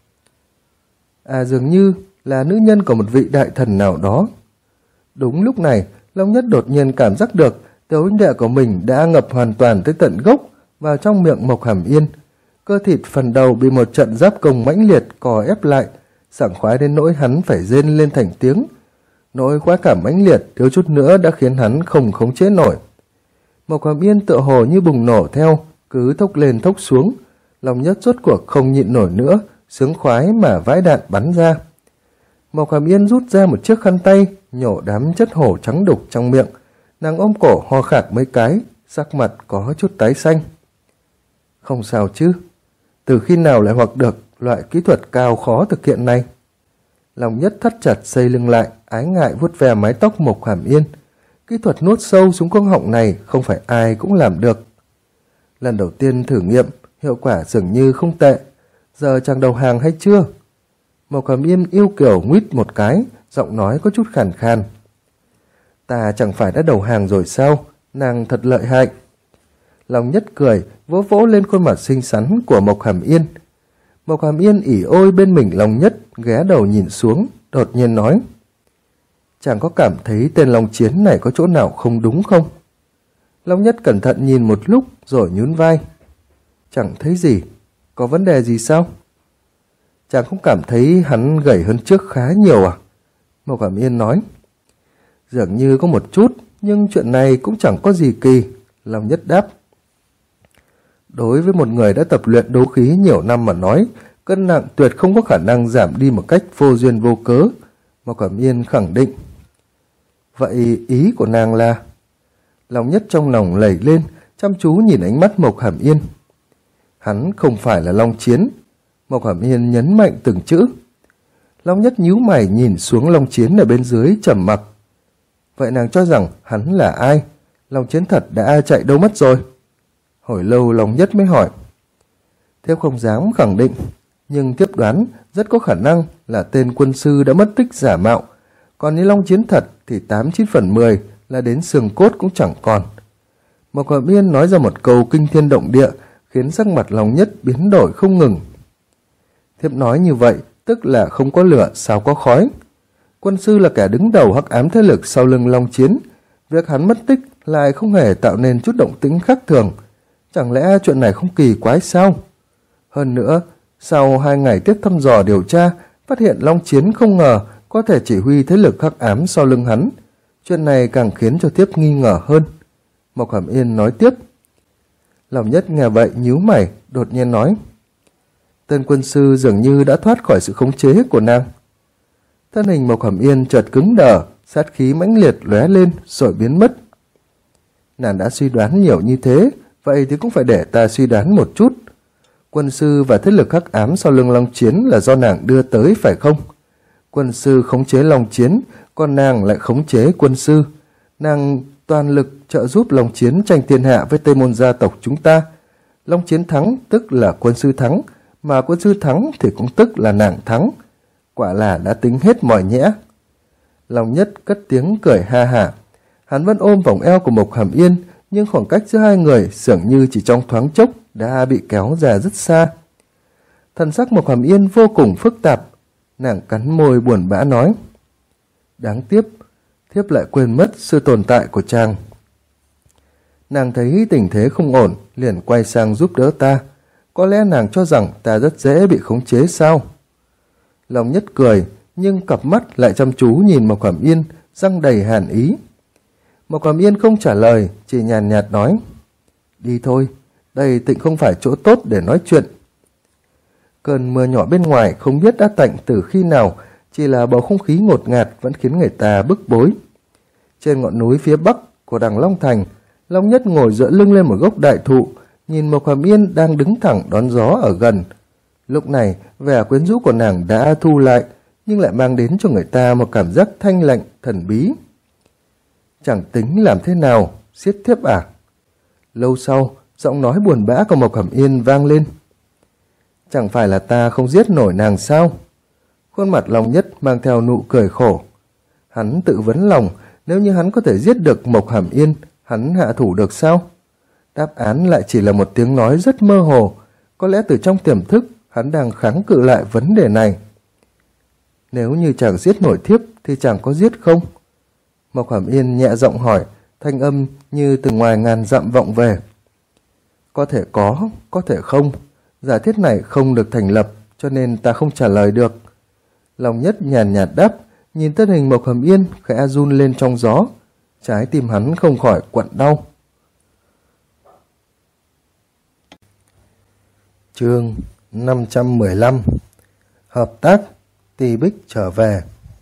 A: Dường như là nữ nhân của một vị đại thần nào đó. Đúng lúc này, Long Nhất đột nhiên cảm giác được tiểu huynh đệ của mình đã ngập hoàn toàn tới tận gốc vào trong miệng Mộc Hàm Yên. Cơ thịt phần đầu bị một trận giáp công mãnh liệt cò ép lại, sảng khoái đến nỗi hắn phải rên lên thành tiếng. Nỗi khoái cảm mãnh liệt thiếu chút nữa đã khiến hắn không khống chế nổi. Mộc Hàm Yên tựa hồ như bùng nổ theo, cứ thốc lên thốc xuống. Long Nhất rốt cuộc không nhịn nổi nữa, sướng khoái mà vãi đạn bắn ra. Mộc Hàm Yên rút ra một chiếc khăn tay, nhổ đám chất hổ trắng đục trong miệng. Nàng ôm cổ ho khạc mấy cái, sắc mặt có chút tái xanh. Không sao chứ, từ khi nào lại học được loại kỹ thuật cao khó thực hiện này? Long Nhất thắt chặt xây lưng lại, ái ngại vuốt ve mái tóc Mộc Hàm Yên. Kỹ thuật nuốt sâu xuống cuống họng này không phải ai cũng làm được. Lần đầu tiên thử nghiệm, hiệu quả dường như không tệ. Giờ chàng đầu hàng hay chưa? Mộc Hàm Yên yêu kiều nguýt một cái, giọng nói có chút khàn khàn. Ta chẳng phải đã đầu hàng rồi sao? Nàng thật lợi hại. Long Nhất cười, vỗ vỗ lên khuôn mặt xinh xắn của Mộc Hàm Yên. Mộc Hàm Yên ỉ ôi bên mình Long Nhất, ghé đầu nhìn xuống, đột nhiên nói. Chàng có cảm thấy tên Long Chiến này có chỗ nào không đúng không? Long Nhất cẩn thận nhìn một lúc rồi nhún vai. Chẳng thấy gì, có vấn đề gì sao? Chàng không cảm thấy hắn gầy hơn trước khá nhiều à? Mộc Hàm Yên nói. Dường như có một chút, nhưng chuyện này cũng chẳng có gì kỳ. Long Nhất đáp. Đối với một người đã tập luyện đấu khí nhiều năm mà nói, cân nặng tuyệt không có khả năng giảm đi một cách vô duyên vô cớ. Mộc Hàm Yên khẳng định. Vậy ý của nàng là? Long Nhất trong lòng lẩy lên, chăm chú nhìn ánh mắt Mộc Hàm Yên. Hắn không phải là Long Chiến. Mộc Hàm Yên nhấn mạnh từng chữ. Long Nhất nhíu mày nhìn xuống Long Chiến ở bên dưới trầm mặc. Vậy nàng cho rằng hắn là ai? Long Chiến thật đã chạy đâu mất rồi? Hồi lâu Long Nhất mới hỏi. Thiếp không dám khẳng định, nhưng thiếp đoán rất có khả năng là tên quân sư đã mất tích giả mạo. Còn nếu Long Chiến thật thì 8-9 phần 10 là đến xương cốt cũng chẳng còn. Mộc Hàm Yên nói ra một câu kinh thiên động địa, khiến sắc mặt Long Nhất biến đổi không ngừng. Thiếp nói như vậy, tức là không có lửa sao có khói. Quân sư là kẻ đứng đầu hắc ám thế lực sau lưng Long Chiến. Việc hắn mất tích lại không hề tạo nên chút động tĩnh khác thường. Chẳng lẽ chuyện này không kỳ quái sao? Hơn nữa, sau 2 ngày tiếp thăm dò điều tra, phát hiện Long Chiến không ngờ có thể chỉ huy thế lực hắc ám sau lưng hắn. Chuyện này càng khiến cho thiếp nghi ngờ hơn. Mộc Hàm Yên nói tiếp. Long Nhất nghe vậy nhíu mày, đột nhiên nói. Tên quân sư dường như đã thoát khỏi sự khống chế của nàng. Thân hình Mộc Hàm Yên chợt cứng đờ, sát khí mãnh liệt lóe lên rồi biến mất. Nàng đã suy đoán nhiều như thế, vậy thì cũng phải để ta suy đoán một chút. Quân sư và thế lực hắc ám sau lưng Long Chiến là do nàng đưa tới phải không? Quân sư khống chế Long Chiến, còn nàng lại khống chế quân sư. Nàng toàn lực trợ giúp Long Chiến tranh thiên hạ với Tây Môn gia tộc chúng ta. Long Chiến thắng tức là quân sư thắng, mà quân sư thắng thì cũng tức là nàng thắng. Quả là đã tính hết mỏi nhẽ. Long Nhất cất tiếng cười ha hả. Hắn vẫn ôm vòng eo của Mộc Hàm Yên, nhưng khoảng cách giữa hai người dường như chỉ trong thoáng chốc đã bị kéo ra rất xa. Thần sắc Mộc Hàm Yên vô cùng phức tạp. Nàng cắn môi buồn bã nói. Đáng tiếc, thiếp lại quên mất sự tồn tại của chàng. Nàng thấy tình thế không ổn, liền quay sang giúp đỡ ta. Có lẽ nàng cho rằng ta rất dễ bị khống chế sao? Long Nhất cười, nhưng cặp mắt lại chăm chú nhìn Mộc Hàm Yên, răng đầy hàn ý. Mộc Hàm Yên không trả lời, chỉ nhàn nhạt nói. Đi thôi, đây tịnh không phải chỗ tốt để nói chuyện. Cơn mưa nhỏ bên ngoài không biết đã tạnh từ khi nào, chỉ là bầu không khí ngột ngạt vẫn khiến người ta bức bối. Trên ngọn núi phía bắc của đằng Long Thành, Long Nhất ngồi dựa lưng lên một gốc đại thụ, nhìn Mộc Hàm Yên đang đứng thẳng đón gió ở gần. Lúc này, vẻ quyến rũ của nàng đã thu lại, nhưng lại mang đến cho người ta một cảm giác thanh lạnh, thần bí. Chẳng tính làm thế nào, giết thiếp à? Lâu sau, giọng nói buồn bã của Mộc Hàm Yên vang lên. Chẳng phải là ta không giết nổi nàng sao? Khuôn mặt Long Nhất mang theo nụ cười khổ. Hắn tự vấn lòng, nếu như hắn có thể giết được Mộc Hàm Yên, hắn hạ thủ được sao? Đáp án lại chỉ là một tiếng nói rất mơ hồ. Có lẽ từ trong tiềm thức, hắn đang kháng cự lại vấn đề này. Nếu như chàng giết nổi thiếp thì chàng có giết không? Mộc Hàm Yên nhẹ giọng hỏi, thanh âm như từ ngoài ngàn dặm vọng về. Có thể có thể không. Giả thiết này không được thành lập, cho nên ta không trả lời được. Long Nhất nhàn nhạt đáp, nhìn thân hình Mộc Hàm Yên khẽ run lên trong gió. Trái tim hắn không khỏi quặn đau. Chương 515. Hợp tác, Ti Bích trở về.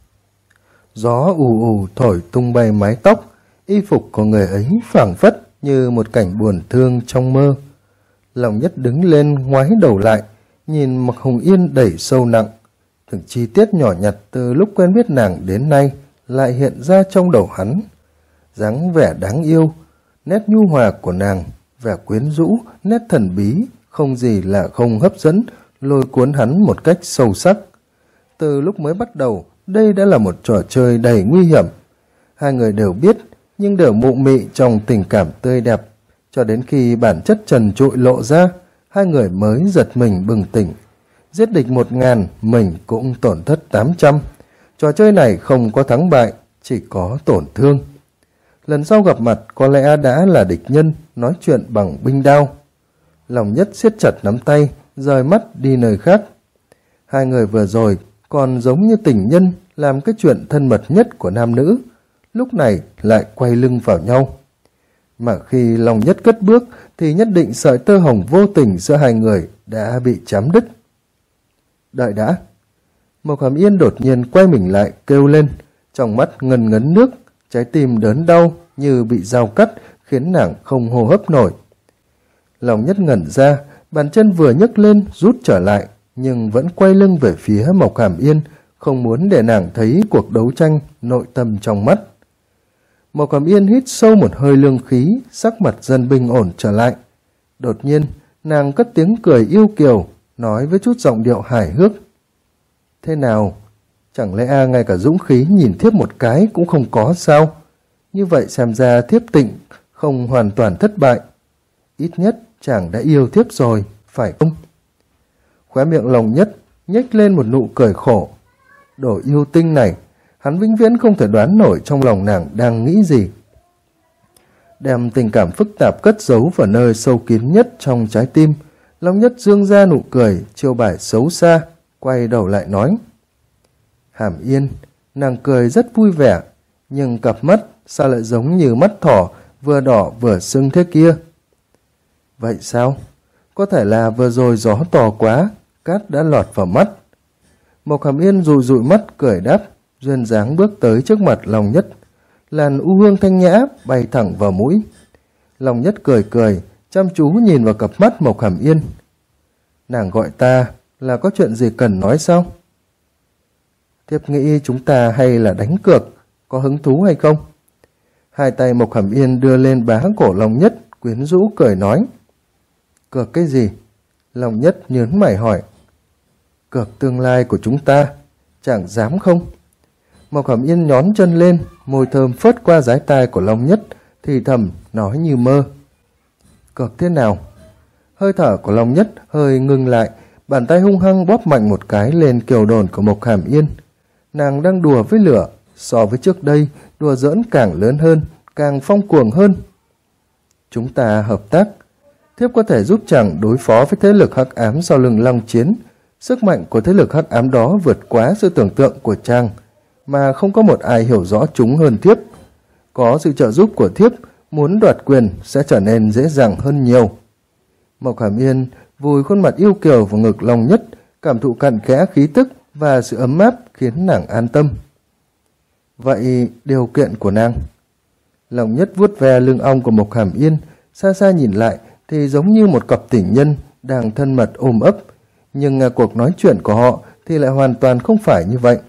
A: Gió ù ù thổi tung bay mái tóc, y phục của người ấy phảng phất như một cảnh buồn thương trong mơ. Long Nhất đứng lên ngoái đầu lại, nhìn Mộc Hồng Yên đầy sâu nặng. Từng chi tiết nhỏ nhặt từ lúc quen biết nàng đến nay lại hiện ra trong đầu hắn. Dáng vẻ đáng yêu, nét nhu hòa của nàng, vẻ quyến rũ, nét thần bí, không gì là không hấp dẫn, lôi cuốn hắn một cách sâu sắc. Từ lúc mới bắt đầu, đây đã là một trò chơi đầy nguy hiểm. Hai người đều biết, nhưng đều mụ mị trong tình cảm tươi đẹp. Cho đến khi bản chất trần trụi lộ ra, hai người mới giật mình bừng tỉnh. Giết địch 1000, mình cũng tổn thất 800. Trò chơi này không có thắng bại, chỉ có tổn thương. Lần sau gặp mặt có lẽ đã là địch nhân, nói chuyện bằng binh đao. Long Nhất siết chặt nắm tay, rời mắt đi nơi khác. Hai người vừa rồi còn giống như tình nhân làm cái chuyện thân mật nhất của nam nữ, lúc này lại quay lưng vào nhau. Mà khi Long Nhất cất bước thì nhất định sợi tơ hồng vô tình giữa hai người đã bị chém đứt. Đợi đã. Mộc Hàm Yên đột nhiên quay mình lại kêu lên, trong mắt ngần ngấn nước, trái tim đớn đau như bị dao cắt khiến nàng không hô hấp nổi. Long Nhất ngẩn ra, bàn chân vừa nhấc lên rút trở lại, nhưng vẫn quay lưng về phía Mộc Hàm Yên, không muốn để nàng thấy cuộc đấu tranh nội tâm trong mắt. Mộc Hàm Yên hít sâu một hơi lương khí, sắc mặt dần bình ổn trở lại. Đột nhiên, nàng cất tiếng cười yêu kiều, nói với chút giọng điệu hài hước. Thế nào? Chẳng lẽ ngay cả dũng khí nhìn thiếp một cái cũng không có sao? Như vậy xem ra thiếp Tịnh không hoàn toàn thất bại. Ít nhất chàng đã yêu thiếp rồi, phải không? Khóe miệng Long Nhất nhếch lên một nụ cười khổ. Đồ yêu tinh này, hắn vĩnh viễn không thể đoán nổi trong lòng nàng đang nghĩ gì. Đem tình cảm phức tạp cất giấu vào nơi sâu kín nhất trong trái tim, Long Nhất dương ra nụ cười, chiêu bài xấu xa, quay đầu lại nói. Hàm Yên, nàng cười rất vui vẻ, nhưng cặp mắt sao lại giống như mắt thỏ, vừa đỏ vừa sưng thế kia? Vậy sao? Có thể là vừa rồi gió to quá, cát đã lọt vào mắt. Mộc Hàm Yên dụi dụi mắt cười đáp, duyên dáng bước tới trước mặt Long Nhất. Làn u hương thanh nhã bay thẳng vào mũi. Long Nhất cười cười, chăm chú nhìn vào cặp mắt Mộc Hàm Yên. Nàng gọi ta là có chuyện gì cần nói sao? Thiếp nghĩ chúng ta hay là đánh cược, có hứng thú hay không? Hai tay Mộc Hàm Yên đưa lên bá cổ Long Nhất, quyến rũ cười nói. Cược cái gì? Long Nhất nhớn mày hỏi. Cược tương lai của chúng ta, chẳng dám không? Mộc Hàm Yên nhón chân lên, môi thơm phớt qua dái tai của Long Nhất, thì thầm nói như mơ. Cược thế nào? Hơi thở của Long Nhất hơi ngừng lại, bàn tay hung hăng bóp mạnh một cái lên kiều đồn của Mộc Hàm Yên. Nàng đang đùa với lửa, so với trước đây, đùa giỡn càng lớn hơn, càng phong cuồng hơn. Chúng ta hợp tác. Thiếp có thể giúp chàng đối phó với thế lực hắc ám sau lưng Long Chiến. Sức mạnh của thế lực hắc ám đó vượt quá sự tưởng tượng của chàng, mà không có một ai hiểu rõ chúng hơn thiếp. Có sự trợ giúp của thiếp, muốn đoạt quyền sẽ trở nên dễ dàng hơn nhiều. Mộc Hàm Yên vùi khuôn mặt yêu kiều vào ngực Long Nhất, cảm thụ cặn kẽ khí tức và sự ấm áp khiến nàng an tâm. Vậy điều kiện của nàng? Long Nhất vuốt ve lưng ong của Mộc Hàm Yên, xa xa nhìn lại thì giống như một cặp tình nhân đang thân mật ôm ấp, nhưng cuộc nói chuyện của họ thì lại hoàn toàn không phải như vậy.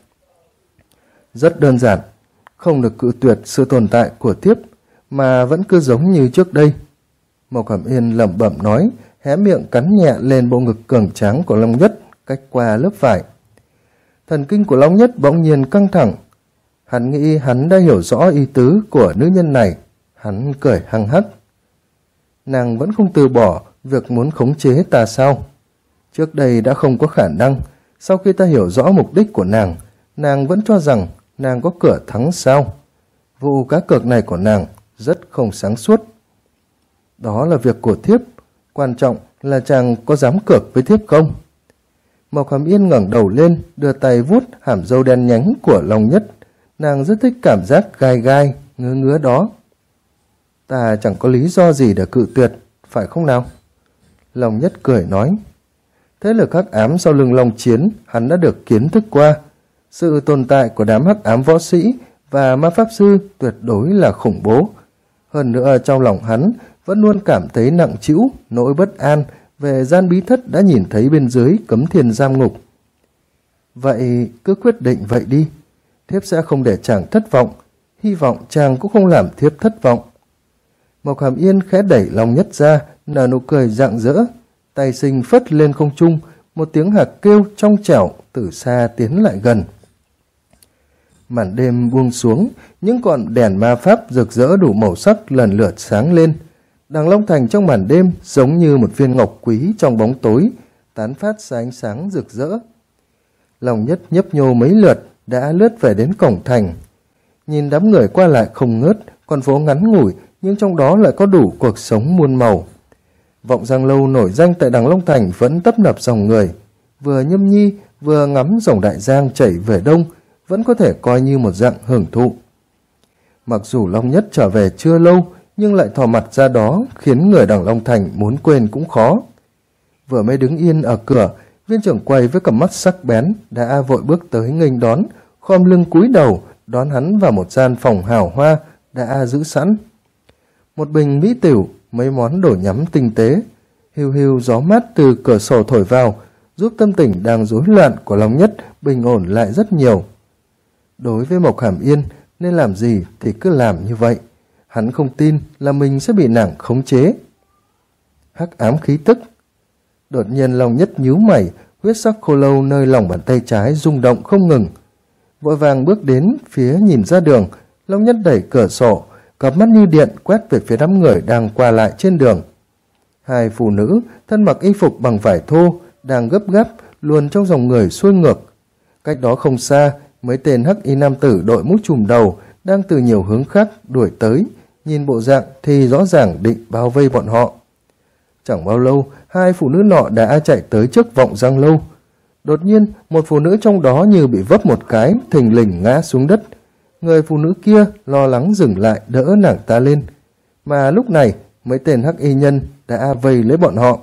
A: Rất đơn giản, không được cự tuyệt sự tồn tại của thiếp, mà vẫn cứ giống như trước đây. Mộc Hàm Yên lẩm bẩm nói, hé miệng cắn nhẹ lên bộ ngực cường tráng của Long Nhất cách qua lớp vải. Thần kinh của Long Nhất bỗng nhiên căng thẳng. Hắn nghĩ hắn đã hiểu rõ ý tứ của nữ nhân này. Hắn cười hăng hắc. Nàng vẫn không từ bỏ việc muốn khống chế ta sao? Trước đây đã không có khả năng. Sau khi ta hiểu rõ mục đích của nàng vẫn cho rằng nàng có cửa thắng sao? Vụ cá cược này của nàng rất không sáng suốt. Đó là việc của thiếp, quan trọng là chàng có dám cược với thiếp không? Mộc Hàm Yên ngẩng đầu lên, đưa tay vuốt hàm râu đen nhánh của Long Nhất. Nàng rất thích cảm giác gai gai, ngứa ngứa đó. Ta chẳng có lý do gì để cự tuyệt, phải không nào? Long Nhất cười nói. Thế lực hắc ám sau lưng Long Chiến hắn đã được kiến thức qua. Sự tồn tại của đám hắc ám võ sĩ và ma pháp sư tuyệt đối là khủng bố. Hơn nữa trong lòng hắn vẫn luôn cảm thấy nặng trĩu, nỗi bất an về gian bí thất đã nhìn thấy bên dưới cấm thiên giam ngục. Vậy cứ quyết định vậy đi, thiếp sẽ không để chàng thất vọng, hy vọng chàng cũng không làm thiếp thất vọng. Mộc Hàm Yên khẽ đẩy Long Nhất ra, nở nụ cười rạng rỡ, tay sinh phất lên không trung, một tiếng hạc kêu trong trẻo từ xa tiến lại gần. Màn đêm buông xuống, những ngọn đèn ma pháp rực rỡ đủ màu sắc lần lượt sáng lên. Đằng Long Thành trong màn đêm giống như một viên ngọc quý trong bóng tối, tán phát ra ánh sáng rực rỡ. Long Nhất nhấp nhô mấy lượt đã lướt về đến cổng thành. Nhìn đám người qua lại không ngớt, con phố ngắn ngủi nhưng trong đó lại có đủ cuộc sống muôn màu. Vọng Giang Lâu nổi danh tại Đằng Long Thành vẫn tấp nập dòng người, vừa nhâm nhi vừa ngắm dòng đại giang chảy về đông, vẫn có thể coi như một dạng hưởng thụ. Mặc dù Long Nhất trở về chưa lâu, nhưng lại thò mặt ra đó khiến người Đằng Long Thành muốn quên cũng khó. Vừa mới đứng yên ở cửa, viên trưởng quầy với cặp mắt sắc bén đã vội bước tới nghênh đón, khom lưng cúi đầu đón hắn vào một gian phòng hào hoa đã giữ sẵn. Một bình mỹ tửu, mấy món đồ nhắm tinh tế, hiu hiu gió mát từ cửa sổ thổi vào, giúp tâm tình đang rối loạn của Long Nhất bình ổn lại rất nhiều. Đối với Mộc Hàm Yên, nên làm gì thì cứ làm như vậy. Hắn không tin là mình sẽ bị nàng khống chế. Hắc ám khí tức. Đột nhiên Long Nhất nhíu mày, huyết sắc khô lâu nơi lòng bàn tay trái rung động không ngừng. Vội vàng bước đến phía nhìn ra đường, Long Nhất đẩy cửa sổ, cặp mắt như điện quét về phía đám người đang qua lại trên đường. Hai phụ nữ thân mặc y phục bằng vải thô đang gấp gáp luồn trong dòng người xuôi ngược. Cách đó không xa, mấy tên hắc y nam tử đội mũ trùm đầu đang từ nhiều hướng khác đuổi tới, nhìn bộ dạng thì rõ ràng định bao vây bọn họ. Chẳng bao lâu, hai phụ nữ nọ đã chạy tới trước Vọng Giang Lâu. Đột nhiên, một phụ nữ trong đó như bị vấp một cái, thình lình ngã xuống đất. Người phụ nữ kia lo lắng dừng lại đỡ nàng ta lên. Mà lúc này, mấy tên hắc y nhân đã vây lấy bọn họ.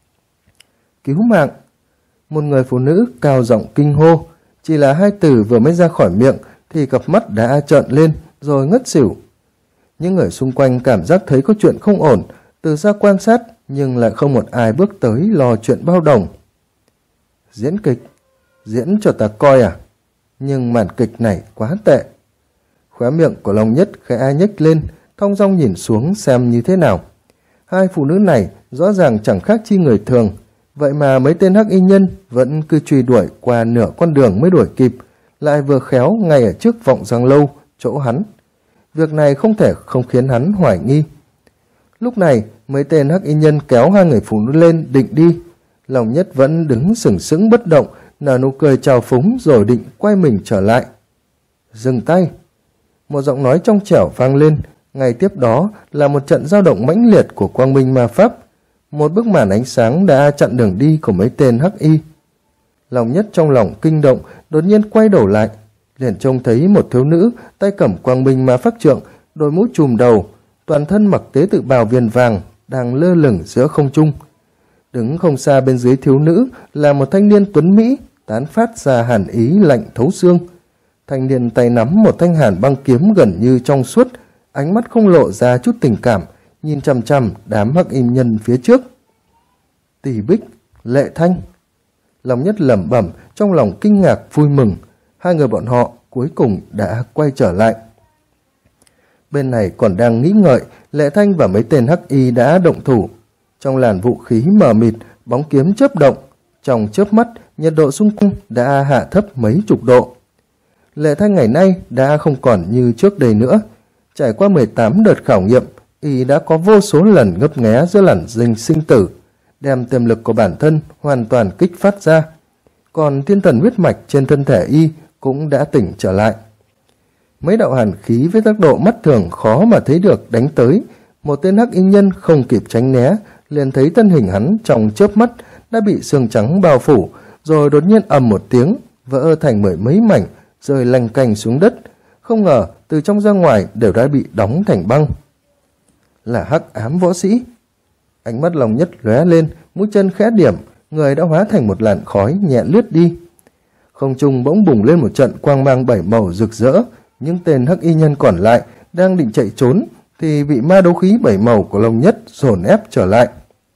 A: Cứu mạng! Một người phụ nữ cao giọng kinh hô. Chỉ là hai từ vừa mới ra khỏi miệng thì cặp mắt đã trợn lên rồi ngất xỉu. Những người xung quanh cảm giác thấy có chuyện không ổn, từ xa quan sát nhưng lại không một ai bước tới lo chuyện bao đồng. Diễn kịch? Diễn cho ta coi à? Nhưng màn kịch này quá tệ. Khóe miệng của Long Nhất khẽ nhếch lên, thong dong nhìn xuống xem như thế nào. Hai phụ nữ này rõ ràng chẳng khác chi người thường, vậy mà mấy tên hắc y nhân vẫn cứ truy đuổi qua nửa con đường mới đuổi kịp, lại vừa khéo ngay ở trước Vọng Giang Lâu, chỗ hắn. Việc này không thể không khiến hắn hoài nghi. Lúc này, mấy tên hắc y nhân kéo hai người phụ nữ lên định đi. Long Nhất vẫn đứng sừng sững bất động, nở nụ cười trào phúng rồi định quay mình trở lại. Dừng tay! Một giọng nói trong trẻo vang lên, ngay tiếp đó là một trận dao động mãnh liệt của quang minh ma pháp. Một bức màn ánh sáng đã chặn đường đi của mấy tên hắc y. Long Nhất trong lòng kinh động, đột nhiên quay đầu lại, liền trông thấy một thiếu nữ tay cầm quang minh ma pháp trượng, đội mũ trùm đầu, toàn thân mặc tế tự bào viền vàng, đang lơ lửng giữa không trung. Đứng không xa bên dưới thiếu nữ là một thanh niên tuấn mỹ, tán phát ra hàn ý lạnh thấu xương. Thanh niên tay nắm một thanh hàn băng kiếm gần như trong suốt, ánh mắt không lộ ra chút tình cảm, nhìn chằm chằm đám hắc y nhân phía trước. Tỷ Bích, Lệ Thanh. Long Nhất lẩm bẩm trong lòng kinh ngạc vui mừng, hai người bọn họ cuối cùng đã quay trở lại. Bên này còn đang nghĩ ngợi, Lệ Thanh và mấy tên hắc y đã động thủ. Trong làn vũ khí mờ mịt, bóng kiếm chớp động, trong chớp mắt nhiệt độ xung quanh đã hạ thấp mấy chục độ. Lệ Thanh ngày nay đã không còn như trước đây nữa. Trải qua 18 đợt khảo nghiệm, y đã có vô số lần ngấp nghé giữa làn danh sinh tử, đem tiềm lực của bản thân hoàn toàn kích phát ra. Còn thiên thần huyết mạch trên thân thể y cũng đã tỉnh trở lại. Mấy đạo hàn khí với tốc độ mắt thường khó mà thấy được đánh tới, một tên hắc y nhân không kịp tránh né, liền thấy thân hình hắn trong chớp mắt đã bị xương trắng bao phủ, rồi đột nhiên ầm một tiếng, vỡ thành mười mấy mảnh, rơi lanh canh xuống đất. Không ngờ từ trong ra ngoài đều đã bị đóng thành băng. Là hắc ám võ sĩ. Ánh mắt Long Nhất lóe lên, mũi chân khẽ điểm, người đã hóa thành một làn khói nhẹ lướt đi. Không trung bỗng bùng lên một trận quang mang bảy màu rực rỡ. Những tên hắc y nhân còn lại đang định chạy trốn thì bị ma đấu khí bảy màu của Long Nhất dồn ép trở lại.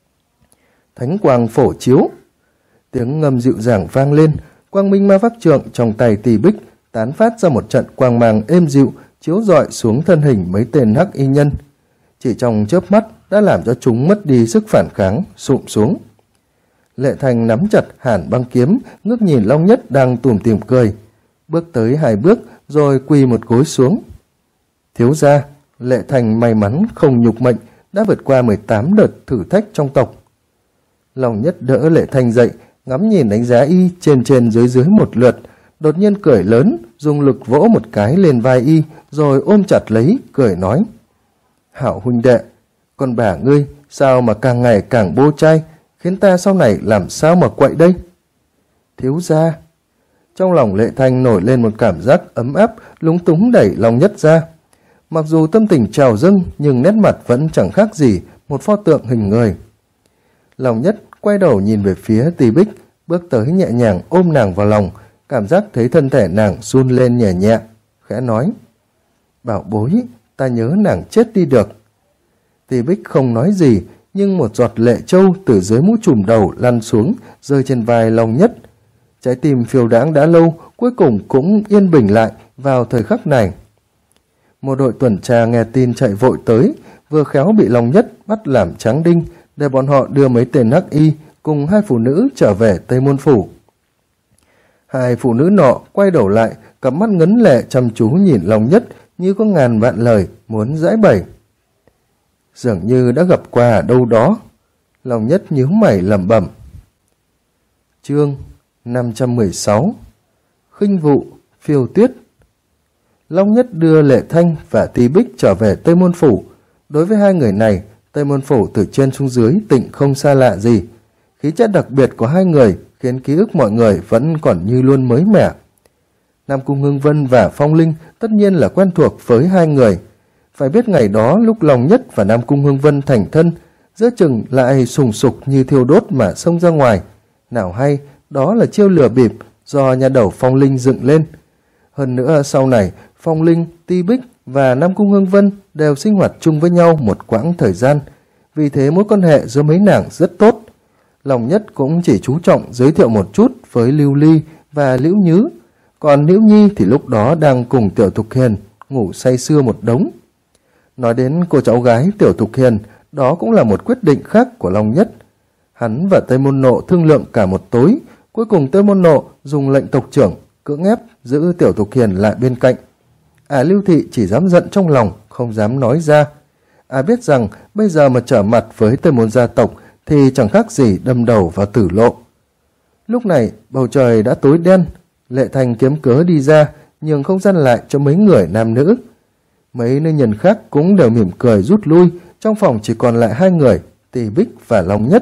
A: Thánh quang phổ chiếu. Tiếng ngâm dịu dàng vang lên, quang minh ma pháp trượng trong tay Tỷ Bích tán phát ra một trận quang mang êm dịu, chiếu rọi xuống thân hình mấy tên hắc y nhân. Chỉ trong chớp mắt đã làm cho chúng mất đi sức phản kháng, sụm xuống. Lệ Thành nắm chặt hàn băng kiếm, ngước nhìn Long Nhất đang tủm tỉm cười, bước tới 2 bước rồi quỳ một gối xuống. Thiếu gia, Lệ Thành may mắn không nhục mệnh, đã vượt qua 18 đợt thử thách trong tộc. Long Nhất đỡ Lệ Thành dậy, ngắm nhìn đánh giá y trên dưới dưới một lượt, đột nhiên cười lớn, dùng lực vỗ một cái lên vai y, rồi ôm chặt lấy, cười nói: Hảo huynh đệ, con bà ngươi sao mà càng ngày càng bô trai, khiến ta sau này làm sao mà quậy đây? Thiếu gia. Trong lòng Lệ Thanh nổi lên một cảm giác ấm áp, lúng túng đẩy Long Nhất ra. Mặc dù tâm tình trào dâng, nhưng nét mặt vẫn chẳng khác gì một pho tượng hình người. Long Nhất quay đầu nhìn về phía Tỷ Bích, bước tới nhẹ nhàng ôm nàng vào lòng, cảm giác thấy thân thể nàng run lên nhẹ nhẹ, khẽ nói: Bảo bối, ta nhớ nàng chết đi được. Tỷ Bích không nói gì, nhưng một giọt lệ trâu từ dưới mũ trùm đầu lăn xuống, rơi trên vai Long Nhất. Trái tim phiêu đãng đã lâu, cuối cùng cũng yên bình lại vào thời khắc này. Một đội tuần tra nghe tin chạy vội tới, vừa khéo bị Long Nhất bắt làm tráng đinh, để bọn họ đưa mấy tên hắc y cùng 2 phụ nữ trở về Tây Môn Phủ. 2 phụ nữ nọ quay đầu lại, cặp mắt ngấn lệ chăm chú nhìn Long Nhất như có ngàn vạn lời muốn giãi bày. Dường như đã gặp qua ở đâu đó. Long Nhất nhíu mày lẩm bẩm. Chương 516. Khinh vụ phiêu tuyết. Long Nhất đưa Lệ Thanh và Tỷ Bích trở về Tây Môn Phủ. Đối với 2 người này, Tây Môn Phủ từ trên xuống dưới tịnh không xa lạ gì. Khí chất đặc biệt của 2 người khiến ký ức mọi người vẫn còn như luôn mới mẻ. Nam Cung Ngưng Vân và Phong Linh tất nhiên là quen thuộc với 2 người. Phải biết ngày đó lúc Long Nhất và Nam Cung Ngưng Vân thành thân, giữa chừng lại sùng sục như thiêu đốt mà xông ra ngoài. Nào hay, đó là chiêu lừa bịp do nhà đầu Phong Linh dựng lên. Hơn nữa sau này, Phong Linh, Tỷ Bích và Nam Cung Ngưng Vân đều sinh hoạt chung với nhau một quãng thời gian. Vì thế mối quan hệ giữa mấy nàng rất tốt. Long Nhất cũng chỉ chú trọng giới thiệu một chút với Lưu Ly và Liễu Nhứ. Còn Liễu Nhi thì lúc đó đang cùng Tiểu Thục Hiền ngủ say sưa một đống. Nói đến cô cháu gái Tiểu Thục Hiền, đó cũng là một quyết định khác của Long Nhất. Hắn và Tây Môn Nộ thương lượng cả một tối, cuối cùng Tây Môn Nộ dùng lệnh tộc trưởng cưỡng ép giữ Tiểu Thục Hiền lại bên cạnh. Lưu Thị chỉ dám giận trong lòng, không dám nói ra. Biết rằng bây giờ mà trở mặt với Tây Môn gia tộc thì chẳng khác gì đâm đầu vào tử lộ. Lúc này bầu trời đã tối đen. Lệ Thành kiếm cớ đi ra, nhường không gian lại cho mấy người nam nữ. Mấy nữ nhân khác cũng đều mỉm cười rút lui, trong phòng chỉ còn lại 2 người, Tỷ Bích và Long Nhất.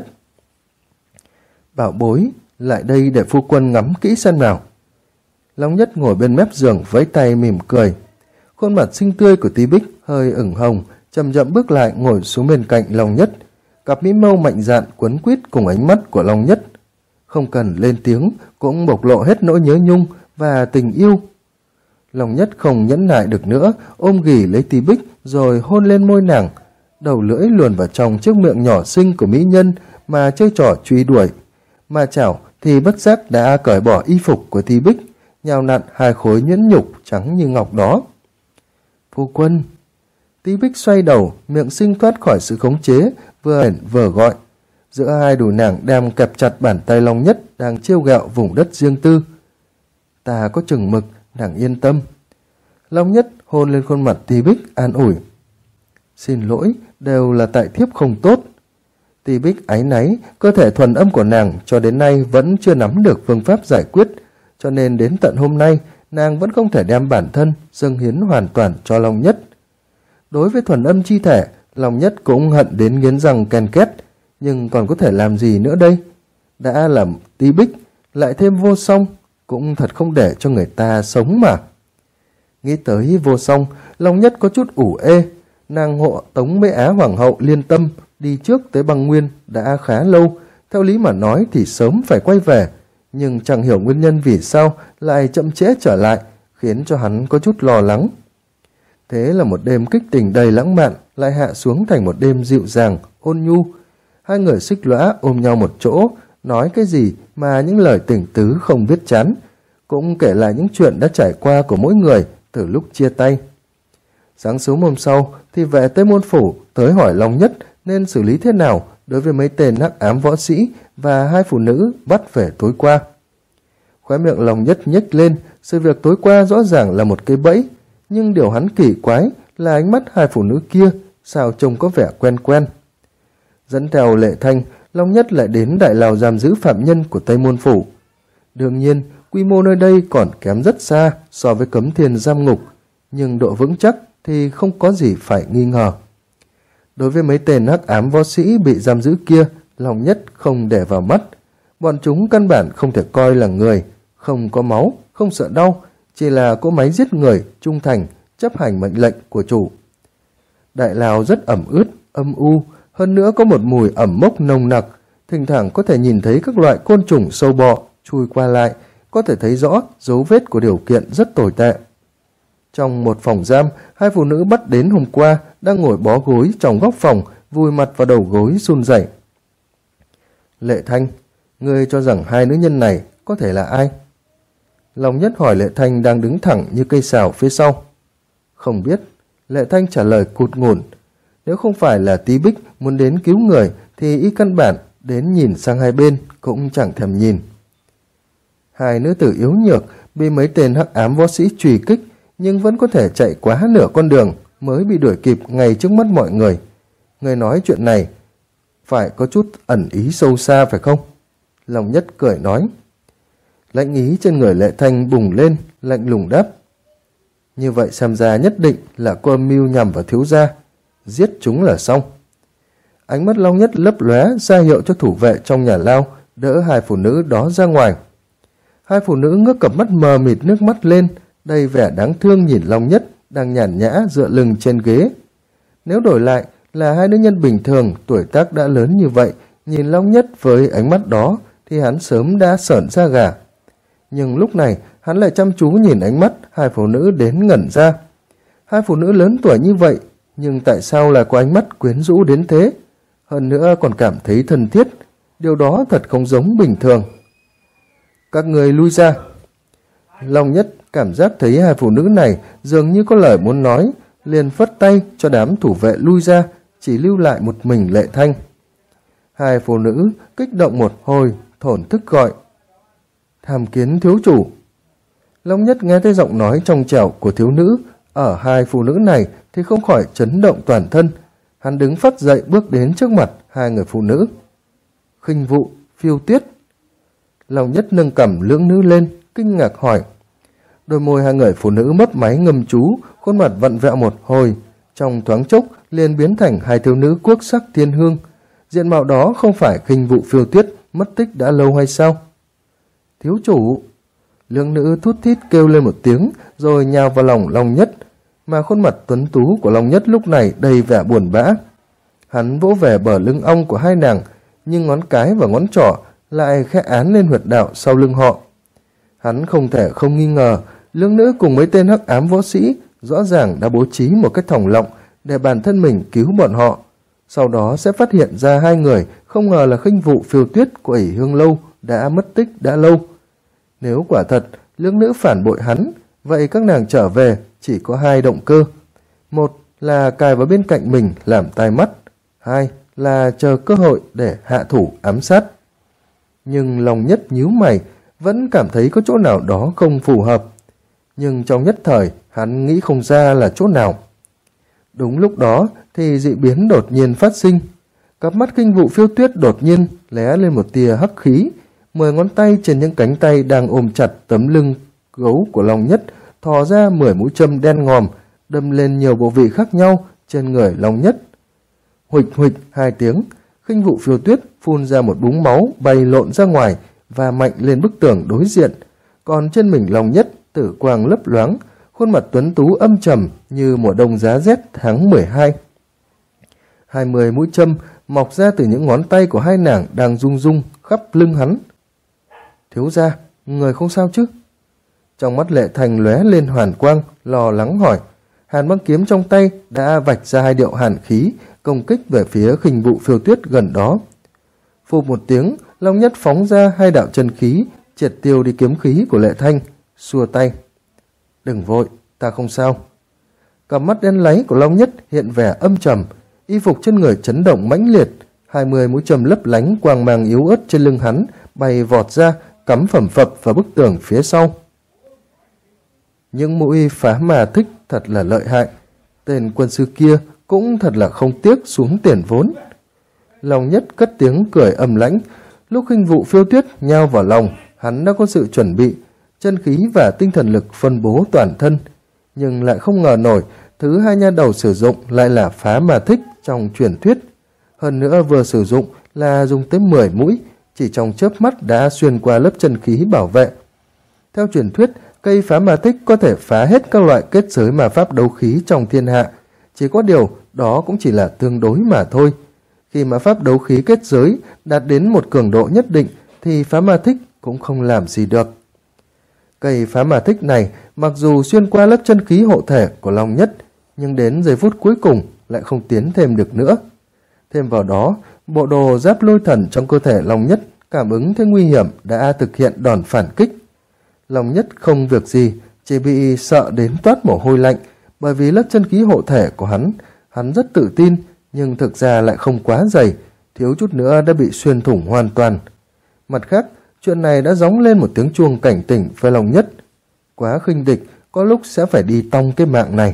A: Bảo bối, lại đây để phu quân ngắm kỹ xem nào. Long Nhất ngồi bên mép giường với tay mỉm cười. Khuôn mặt xinh tươi của Tỷ Bích hơi ửng hồng, chậm chậm bước lại ngồi xuống bên cạnh Long Nhất. Cặp mỹ mâu mạnh dạn quấn quýt cùng ánh mắt của Long Nhất. Không cần lên tiếng, cũng bộc lộ hết nỗi nhớ nhung và tình yêu. Long Nhất không nhẫn nại được nữa, ôm ghì lấy Tỷ Bích rồi hôn lên môi nàng. đầu lưỡi luồn vào trong chiếc miệng nhỏ xinh của mỹ nhân mà chơi trò truy đuổi. Mà chảo thì bất giác đã cởi bỏ y phục của Ti Bích, nhào nặn hai khối nhuyễn nhục trắng như ngọc đó. Phu quân! Ti Bích xoay đầu, miệng xinh thoát khỏi sự khống chế, vừa gọi. Giữa hai đùi nàng đang kẹp chặt bàn tay Long Nhất đang trêu ghẹo vùng đất riêng tư. Ta có chừng mực, nàng yên tâm. Long Nhất hôn lên khuôn mặt Ti Bích an ủi. Xin lỗi, đều là tại thiếp không tốt. Ti Bích áy náy, cơ thể thuần âm của nàng cho đến nay vẫn chưa nắm được phương pháp giải quyết, cho nên đến tận hôm nay nàng vẫn không thể đem bản thân dâng hiến hoàn toàn cho Long Nhất. Đối với thuần âm chi thể, Long Nhất cũng hận đến nghiến răng ken két, nhưng còn có thể làm gì nữa đây? Đã làm Ti Bích, lại thêm Vô Song, cũng thật không để cho người ta sống mà. Nghĩ tới Vô Song, Long Nhất có chút ủ ê. Nàng hộ tống Mễ Á Hoàng hậu Liên Tâm đi trước tới băng nguyên đã khá lâu, theo lý mà nói thì sớm phải quay về, nhưng chẳng hiểu nguyên nhân vì sao lại chậm trễ trở lại, khiến cho hắn có chút lo lắng. Thế là một đêm kích tình đầy lãng mạn lại hạ xuống thành một đêm dịu dàng, ôn nhu. Hai người xích lõa ôm nhau một chỗ, nói cái gì mà những lời tình tứ không biết chán, cũng kể lại những chuyện đã trải qua của mỗi người từ lúc chia tay. Sáng sớm hôm sau thì vệ Tây Môn Phủ tới hỏi Long Nhất nên xử lý thế nào đối với mấy tên hắc ám võ sĩ và hai phụ nữ bắt về tối qua. Khóe miệng Long Nhất nhếch lên, sự việc tối qua rõ ràng là một cái bẫy, nhưng điều hắn kỳ quái là ánh mắt hai phụ nữ kia sao trông có vẻ quen quen. Dẫn theo Lệ Thanh, Long Nhất lại đến đại lao giam giữ phạm nhân của Tây Môn Phủ. Đương nhiên, quy mô nơi đây còn kém rất xa so với Cấm Thiên giam ngục, nhưng độ vững chắc thì không có gì phải nghi ngờ. Đối với mấy tên hắc ám võ sĩ bị giam giữ kia, Long Nhất không để vào mắt. Bọn chúng căn bản không thể coi là người, không có máu, không sợ đau, chỉ là cỗ máy giết người, trung thành, chấp hành mệnh lệnh của chủ. Đại lao rất ẩm ướt, âm u, hơn nữa có một mùi ẩm mốc nồng nặc, thỉnh thoảng có thể nhìn thấy các loại côn trùng sâu bọ chui qua lại, có thể thấy rõ dấu vết của điều kiện rất tồi tệ. Trong một phòng giam, hai phụ nữ bắt đến hôm qua đang ngồi bó gối trong góc phòng, vùi mặt vào đầu gối run rẩy. Lệ Thanh, ngươi cho rằng hai nữ nhân này có thể là ai? Long Nhất hỏi Lệ Thanh đang đứng thẳng như cây sào phía sau. Không biết. Lệ Thanh trả lời cụt ngủn. Nếu không phải là Ti Bích muốn đến cứu người thì y căn bản đến nhìn sang hai bên cũng chẳng thèm nhìn. Hai nữ tử yếu nhược bị mấy tên hắc ám võ sĩ truy kích, nhưng vẫn có thể chạy quá nửa con đường mới bị đuổi kịp ngay trước mắt mọi người. Người nói chuyện này phải có chút ẩn ý sâu xa phải không? Long Nhất cười nói. Lãnh ý trên người Lệ Thanh bùng lên, lạnh lùng đáp. Như vậy xem ra nhất định là cô âm mưu nhằm vào thiếu gia. Giết chúng là xong. Ánh mắt Long Nhất lấp lóe ra hiệu cho thủ vệ trong nhà lao đỡ hai phụ nữ đó ra ngoài. Hai phụ nữ ngước cặp mắt mờ mịt nước mắt lên, đầy vẻ đáng thương nhìn Long Nhất đang nhàn nhã dựa lưng trên ghế. Nếu đổi lại là hai nữ nhân bình thường tuổi tác đã lớn như vậy, nhìn Long Nhất với ánh mắt đó thì hắn sớm đã sởn da gà. Nhưng lúc này hắn lại chăm chú nhìn ánh mắt hai phụ nữ đến ngẩn ra. Hai phụ nữ lớn tuổi như vậy, nhưng tại sao lại có ánh mắt quyến rũ đến thế? Hơn nữa còn cảm thấy thân thiết. Điều đó thật không giống bình thường. Các người lui ra. Long Nhất cảm giác thấy hai phụ nữ này dường như có lời muốn nói, liền phất tay cho đám thủ vệ lui ra, chỉ lưu lại một mình Lệ Thanh. Hai phụ nữ kích động một hồi, thổn thức gọi. Tham kiến thiếu chủ. Long Nhất nghe thấy giọng nói trong trẻo của thiếu nữ ở hai phụ nữ này thì không khỏi chấn động toàn thân. Hắn đứng phắt dậy bước đến trước mặt hai người phụ nữ. Khinh vụ, Phiêu Tuyết. Long Nhất nâng cằm lưỡng nữ lên, kinh ngạc hỏi. Đôi môi hai người phụ nữ mấp máy ngâm chú, khuôn mặt vặn vẹo một hồi, trong thoáng chốc liền biến thành hai thiếu nữ quốc sắc thiên hương. Diện mạo đó không phải Khinh vụ Phiêu Tuyết mất tích đã lâu hay sao? Thiếu chủ. Lưỡng nữ thút thít kêu lên một tiếng rồi nhào vào lòng Long Nhất, mà khuôn mặt tuấn tú của Long Nhất lúc này đầy vẻ buồn bã. Hắn vỗ về bờ lưng ong của hai nàng, nhưng ngón cái và ngón trỏ lại khẽ án lên huyệt đạo sau lưng họ. Hắn không thể không nghi ngờ lưỡng nữ cùng mấy tên hắc ám võ sĩ rõ ràng đã bố trí một cách thòng lọng để bản thân mình cứu bọn họ, Sau đó sẽ phát hiện ra hai người không ngờ là Khinh Vụ Phiêu Tuyết của ỷ Hương Lâu đã mất tích đã lâu. Nếu quả thật lưỡng nữ phản bội hắn, vậy các nàng trở về chỉ có hai động cơ. Một là cài vào bên cạnh mình làm tai mắt, hai là chờ cơ hội để hạ thủ ám sát. Nhưng Long Nhất nhíu mày, vẫn cảm thấy có chỗ nào đó không phù hợp. Nhưng trong nhất thời, hắn nghĩ không ra là chỗ nào. Đúng lúc đó thì dị biến đột nhiên phát sinh. Cặp mắt Khinh Vụ Phiêu Tuyết đột nhiên lóe lên một tia hắc khí. 10 ngón tay trên những cánh tay đang ôm chặt tấm lưng gấu của Long Nhất thò ra 10 mũi châm đen ngòm, đâm lên nhiều bộ vị khác nhau trên người Long Nhất. Huỵch huỵch hai tiếng, Khinh Vụ Phiêu Tuyết phun ra một búng máu bay lộn ra ngoài và mạnh lên bức tường đối diện. Còn trên mình Long Nhất tử quang lấp loáng, khuôn mặt tuấn tú âm trầm như mùa đông giá rét tháng 12. 20 mũi châm mọc ra từ những ngón tay của hai nàng đang rung rung khắp lưng hắn. Thiếu gia, người không sao chứ? Trong mắt Lệ Thành lóe lên hoàn quang, lo lắng hỏi. Hàn băng kiếm trong tay đã vạch ra hai điệu hàn khí công kích về phía Khinh Vụ Phiêu Tuyết gần đó. Phụt một tiếng, Long Nhất phóng ra hai đạo chân khí, triệt tiêu đi kiếm khí của Lệ Thanh, xua tay. Đừng vội, ta không sao. Cặp mắt đen láy của Long Nhất hiện vẻ âm trầm, y phục trên người chấn động mãnh liệt, 20 mũi châm lấp lánh quang mang yếu ớt trên lưng hắn bay vọt ra, cắm phẩm phập vào bức tường phía sau. Những mũi phá mà thích thật là lợi hại, tên quân sư kia cũng thật là không tiếc xuống tiền vốn. Long Nhất cất tiếng cười âm lãnh. Lúc Khinh Vụ Phiêu Tuyết nhao vào lòng, hắn đã có sự chuẩn bị, chân khí và tinh thần lực phân bố toàn thân, nhưng lại không ngờ nổi thứ hai nha đầu sử dụng lại là phá mà thích trong truyền thuyết. Hơn nữa vừa sử dụng là dùng tới 10 mũi, chỉ trong chớp mắt đã xuyên qua lớp chân khí bảo vệ. Theo truyền thuyết, cây phá ma thích có thể phá hết các loại kết giới ma pháp đấu khí trong thiên hạ, chỉ có điều đó cũng chỉ là tương đối mà thôi. Khi ma pháp đấu khí kết giới đạt đến một cường độ nhất định thì phá ma thích cũng không làm gì được. Cây phá ma thích này mặc dù xuyên qua lớp chân khí hộ thể của Long Nhất, nhưng đến giây phút cuối cùng lại không tiến thêm được nữa. Thêm vào đó, bộ đồ giáp lôi thần trong cơ thể Long Nhất cảm ứng thấy nguy hiểm đã thực hiện đòn phản kích. Long Nhất không việc gì, chỉ bị sợ đến toát mồ hôi lạnh, bởi vì lớp chân khí hộ thể của hắn rất tự tin, nhưng thực ra lại không quá dày, thiếu chút nữa đã bị xuyên thủng hoàn toàn. Mặt khác, chuyện này đã gióng lên một tiếng chuông cảnh tỉnh với Long Nhất. Quá khinh địch, có lúc sẽ phải đi tong cái mạng này.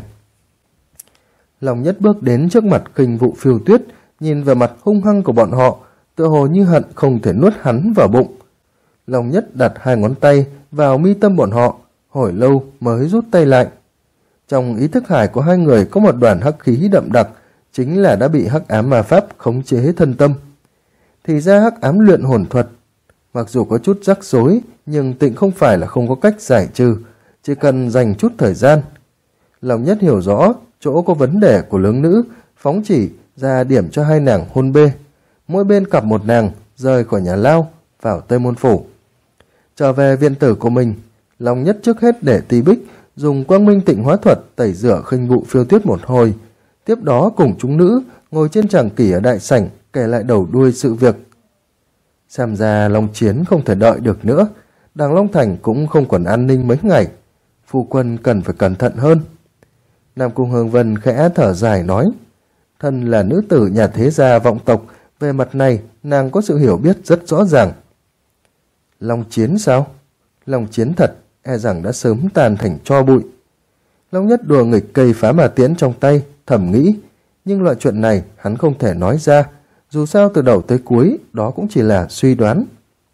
A: Long Nhất bước đến trước mặt Khinh Vụ Phiêu Tuyết, nhìn về mặt hung hăng của bọn họ, tựa hồ như hận không thể nuốt hắn vào bụng. Long Nhất đặt hai ngón tay vào mi tâm bọn họ, hồi lâu mới rút tay lại. Trong ý thức hải của hai người có một đoàn hắc khí đậm đặc, chính là đã bị hắc ám ma pháp khống chế thân tâm. Thì ra hắc ám luyện hồn thuật, mặc dù có chút rắc rối, nhưng Tịnh không phải là không có cách giải trừ, chỉ cần dành chút thời gian. Long Nhất hiểu rõ chỗ có vấn đề của lưỡng nữ, phóng chỉ ra điểm cho hai nàng hôn bê, mỗi bên cặp một nàng rời khỏi nhà lao vào Tây Môn Phủ. Trở về viện tử của mình, Long Nhất trước hết để Tí Bích dùng Quang Minh Tịnh Hóa Thuật tẩy rửa Khinh Vụ Phiêu Tuyết một hồi, tiếp đó cùng chúng nữ ngồi trên tràng kỷ ở đại sảnh kể lại đầu đuôi sự việc. Xem ra Long Chiến không thể đợi được nữa, Đằng Long Thành cũng không còn an ninh mấy ngày, phu quân cần phải cẩn thận hơn. Nam Cung Hương Vân khẽ thở dài nói, thân là nữ tử nhà thế gia vọng tộc, về mặt này nàng có sự hiểu biết rất rõ ràng. Long Chiến sao? Long Chiến thật, e rằng đã sớm tàn thành tro bụi. Long Nhất đùa nghịch cây phá mà tiễn trong tay, thầm nghĩ, nhưng loại chuyện này hắn không thể nói ra, dù sao từ đầu tới cuối đó cũng chỉ là suy đoán.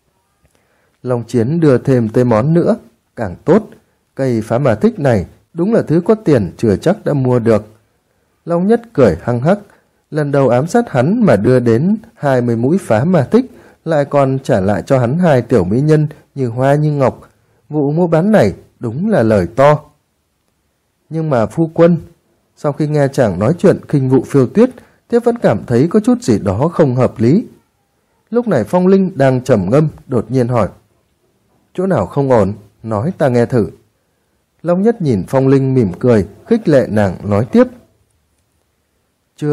A: Long Chiến đưa thêm tới món nữa, càng tốt, cây phá mà thích này đúng là thứ có tiền chưa chắc đã mua được. Long Nhất cười hăng hắc, lần đầu ám sát hắn mà đưa đến 20 mũi phá mà thích, lại còn trả lại cho hắn 2 tiểu mỹ nhân như hoa như ngọc. Vụ mua bán này đúng là lời to. Nhưng mà phu quân, sau khi nghe chàng nói chuyện Khinh Vụ Phiêu Tuyết, Thiếp vẫn cảm thấy có chút gì đó không hợp lý. Lúc này Phong Linh đang trầm ngâm, đột nhiên hỏi, chỗ nào không ổn, nói ta nghe thử. Long Nhất nhìn Phong Linh mỉm cười, khích lệ nàng nói tiếp. Chương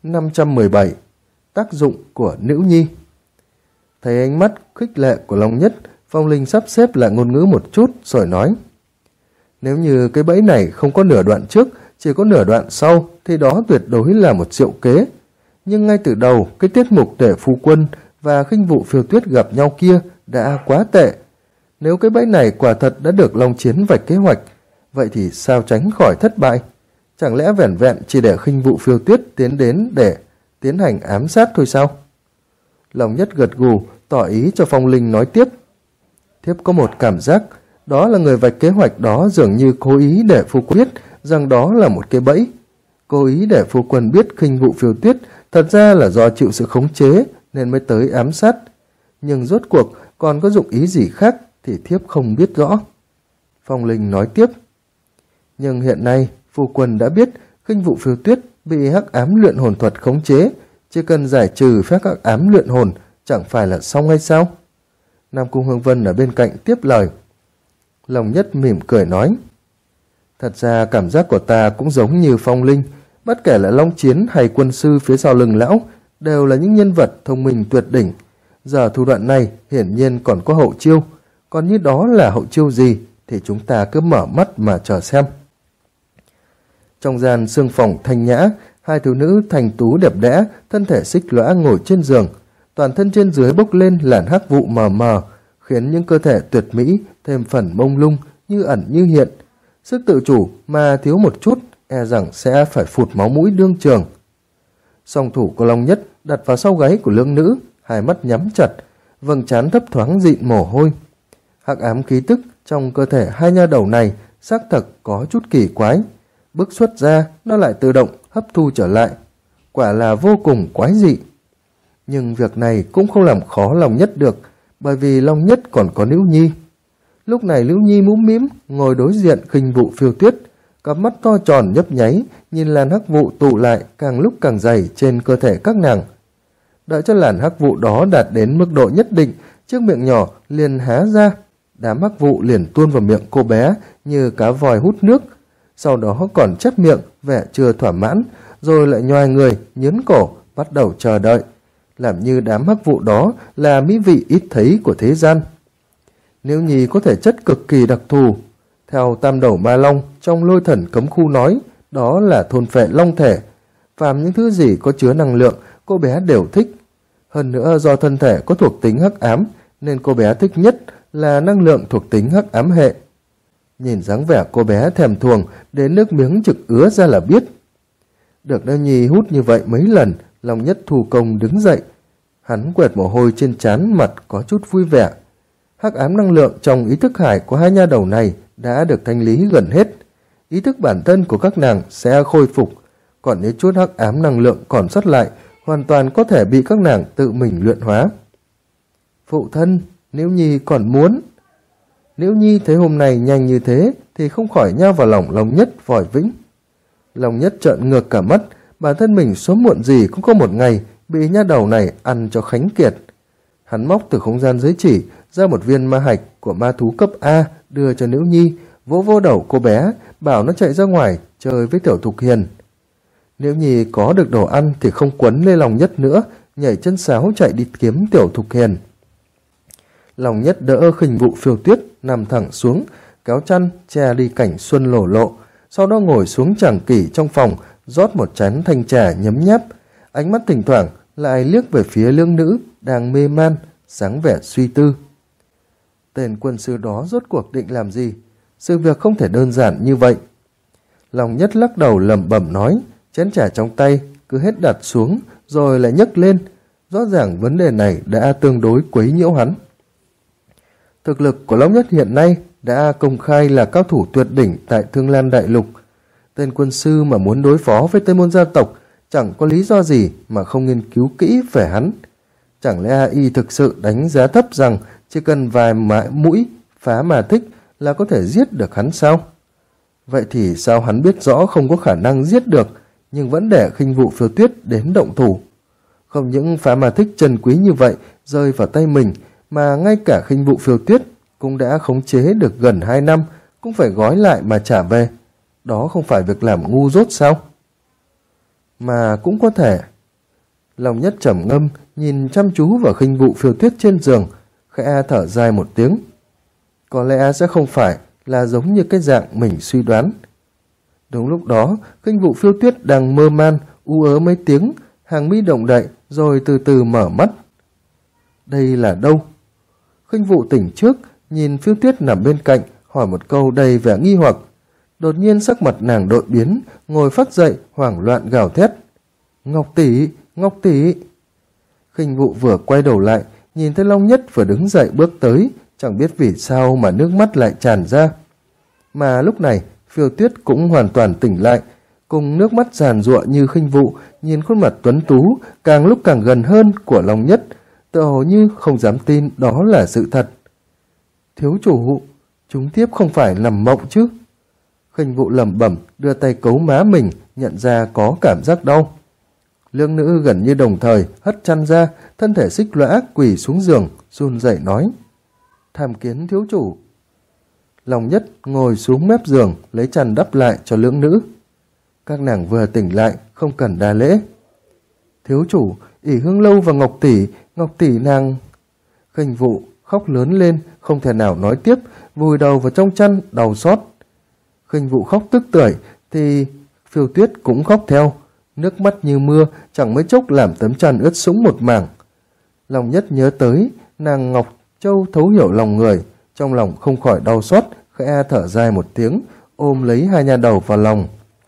A: 517. Tác dụng của nữ nhi. Thấy ánh mắt khích lệ của Long Nhất, Phong Linh sắp xếp lại ngôn ngữ một chút rồi nói: nếu như cái bẫy này không có nửa đoạn trước, chỉ có nửa đoạn sau, thì đó tuyệt đối là một diệu kế. Nhưng ngay từ đầu, cái tiết mục để phu quân và khinh vụ Phiêu Tuyết gặp nhau kia đã quá tệ. Nếu cái bẫy này quả thật đã được Long Chiến vạch kế hoạch, vậy thì sao tránh khỏi thất bại? Chẳng lẽ vẻn vẹn chỉ để khinh vụ Phiêu Tuyết tiến đến để tiến hành ám sát thôi sao? Long Nhất gật gù, tỏ ý cho Phong Linh nói tiếp. Thiếp có một cảm giác, đó là người vạch kế hoạch đó dường như cố ý để phu quân biết rằng đó là một cái bẫy. Cố ý để phu quân biết khinh vụ Phiêu Tuyết thật ra là do chịu sự khống chế nên mới tới ám sát. Nhưng rốt cuộc còn có dụng ý gì khác thì thiếp không biết rõ. Phong Linh nói tiếp. Nhưng hiện nay phu quân đã biết khinh vụ Phiêu Tuyết bị hắc ám luyện hồn thuật khống chế, chỉ cần giải trừ phép hắc ám luyện hồn chẳng phải là xong hay sao? Nam Cung Hương Vân ở bên cạnh tiếp lời. Long Nhất mỉm cười nói. Thật ra cảm giác của ta cũng giống như Phong Linh, bất kể là Long Chiến hay quân sư phía sau lưng lão, đều là những nhân vật thông minh tuyệt đỉnh. Giờ thủ đoạn này hiển nhiên còn có hậu chiêu, còn như đó là hậu chiêu gì thì chúng ta cứ mở mắt mà chờ xem. Trong gian sương phòng thanh nhã, hai thiếu nữ thành tú đẹp đẽ, thân thể xích lõa ngồi trên giường, toàn thân trên dưới bốc lên làn hắc vụ mờ mờ, khiến những cơ thể tuyệt mỹ thêm phần mông lung, như ẩn như hiện. Sức tự chủ mà thiếu một chút, e rằng sẽ phải phụt máu mũi đương trường. Song thủ của Long Nhất đặt vào sau gáy của lưỡng nữ, hai mắt nhắm chặt, vầng trán thấp thoáng dịn mồ hôi. Hắc ám khí tức trong cơ thể hai nha đầu này xác thực có chút kỳ quái. Bức xuất ra, nó lại tự động hấp thu trở lại. Quả là vô cùng quái dị. Nhưng việc này cũng không làm khó Long Nhất được, bởi vì Long Nhất còn có Nữ Nhi. Lúc này Nữ Nhi mũm mĩm ngồi đối diện khinh vụ Phiêu Tuyết, cặp mắt to tròn nhấp nháy, nhìn làn hắc vụ tụ lại càng lúc càng dày trên cơ thể các nàng. Đợi cho làn hắc vụ đó đạt đến mức độ nhất định, chiếc miệng nhỏ liền há ra, đám hắc vụ liền tuôn vào miệng cô bé như cá vòi hút nước. Sau đó còn chép miệng vẻ chưa thỏa mãn, rồi lại nhoài người nhớn cổ bắt đầu chờ đợi, làm như đám hắc vụ đó là mỹ vị ít thấy của thế gian. Nếu Nhi có thể chất cực kỳ đặc thù, theo Tam Đầu Ma Long trong Lôi Thần Cấm Khu nói, đó là thôn phệ long thể. Phàm những thứ gì có chứa năng lượng, cô bé đều thích. Hơn nữa do thân thể có thuộc tính hắc ám, nên cô bé thích nhất là năng lượng thuộc tính hắc ám hệ. Nhìn dáng vẻ cô bé thèm thuồng đến nước miếng trực ứa ra là biết. Được Nữ Nhi hút như vậy mấy lần, Long Nhất thu công đứng dậy. Hắn quẹt mồ hôi trên trán, mặt có chút vui vẻ. Hắc ám năng lượng trong ý thức hải của hai nha đầu này đã được thanh lý gần hết. Ý thức bản thân của các nàng sẽ khôi phục, còn những chút hắc ám năng lượng còn sót lại hoàn toàn có thể bị các nàng tự mình luyện hóa. Phụ thân, Nữ Nhi còn muốn. Nữ Nhi thấy hôm nay nhanh như thế thì không khỏi nhao vào lòng Long Nhất vòi vĩnh. Long Nhất trợn ngược cả mắt, bản thân mình sớm muộn gì cũng có một ngày bị nha đầu này ăn cho khánh kiệt. Hắn móc từ không gian giới chỉ ra một viên ma hạch của ma thú cấp A đưa cho Nữ Nhi, vỗ vô đầu cô bé, bảo nó chạy ra ngoài chơi với Tiểu Thục Hiền. Nữ Nhi có được đồ ăn thì không quấn lên Long Nhất nữa, nhảy chân sáo chạy đi kiếm Tiểu Thục Hiền. Long Nhất đỡ khinh vụ Phiêu Tuyết nằm thẳng xuống, kéo chăn che đi cảnh xuân lổ lộ, sau đó ngồi xuống tràng kỷ trong phòng, rót một chén thanh trà nhấm nháp, ánh mắt thỉnh thoảng lại liếc về phía lương nữ đang mê man, sáng vẻ suy tư. Tên quân sư đó rốt cuộc định làm gì? Sự việc không thể đơn giản như vậy. Long Nhất lắc đầu lẩm bẩm nói, chén trà trong tay cứ hết đặt xuống rồi lại nhấc lên. Rõ ràng vấn đề này đã tương đối quấy nhiễu hắn. Thực lực của Long Nhất hiện nay đã công khai là cao thủ tuyệt đỉnh tại Thương Lan Đại Lục. Tên quân sư mà muốn đối phó với Tây Môn gia tộc chẳng có lý do gì mà không nghiên cứu kỹ về hắn. Chẳng lẽ y thực sự đánh giá thấp rằng chỉ cần vài mũi phá mà thích là có thể giết được hắn sao? Vậy thì sao hắn biết rõ không có khả năng giết được, nhưng vẫn để khinh vụ Phiêu Tuyết đến động thủ? Không những phá mà thích trân quý như vậy rơi vào tay mình, mà ngay cả khinh vụ Phiêu Tuyết cũng đã khống chế được gần 2 năm, cũng phải gói lại mà trả về. Đó không phải việc làm ngu dốt sao? Mà cũng có thể Long Nhất trầm ngâm, nhìn chăm chú vào Khinh Vụ Phiêu Tuyết trên giường, khẽ thở dài một tiếng. Có lẽ sẽ không phải là giống như cái dạng mình suy đoán. Đúng lúc đó, Khinh Vụ Phiêu Tuyết đang mơ man, u ớ mấy tiếng, hàng mi động đậy, rồi từ từ mở mắt. Đây là đâu? Khinh Vụ tỉnh trước, nhìn Phiêu Tuyết nằm bên cạnh, hỏi một câu đầy vẻ nghi hoặc. Đột nhiên sắc mặt nàng đội biến, ngồi phắt dậy, hoảng loạn gào thét. Ngọc tỷ, Ngọc tỷ! Khinh Vụ vừa quay đầu lại, nhìn thấy Long Nhất vừa đứng dậy bước tới, chẳng biết vì sao mà nước mắt lại tràn ra. Mà lúc này, Phiêu Tuyết cũng hoàn toàn tỉnh lại, cùng nước mắt giàn giụa như Khinh Vụ, nhìn khuôn mặt tuấn tú, càng lúc càng gần hơn của Long Nhất, tựa hồ như không dám tin đó là sự thật. Thiếu chủ, chúng tiếp không phải nằm mộng chứ? Khinh Vụ lẩm bẩm, đưa tay cấu má mình, nhận ra có cảm giác đau. Lương nữ gần như đồng thời hất chăn ra, thân thể xích lõa quỳ xuống giường, run rẩy nói: Tham kiến thiếu chủ. Long Nhất ngồi xuống mép giường, lấy chăn đắp lại cho lưỡng nữ. Các nàng vừa tỉnh lại, không cần đa lễ. Thiếu chủ, ỷ Hương Lâu và Ngọc tỷ nàng... Khinh Vụ khóc lớn lên, không thể nào nói tiếp, vùi đầu vào trong chăn, đau xót. Khinh Vụ khóc tức tưởi, thì Phiêu Tuyết cũng khóc theo. Nước mắt như mưa, chẳng mấy chốc làm tấm chăn ướt sũng một mảng. Long Nhất nhớ tới, nàng Ngọc Châu thấu hiểu lòng người, trong lòng không khỏi đau xót, khẽ thở dài một tiếng, ôm lấy hai nha đầu vào lòng.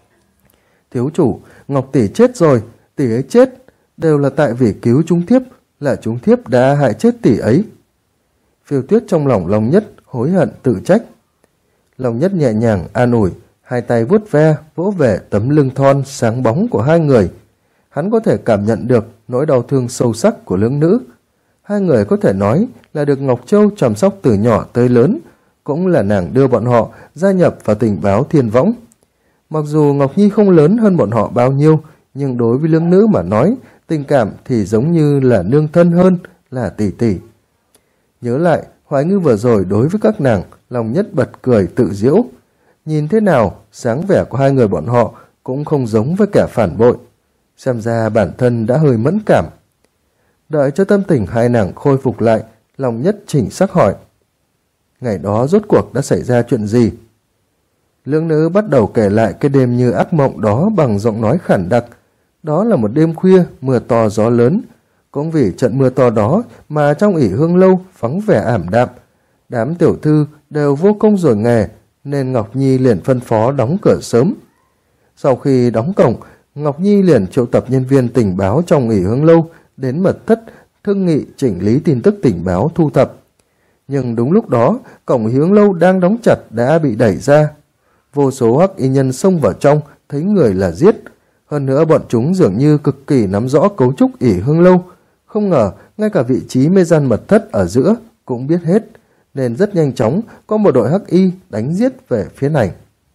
A: Thiếu chủ, Ngọc tỷ chết rồi, tỷ ấy chết, đều là tại vì cứu chúng thiếp, là chúng thiếp đã hại chết tỷ ấy. Phiêu Tuyết trong lòng Long Nhất hối hận tự trách. Long Nhất nhẹ nhàng an ủi, hai tay vuốt ve, vỗ về tấm lưng thon sáng bóng của hai người. Hắn có thể cảm nhận được nỗi đau thương sâu sắc của lưỡng nữ. Hai người có thể nói là được Ngọc Châu chăm sóc từ nhỏ tới lớn, cũng là nàng đưa bọn họ gia nhập vào tình báo Thiên Võng. Mặc dù Ngọc Nhi không lớn hơn bọn họ bao nhiêu, nhưng đối với lưỡng nữ mà nói, tình cảm thì giống như là nương thân hơn là tỷ tỷ. Nhớ lại, Hoài Ngư vừa rồi đối với các nàng, Long Nhất bật cười tự giễu. Nhìn thế nào, sáng vẻ của hai người bọn họ cũng không giống với kẻ phản bội. Xem ra bản thân đã hơi mẫn cảm. Đợi cho tâm tình hai nàng khôi phục lại, Long Nhất chỉnh sắc hỏi. Ngày đó rốt cuộc đã xảy ra chuyện gì? Lưỡng nữ bắt đầu kể lại cái đêm như ác mộng đó bằng giọng nói khản đặc. Đó là một đêm khuya, mưa to gió lớn. Cũng vì trận mưa to đó mà trong ỷ Hương Lâu vắng vẻ ảm đạm. Đám tiểu thư đều vô công rồi nghề, nên Ngọc Nhi liền phân phó đóng cửa sớm. Sau khi đóng cổng, Ngọc Nhi liền triệu tập nhân viên tình báo trong ỷ Hương Lâu đến mật thất thương nghị chỉnh lý tin tức tình báo thu thập. Nhưng đúng lúc đó, cổng ỷ Hương Lâu đang đóng chặt đã bị đẩy ra. Vô số hắc y nhân xông vào trong, thấy người là giết. Hơn nữa bọn chúng dường như cực kỳ nắm rõ cấu trúc ỷ Hương Lâu. Không ngờ, ngay cả vị trí mê gian mật thất ở giữa cũng biết hết, nên rất nhanh chóng có một đội hắc y đánh giết về phía này.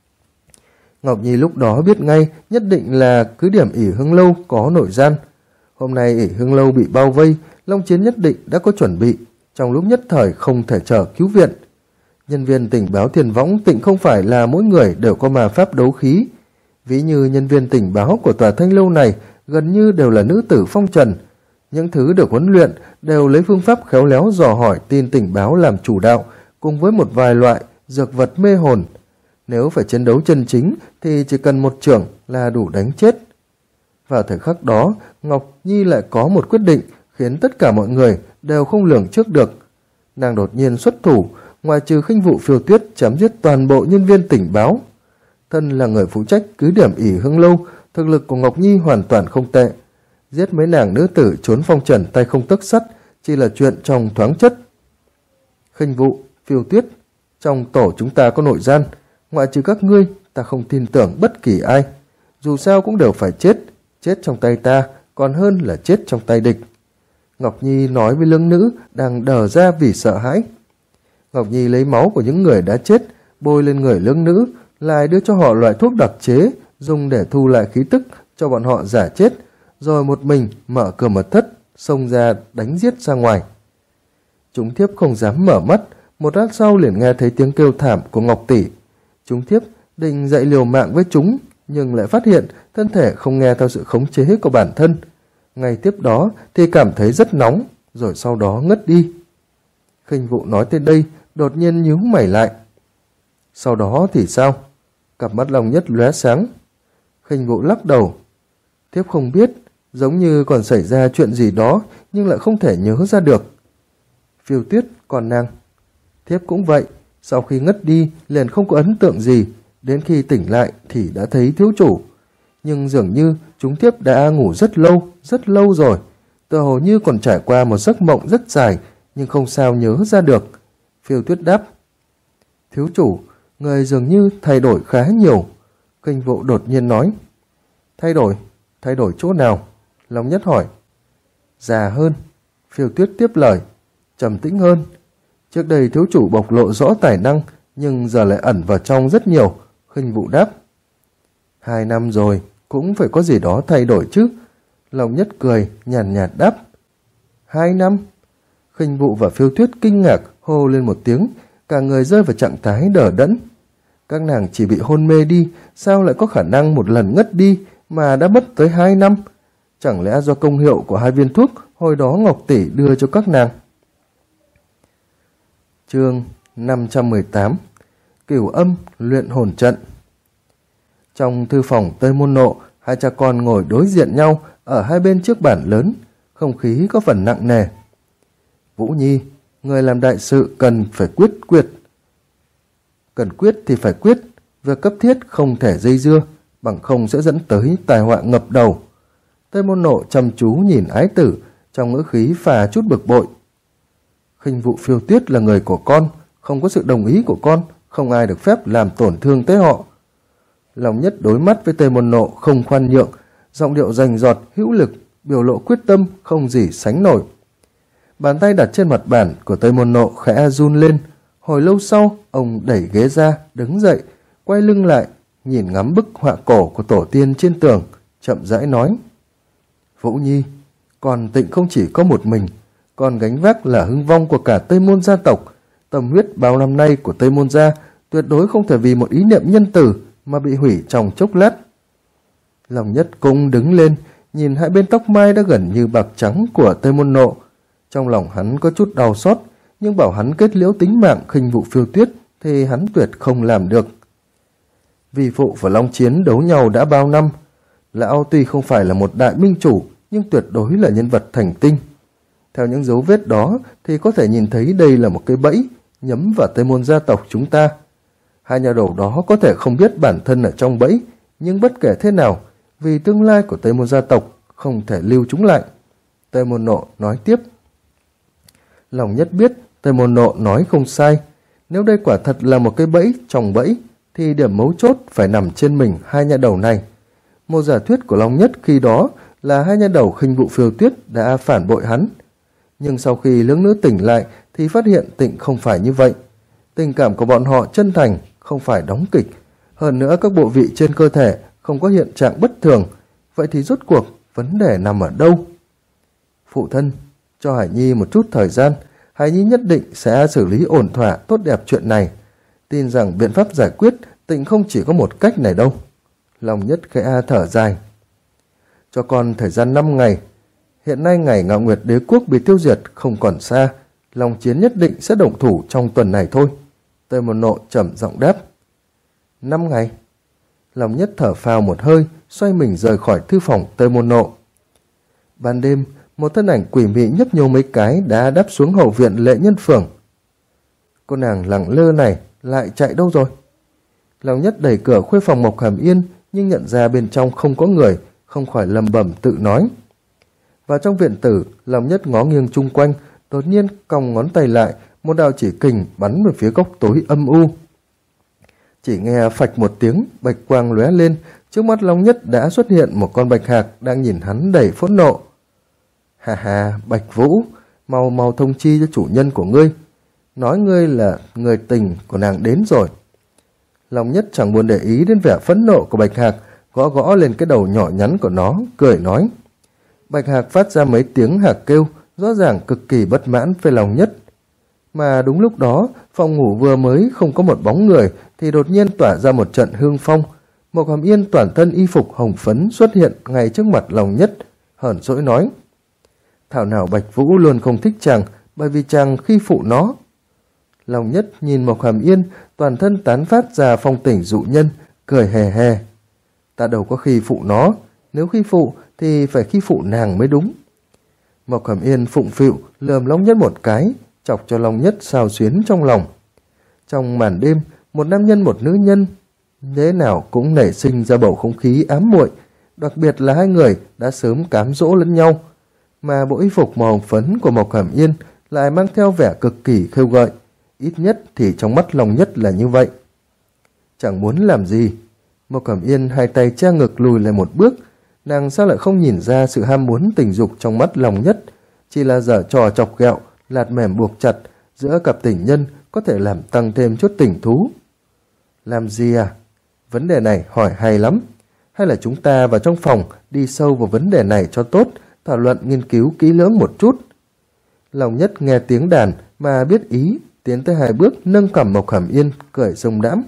A: Ngọc Nhi lúc đó biết ngay nhất định là cứ điểm ỷ Hương Lâu có nội gian. Hôm nay ỷ Hương Lâu bị bao vây, Long Chiến nhất định đã có chuẩn bị, trong lúc nhất thời không thể chờ cứu viện. Nhân viên tình báo Thiên Võng tịnh không phải là mỗi người đều có ma pháp đấu khí. Ví như nhân viên tình báo của tòa Thanh Lâu này gần như đều là nữ tử phong trần. Những thứ được huấn luyện đều lấy phương pháp khéo léo dò hỏi tin tình báo làm chủ đạo, cùng với một vài loại dược vật mê hồn. Nếu phải chiến đấu chân chính thì chỉ cần một chưởng là đủ đánh chết. Vào thời khắc đó, Ngọc Nhi lại có một quyết định khiến tất cả mọi người đều không lường trước được. Nàng đột nhiên xuất thủ, ngoài trừ Khinh Vụ Phiêu Tuyết chém giết toàn bộ nhân viên tình báo. Thân là người phụ trách cứ điểm ỷ Hương Lâu, thực lực của Ngọc Nhi hoàn toàn không tệ. Giết mấy nàng nữ tử trốn phong trần tay không tấc sắt chỉ là chuyện trong thoáng chất. Khinh Vụ, Phiêu Tuyết, trong tổ chúng ta có nội gian, ngoại trừ các ngươi, ta không tin tưởng bất kỳ ai. Dù sao cũng đều phải chết, chết trong tay ta còn hơn là chết trong tay địch. Ngọc Nhi nói với lương nữ đang đờ ra vì sợ hãi. Ngọc Nhi lấy máu của những người đã chết, bôi lên người lương nữ, lại đưa cho họ loại thuốc đặc chế, dùng để thu lại khí tức cho bọn họ giả chết, rồi một mình mở cửa mật thất, xông ra đánh giết ra ngoài. Chúng thiếp không dám mở mắt, một lát sau liền nghe thấy tiếng kêu thảm của Ngọc tỷ. Chúng thiếp định dậy liều mạng với chúng, nhưng lại phát hiện thân thể không nghe theo sự khống chế của bản thân. Ngày tiếp đó thì cảm thấy rất nóng, rồi sau đó ngất đi. Khinh Vụ nói tới đây, đột nhiên nhíu mày lại. Sau đó thì sao? Cặp mắt Long Nhất lóe sáng. Khinh Vụ lắc đầu. Thiếp không biết, giống như còn xảy ra chuyện gì đó, nhưng lại không thể nhớ ra được. Phiêu Tuyết, còn nàng? Thiếp cũng vậy, sau khi ngất đi liền không có ấn tượng gì, đến khi tỉnh lại thì đã thấy thiếu chủ. Nhưng dường như chúng thiếp đã ngủ rất lâu rồi. Tựa hồ như còn trải qua một giấc mộng rất dài, nhưng không sao nhớ ra được. Phiêu Tuyết đáp. Thiếu chủ, người dường như thay đổi khá nhiều. Khinh Vụ đột nhiên nói. Thay đổi chỗ nào? Long Nhất hỏi. Già hơn. Phiêu Tuyết tiếp lời. Trầm tĩnh hơn. Trước đây thiếu chủ bộc lộ rõ tài năng, nhưng giờ lại ẩn vào trong rất nhiều. Khinh Vụ đáp. 2 năm rồi, cũng phải có gì đó thay đổi chứ. Long Nhất cười, nhàn nhạt đáp. 2 năm? Khinh Vụ và Phiêu Tuyết kinh ngạc hô lên một tiếng, cả người rơi vào trạng thái đờ đẫn. Các nàng chỉ bị hôn mê đi, sao lại có khả năng một lần ngất đi mà đã mất tới 2 năm? Chẳng lẽ do công hiệu của 2 viên thuốc hồi đó Ngọc Tỷ đưa cho các nàng? Chương 518 Cửu Âm luyện hồn trận. Trong thư phòng Tây Môn Nộ, hai cha con ngồi đối diện nhau ở hai bên chiếc bàn lớn, không khí có phần nặng nề. Vũ Nhi, người làm đại sự cần phải quyết thì phải quyết, việc cấp thiết không thể dây dưa, bằng không sẽ dẫn tới tai họa ngập đầu. Tây Môn Nộ chăm chú nhìn ái tử, trong ngữ khí pha chút bực bội. Khinh Vụ Phiêu Tuyết là người của con, không có sự đồng ý của con, không ai được phép làm tổn thương tới họ. Long Nhất đối mắt với Tây Môn Nộ không khoan nhượng, giọng điệu rành rọt, hữu lực, biểu lộ quyết tâm không gì sánh nổi. Bàn tay đặt trên mặt bàn của Tây Môn Nộ khẽ run lên. Hồi lâu sau, ông đẩy ghế ra, đứng dậy, quay lưng lại, nhìn ngắm bức họa cổ của tổ tiên trên tường, chậm rãi nói. Vũ Nhi, còn Tịnh không chỉ có một mình, còn gánh vác là hưng vong của cả Tây Môn gia tộc. Tâm huyết bao năm nay của Tây Môn gia tuyệt đối không thể vì một ý niệm nhân từ mà bị hủy trong chốc lát. Long Nhất cũng đứng lên, nhìn hai bên tóc mai đã gần như bạc trắng của Tây Môn Nộ. Trong lòng hắn có chút đau xót, nhưng bảo hắn kết liễu tính mạng Khinh Vụ Phiêu Tuyết thì hắn tuyệt không làm được. Vi phụ và Long Chiến đấu nhau đã bao năm. Lão tuy không phải là một đại minh chủ, nhưng tuyệt đối là nhân vật thành tinh. Theo những dấu vết đó thì có thể nhìn thấy đây là một cái bẫy nhắm vào Tây Môn gia tộc chúng ta. Hai nhà đầu đó có thể không biết bản thân ở trong bẫy, nhưng bất kể thế nào, vì tương lai của Tây Môn gia tộc không thể lưu chúng lại. Tây Môn Nộ nói tiếp. Long Nhất biết Tây Môn Nộ nói không sai. Nếu đây quả thật là một cái bẫy trong bẫy, thì điểm mấu chốt phải nằm trên mình hai nhà đầu này. Một giả thuyết của Long Nhất khi đó là hai nhà đầu Khinh Vụ Phiêu Tuyết đã phản bội hắn. Nhưng sau khi lưỡng nữ tỉnh lại thì phát hiện Tịnh không phải như vậy. Tình cảm của bọn họ chân thành, không phải đóng kịch. Hơn nữa các bộ vị trên cơ thể không có hiện trạng bất thường. Vậy thì rốt cuộc vấn đề nằm ở đâu? Phụ thân, cho Hải Nhi một chút thời gian. Hải Nhi nhất định sẽ xử lý ổn thỏa tốt đẹp chuyện này. Tin rằng biện pháp giải quyết Tịnh không chỉ có một cách này đâu. Long Nhất khẽ thở dài. Cho con thời gian 5 ngày. Hiện nay ngày Ngạo Nguyệt Đế Quốc bị tiêu diệt không còn xa. Long Chiến nhất định sẽ động thủ trong tuần này thôi. Tây Môn Nộ trầm giọng đáp. 5 ngày. Long Nhất thở phào một hơi, xoay mình rời khỏi thư phòng Tây Môn Nộ. Ban đêm, một thân ảnh quỷ mị nhấp nhô mấy cái đã đáp xuống hậu viện Lệ Nhân Phường. Cô nàng lẳng lơ này lại chạy đâu rồi? Long Nhất đẩy cửa khuê phòng Mộc Hàm Yên, nhưng nhận ra bên trong không có người, không khỏi lẩm bẩm tự nói. Vào trong viện tử, Long Nhất ngó nghiêng chung quanh, đột nhiên cong ngón tay lại, một đạo chỉ kình bắn về phía góc tối âm u. Chỉ nghe phạch một tiếng, bạch quang lóe lên, trước mắt Long Nhất đã xuất hiện một con bạch hạc đang nhìn hắn đầy phẫn nộ. Hà hà, Bạch Vũ, mau mau thông chi cho chủ nhân của ngươi, nói ngươi là người tình của nàng đến rồi. Long Nhất chẳng buồn để ý đến vẻ phẫn nộ của bạch hạc, gõ gõ lên cái đầu nhỏ nhắn của nó, cười nói. Bạch hạc phát ra mấy tiếng hạc kêu, rõ ràng cực kỳ bất mãn với Long Nhất. Mà đúng lúc đó, phòng ngủ vừa mới không có một bóng người thì đột nhiên tỏa ra một trận hương phong. Mộc Hàm Yên toàn thân y phục hồng phấn xuất hiện ngay trước mặt Long Nhất, hờn dỗi nói: thảo nào Bạch Vũ luôn không thích chàng, bởi vì chàng khi phụ nó. Long Nhất nhìn Mộc Hàm Yên, toàn thân tán phát ra phong tình dụ nhân, cười hề hề: ta đâu có khi phụ nó, nếu khi phụ thì phải khi phụ nàng mới đúng. Mộc Hàm Yên phụng phịu lườm Long Nhất một cái, chọc cho Long Nhất xao xuyến trong lòng. Trong màn đêm, một nam nhân một nữ nhân thế nào cũng nảy sinh ra bầu không khí ám muội, đặc biệt là hai người đã sớm cám dỗ lẫn nhau, mà bộ y phục màu hồng phấn của Mộc Hàm Yên lại mang theo vẻ cực kỳ khêu gợi, ít nhất thì trong mắt Long Nhất là như vậy. Chẳng muốn làm gì, Mộc Hàm Yên hai tay che ngực lùi lại một bước. Nàng sao lại không nhìn ra sự ham muốn tình dục trong mắt Long Nhất, chỉ là giở trò chọc ghẹo, lạt mềm buộc chặt giữa cặp tình nhân có thể làm tăng thêm chút tình thú. Làm gì à? Vấn đề này hỏi hay lắm. Hay là chúng ta vào trong phòng đi sâu vào vấn đề này cho tốt, thảo luận nghiên cứu kỹ lưỡng một chút. Long Nhất nghe tiếng đàn mà biết ý, tiến tới hai bước nâng cằm Mộc Hàm Yên, cười rông đãm.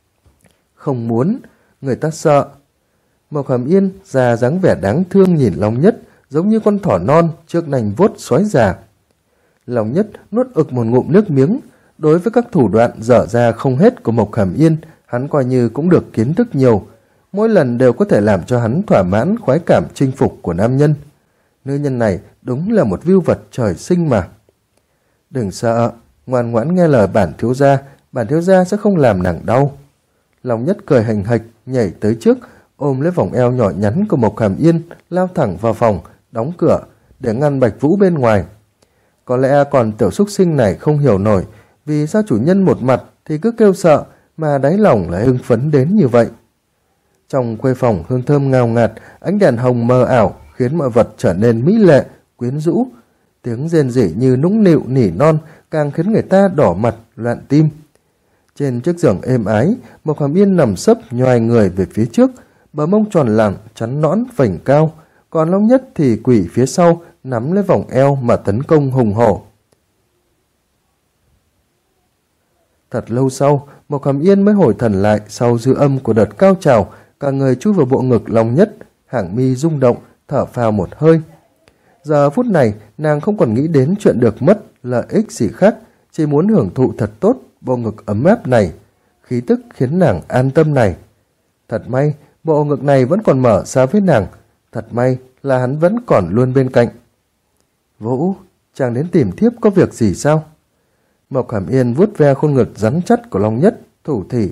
A: Không muốn, người ta sợ. Mộc Hàm Yên ra dáng vẻ đáng thương nhìn Long Nhất, giống như con thỏ non trước nành vuốt sói già. Long Nhất nuốt ực một ngụm nước miếng. Đối với các thủ đoạn dở ra không hết của Mộc Hàm Yên, hắn coi như cũng được kiến thức nhiều. Mỗi lần đều có thể làm cho hắn thỏa mãn khoái cảm chinh phục của nam nhân. Nữ nhân này đúng là một vưu vật trời sinh mà. Đừng sợ, ngoan ngoãn nghe lời bản thiếu gia sẽ không làm nàng đau. Long Nhất cười hành hạch, nhảy tới trước, ôm lấy vòng eo nhỏ nhắn của Mộc Hàm Yên, lao thẳng vào phòng, đóng cửa để ngăn Bạch Vũ bên ngoài. Có lẽ còn tiểu xúc sinh này không hiểu nổi vì sao chủ nhân một mặt thì cứ kêu sợ mà đáy lòng lại hưng phấn đến như vậy. Trong khuê phòng hương thơm ngào ngạt, ánh đèn hồng mờ ảo khiến mọi vật trở nên mỹ lệ, quyến rũ. Tiếng rên rỉ như nũng nịu nỉ non càng khiến người ta đỏ mặt, loạn tim. Trên chiếc giường êm ái, Mộc Hàm Yên nằm sấp nhoài người về phía trước, bờ mông tròn lẳng, chắn nõn, vành cao, còn Long Nhất thì quỳ phía sau, nắm lấy vòng eo mà tấn công hùng hổ. Thật lâu sau, Mộc Hàm Yên mới hồi thần lại sau dư âm của đợt cao trào, cả người chui vào bộ ngực Long Nhất, hàng mi rung động, thở phào một hơi. Giờ phút này, nàng không còn nghĩ đến chuyện được mất, lợi ích gì khác, chỉ muốn hưởng thụ thật tốt bộ ngực ấm áp này, khí tức khiến nàng an tâm này. Thật may, bộ ngực này vẫn còn mở xa với nàng, thật may là hắn vẫn còn luôn bên cạnh. Vũ, chàng đến tìm thiếp có việc gì sao? Mộc Hàm Yên vuốt ve khuôn ngực rắn chắc của Long Nhất, thủ thỉ.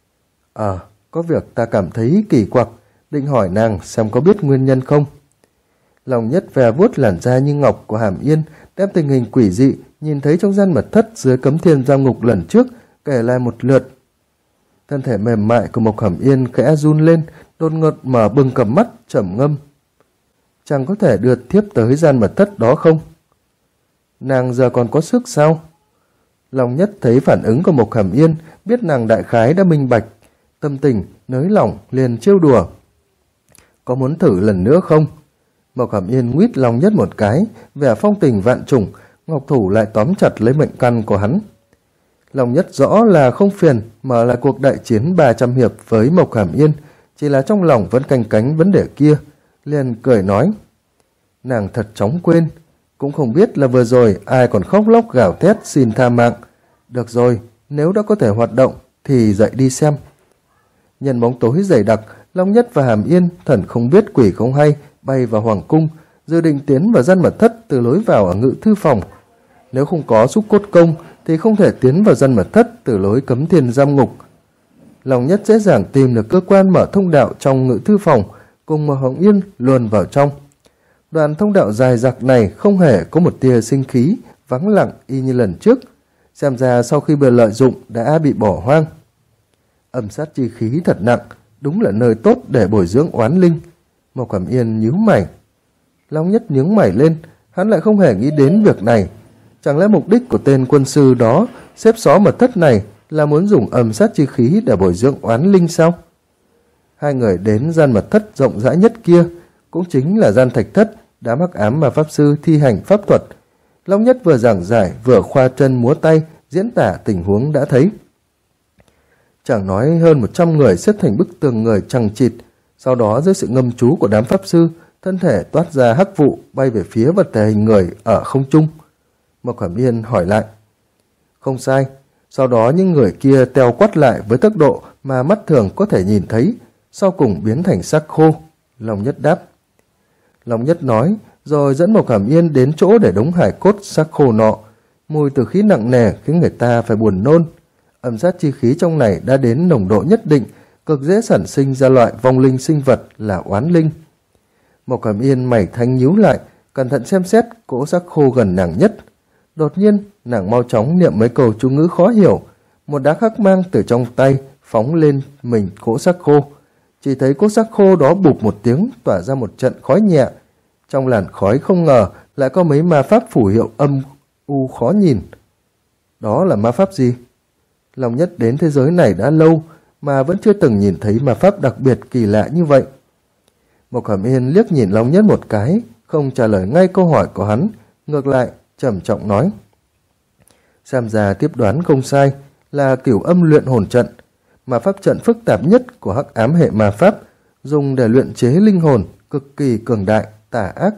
A: Có việc ta cảm thấy kỳ quặc, định hỏi nàng xem có biết nguyên nhân không. Long Nhất ve vuốt làn da như ngọc của Hàm Yên, đem tình hình quỷ dị nhìn thấy trong gian mật thất dưới Cấm Thiên Giam Ngục lần trước kể lại một lượt. Thân thể mềm mại của Mộc Hàm Yên khẽ run lên, đột ngột mở bừng cặp mắt trầm ngâm. Chàng có thể đưa thiếp tới gian mật thất đó không? Nàng giờ còn có sức sao? Long Nhất thấy phản ứng của Mộc Hàm Yên, biết nàng đại khái đã minh bạch, tâm tình nới lỏng liền trêu đùa. Có muốn thử lần nữa không? Mộc Hàm Yên nguyết Long Nhất một cái, vẻ phong tình vạn trùng, ngọc thủ lại tóm chặt lấy mệnh căn của hắn. Long Nhất rõ là không phiền mở lại cuộc đại chiến 300 hiệp với Mộc Hàm Yên, chỉ là trong lòng vẫn canh cánh vấn đề kia, liền cười nói. Nàng thật chóng quên, cũng không biết là vừa rồi ai còn khóc lóc gào thét xin tha mạng. Được rồi, nếu đã có thể hoạt động thì dậy đi xem. Nhân bóng tối dày đặc, Long Nhất và Hàm Yên thần không biết quỷ không hay bay vào hoàng cung, dự định tiến vào gian mật thất từ lối vào ở ngự thư phòng. Nếu không có xúc cốt công thì không thể tiến vào gian mật thất từ lối Cấm Thiên Giam Ngục. Long Nhất dễ dàng tìm được cơ quan mở thông đạo trong ngự thư phòng, cùng Mộc Hàm Yên luồn vào trong. Đoạn thông đạo dài dặc này không hề có một tia sinh khí, vắng lặng y như lần trước. Xem ra sau khi bị lợi dụng đã bị bỏ hoang. Âm sát chi khí thật nặng, đúng là nơi tốt để bồi dưỡng oán linh. Mộc Hàm Yên nhíu mày. Long Nhất nhướng mày lên, hắn lại không hề nghĩ đến việc này. Chẳng lẽ mục đích của tên quân sư đó xếp xó mật thất này là muốn dùng âm sát chi khí để bồi dưỡng oán linh sao? Hai người đến gian mật thất rộng rãi nhất kia, cũng chính là gian thạch thất đám hắc ám mà pháp sư thi hành pháp thuật. Long Nhất vừa giảng giải vừa khoa chân múa tay diễn tả tình huống đã thấy. Chẳng nói hơn 100 người xếp thành bức tường người chằng chịt, sau đó dưới sự ngâm chú của đám pháp sư thân thể toát ra hắc vụ bay về phía vật thể hình người ở không trung. Mộc Hàm Yên hỏi lại. Không sai, sau đó những người kia teo quắt lại với tốc độ mà mắt thường có thể nhìn thấy, sau cùng biến thành xác khô. Long Nhất đáp. Long Nhất nói, rồi dẫn Mộc Hàm Yên đến chỗ để đống hài cốt xác khô nọ. Mùi từ khí nặng nề khiến người ta phải buồn nôn. Âm sát chi khí trong này đã đến nồng độ nhất định, cực dễ sản sinh ra loại vong linh sinh vật là oán linh. Mộc Hàm Yên mày thanh nhíu lại, cẩn thận xem xét cỗ xác khô gần nàng nhất. Đột nhiên, nàng mau chóng niệm mấy câu chú ngữ khó hiểu. Một đá khắc mang từ trong tay phóng lên mình cỗ xác khô. Chỉ thấy cỗ xác khô đó bụp một tiếng tỏa ra một trận khói nhẹ. Trong làn khói không ngờ lại có mấy ma pháp phù hiệu âm u khó nhìn. Đó là ma pháp gì? Long Nhất đến thế giới này đã lâu mà vẫn chưa từng nhìn thấy ma pháp đặc biệt kỳ lạ như vậy. Mộc Hàm Yên liếc nhìn Long Nhất một cái, không trả lời ngay câu hỏi của hắn, ngược lại trầm trọng nói. Xem ra tiếp đoán không sai, là cửu âm luyện hồn trận, mà pháp trận phức tạp nhất của hắc ám hệ ma pháp, dùng để luyện chế linh hồn, cực kỳ cường đại, tà ác.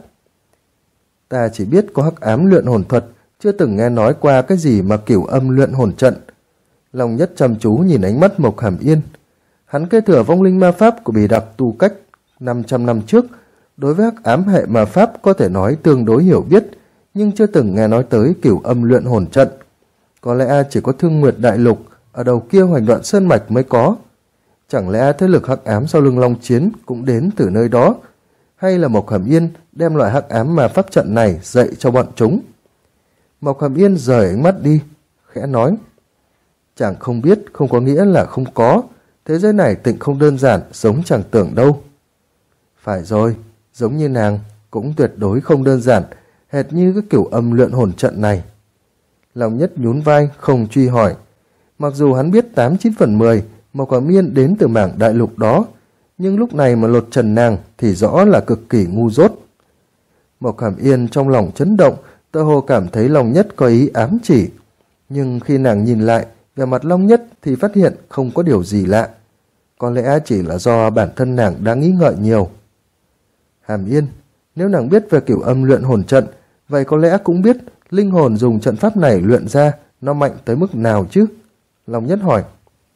A: Ta chỉ biết có hắc ám luyện hồn thuật, chưa từng nghe nói qua cái gì mà cửu âm luyện hồn trận. Long Nhất chăm chú nhìn ánh mắt Mộc Hàm Yên. Hắn kế thừa vong linh ma pháp của Bì Đặc tu cách 500 năm trước, đối với hắc ám hệ ma pháp có thể nói tương đối hiểu biết, nhưng chưa từng nghe nói tới cửu âm luyện hồn trận. Có lẽ chỉ có Thương Nguyệt Đại Lục ở đầu kia Hoành Đoạn Sơn Mạch mới có. Chẳng lẽ thế lực hắc ám sau lưng Long Chiến cũng đến từ nơi đó? Hay là Mộc Hàm Yên đem loại hắc ám mà pháp trận này dạy cho bọn chúng? Mộc Hàm Yên rời ánh mắt đi, khẽ nói. Chàng không biết không có nghĩa là không có. Thế giới này tịnh không đơn giản giống chàng tưởng đâu. Phải rồi, giống như nàng cũng tuyệt đối không đơn giản, hệt như cái kiểu âm luyện hồn trận này. Long Nhất nhún vai không truy hỏi. Mặc dù hắn biết 89/10 Mộc Hàm Yên đến từ mảng đại lục đó, nhưng lúc này mà lột trần nàng thì rõ là cực kỳ ngu dốt. Mộc Hàm Yên trong lòng chấn động, tựa hồ cảm thấy Long Nhất có ý ám chỉ. Nhưng khi nàng nhìn lại về mặt Long Nhất thì phát hiện không có điều gì lạ. Có lẽ chỉ là do bản thân nàng đang nghĩ ngợi nhiều. Hàm Yên, nếu nàng biết về kiểu âm luyện hồn trận, vậy có lẽ cũng biết linh hồn dùng trận pháp này luyện ra nó mạnh tới mức nào chứ? Long Nhất hỏi.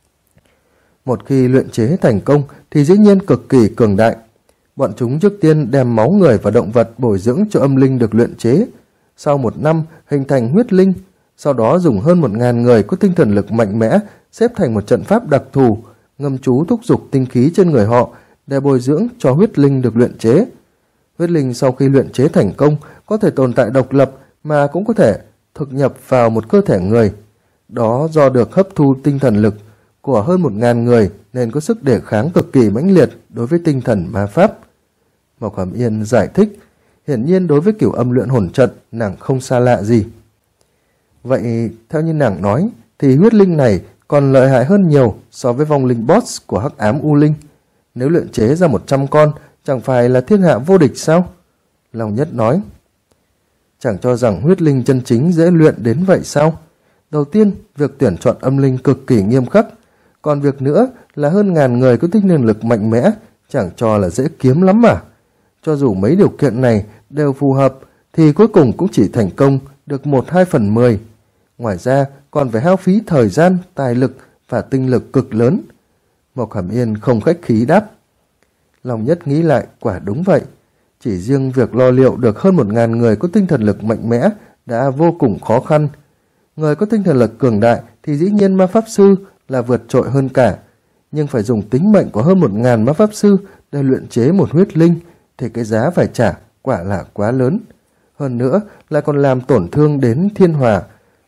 A: Một khi luyện chế thành công thì dĩ nhiên cực kỳ cường đại. Bọn chúng trước tiên đem máu người và động vật bồi dưỡng cho âm linh được luyện chế. Sau 1 năm hình thành huyết linh, sau đó dùng hơn 1000 người có tinh thần lực mạnh mẽ xếp thành một trận pháp đặc thù, ngâm chú thúc giục tinh khí trên người họ để bồi dưỡng cho huyết linh được luyện chế. Huyết linh sau khi luyện chế thành công có thể tồn tại độc lập mà cũng có thể thực nhập vào một cơ thể người. Đó do được hấp thu tinh thần lực của hơn 1000 người nên có sức đề kháng cực kỳ mãnh liệt đối với tinh thần ma pháp. Mộc Hàm Yên giải thích, hiển nhiên đối với kiểu âm luyện hồn trận nàng không xa lạ gì. Vậy theo như nàng nói thì huyết linh này còn lợi hại hơn nhiều so với vong linh boss của hắc ám u linh. Nếu luyện chế ra 100 con chẳng phải là thiên hạ vô địch sao? Long Nhất nói. Chẳng cho rằng huyết linh chân chính dễ luyện đến vậy sao? Đầu tiên, việc tuyển chọn âm linh cực kỳ nghiêm khắc. Còn việc nữa là hơn 1000 người có tinh thần lực mạnh mẽ, chẳng cho là dễ kiếm lắm mà. Cho dù mấy điều kiện này đều phù hợp, thì cuối cùng cũng chỉ thành công được 1/2/10. Ngoài ra, còn phải hao phí thời gian, tài lực và tinh lực cực lớn. Mộc Hàm Yên không khách khí đáp. Long Nhất nghĩ lại, quả đúng vậy. Chỉ riêng việc lo liệu được hơn 1000 người có tinh thần lực mạnh mẽ đã vô cùng khó khăn. Người có tinh thần lực cường đại thì dĩ nhiên ma pháp sư là vượt trội hơn cả. Nhưng phải dùng tính mệnh của hơn 1000 ma pháp sư để luyện chế một huyết linh thì cái giá phải trả quả là quá lớn. Hơn nữa lại còn làm tổn thương đến thiên hòa.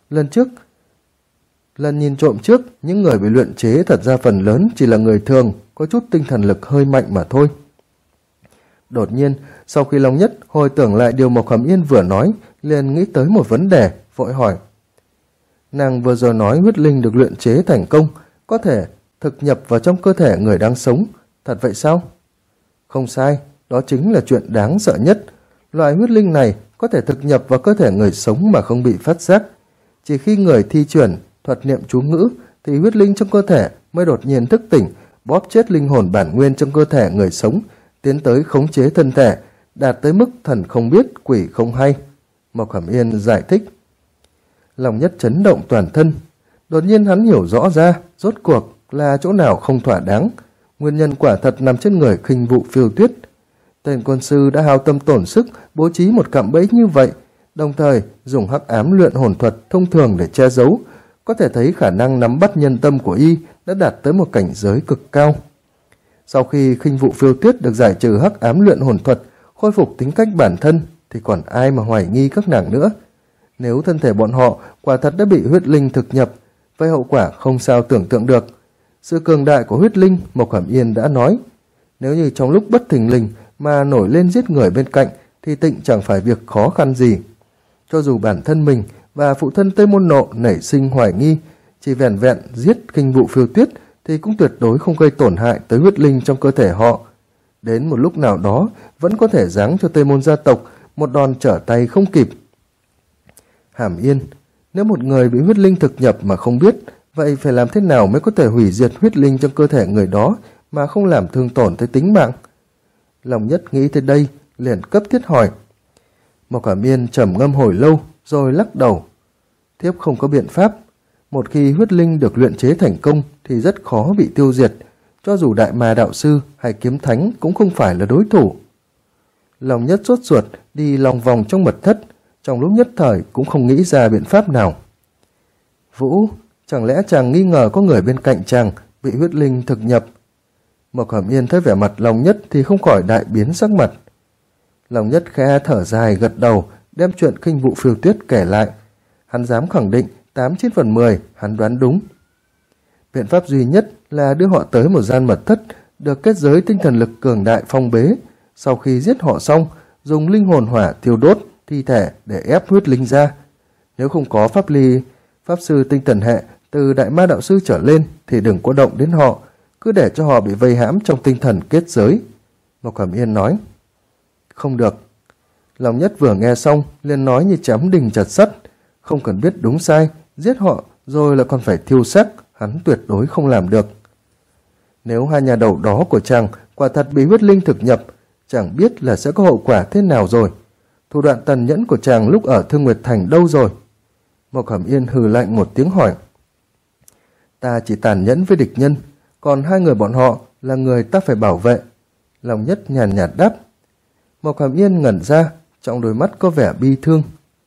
A: Lần nhìn trộm trước, những người bị luyện chế thật ra phần lớn chỉ là người thường, có chút tinh thần lực hơi mạnh mà thôi. Đột nhiên, sau khi Long Nhất hồi tưởng lại điều Mộc Hàm Yên vừa nói, liền nghĩ tới một vấn đề, vội hỏi. Nàng vừa rồi nói huyết linh được luyện chế thành công, có thể thực nhập vào trong cơ thể người đang sống, thật vậy sao? Không sai, đó chính là chuyện đáng sợ nhất. Loại huyết linh này có thể thực nhập vào cơ thể người sống mà không bị phát giác. Chỉ khi người thi chuyển thuật niệm chú ngữ thì huyết linh trong cơ thể mới đột nhiên thức tỉnh, bóp chết linh hồn bản nguyên trong cơ thể người sống, tiến tới khống chế thân thể đạt tới mức thần không biết quỷ không hay. Mộc Hàm Yên giải thích. Long Nhất chấn động toàn thân. Đột nhiên hắn hiểu rõ ra rốt cuộc là chỗ nào không thỏa đáng. Nguyên nhân quả thật nằm trên người Khinh Vụ Phiêu Tuyết. Tên quân sư đã hao tâm tổn sức bố trí một cạm bẫy như vậy, đồng thời dùng hắc ám luyện hồn thuật thông thường để che giấu, có thể thấy khả năng nắm bắt nhân tâm của y đã đạt tới một cảnh giới cực cao. Sau khi Khinh Vụ Phiêu Tuyết được giải trừ hắc ám luyện hồn thuật, khôi phục tính cách bản thân, thì còn ai mà hoài nghi các nàng nữa. Nếu thân thể bọn họ quả thật đã bị huyết linh thực nhập, vậy hậu quả không sao tưởng tượng được. Sự cường đại của huyết linh, Mộc Hàm Yên đã nói, nếu như trong lúc bất thình lình mà nổi lên giết người bên cạnh, thì tịnh chẳng phải việc khó khăn gì. Cho dù bản thân mình và phụ thân Tây Môn Nộ nảy sinh hoài nghi, chỉ vẻn vẹn giết Khinh Vụ Phiêu Tuyết thì cũng tuyệt đối không gây tổn hại tới huyết linh trong cơ thể họ. Đến một lúc nào đó vẫn có thể giáng cho Tây Môn gia tộc một đòn trở tay không kịp. Hàm Yên, nếu một người bị huyết linh thực nhập mà không biết, vậy phải làm thế nào mới có thể hủy diệt huyết linh trong cơ thể người đó mà không làm thương tổn tới tính mạng? Long Nhất nghĩ tới đây, liền cấp thiết hỏi. Mộc Hàm Yên trầm ngâm hồi lâu, rồi lắc đầu. Thiếp không có biện pháp. Một khi huyết linh được luyện chế thành công thì rất khó bị tiêu diệt, cho dù Đại Ma Đạo Sư hay Kiếm Thánh cũng không phải là đối thủ. Long Nhất sốt ruột đi lòng vòng trong mật thất, trong lúc nhất thời cũng không nghĩ ra biện pháp nào. Vũ, chẳng lẽ chàng nghi ngờ có người bên cạnh chàng bị huyết linh thực nhập? Mộc Hàm Yên thấy vẻ mặt Long Nhất thì không khỏi đại biến sắc mặt. Long Nhất khẽ thở dài gật đầu, đem chuyện Khinh Vụ Phiêu Tuyết kể lại. Hắn dám khẳng định 8/9/10 hắn đoán đúng. Biện pháp duy nhất là đưa họ tới một gian mật thất được kết giới tinh thần lực cường đại phong bế. Sau khi giết họ xong, dùng linh hồn hỏa thiêu đốt thi thể để ép huyết linh ra. Nếu không có pháp sư tinh thần hệ từ Đại Ma Đạo Sư trở lên thì đừng có động đến họ, cứ để cho họ bị vây hãm trong tinh thần kết giới. Mộc Hàm Yên nói. Không được. Long Nhất vừa nghe xong liền nói như chém đinh chặt sắt, không cần biết đúng sai, giết họ rồi là còn phải thiêu xác, hắn tuyệt đối không làm được. Nếu hai nhà đầu đó của chàng quả thật bị huyết linh thực nhập, chẳng biết là sẽ có hậu quả thế nào rồi. Thủ đoạn tàn nhẫn của chàng lúc ở Thương Nguyệt Thành đâu rồi? Mộc Hàm Yên hừ lạnh một tiếng hỏi. Ta chỉ tàn nhẫn với địch nhân, còn hai người bọn họ là người ta phải bảo vệ. Long Nhất nhàn nhạt đáp. Mộc Hàm Yên ngẩn ra, trong đôi mắt có vẻ bi thương.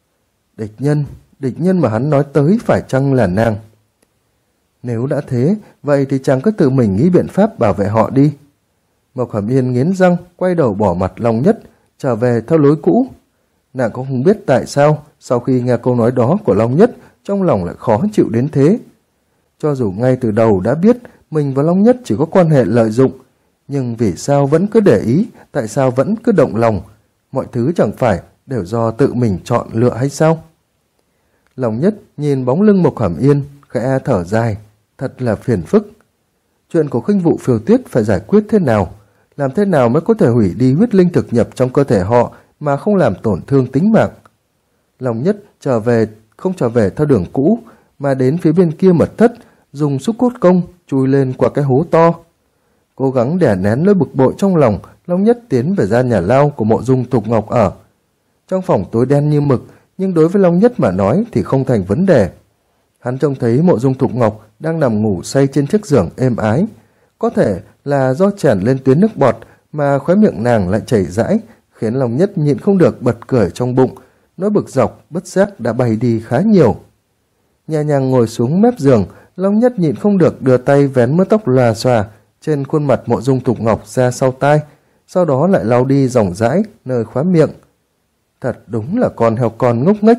A: Địch nhân mà hắn nói tới phải chăng là nàng? Nếu đã thế, vậy thì chàng cứ tự mình nghĩ biện pháp bảo vệ họ đi. Mộc Hàm Yên nghiến răng, quay đầu bỏ mặt Long Nhất, trở về theo lối cũ. Nàng cũng không biết tại sao, sau khi nghe câu nói đó của Long Nhất, trong lòng lại khó chịu đến thế. Cho dù ngay từ đầu đã biết mình và Long Nhất chỉ có quan hệ lợi dụng, nhưng vì sao vẫn cứ để ý, tại sao vẫn cứ động lòng? Mọi thứ chẳng phải đều do tự mình chọn lựa hay sao? Long Nhất nhìn bóng lưng Mộc Hàm Yên, khẽ thở dài, thật là phiền phức. Chuyện của Khinh Vụ Phiêu Tuyết phải giải quyết thế nào? Làm thế nào mới có thể hủy đi huyết linh thực nhập trong cơ thể họ mà không làm tổn thương tính mạng? Long Nhất không trở về theo đường cũ, mà đến phía bên kia mật thất, dùng xúc cốt công chui lên qua cái hố to. Cố gắng đè nén nỗi bực bội trong lòng, Long Nhất tiến về gian nhà lao của Mộ Dung Thục Ngọc ở. Trong phòng tối đen như mực, nhưng đối với Long Nhất mà nói thì không thành vấn đề. Hắn trông thấy Mộ Dung Thục Ngọc đang nằm ngủ say trên chiếc giường êm ái. Có thể là do tràn lên tuyến nước bọt mà khóe miệng nàng lại chảy rãi, khiến Long Nhất nhịn không được bật cười trong bụng. Nỗi bực dọc bất giác đã bay đi khá nhiều. Nhẹ nhàng ngồi xuống mép giường, Long Nhất nhịn không được đưa tay vén mớ tóc lòa xòa trên khuôn mặt Mộ Dung Thục Ngọc ra sau tai, sau đó lại lau đi ròng rãi nơi khóe miệng. Thật đúng là con heo con ngốc nghếch.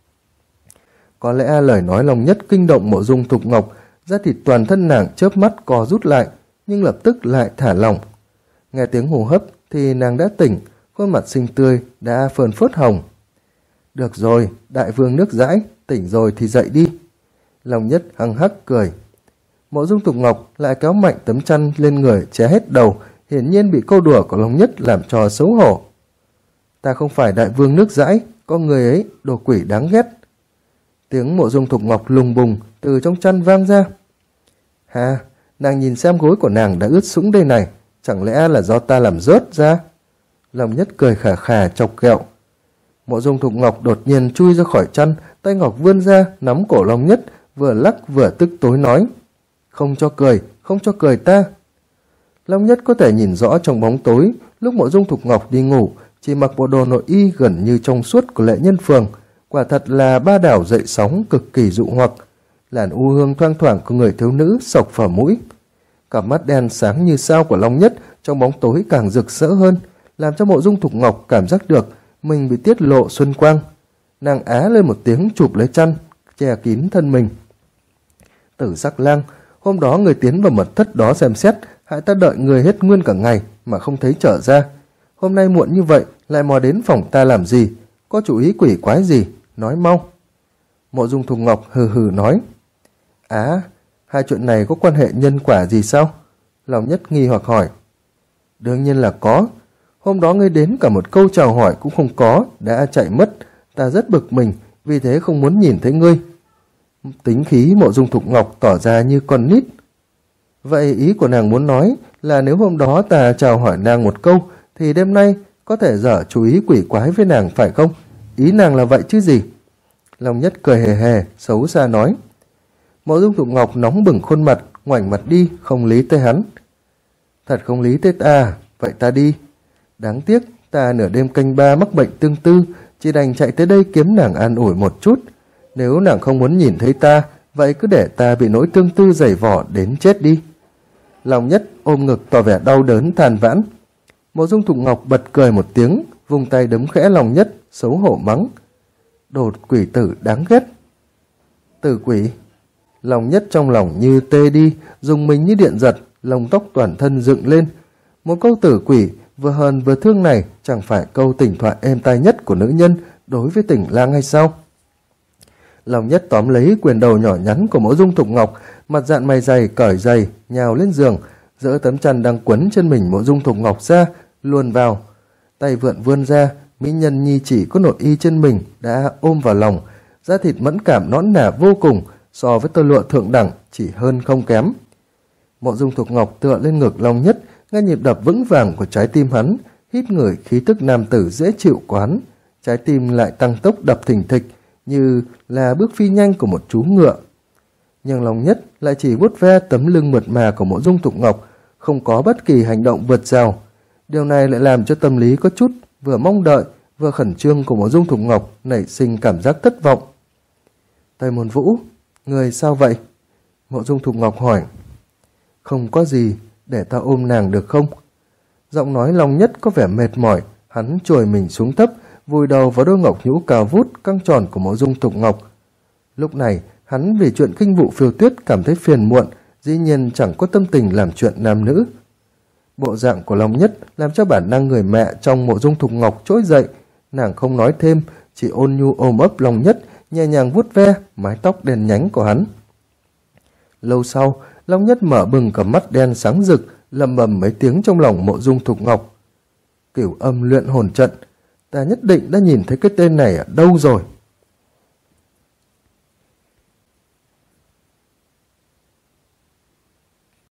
A: Có lẽ lời nói Long Nhất kinh động Mộ Dung Thục Ngọc, da thịt toàn thân nàng chớp mắt co rút lại, nhưng lập tức lại thả lỏng. Nghe tiếng hô hấp thì nàng đã tỉnh, khuôn mặt xinh tươi đã phơn phớt hồng. Được rồi, đại vương nước dãi, tỉnh rồi thì dậy đi. Long Nhất hăng hắc cười. Mộ Dung Thục Ngọc lại kéo mạnh tấm chăn lên người che hết đầu, hiển nhiên bị câu đùa của Long Nhất làm cho xấu hổ. Ta không phải đại vương nước dãi, có người ấy, đồ quỷ đáng ghét. Tiếng Mộ Dung Thục Ngọc lùng bùng từ trong chăn vang ra. Hà, nàng nhìn xem gối của nàng đã ướt sũng đây này, chẳng lẽ là do ta làm rớt ra? Long Nhất cười khà khà chọc ghẹo. Mộ Dung Thục Ngọc đột nhiên chui ra khỏi chăn, tay ngọc vươn ra nắm cổ Long Nhất, vừa lắc vừa tức tối nói: không cho cười, không cho cười ta. Long Nhất có thể nhìn rõ trong bóng tối, lúc Mộ Dung Thục Ngọc đi ngủ, chỉ mặc bộ đồ nội y gần như trong suốt của Lệ Nhân Phường, quả thật là ba đảo dậy sóng cực kỳ dụ hoặc. Làn u hương thoang thoảng của người thiếu nữ sộc vào mũi. Cặp mắt đen sáng như sao của Long Nhất trong bóng tối càng rực rỡ hơn, làm cho Mộ Dung Thục Ngọc cảm giác được mình bị tiết lộ xuân quang. Nàng á lên một tiếng chụp lấy chăn, che kín thân mình. Tử Sắc Lang, hôm đó người tiến vào mật thất đó xem xét, hại ta đợi người hết nguyên cả ngày mà không thấy trở ra. Hôm nay muộn như vậy lại mò đến phòng ta làm gì? Có chủ ý quỷ quái gì? Nói mau. Mộ Dung Thục Ngọc hừ hừ nói. Hai chuyện này có quan hệ nhân quả gì sao? Long Nhất nghi hoặc hỏi. Đương nhiên là có. Hôm đó ngươi đến cả một câu chào hỏi cũng không có, đã chạy mất. Ta rất bực mình, vì thế không muốn nhìn thấy ngươi. Tính khí Mộ Dung Thục Ngọc tỏ ra như con nít. Vậy ý của nàng muốn nói là nếu hôm đó ta chào hỏi nàng một câu, thì đêm nay có thể dở chú ý quỷ quái với nàng phải không? Ý nàng là vậy chứ gì? Long Nhất cười hề hề, xấu xa nói. Mộ Dung Thục Ngọc nóng bừng khuôn mặt, ngoảnh mặt đi, không lý tới hắn. Thật không lý tới ta, vậy ta đi. Đáng tiếc, ta nửa đêm canh ba mắc bệnh tương tư, chỉ đành chạy tới đây kiếm nàng an ủi một chút. Nếu nàng không muốn nhìn thấy ta, vậy cứ để ta bị nỗi tương tư giày vỏ đến chết đi. Long Nhất ôm ngực tỏ vẻ đau đớn than vãn. Mộ Dung Thục Ngọc bật cười một tiếng, vùng tay đấm khẽ Long Nhất, xấu hổ mắng. Đồ quỷ tử đáng ghét. Tử quỷ. Long Nhất trong lòng như tê đi, dùng mình như điện giật, lông tóc toàn thân dựng lên. Một câu tử quỷ vừa hờn vừa thương này chẳng phải câu tình thoại êm tai nhất của nữ nhân đối với Tỉnh Lang hay sao? Long Nhất tóm lấy quyền đầu nhỏ nhắn của Mộ Dung Thục Ngọc, mặt dạn mày dày cởi giày, nhào lên giường, dỡ tấm chăn đang quấn trên mình Mộ Dung Thục Ngọc ra, luồn vào. Tay vượn vươn ra, mỹ nhân nhi chỉ có nội y trên mình đã ôm vào lòng, da thịt mẫn cảm nõn nà vô cùng, so với tơ lụa thượng đẳng chỉ hơn không kém. Mộ Dung Thục Ngọc tựa lên ngực Long Nhất, nghe nhịp đập vững vàng của trái tim hắn, hít ngửi khí tức nam tử dễ chịu của hắn, trái tim lại tăng tốc đập thình thịch như là bước phi nhanh của một chú ngựa. Nhưng Long Nhất lại chỉ vuốt ve tấm lưng mượt mà của Mộ Dung Thục Ngọc, không có bất kỳ hành động vượt rào. Điều này lại làm cho tâm lý có chút vừa mong đợi vừa khẩn trương của Mộ Dung Thục Ngọc nảy sinh cảm giác thất vọng. Tây Môn Vũ, người sao vậy? Mộ Dung Thục Ngọc hỏi. Không có gì, để ta ôm nàng được không? Giọng nói Long Nhất có vẻ mệt mỏi, hắn chồi mình xuống thấp, vùi đầu vào đôi ngọc nhũ cao vút căng tròn của Mộ Dung Thục Ngọc. Lúc này, hắn vì chuyện khinh vụ Phiêu Tuyết cảm thấy phiền muộn, dĩ nhiên chẳng có tâm tình làm chuyện nam nữ. Bộ dạng của Long Nhất làm cho bản năng người mẹ trong Mộ Dung Thục Ngọc trỗi dậy, nàng không nói thêm, chỉ ôn nhu ôm ấp Long Nhất, nhẹ nhàng vuốt ve mái tóc đen nhánh của hắn. Lâu sau, Long Nhất mở bừng cả mắt đen sáng rực, lầm bầm mấy tiếng trong lòng Mộ Dung Thục Ngọc. Cửu Âm Luyện Hồn Trận, ta nhất định đã nhìn thấy cái tên này ở đâu rồi.